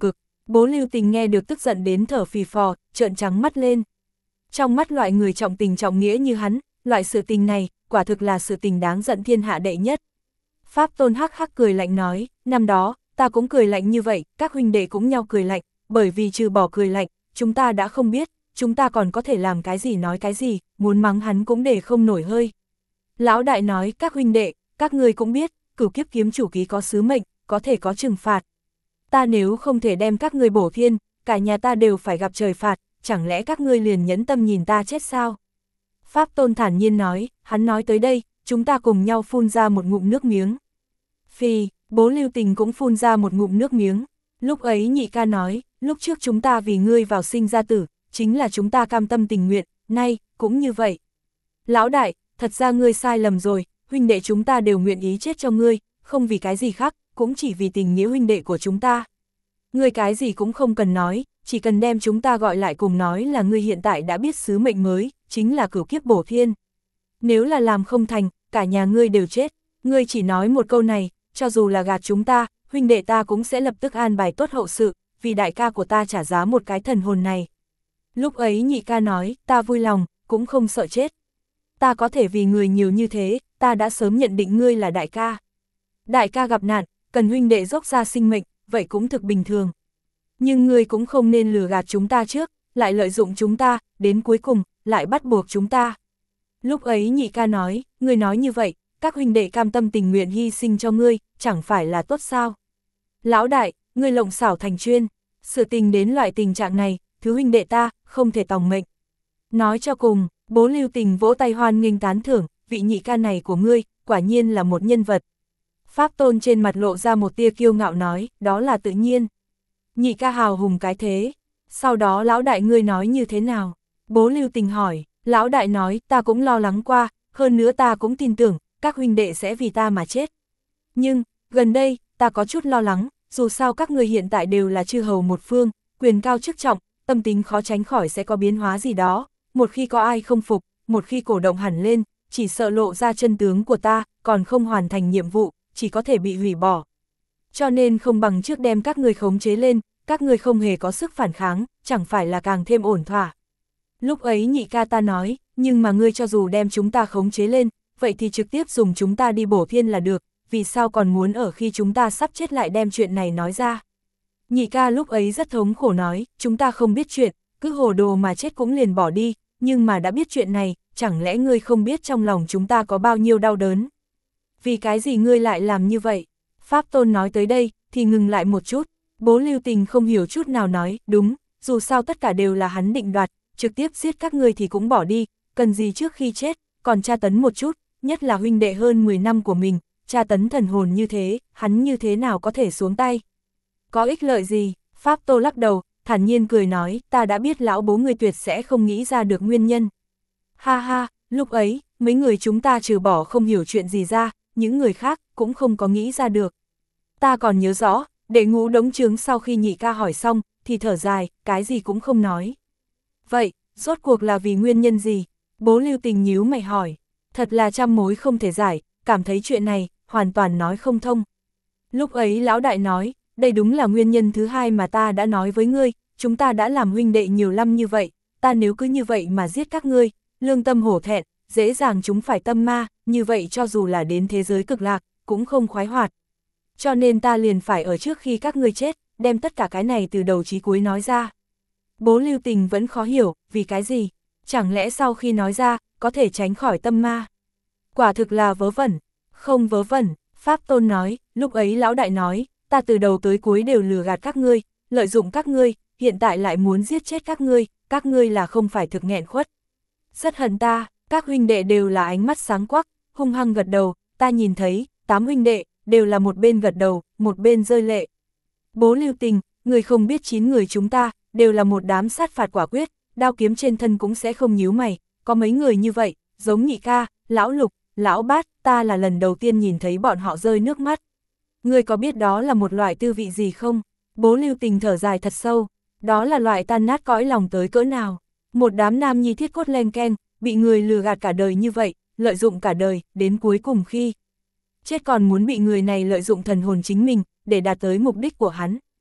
Bố Lưu Tình nghe được tức giận đến thở phì phò, trợn trắng mắt lên. Trong mắt loại người trọng tình trọng nghĩa như hắn, loại sự tình này, quả thực là sự tình đáng giận thiên hạ đệ nhất. Pháp Tôn hắc hắc cười lạnh nói, năm đó, ta cũng cười lạnh như vậy, các huynh đệ cũng nhau cười lạnh, bởi vì trừ bỏ cười lạnh, chúng ta đã không biết, chúng ta còn có thể làm cái gì nói cái gì, muốn mắng hắn cũng để không nổi hơi. Lão đại nói, các huynh đệ, các ngươi cũng biết, cửu kiếp kiếm chủ ký có sứ mệnh, có thể có trừng phạt. Ta nếu không thể đem các ngươi bổ thiên, cả nhà ta đều phải gặp trời phạt, chẳng lẽ các ngươi liền nhẫn tâm nhìn ta chết sao? Pháp Tôn thản nhiên nói, hắn nói tới đây, chúng ta cùng nhau phun ra một ngụm nước miếng. Phi, bố Lưu Tình cũng phun ra một ngụm nước miếng. Lúc ấy nhị ca nói, lúc trước chúng ta vì ngươi vào sinh ra tử, chính là chúng ta cam tâm tình nguyện, nay, cũng như vậy. Lão đại, thật ra ngươi sai lầm rồi, huynh đệ chúng ta đều nguyện ý chết cho ngươi, không vì cái gì khác, cũng chỉ vì tình nghĩa huynh đệ của chúng ta. Ngươi cái gì cũng không cần nói, chỉ cần đem chúng ta gọi lại cùng nói là ngươi hiện tại đã biết sứ mệnh mới, chính là cửu kiếp bổ thiên. Nếu là làm không thành, cả nhà ngươi đều chết, ngươi chỉ nói một câu này, cho dù là gạt chúng ta, huynh đệ ta cũng sẽ lập tức an bài tốt hậu sự, vì đại ca của ta trả giá một cái thần hồn này. Lúc ấy nhị ca nói, ta vui lòng, cũng không sợ chết. Ta có thể vì người nhiều như thế, ta đã sớm nhận định ngươi là đại ca. Đại ca gặp nạn, cần huynh đệ dốc ra sinh mệnh, vậy cũng thực bình thường. Nhưng ngươi cũng không nên lừa gạt chúng ta trước, lại lợi dụng chúng ta, đến cuối cùng, lại bắt buộc chúng ta. Lúc ấy nhị ca nói, ngươi nói như vậy, các huynh đệ cam tâm tình nguyện hy sinh cho ngươi, chẳng phải là tốt sao? Lão đại, ngươi lộng xảo thành chuyên, sự tình đến loại tình trạng này, thứ huynh đệ ta, không thể tòng mệnh. Nói cho cùng, bố Lưu Tình vỗ tay hoan nghênh tán thưởng, vị nhị ca này của ngươi, quả nhiên là một nhân vật. Pháp Tôn trên mặt lộ ra một tia kiêu ngạo nói, đó là tự nhiên. Nhị ca hào hùng cái thế. Sau đó lão đại ngươi nói như thế nào? Bố Lưu Tình hỏi, lão đại nói, ta cũng lo lắng qua, hơn nữa ta cũng tin tưởng, các huynh đệ sẽ vì ta mà chết. Nhưng, gần đây, ta có chút lo lắng, dù sao các ngươi hiện tại đều là chư hầu một phương, quyền cao chức trọng, tâm tính khó tránh khỏi sẽ có biến hóa gì đó, một khi có ai không phục, một khi cổ động hẳn lên, chỉ sợ lộ ra chân tướng của ta, còn không hoàn thành nhiệm vụ, chỉ có thể bị hủy bỏ. Cho nên không bằng trước đem các ngươi khống chế lên, các ngươi không hề có sức phản kháng, chẳng phải là càng thêm ổn thỏa. Lúc ấy nhị ca ta nói, nhưng mà ngươi cho dù đem chúng ta khống chế lên, vậy thì trực tiếp dùng chúng ta đi bổ thiên là được, vì sao còn muốn ở khi chúng ta sắp chết lại đem chuyện này nói ra. Nhị ca lúc ấy rất thống khổ nói, chúng ta không biết chuyện, cứ hồ đồ mà chết cũng liền bỏ đi, nhưng mà đã biết chuyện này, chẳng lẽ ngươi không biết trong lòng chúng ta có bao nhiêu đau đớn. Vì cái gì ngươi lại làm như vậy? Pháp Tôn nói tới đây, thì ngừng lại một chút, bố Lưu Tình không hiểu chút nào nói, đúng, dù sao tất cả đều là hắn định đoạt, trực tiếp giết các ngươi thì cũng bỏ đi, cần gì trước khi chết, còn tra tấn một chút, nhất là huynh đệ hơn mười năm của mình, tra tấn thần hồn như thế, hắn như thế nào có thể xuống tay? Có ích lợi gì? Pháp Tô lắc đầu, thản nhiên cười nói, ta đã biết lão bố ngươi tuyệt sẽ không nghĩ ra được nguyên nhân. Ha ha, lúc ấy, mấy người chúng ta trừ bỏ không hiểu chuyện gì ra, những người khác cũng không có nghĩ ra được. Ta còn nhớ rõ, đệ ngũ đống trướng sau khi nhị ca hỏi xong, thì thở dài, cái gì cũng không nói. Vậy, rốt cuộc là vì nguyên nhân gì? Bố Lưu Tình nhíu mày hỏi, thật là trăm mối không thể giải, cảm thấy chuyện này, hoàn toàn nói không thông. Lúc ấy lão đại nói, đây đúng là nguyên nhân thứ hai mà ta đã nói với ngươi, chúng ta đã làm huynh đệ nhiều năm như vậy, ta nếu cứ như vậy mà giết các ngươi, lương tâm hổ thẹn, dễ dàng chúng phải tâm ma, như vậy cho dù là đến thế giới cực lạc, cũng không khoái hoạt. Cho nên ta liền phải ở trước khi các ngươi chết, đem tất cả cái này từ đầu chí cuối nói ra. Bố Lưu Tình vẫn khó hiểu, vì cái gì? Chẳng lẽ sau khi nói ra, có thể tránh khỏi tâm ma? Quả thực là vớ vẩn. Không vớ vẩn, Pháp Tôn nói, lúc ấy lão đại nói, ta từ đầu tới cuối đều lừa gạt các ngươi, lợi dụng các ngươi, hiện tại lại muốn giết chết các ngươi, các ngươi là không phải thực nghẹn khuất. Rất hận ta, các huynh đệ đều là ánh mắt sáng quắc, hung hăng gật đầu, ta nhìn thấy, tám huynh đệ, đều là một bên gật đầu, một bên rơi lệ. Bố Lưu Tình, người không biết chín người chúng ta, đều là một đám sát phạt quả quyết, đao kiếm trên thân cũng sẽ không nhíu mày, có mấy người như vậy, giống nhị ca, lão lục, lão bát, ta là lần đầu tiên nhìn thấy bọn họ rơi nước mắt. Ngươi có biết đó là một loại tư vị gì không? Bố Lưu Tình thở dài thật sâu, đó là loại tan nát cõi lòng tới cỡ nào. Một đám nam nhi thiết cốt len ken, bị người lừa gạt cả đời như vậy, lợi dụng cả đời, đến cuối cùng khi chết còn muốn bị người này lợi dụng thần hồn chính mình, để đạt tới mục đích của hắn.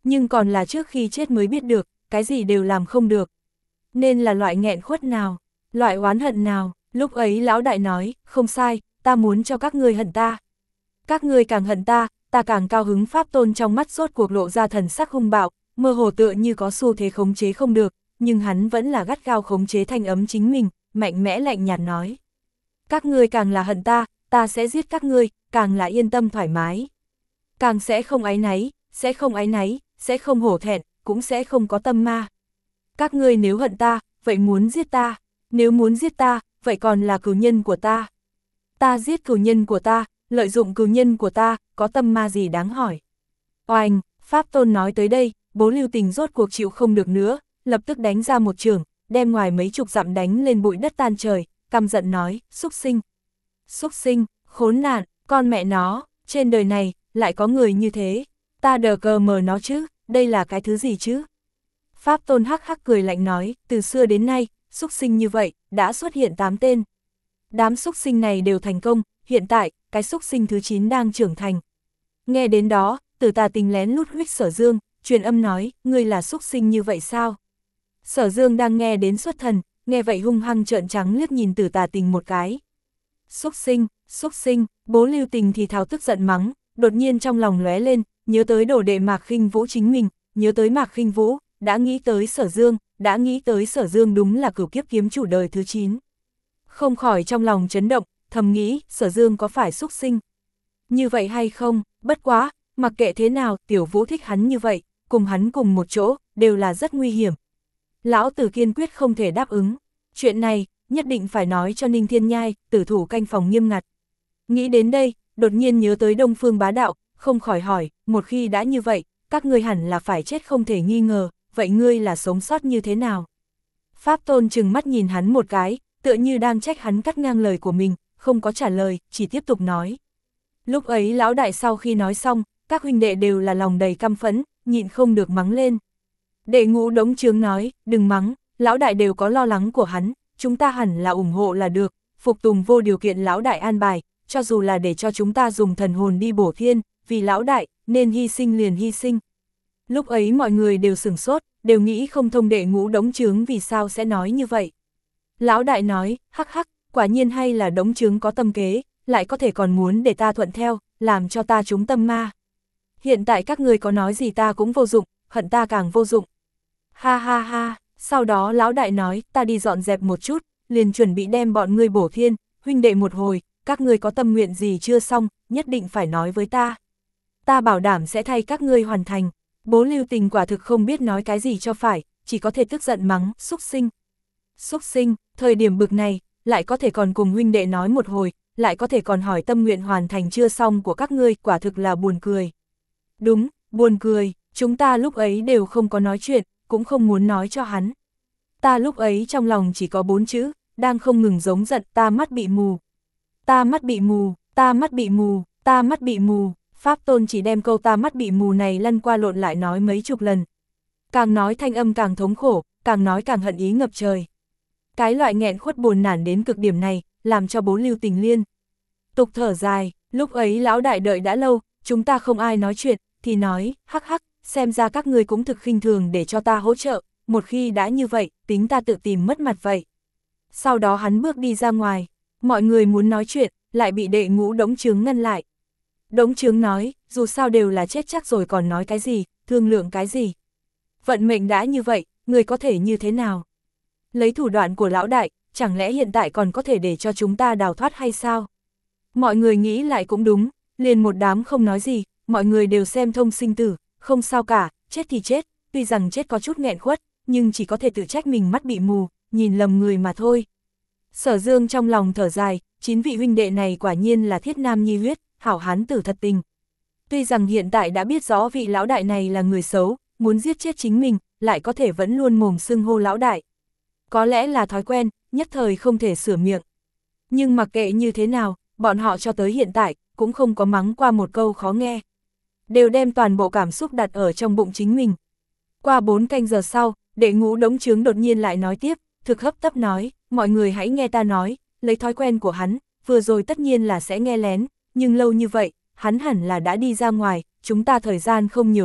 nhưng còn là trước khi chết mới biết được, cái gì đều làm không được. Nên là loại nghẹn khuất nào, loại oán hận nào, lúc ấy lão đại nói, không sai, ta muốn cho các ngươi hận ta. Các ngươi càng hận ta, ta càng cao hứng. Pháp Tôn trong mắt rốt cuộc lộ ra thần sắc hung bạo, mơ hồ tựa như có xu thế khống chế không được, nhưng hắn vẫn là gắt gao khống chế thanh ấm chính mình, mạnh mẽ lạnh nhạt nói. Các ngươi càng là hận ta, ta sẽ giết các ngươi, càng là yên tâm thoải mái. Càng sẽ không áy náy, sẽ không áy náy, sẽ không hổ thẹn, cũng sẽ không có tâm ma. Các ngươi nếu hận ta, vậy muốn giết ta, nếu muốn giết ta, vậy còn là cừu nhân của ta. Ta giết cừu nhân của ta, lợi dụng cừu nhân của ta, có tâm ma gì đáng hỏi. Oanh, Pháp Tôn nói tới đây, Bố Lưu Tình rốt cuộc chịu không được nữa, lập tức đánh ra một chưởng, đem ngoài mấy chục dặm đánh lên bụi đất tan trời, căm giận nói, xúc sinh. Xúc sinh, khốn nạn, con mẹ nó, trên đời này, lại có người như thế, ta đờ cờ mờ nó chứ, đây là cái thứ gì chứ? Pháp Tôn hắc hắc cười lạnh nói, từ xưa đến nay, xúc sinh như vậy, đã xuất hiện tám tên. Đám xúc sinh này đều thành công, hiện tại, cái xúc sinh thứ chín đang trưởng thành. Nghe đến đó, Tử Tà Tình lén lút huých Sở Dương, truyền âm nói, ngươi là xúc sinh như vậy sao? Sở Dương đang nghe đến xuất thần, nghe vậy hung hăng trợn trắng liếc nhìn Tử Tà Tình một cái. Xúc sinh, xúc sinh, Bố Lưu Tình thì thào tức giận mắng, đột nhiên trong lòng lóe lên, nhớ tới đồ đệ Mạc Khinh Vũ chính mình, nhớ tới Mạc Khinh Vũ, đã nghĩ tới Sở Dương, đã nghĩ tới Sở Dương đúng là cửu kiếp kiếm chủ đời thứ chín. Không khỏi trong lòng chấn động, thầm nghĩ, Sở Dương có phải xúc sinh như vậy hay không, bất quá, mặc kệ thế nào, Tiểu Vũ thích hắn như vậy, cùng hắn cùng một chỗ, đều là rất nguy hiểm. Lão Tử kiên quyết không thể đáp ứng, chuyện này, nhất định phải nói cho Ninh Thiên Nhai, tử thủ canh phòng nghiêm ngặt. Nghĩ đến đây, đột nhiên nhớ tới Đông Phương Bá Đạo, không khỏi hỏi, một khi đã như vậy, các ngươi hẳn là phải chết không thể nghi ngờ, vậy ngươi là sống sót như thế nào? Pháp Tôn trừng mắt nhìn hắn một cái, tựa như đang trách hắn cắt ngang lời của mình, không có trả lời, chỉ tiếp tục nói. Lúc ấy lão đại sau khi nói xong, các huynh đệ đều là lòng đầy căm phẫn, nhịn không được mắng lên. Đệ Ngũ Đống Trướng nói, đừng mắng, lão đại đều có lo lắng của hắn, chúng ta hẳn là ủng hộ là được, phục tùng vô điều kiện lão đại an bài, cho dù là để cho chúng ta dùng thần hồn đi bổ thiên, vì lão đại, nên hy sinh liền hy sinh. Lúc ấy mọi người đều sửng sốt, đều nghĩ không thông Đệ Ngũ Đống Trướng vì sao sẽ nói như vậy. Lão đại nói, hắc hắc, quả nhiên hay là Đống Trướng có tâm kế, lại có thể còn muốn để ta thuận theo, làm cho ta trúng tâm ma. Hiện tại các người có nói gì ta cũng vô dụng, hận ta càng vô dụng. Ha ha ha, sau đó lão đại nói, ta đi dọn dẹp một chút, liền chuẩn bị đem bọn ngươi bổ thiên, huynh đệ một hồi, các ngươi có tâm nguyện gì chưa xong, nhất định phải nói với ta. Ta bảo đảm sẽ thay các ngươi hoàn thành. Bố Lưu Tình quả thực không biết nói cái gì cho phải, chỉ có thể tức giận mắng, xúc sinh. Xúc sinh, thời điểm bực này, lại có thể còn cùng huynh đệ nói một hồi, lại có thể còn hỏi tâm nguyện hoàn thành chưa xong của các ngươi, quả thực là buồn cười. Đúng, buồn cười, chúng ta lúc ấy đều không có nói chuyện, cũng không muốn nói cho hắn. Ta lúc ấy trong lòng chỉ có bốn chữ, đang không ngừng giống giận, ta mắt bị mù. Ta mắt bị mù, ta mắt bị mù, ta mắt bị mù. Pháp Tôn chỉ đem câu ta mắt bị mù này lăn qua lộn lại nói mấy chục lần. Càng nói thanh âm càng thống khổ, càng nói càng hận ý ngập trời. Cái loại nghẹn khuất buồn nản đến cực điểm này, làm cho Bố Lưu Tình liên tục thở dài, lúc ấy lão đại đợi đã lâu, chúng ta không ai nói chuyện, thì nói, hắc hắc, xem ra các ngươi cũng thực khinh thường để cho ta hỗ trợ, một khi đã như vậy, tính ta tự tìm mất mặt vậy. Sau đó hắn bước đi ra ngoài, mọi người muốn nói chuyện, lại bị Đệ Ngũ Đống Trướng ngăn lại. Đống Trướng nói, dù sao đều là chết chắc rồi còn nói cái gì, thương lượng cái gì. Vận mệnh đã như vậy, người có thể như thế nào? Lấy thủ đoạn của lão đại, chẳng lẽ hiện tại còn có thể để cho chúng ta đào thoát hay sao? Mọi người nghĩ lại cũng đúng, liền một đám không nói gì, mọi người đều xem thông sinh tử, không sao cả, chết thì chết, tuy rằng chết có chút nghẹn khuất, nhưng chỉ có thể tự trách mình mắt bị mù, nhìn lầm người mà thôi. Sở Dương trong lòng thở dài, chín vị huynh đệ này quả nhiên là thiết nam nhi huyết, hảo hán tử thật tình. Tuy rằng hiện tại đã biết rõ vị lão đại này là người xấu, muốn giết chết chính mình, lại có thể vẫn luôn mồm xưng hô lão đại. Có lẽ là thói quen, nhất thời không thể sửa miệng. Nhưng mặc kệ như thế nào, bọn họ cho tới hiện tại, cũng không có mắng qua một câu khó nghe. Đều đem toàn bộ cảm xúc đặt ở trong bụng chính mình. Qua bốn canh giờ sau, Đệ Ngũ Đống Trướng đột nhiên lại nói tiếp, thực hấp tấp nói, mọi người hãy nghe ta nói, lấy thói quen của hắn, vừa rồi tất nhiên là sẽ nghe lén, nhưng lâu như vậy, hắn hẳn là đã đi ra ngoài, chúng ta thời gian không nhiều lắm,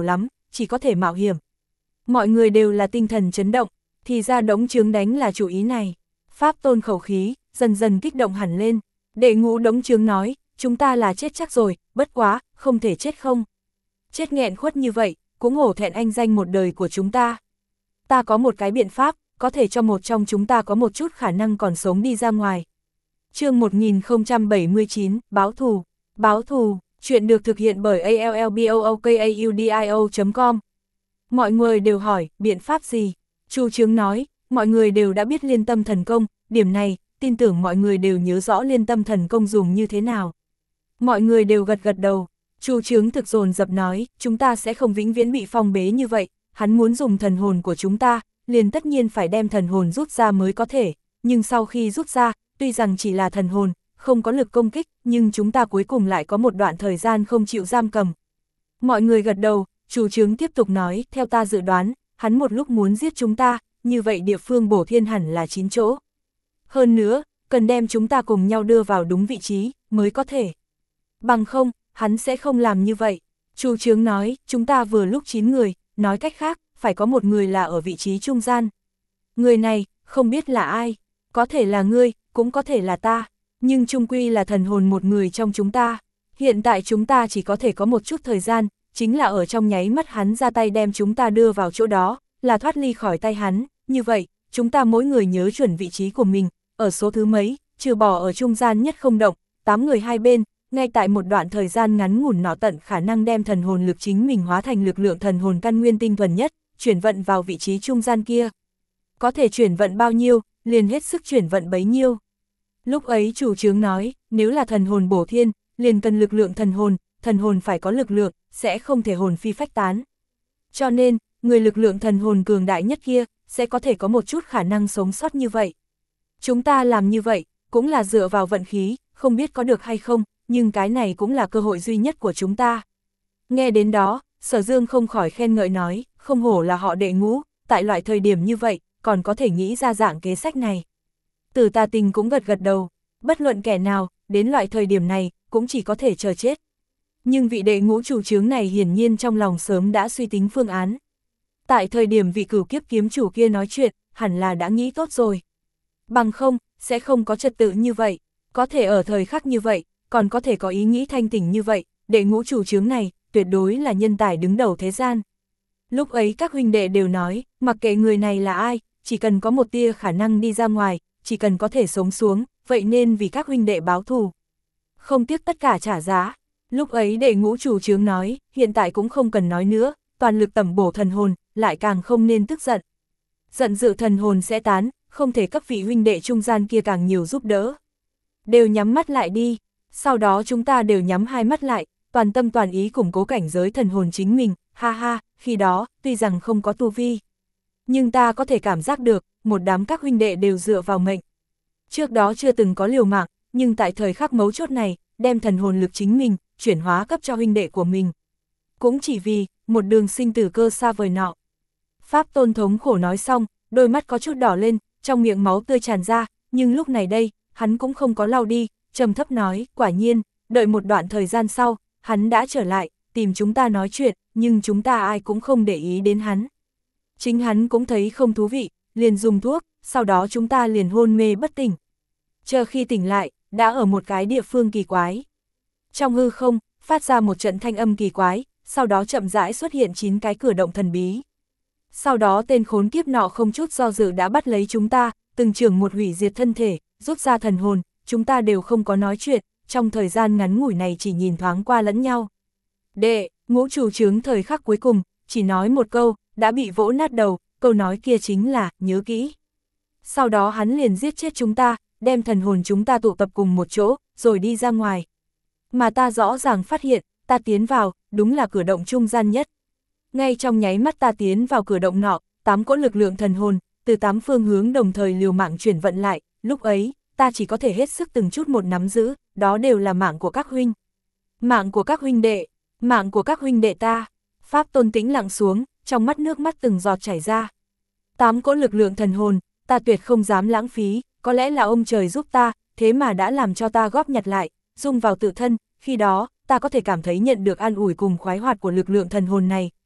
chỉ có thể mạo hiểm. Mọi người đều là tinh thần chấn động, thì ra Đống Chướng đánh là chủ ý này. Pháp Tôn khẩu khí, dần dần kích động hẳn lên. Đệ ngũ Đống Chướng nói, chúng ta là chết chắc rồi, bất quá, không thể chết không. Chết nghẹn khuất như vậy, cũng hổ thẹn anh danh một đời của chúng ta. Ta có một cái biện pháp, có thể cho một trong chúng ta có một chút khả năng còn sống đi ra ngoài. Chương một nghìn không trăm bảy mươi chín, báo thù. Báo thù, chuyện được thực hiện bởi a l l b o o k a u d i o chấm com. Mọi người đều hỏi, biện pháp gì? Chu Chướng nói, mọi người đều đã biết Liên Tâm Thần Công, điểm này, tin tưởng mọi người đều nhớ rõ Liên Tâm Thần Công dùng như thế nào. Mọi người đều gật gật đầu. Chu Chướng thực dồn dập nói, chúng ta sẽ không vĩnh viễn bị phong bế như vậy, hắn muốn dùng thần hồn của chúng ta, liền tất nhiên phải đem thần hồn rút ra mới có thể, nhưng sau khi rút ra, tuy rằng chỉ là thần hồn, không có lực công kích, nhưng chúng ta cuối cùng lại có một đoạn thời gian không chịu giam cầm. Mọi người gật đầu, Chu Chướng tiếp tục nói, theo ta dự đoán, hắn một lúc muốn giết chúng ta, như vậy địa phương bổ thiên hẳn là chín chỗ. Hơn nữa, cần đem chúng ta cùng nhau đưa vào đúng vị trí, mới có thể. Bằng không, hắn sẽ không làm như vậy. Chu Chướng nói, chúng ta vừa lúc chín người, nói cách khác, phải có một người là ở vị trí trung gian. Người này, không biết là ai, có thể là ngươi, cũng có thể là ta, nhưng chung quy là thần hồn một người trong chúng ta. Hiện tại chúng ta chỉ có thể có một chút thời gian, chính là ở trong nháy mắt hắn ra tay đem chúng ta đưa vào chỗ đó, là thoát ly khỏi tay hắn. Như vậy, chúng ta mỗi người nhớ chuẩn vị trí của mình, ở số thứ mấy, trừ bỏ ở trung gian nhất không động, tám người hai bên, ngay tại một đoạn thời gian ngắn ngủn nọ tận khả năng đem thần hồn lực chính mình hóa thành lực lượng thần hồn căn nguyên tinh thuần nhất, chuyển vận vào vị trí trung gian kia. Có thể chuyển vận bao nhiêu, liền hết sức chuyển vận bấy nhiêu. Lúc ấy Chu Chướng nói, nếu là thần hồn bổ thiên, liền cần lực lượng thần hồn, thần hồn phải có lực lượng, sẽ không thể hồn phi phách tán. Cho nên, người lực lượng thần hồn cường đại nhất kia, sẽ có thể có một chút khả năng sống sót như vậy. Chúng ta làm như vậy, cũng là dựa vào vận khí, không biết có được hay không, nhưng cái này cũng là cơ hội duy nhất của chúng ta. Nghe đến đó, Sở Dương không khỏi khen ngợi nói, không hổ là họ Đệ ngũ, tại loại thời điểm như vậy, còn có thể nghĩ ra dạng kế sách này. Tử Tà Tình cũng gật gật đầu, bất luận kẻ nào, đến loại thời điểm này, cũng chỉ có thể chờ chết. Nhưng vị Đệ ngũ chủ chướng này hiển nhiên trong lòng sớm đã suy tính phương án. Tại thời điểm vị Cửu Kiếp kiếm chủ kia nói chuyện, hẳn là đã nghĩ tốt rồi. Bằng không, sẽ không có trật tự như vậy, có thể ở thời khắc như vậy, còn có thể có ý nghĩ thanh tỉnh như vậy, Đệ ngũ chủ chướng này, tuyệt đối là nhân tài đứng đầu thế gian. Lúc ấy các huynh đệ đều nói, mặc kệ người này là ai, chỉ cần có một tia khả năng đi ra ngoài, chỉ cần có thể sống xuống, vậy nên vì các huynh đệ báo thù. Không tiếc tất cả trả giá. Lúc ấy Đệ ngũ chủ chướng nói, hiện tại cũng không cần nói nữa, toàn lực tẩm bổ thần hồn, lại càng không nên tức giận. Giận dữ thần hồn sẽ tán, không thể cấp vị huynh đệ trung gian kia càng nhiều giúp đỡ. Đều nhắm mắt lại đi, sau đó chúng ta đều nhắm hai mắt lại, toàn tâm toàn ý củng cố cảnh giới thần hồn chính mình, ha ha, khi đó, tuy rằng không có tu vi. Nhưng ta có thể cảm giác được, một đám các huynh đệ đều dựa vào mệnh. Trước đó chưa từng có liều mạng, nhưng tại thời khắc mấu chốt này, đem thần hồn lực chính mình, chuyển hóa cấp cho huynh đệ của mình. Cũng chỉ vì, một đường sinh tử cơ xa vời nọ. Pháp Tôn thống khổ nói xong, đôi mắt có chút đỏ lên, trong miệng máu tươi tràn ra, nhưng lúc này đây, hắn cũng không có lau đi, trầm thấp nói, quả nhiên, đợi một đoạn thời gian sau, hắn đã trở lại, tìm chúng ta nói chuyện, nhưng chúng ta ai cũng không để ý đến hắn. Chính hắn cũng thấy không thú vị, liền dùng thuốc, sau đó chúng ta liền hôn mê bất tỉnh. Chờ khi tỉnh lại, đã ở một cái địa phương kỳ quái. Trong hư không, phát ra một trận thanh âm kỳ quái, sau đó chậm rãi xuất hiện chín cái cửa động thần bí. Sau đó tên khốn kiếp nọ không chút do dự đã bắt lấy chúng ta, từng trưởng một hủy diệt thân thể, rút ra thần hồn, chúng ta đều không có nói chuyện, trong thời gian ngắn ngủi này chỉ nhìn thoáng qua lẫn nhau. Đệ, ngũ chủ chướng thời khắc cuối cùng, chỉ nói một câu, đã bị vỗ nát đầu, câu nói kia chính là, nhớ kỹ. Sau đó hắn liền giết chết chúng ta, đem thần hồn chúng ta tụ tập cùng một chỗ, rồi đi ra ngoài. Mà ta rõ ràng phát hiện, ta tiến vào, đúng là cửa động trung gian nhất. Ngay trong nháy mắt ta tiến vào cửa động nọ, tám cỗ lực lượng thần hồn, từ tám phương hướng đồng thời liều mạng chuyển vận lại, lúc ấy, ta chỉ có thể hết sức từng chút một nắm giữ, đó đều là mạng của các huynh. Mạng của các huynh đệ, mạng của các huynh đệ ta. Pháp Tôn tĩnh lặng xuống, trong mắt nước mắt từng giọt chảy ra. Tám cỗ lực lượng thần hồn, ta tuyệt không dám lãng phí, có lẽ là ông trời giúp ta, thế mà đã làm cho ta góp nhặt lại, dung vào tự thân, khi đó, ta có thể cảm thấy nhận được an ủi cùng khoái hoạt của lực lượng thần hồn này,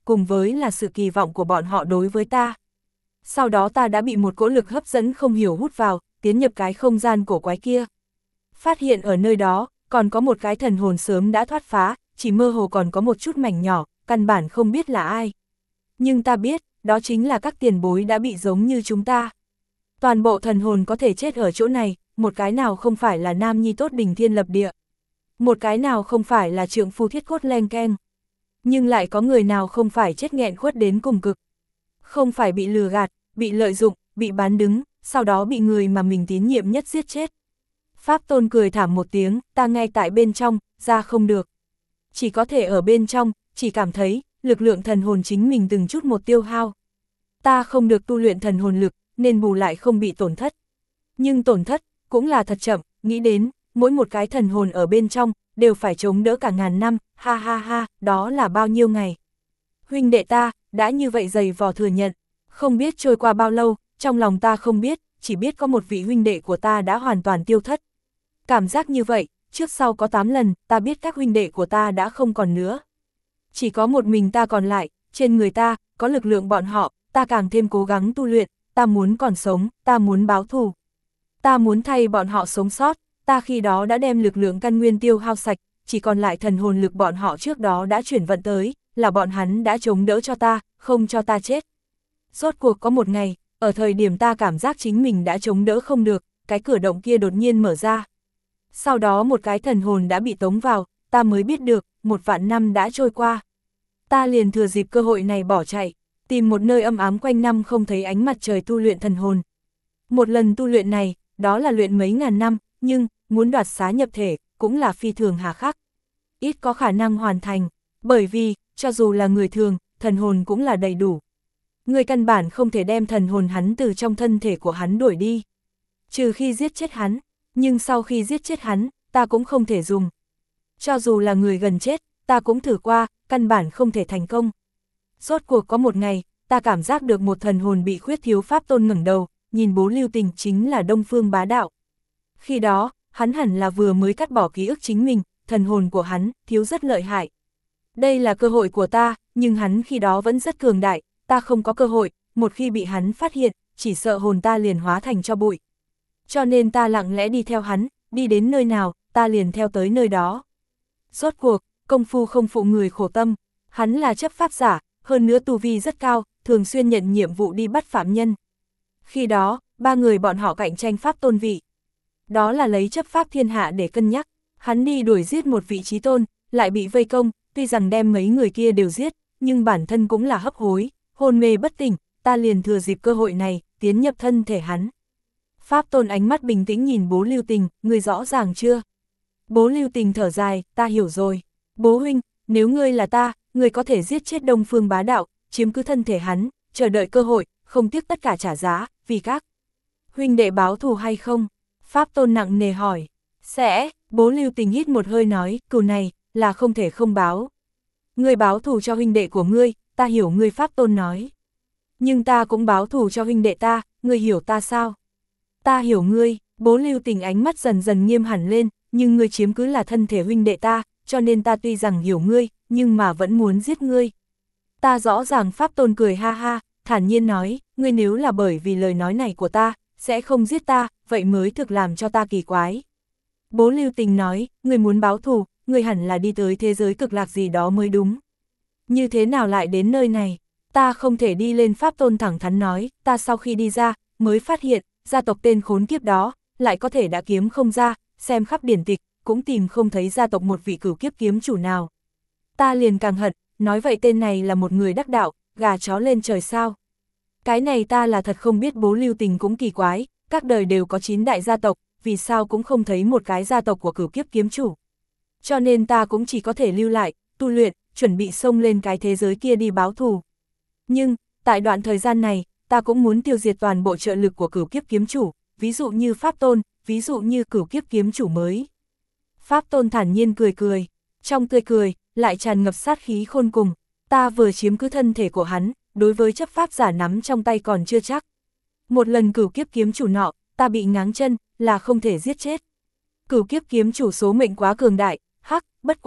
cùng với là sự kỳ vọng của bọn họ đối với ta. Sau đó ta đã bị một cỗ lực hấp dẫn không hiểu hút vào, tiến nhập cái không gian cổ quái kia. Phát hiện ở nơi đó, còn có một cái thần hồn sớm đã thoát phá, chỉ mơ hồ còn có một chút mảnh nhỏ, căn bản không biết là ai. Nhưng ta biết, đó chính là các tiền bối đã bị giống như chúng ta. Toàn bộ thần hồn có thể chết ở chỗ này, một cái nào không phải là nam nhi tốt đình thiên lập địa. Một cái nào không phải là trượng phu thiết cốt len keng. Nhưng lại có người nào không phải chết nghẹn khuất đến cùng cực. Không phải bị lừa gạt, bị lợi dụng, bị bán đứng, sau đó bị người mà mình tín nhiệm nhất giết chết. Pháp Tôn cười thảm một tiếng, ta ngay tại bên trong, ra không được. Chỉ có thể ở bên trong, chỉ cảm thấy, lực lượng thần hồn chính mình từng chút một tiêu hao. Ta không được tu luyện thần hồn lực, nên bù lại không bị tổn thất. Nhưng tổn thất, cũng là thật chậm, nghĩ đến, mỗi một cái thần hồn ở bên trong, đều phải chống đỡ cả ngàn năm, ha ha ha, đó là bao nhiêu ngày. Huynh đệ ta, đã như vậy dày vò thừa nhận, không biết trôi qua bao lâu, trong lòng ta không biết, chỉ biết có một vị huynh đệ của ta đã hoàn toàn tiêu thất. Cảm giác như vậy, trước sau có tám lần, ta biết các huynh đệ của ta đã không còn nữa. Chỉ có một mình ta còn lại, trên người ta, có lực lượng bọn họ, ta càng thêm cố gắng tu luyện, ta muốn còn sống, ta muốn báo thù. Ta muốn thay bọn họ sống sót, ta khi đó đã đem lực lượng căn nguyên tiêu hao sạch, chỉ còn lại thần hồn lực bọn họ trước đó đã chuyển vận tới, là bọn hắn đã chống đỡ cho ta, không cho ta chết. Rốt cuộc có một ngày, ở thời điểm ta cảm giác chính mình đã chống đỡ không được, cái cửa động kia đột nhiên mở ra. Sau đó một cái thần hồn đã bị tống vào, ta mới biết được, một vạn năm đã trôi qua. Ta liền thừa dịp cơ hội này bỏ chạy, tìm một nơi âm ám quanh năm không thấy ánh mặt trời tu luyện thần hồn. Một lần tu luyện này, đó là luyện mấy ngàn năm, nhưng, muốn đoạt xá nhập thể, cũng là phi thường hà khắc. Ít có khả năng hoàn thành, bởi vì, cho dù là người thường, thần hồn cũng là đầy đủ. Người căn bản không thể đem thần hồn hắn từ trong thân thể của hắn đuổi đi. Trừ khi giết chết hắn, nhưng sau khi giết chết hắn, ta cũng không thể dùng. Cho dù là người gần chết, ta cũng thử qua, căn bản không thể thành công. Rốt cuộc có một ngày, ta cảm giác được một thần hồn bị khuyết thiếu Pháp Tôn ngẩng đầu, nhìn Bố Lưu Tình chính là Đông Phương Bá Đạo. Khi đó, hắn hẳn là vừa mới cắt bỏ ký ức chính mình, thần hồn của hắn, thiếu rất lợi hại. Đây là cơ hội của ta, nhưng hắn khi đó vẫn rất cường đại, ta không có cơ hội, một khi bị hắn phát hiện, chỉ sợ hồn ta liền hóa thành cho bụi. Cho nên ta lặng lẽ đi theo hắn, đi đến nơi nào, ta liền theo tới nơi đó. Rốt cuộc, công phu không phụ người khổ tâm, hắn là chấp pháp giả, hơn nữa tu vi rất cao, thường xuyên nhận nhiệm vụ đi bắt phạm nhân. Khi đó, ba người bọn họ cạnh tranh Pháp Tôn vị. Đó là lấy chấp pháp thiên hạ để cân nhắc, hắn đi đuổi giết một vị trí tôn, lại bị vây công, tuy rằng đem mấy người kia đều giết, nhưng bản thân cũng là hấp hối, hôn mê bất tỉnh, ta liền thừa dịp cơ hội này, tiến nhập thân thể hắn. Pháp Tôn ánh mắt bình tĩnh nhìn Bố Lưu Tình, ngươi rõ ràng chưa? Bố Lưu Tình thở dài, ta hiểu rồi. Bố huynh, nếu ngươi là ta, ngươi có thể giết chết Đông Phương Bá Đạo, chiếm cứ thân thể hắn, chờ đợi cơ hội, không tiếc tất cả trả giá, vì các huynh đệ báo thù hay không? Pháp Tôn nặng nề hỏi. Sẽ, Bố Lưu Tình hít một hơi nói, cừu này, là không thể không báo. Ngươi báo thù cho huynh đệ của ngươi, ta hiểu ngươi. Pháp Tôn nói. Nhưng ta cũng báo thù cho huynh đệ ta, ngươi hiểu ta sao? Ta hiểu ngươi. Bố Lưu Tình ánh mắt dần dần nghiêm hẳn lên, nhưng ngươi chiếm cứ là thân thể huynh đệ ta, cho nên ta tuy rằng hiểu ngươi, nhưng mà vẫn muốn giết ngươi. Ta rõ ràng. Pháp Tôn cười ha ha, thản nhiên nói, ngươi nếu là bởi vì lời nói này của ta, sẽ không giết ta, vậy mới thực làm cho ta kỳ quái. Bố Lưu Tình nói, ngươi muốn báo thù, ngươi hẳn là đi tới thế giới cực lạc gì đó mới đúng. Như thế nào lại đến nơi này? Ta không thể đi lên. Pháp Tôn thẳng thắn nói, ta sau khi đi ra, mới phát hiện, gia tộc tên khốn kiếp đó, lại có thể đã kiếm không ra, xem khắp điển tịch, cũng tìm không thấy gia tộc một vị cửu kiếp kiếm chủ nào. Ta liền càng hận, nói vậy tên này là một người đắc đạo, gà chó lên trời sao? Cái này ta là thật không biết. Bố Lưu Tình cũng kỳ quái, các đời đều có chín đại gia tộc, vì sao cũng không thấy một cái gia tộc của cửu kiếp kiếm chủ. Cho nên ta cũng chỉ có thể lưu lại, tu luyện, chuẩn bị xông lên cái thế giới kia đi báo thù. Nhưng, tại đoạn thời gian này, ta cũng muốn tiêu diệt toàn bộ trợ lực của cửu kiếp kiếm chủ, ví dụ như Pháp Tôn, ví dụ như cửu kiếp kiếm chủ mới. Pháp Tôn thản nhiên cười cười, trong tươi cười, lại tràn ngập sát khí khôn cùng. Ta vừa chiếm cứ thân thể của hắn, đối với chấp pháp giả nắm trong tay còn chưa chắc. Một lần cửu kiếp kiếm chủ nọ, ta bị ngáng chân, là không thể giết chết. Cửu kiếp kiếm chủ số mệnh quá cường đại, hắc, bất quá,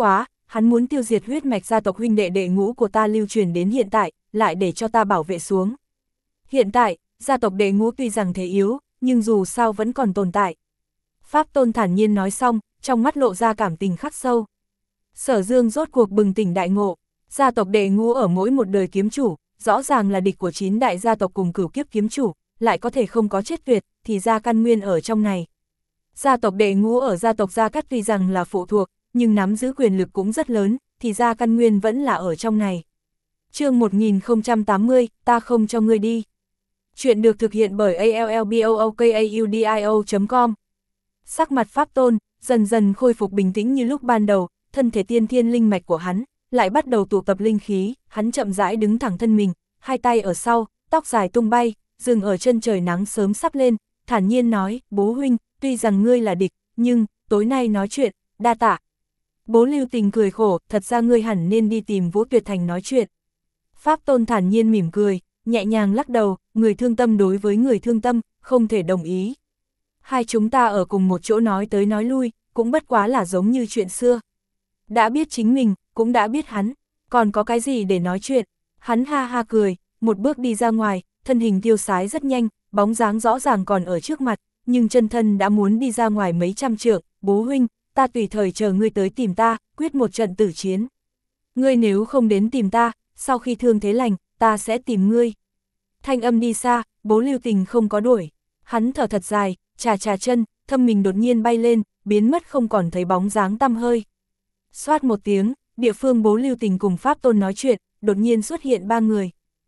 hắn muốn tiêu diệt huyết mạch gia tộc huynh đệ đệ ngũ của ta lưu truyền đến hiện tại, lại để cho ta bảo vệ xuống. Hiện tại, gia tộc đệ ngũ tuy rằng thế yếu, nhưng dù sao vẫn còn tồn tại. Pháp Tôn thản nhiên nói xong, trong mắt lộ ra cảm tình khắc sâu. Sở Dương rốt cuộc bừng tỉnh đại ngộ, gia tộc đệ ngũ ở mỗi một đời kiếm chủ, rõ ràng là địch của chín đại gia tộc cùng cửu kiếp kiếm chủ, lại có thể không có chết tuyệt, thì ra căn nguyên ở trong này. Gia tộc đệ ngũ ở gia tộc Gia Cát tuy rằng là phụ thuộc, nhưng nắm giữ quyền lực cũng rất lớn, thì ra căn nguyên vẫn là ở trong này. Chương một nghìn không trăm tám mươi, ta không cho ngươi đi. Chuyện được thực hiện bởi a l l b o o k a u d i o chấm com. Sắc mặt Pháp Tôn dần dần khôi phục bình tĩnh như lúc ban đầu, thân thể tiên thiên linh mạch của hắn lại bắt đầu tụ tập linh khí, hắn chậm rãi đứng thẳng thân mình, hai tay ở sau, tóc dài tung bay, dừng ở chân trời nắng sớm sắp lên, thản nhiên nói, bố huynh, tuy rằng ngươi là địch, nhưng, tối nay nói chuyện, đa tạ. Bố Lưu Tình cười khổ, thật ra ngươi hẳn nên đi tìm Vũ Tuyệt Thành nói chuyện. Pháp Tôn thản nhiên mỉm cười, nhẹ nhàng lắc đầu, người thương tâm đối với người thương tâm, không thể đồng ý. Hai chúng ta ở cùng một chỗ nói tới nói lui, cũng bất quá là giống như chuyện xưa. Đã biết chính mình, cũng đã biết hắn, còn có cái gì để nói chuyện. Hắn ha ha cười, một bước đi ra ngoài, thân hình tiêu sái rất nhanh, bóng dáng rõ ràng còn ở trước mặt, nhưng chân thân đã muốn đi ra ngoài mấy trăm trượng. Bố huynh, ta tùy thời chờ ngươi tới tìm ta, quyết một trận tử chiến. Ngươi nếu không đến tìm ta, sau khi thương thế lành, ta sẽ tìm ngươi. Thanh âm đi xa, Bố Lưu Tình không có đuổi. Hắn thở thật dài, chà chà chân, thâm mình đột nhiên bay lên, biến mất không còn thấy bóng dáng tăm hơi. Xoát một tiếng, địa phương Bố Lưu Tình cùng Pháp Tôn nói chuyện, đột nhiên xuất hiện ba người.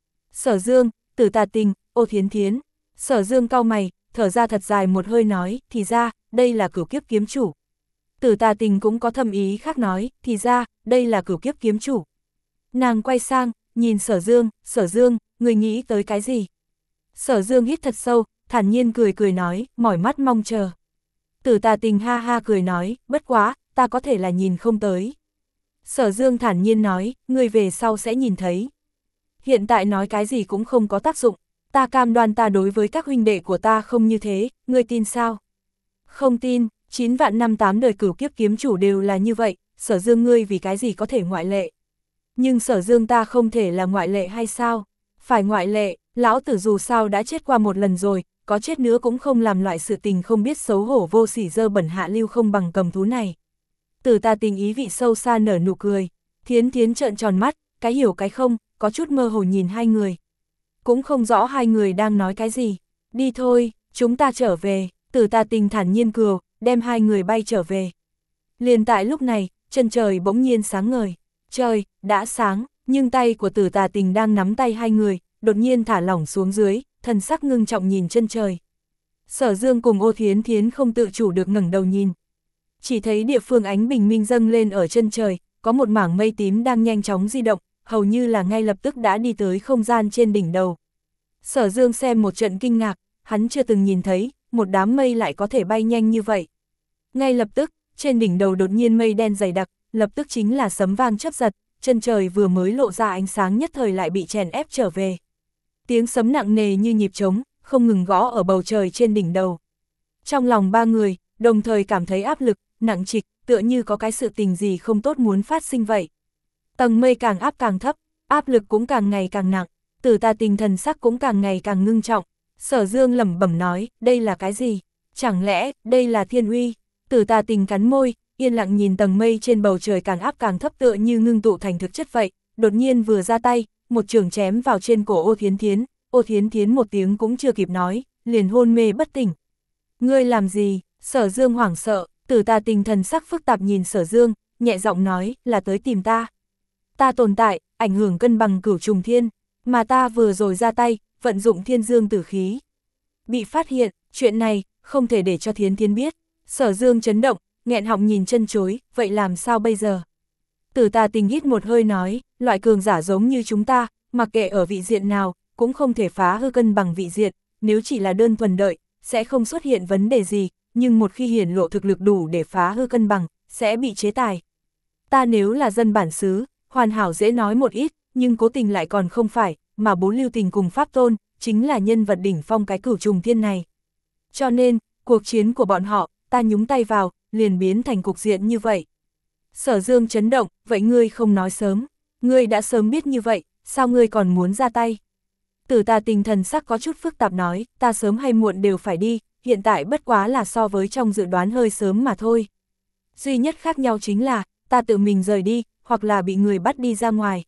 Sở Dương, Tử Tà Tình, Ô Thiến Thiến. Sở Dương cau mày, thở ra thật dài một hơi nói, thì ra, đây là cửu kiếp kiếm chủ. Tử Tà Tình cũng có thâm ý khác nói, thì ra, đây là cửu kiếp kiếm chủ. Nàng quay sang, nhìn Sở Dương, Sở Dương, người nghĩ tới cái gì? Sở Dương hít thật sâu, thản nhiên cười cười nói, mỏi mắt mong chờ. Tử Tà Tình ha ha cười nói, bất quá, ta có thể là nhìn không tới. Sở Dương thản nhiên nói, người về sau sẽ nhìn thấy. Hiện tại nói cái gì cũng không có tác dụng, ta cam đoan ta đối với các huynh đệ của ta không như thế, ngươi tin sao? Không tin, chín vạn năm tám đời cửu kiếp kiếm chủ đều là như vậy, Sở Dương ngươi vì cái gì có thể ngoại lệ? Nhưng Sở Dương ta không thể là ngoại lệ hay sao? Phải ngoại lệ, lão tử dù sao đã chết qua một lần rồi, có chết nữa cũng không làm loại sự tình không biết xấu hổ vô sỉ dơ bẩn hạ lưu không bằng cầm thú này. Tử Tà Tình ý vị sâu xa nở nụ cười, Thiến Thiến trợn tròn mắt, cái hiểu cái không, có chút mơ hồ nhìn hai người. Cũng không rõ hai người đang nói cái gì. Đi thôi, chúng ta trở về. Tử Tà Tình thản nhiên cười, đem hai người bay trở về. Liền tại lúc này, chân trời bỗng nhiên sáng ngời. Trời, đã sáng, nhưng tay của Tử Tà Tình đang nắm tay hai người, đột nhiên thả lỏng xuống dưới, thần sắc ngưng trọng nhìn chân trời. Sở Dương cùng Ô Thiến Thiến không tự chủ được ngẩng đầu nhìn. Chỉ thấy địa phương ánh bình minh dâng lên ở chân trời, có một mảng mây tím đang nhanh chóng di động, hầu như là ngay lập tức đã đi tới không gian trên đỉnh đầu. Sở Dương xem một trận kinh ngạc, hắn chưa từng nhìn thấy, một đám mây lại có thể bay nhanh như vậy. Ngay lập tức, trên đỉnh đầu đột nhiên mây đen dày đặc, lập tức chính là sấm vang chớp giật, chân trời vừa mới lộ ra ánh sáng nhất thời lại bị chèn ép trở về. Tiếng sấm nặng nề như nhịp trống, không ngừng gõ ở bầu trời trên đỉnh đầu. Trong lòng ba người, đồng thời cảm thấy áp lực, nặng trịch, tựa như có cái sự tình gì không tốt muốn phát sinh vậy. Tầng mây càng áp càng thấp, áp lực cũng càng ngày càng nặng, Tử Tà Tình thần sắc cũng càng ngày càng ngưng trọng. Sở Dương lẩm bẩm nói, đây là cái gì? Chẳng lẽ, đây là thiên uy? Tử Tà Tình cắn môi, yên lặng nhìn tầng mây trên bầu trời càng áp càng thấp tựa như ngưng tụ thành thực chất vậy, đột nhiên vừa ra tay, một chưởng chém vào trên cổ Ô Thiến Thiến, Ô Thiến Thiến một tiếng cũng chưa kịp nói, liền hôn mê bất tỉnh. Ngươi làm gì? Sở Dương hoảng sợ, Tử Tà Tình thần sắc phức tạp nhìn Sở Dương, nhẹ giọng nói, là tới tìm ta. Ta tồn tại, ảnh hưởng cân bằng cửu trùng thiên, mà ta vừa rồi ra tay, vận dụng thiên dương tử khí. Bị phát hiện, chuyện này, không thể để cho Thiến Thiến biết. Sở Dương chấn động, nghẹn họng nhìn chân chối, vậy làm sao bây giờ? Tử Tà Tình hít một hơi nói, loại cường giả giống như chúng ta, mặc kệ ở vị diện nào, cũng không thể phá hư cân bằng vị diện, nếu chỉ là đơn thuần đợi, sẽ không xuất hiện vấn đề gì, nhưng một khi hiển lộ thực lực đủ để phá hư cân bằng, sẽ bị chế tài. Ta nếu là dân bản xứ, hoàn hảo dễ nói một ít, nhưng cố tình lại còn không phải, mà Bố Lưu Tình cùng Pháp Tôn, chính là nhân vật đỉnh phong cái cửu trùng thiên này. Cho nên, cuộc chiến của bọn họ, ta nhúng tay vào, liền biến thành cục diện như vậy. Sở Dương chấn động, vậy ngươi không nói sớm, ngươi đã sớm biết như vậy, sao ngươi còn muốn ra tay? Tử Tà Tình thần sắc có chút phức tạp nói, ta sớm hay muộn đều phải đi, hiện tại bất quá là so với trong dự đoán hơi sớm mà thôi. Duy nhất khác nhau chính là, ta tự mình rời đi, hoặc là bị người bắt đi ra ngoài.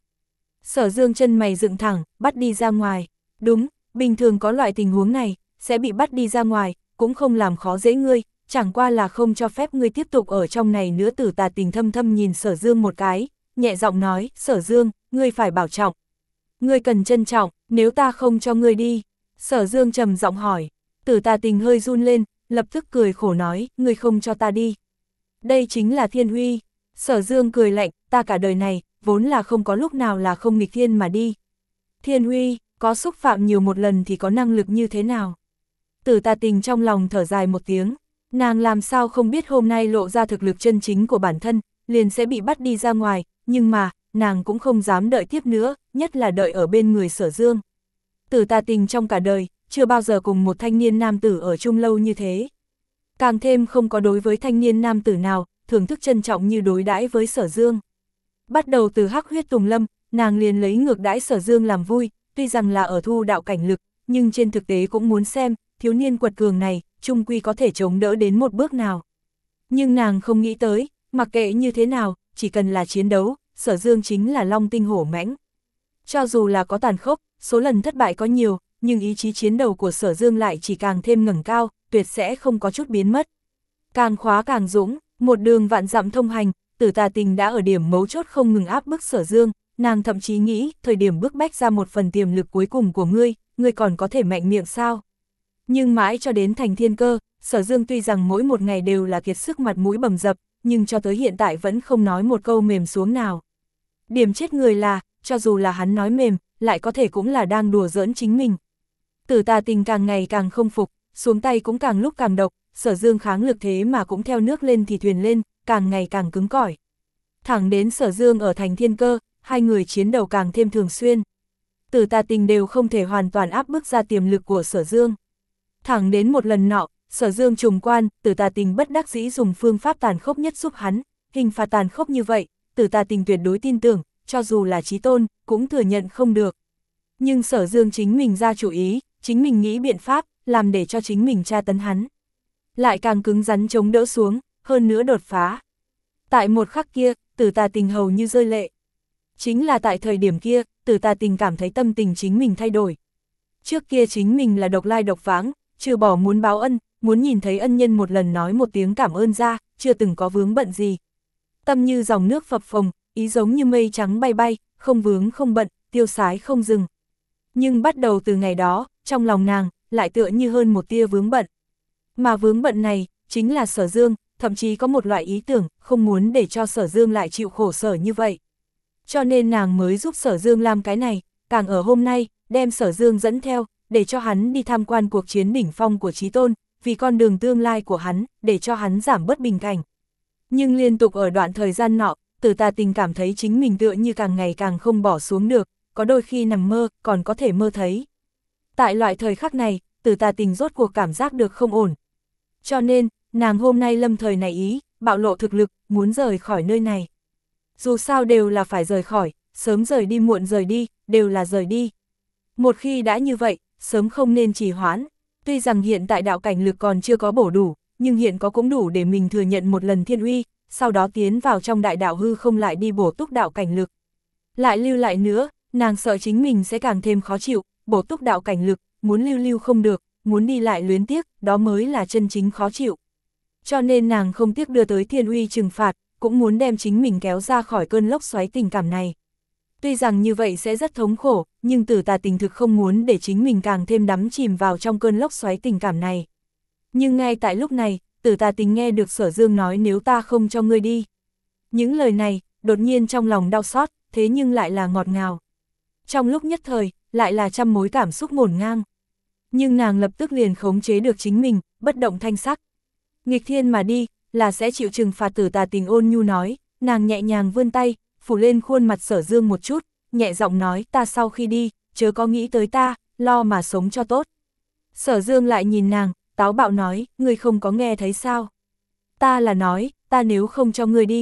Sở Dương chân mày dựng thẳng, bắt đi ra ngoài. Đúng, bình thường có loại tình huống này, sẽ bị bắt đi ra ngoài, cũng không làm khó dễ ngươi, chẳng qua là không cho phép ngươi tiếp tục ở trong này nữa. Tử Tà Tình thâm thâm nhìn Sở Dương một cái, nhẹ giọng nói, Sở Dương, ngươi phải bảo trọng. Ngươi cần trân trọng, nếu ta không cho ngươi đi. Sở Dương trầm giọng hỏi. Tử Tà Tình hơi run lên, lập tức cười khổ nói, ngươi không cho ta đi. Đây chính là thiên uy. Sở Dương cười lạnh, ta cả đời này, vốn là không có lúc nào là không nghịch thiên mà đi. Thiên uy, có xúc phạm nhiều một lần thì có năng lực như thế nào? Tử Tà Tình trong lòng thở dài một tiếng, nàng làm sao không biết hôm nay lộ ra thực lực chân chính của bản thân, liền sẽ bị bắt đi ra ngoài, nhưng mà, nàng cũng không dám đợi tiếp nữa, nhất là đợi ở bên người Sở Dương. Tử Tà Tình trong cả đời, chưa bao giờ cùng một thanh niên nam tử ở chung lâu như thế. Càng thêm không có đối với thanh niên nam tử nào, thưởng thức trân trọng như đối đãi với Sở Dương. Bắt đầu từ Hắc Huyết Tùng Lâm, nàng liền lấy ngược đãi Sở Dương làm vui, tuy rằng là ở thu đạo cảnh lực, nhưng trên thực tế cũng muốn xem, thiếu niên quật cường này, chung quy có thể chống đỡ đến một bước nào. Nhưng nàng không nghĩ tới, mặc kệ như thế nào, chỉ cần là chiến đấu, Sở Dương chính là long tinh hổ mãnh. Cho dù là có tàn khốc, số lần thất bại có nhiều, nhưng ý chí chiến đấu của Sở Dương lại chỉ càng thêm ngẩng cao, tuyệt sẽ không có chút biến mất. Càng khóa càng dũng, một đường vạn dặm thông hành, Tử Tà Tình đã ở điểm mấu chốt không ngừng áp bức Sở Dương, nàng thậm chí nghĩ, thời điểm bức bách ra một phần tiềm lực cuối cùng của ngươi, ngươi còn có thể mạnh miệng sao? Nhưng mãi cho đến thành thiên cơ, Sở Dương tuy rằng mỗi một ngày đều là kiệt sức mặt mũi bầm dập, nhưng cho tới hiện tại vẫn không nói một câu mềm xuống nào. Điểm chết người là, cho dù là hắn nói mềm, lại có thể cũng là đang đùa giỡn chính mình. Tử Tà Tình càng ngày càng không phục, xuống tay cũng càng lúc càng độc, Sở Dương kháng lực thế mà cũng theo nước lên thì thuyền lên, càng ngày càng cứng cỏi. Thẳng đến Sở Dương ở thành thiên cơ, hai người chiến đấu càng thêm thường xuyên. Tử Tà Tình đều không thể hoàn toàn áp bức ra tiềm lực của Sở Dương. Thẳng đến một lần nọ, Sở Dương trùng quan, Tử Tà Tình bất đắc dĩ dùng phương pháp tàn khốc nhất giúp hắn, hình phạt tàn khốc như vậy, Tử Tà Tình tuyệt đối tin tưởng, cho dù là chí tôn, cũng thừa nhận không được. Nhưng Sở Dương chính mình ra chủ ý, chính mình nghĩ biện pháp, làm để cho chính mình tra tấn hắn. Lại càng cứng rắn chống đỡ xuống, hơn nữa đột phá. Tại một khắc kia, Tử Tà Tình hầu như rơi lệ. Chính là tại thời điểm kia, Tử Tà Tình cảm thấy tâm tình chính mình thay đổi. Trước kia chính mình là độc lai độc vãng, trừ bỏ muốn báo ân, muốn nhìn thấy ân nhân một lần nói một tiếng cảm ơn ra, chưa từng có vướng bận gì. Tâm như dòng nước phập phồng, ý giống như mây trắng bay bay, không vướng không bận, tiêu sái không dừng. Nhưng bắt đầu từ ngày đó, trong lòng nàng, lại tựa như hơn một tia vướng bận. Mà vướng bận này, chính là Sở Dương, thậm chí có một loại ý tưởng, không muốn để cho Sở Dương lại chịu khổ sở như vậy. Cho nên nàng mới giúp Sở Dương làm cái này, càng ở hôm nay, đem Sở Dương dẫn theo, để cho hắn đi tham quan cuộc chiến đỉnh phong của Chí Tôn, vì con đường tương lai của hắn, để cho hắn giảm bớt bình cảnh. Nhưng liên tục ở đoạn thời gian nọ, Tử Tà Tình cảm thấy chính mình tựa như càng ngày càng không bỏ xuống được, có đôi khi nằm mơ, còn có thể mơ thấy. Tại loại thời khắc này, Tử Tà Tình rốt cuộc cảm giác được không ổn. Cho nên, nàng hôm nay lâm thời này ý, bạo lộ thực lực, muốn rời khỏi nơi này. Dù sao đều là phải rời khỏi, sớm rời đi muộn rời đi, đều là rời đi. Một khi đã như vậy, sớm không nên trì hoãn. Tuy rằng hiện tại đạo cảnh lực còn chưa có bổ đủ, nhưng hiện có cũng đủ để mình thừa nhận một lần thiên uy, sau đó tiến vào trong đại đạo hư không lại đi bổ túc đạo cảnh lực. Lại lưu lại nữa, nàng sợ chính mình sẽ càng thêm khó chịu, bổ túc đạo cảnh lực, muốn lưu lưu không được, muốn đi lại luyến tiếc, đó mới là chân chính khó chịu. Cho nên nàng không tiếc đưa tới thiên uy trừng phạt, cũng muốn đem chính mình kéo ra khỏi cơn lốc xoáy tình cảm này. Tuy rằng như vậy sẽ rất thống khổ, nhưng Tử Tà Tình thực không muốn để chính mình càng thêm đắm chìm vào trong cơn lốc xoáy tình cảm này. Nhưng ngay tại lúc này, Tử Tà Tình nghe được Sở Dương nói nếu ta không cho ngươi đi. Những lời này, đột nhiên trong lòng đau xót, thế nhưng lại là ngọt ngào. Trong lúc nhất thời, lại là trăm mối cảm xúc ngổn ngang. Nhưng nàng lập tức liền khống chế được chính mình, bất động thanh sắc. Nghịch thiên mà đi, là sẽ chịu trừng phạt. Tử Tà Tình ôn nhu nói, nàng nhẹ nhàng vươn tay, phủ lên khuôn mặt Sở Dương một chút, nhẹ giọng nói ta sau khi đi, chớ có nghĩ tới ta, lo mà sống cho tốt. Sở Dương lại nhìn nàng, táo bạo nói, ngươi không có nghe thấy sao? Ta là nói, ta nếu không cho ngươi đi,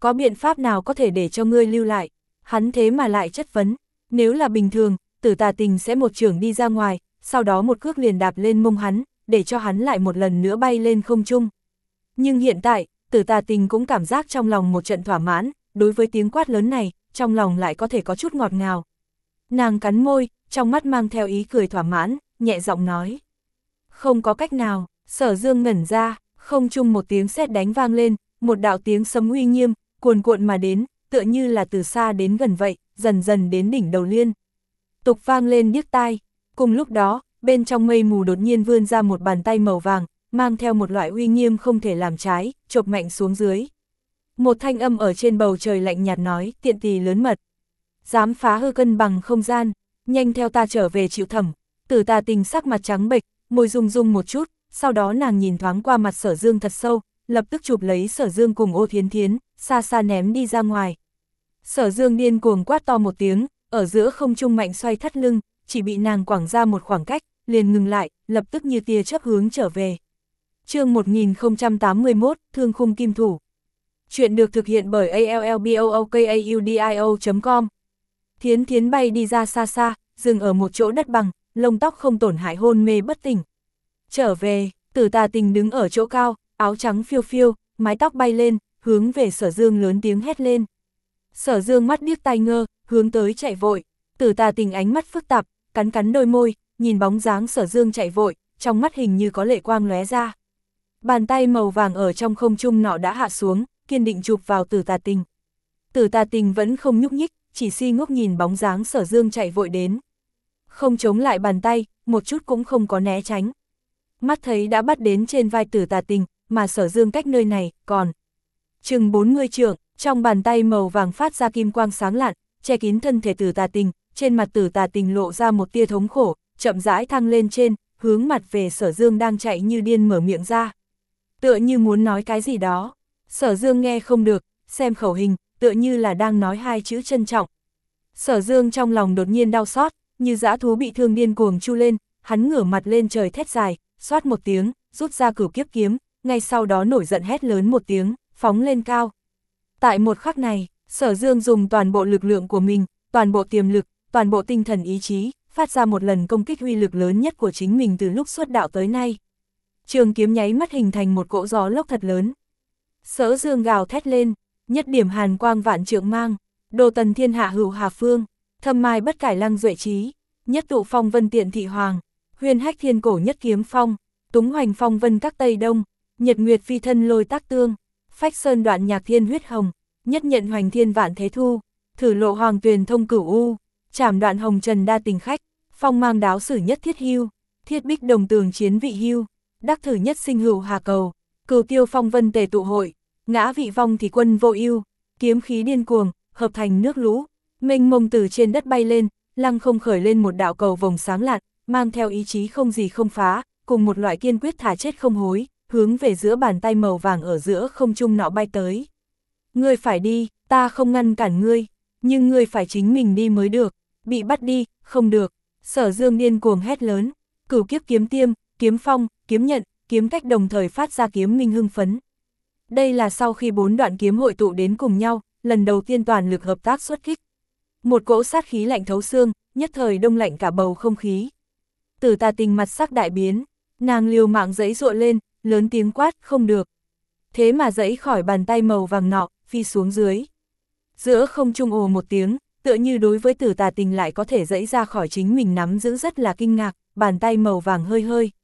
có biện pháp nào có thể để cho ngươi lưu lại? Hắn thế mà lại chất vấn, nếu là bình thường, Tử Tà Tình sẽ một chưởng đi ra ngoài, sau đó một cước liền đạp lên mông hắn, để cho hắn lại một lần nữa bay lên không trung. Nhưng hiện tại, Tử Tà Tình cũng cảm giác trong lòng một trận thỏa mãn, đối với tiếng quát lớn này, trong lòng lại có thể có chút ngọt ngào. Nàng cắn môi, trong mắt mang theo ý cười thỏa mãn, nhẹ giọng nói. Không có cách nào, Sở Dương ngẩn ra, không trung một tiếng sét đánh vang lên, một đạo tiếng sấm uy nghiêm, cuồn cuộn mà đến, tựa như là từ xa đến gần vậy, dần dần đến đỉnh đầu liên. Tục vang lên điếc tai, cùng lúc đó, bên trong mây mù đột nhiên vươn ra một bàn tay màu vàng, mang theo một loại uy nghiêm không thể làm trái, chộp mạnh xuống dưới. Một thanh âm ở trên bầu trời lạnh nhạt nói, tiện tỳ lớn mật. Dám phá hư cân bằng không gian, nhanh theo ta trở về chịu thẩm. Tử Tà Tình sắc mặt trắng bệch, môi rung rung một chút, sau đó nàng nhìn thoáng qua mặt Sở Dương thật sâu, lập tức chụp lấy Sở Dương cùng Ô Thiến Thiến, xa xa ném đi ra ngoài. Sở Dương điên cuồng quát to một tiếng, ở giữa không trung mạnh xoay thắt lưng, chỉ bị nàng quẳng ra một khoảng cách, liền ngừng lại, lập tức như tia chớp hướng trở về. Chương một nghìn không trăm tám mươi mốt, Thương khung kim thủ. Chuyện được thực hiện bởi a l l b o o k a u d i o chấm com. Thiến Thiến bay đi ra xa xa, dừng ở một chỗ đất bằng, lông tóc không tổn hại hôn mê bất tỉnh. Trở về, Tử Tà Tình đứng ở chỗ cao, áo trắng phiêu phiêu, mái tóc bay lên, hướng về Sở Dương lớn tiếng hét lên. Sở Dương mắt điếc tai ngơ, hướng tới chạy vội. Tử Tà Tình ánh mắt phức tạp, cắn cắn đôi môi, nhìn bóng dáng Sở Dương chạy vội, trong mắt hình như có lệ quang lóe ra. Bàn tay màu vàng ở trong không trung nọ đã hạ xuống, kiên định chụp vào Tử Tà Tình. Tử Tà Tình vẫn không nhúc nhích, chỉ si ngốc nhìn bóng dáng Sở Dương chạy vội đến. Không chống lại bàn tay, một chút cũng không có né tránh. Mắt thấy đã bắt đến trên vai Tử Tà Tình, mà Sở Dương cách nơi này, còn chừng bốn mươi trượng, trong bàn tay màu vàng phát ra kim quang sáng lạn, che kín thân thể Tử Tà Tình, trên mặt Tử Tà Tình lộ ra một tia thống khổ, chậm rãi thăng lên trên, hướng mặt về Sở Dương đang chạy như điên mở miệng ra. Tựa như muốn nói cái gì đó, Sở Dương nghe không được, xem khẩu hình, tựa như là đang nói hai chữ trân trọng. Sở Dương trong lòng đột nhiên đau xót, như dã thú bị thương điên cuồng chu lên, hắn ngửa mặt lên trời thét dài, xoát một tiếng, rút ra cửu kiếp kiếm, ngay sau đó nổi giận hét lớn một tiếng, phóng lên cao. Tại một khắc này, Sở Dương dùng toàn bộ lực lượng của mình, toàn bộ tiềm lực, toàn bộ tinh thần ý chí, phát ra một lần công kích uy lực lớn nhất của chính mình từ lúc xuất đạo tới nay. Trường kiếm nháy mắt hình thành một cỗ gió lốc thật lớn. Sở Dương gào thét lên, nhất điểm hàn quang vạn trượng mang, đồ tần thiên hạ hữu hà phương, thâm mai bất cải lăng duệ trí, nhất tụ phong vân tiện thị hoàng, huyền hách thiên cổ nhất kiếm phong, túng hoành phong vân các tây đông, nhật nguyệt phi thân lôi tác tương, phách sơn đoạn nhạc thiên huyết hồng, nhất nhận hoành thiên vạn thế thu, thử lộ hoàng tuyền thông cửu u, trảm đoạn hồng trần đa tình khách, phong mang đáo sử nhất thiết hưu, thiết bích đồng tường chiến vị hưu, đắc thử nhất sinh hữu hà cầu, cửu tiêu phong vân tề tụ hội, ngã vị vong thì quân vô ưu, kiếm khí điên cuồng, hợp thành nước lũ, mênh mông từ trên đất bay lên, lăng không khởi lên một đạo cầu vồng sáng lạn, mang theo ý chí không gì không phá, cùng một loại kiên quyết thả chết không hối, hướng về giữa bàn tay màu vàng ở giữa không trung nọ bay tới. Ngươi phải đi, ta không ngăn cản ngươi, nhưng ngươi phải chính mình đi mới được, bị bắt đi, không được. Sở Dương điên cuồng hét lớn, cửu kiếp kiếm tiêm, kiếm phong, kiếm nhận, kiếm cách đồng thời phát ra kiếm minh hưng phấn. Đây là sau khi bốn đoạn kiếm hội tụ đến cùng nhau, lần đầu tiên toàn lực hợp tác xuất kích. Một cỗ sát khí lạnh thấu xương, nhất thời đông lạnh cả bầu không khí. Tử Tà Tình mặt sắc đại biến, nàng liều mạng giãy giụa lên, lớn tiếng quát, không được. Thế mà giãy khỏi bàn tay màu vàng nọ, phi xuống dưới. Giữa không trung ồ một tiếng, tựa như đối với Tử Tà Tình lại có thể giãy ra khỏi chính mình nắm giữ rất là kinh ngạc, bàn tay màu vàng hơi hơi.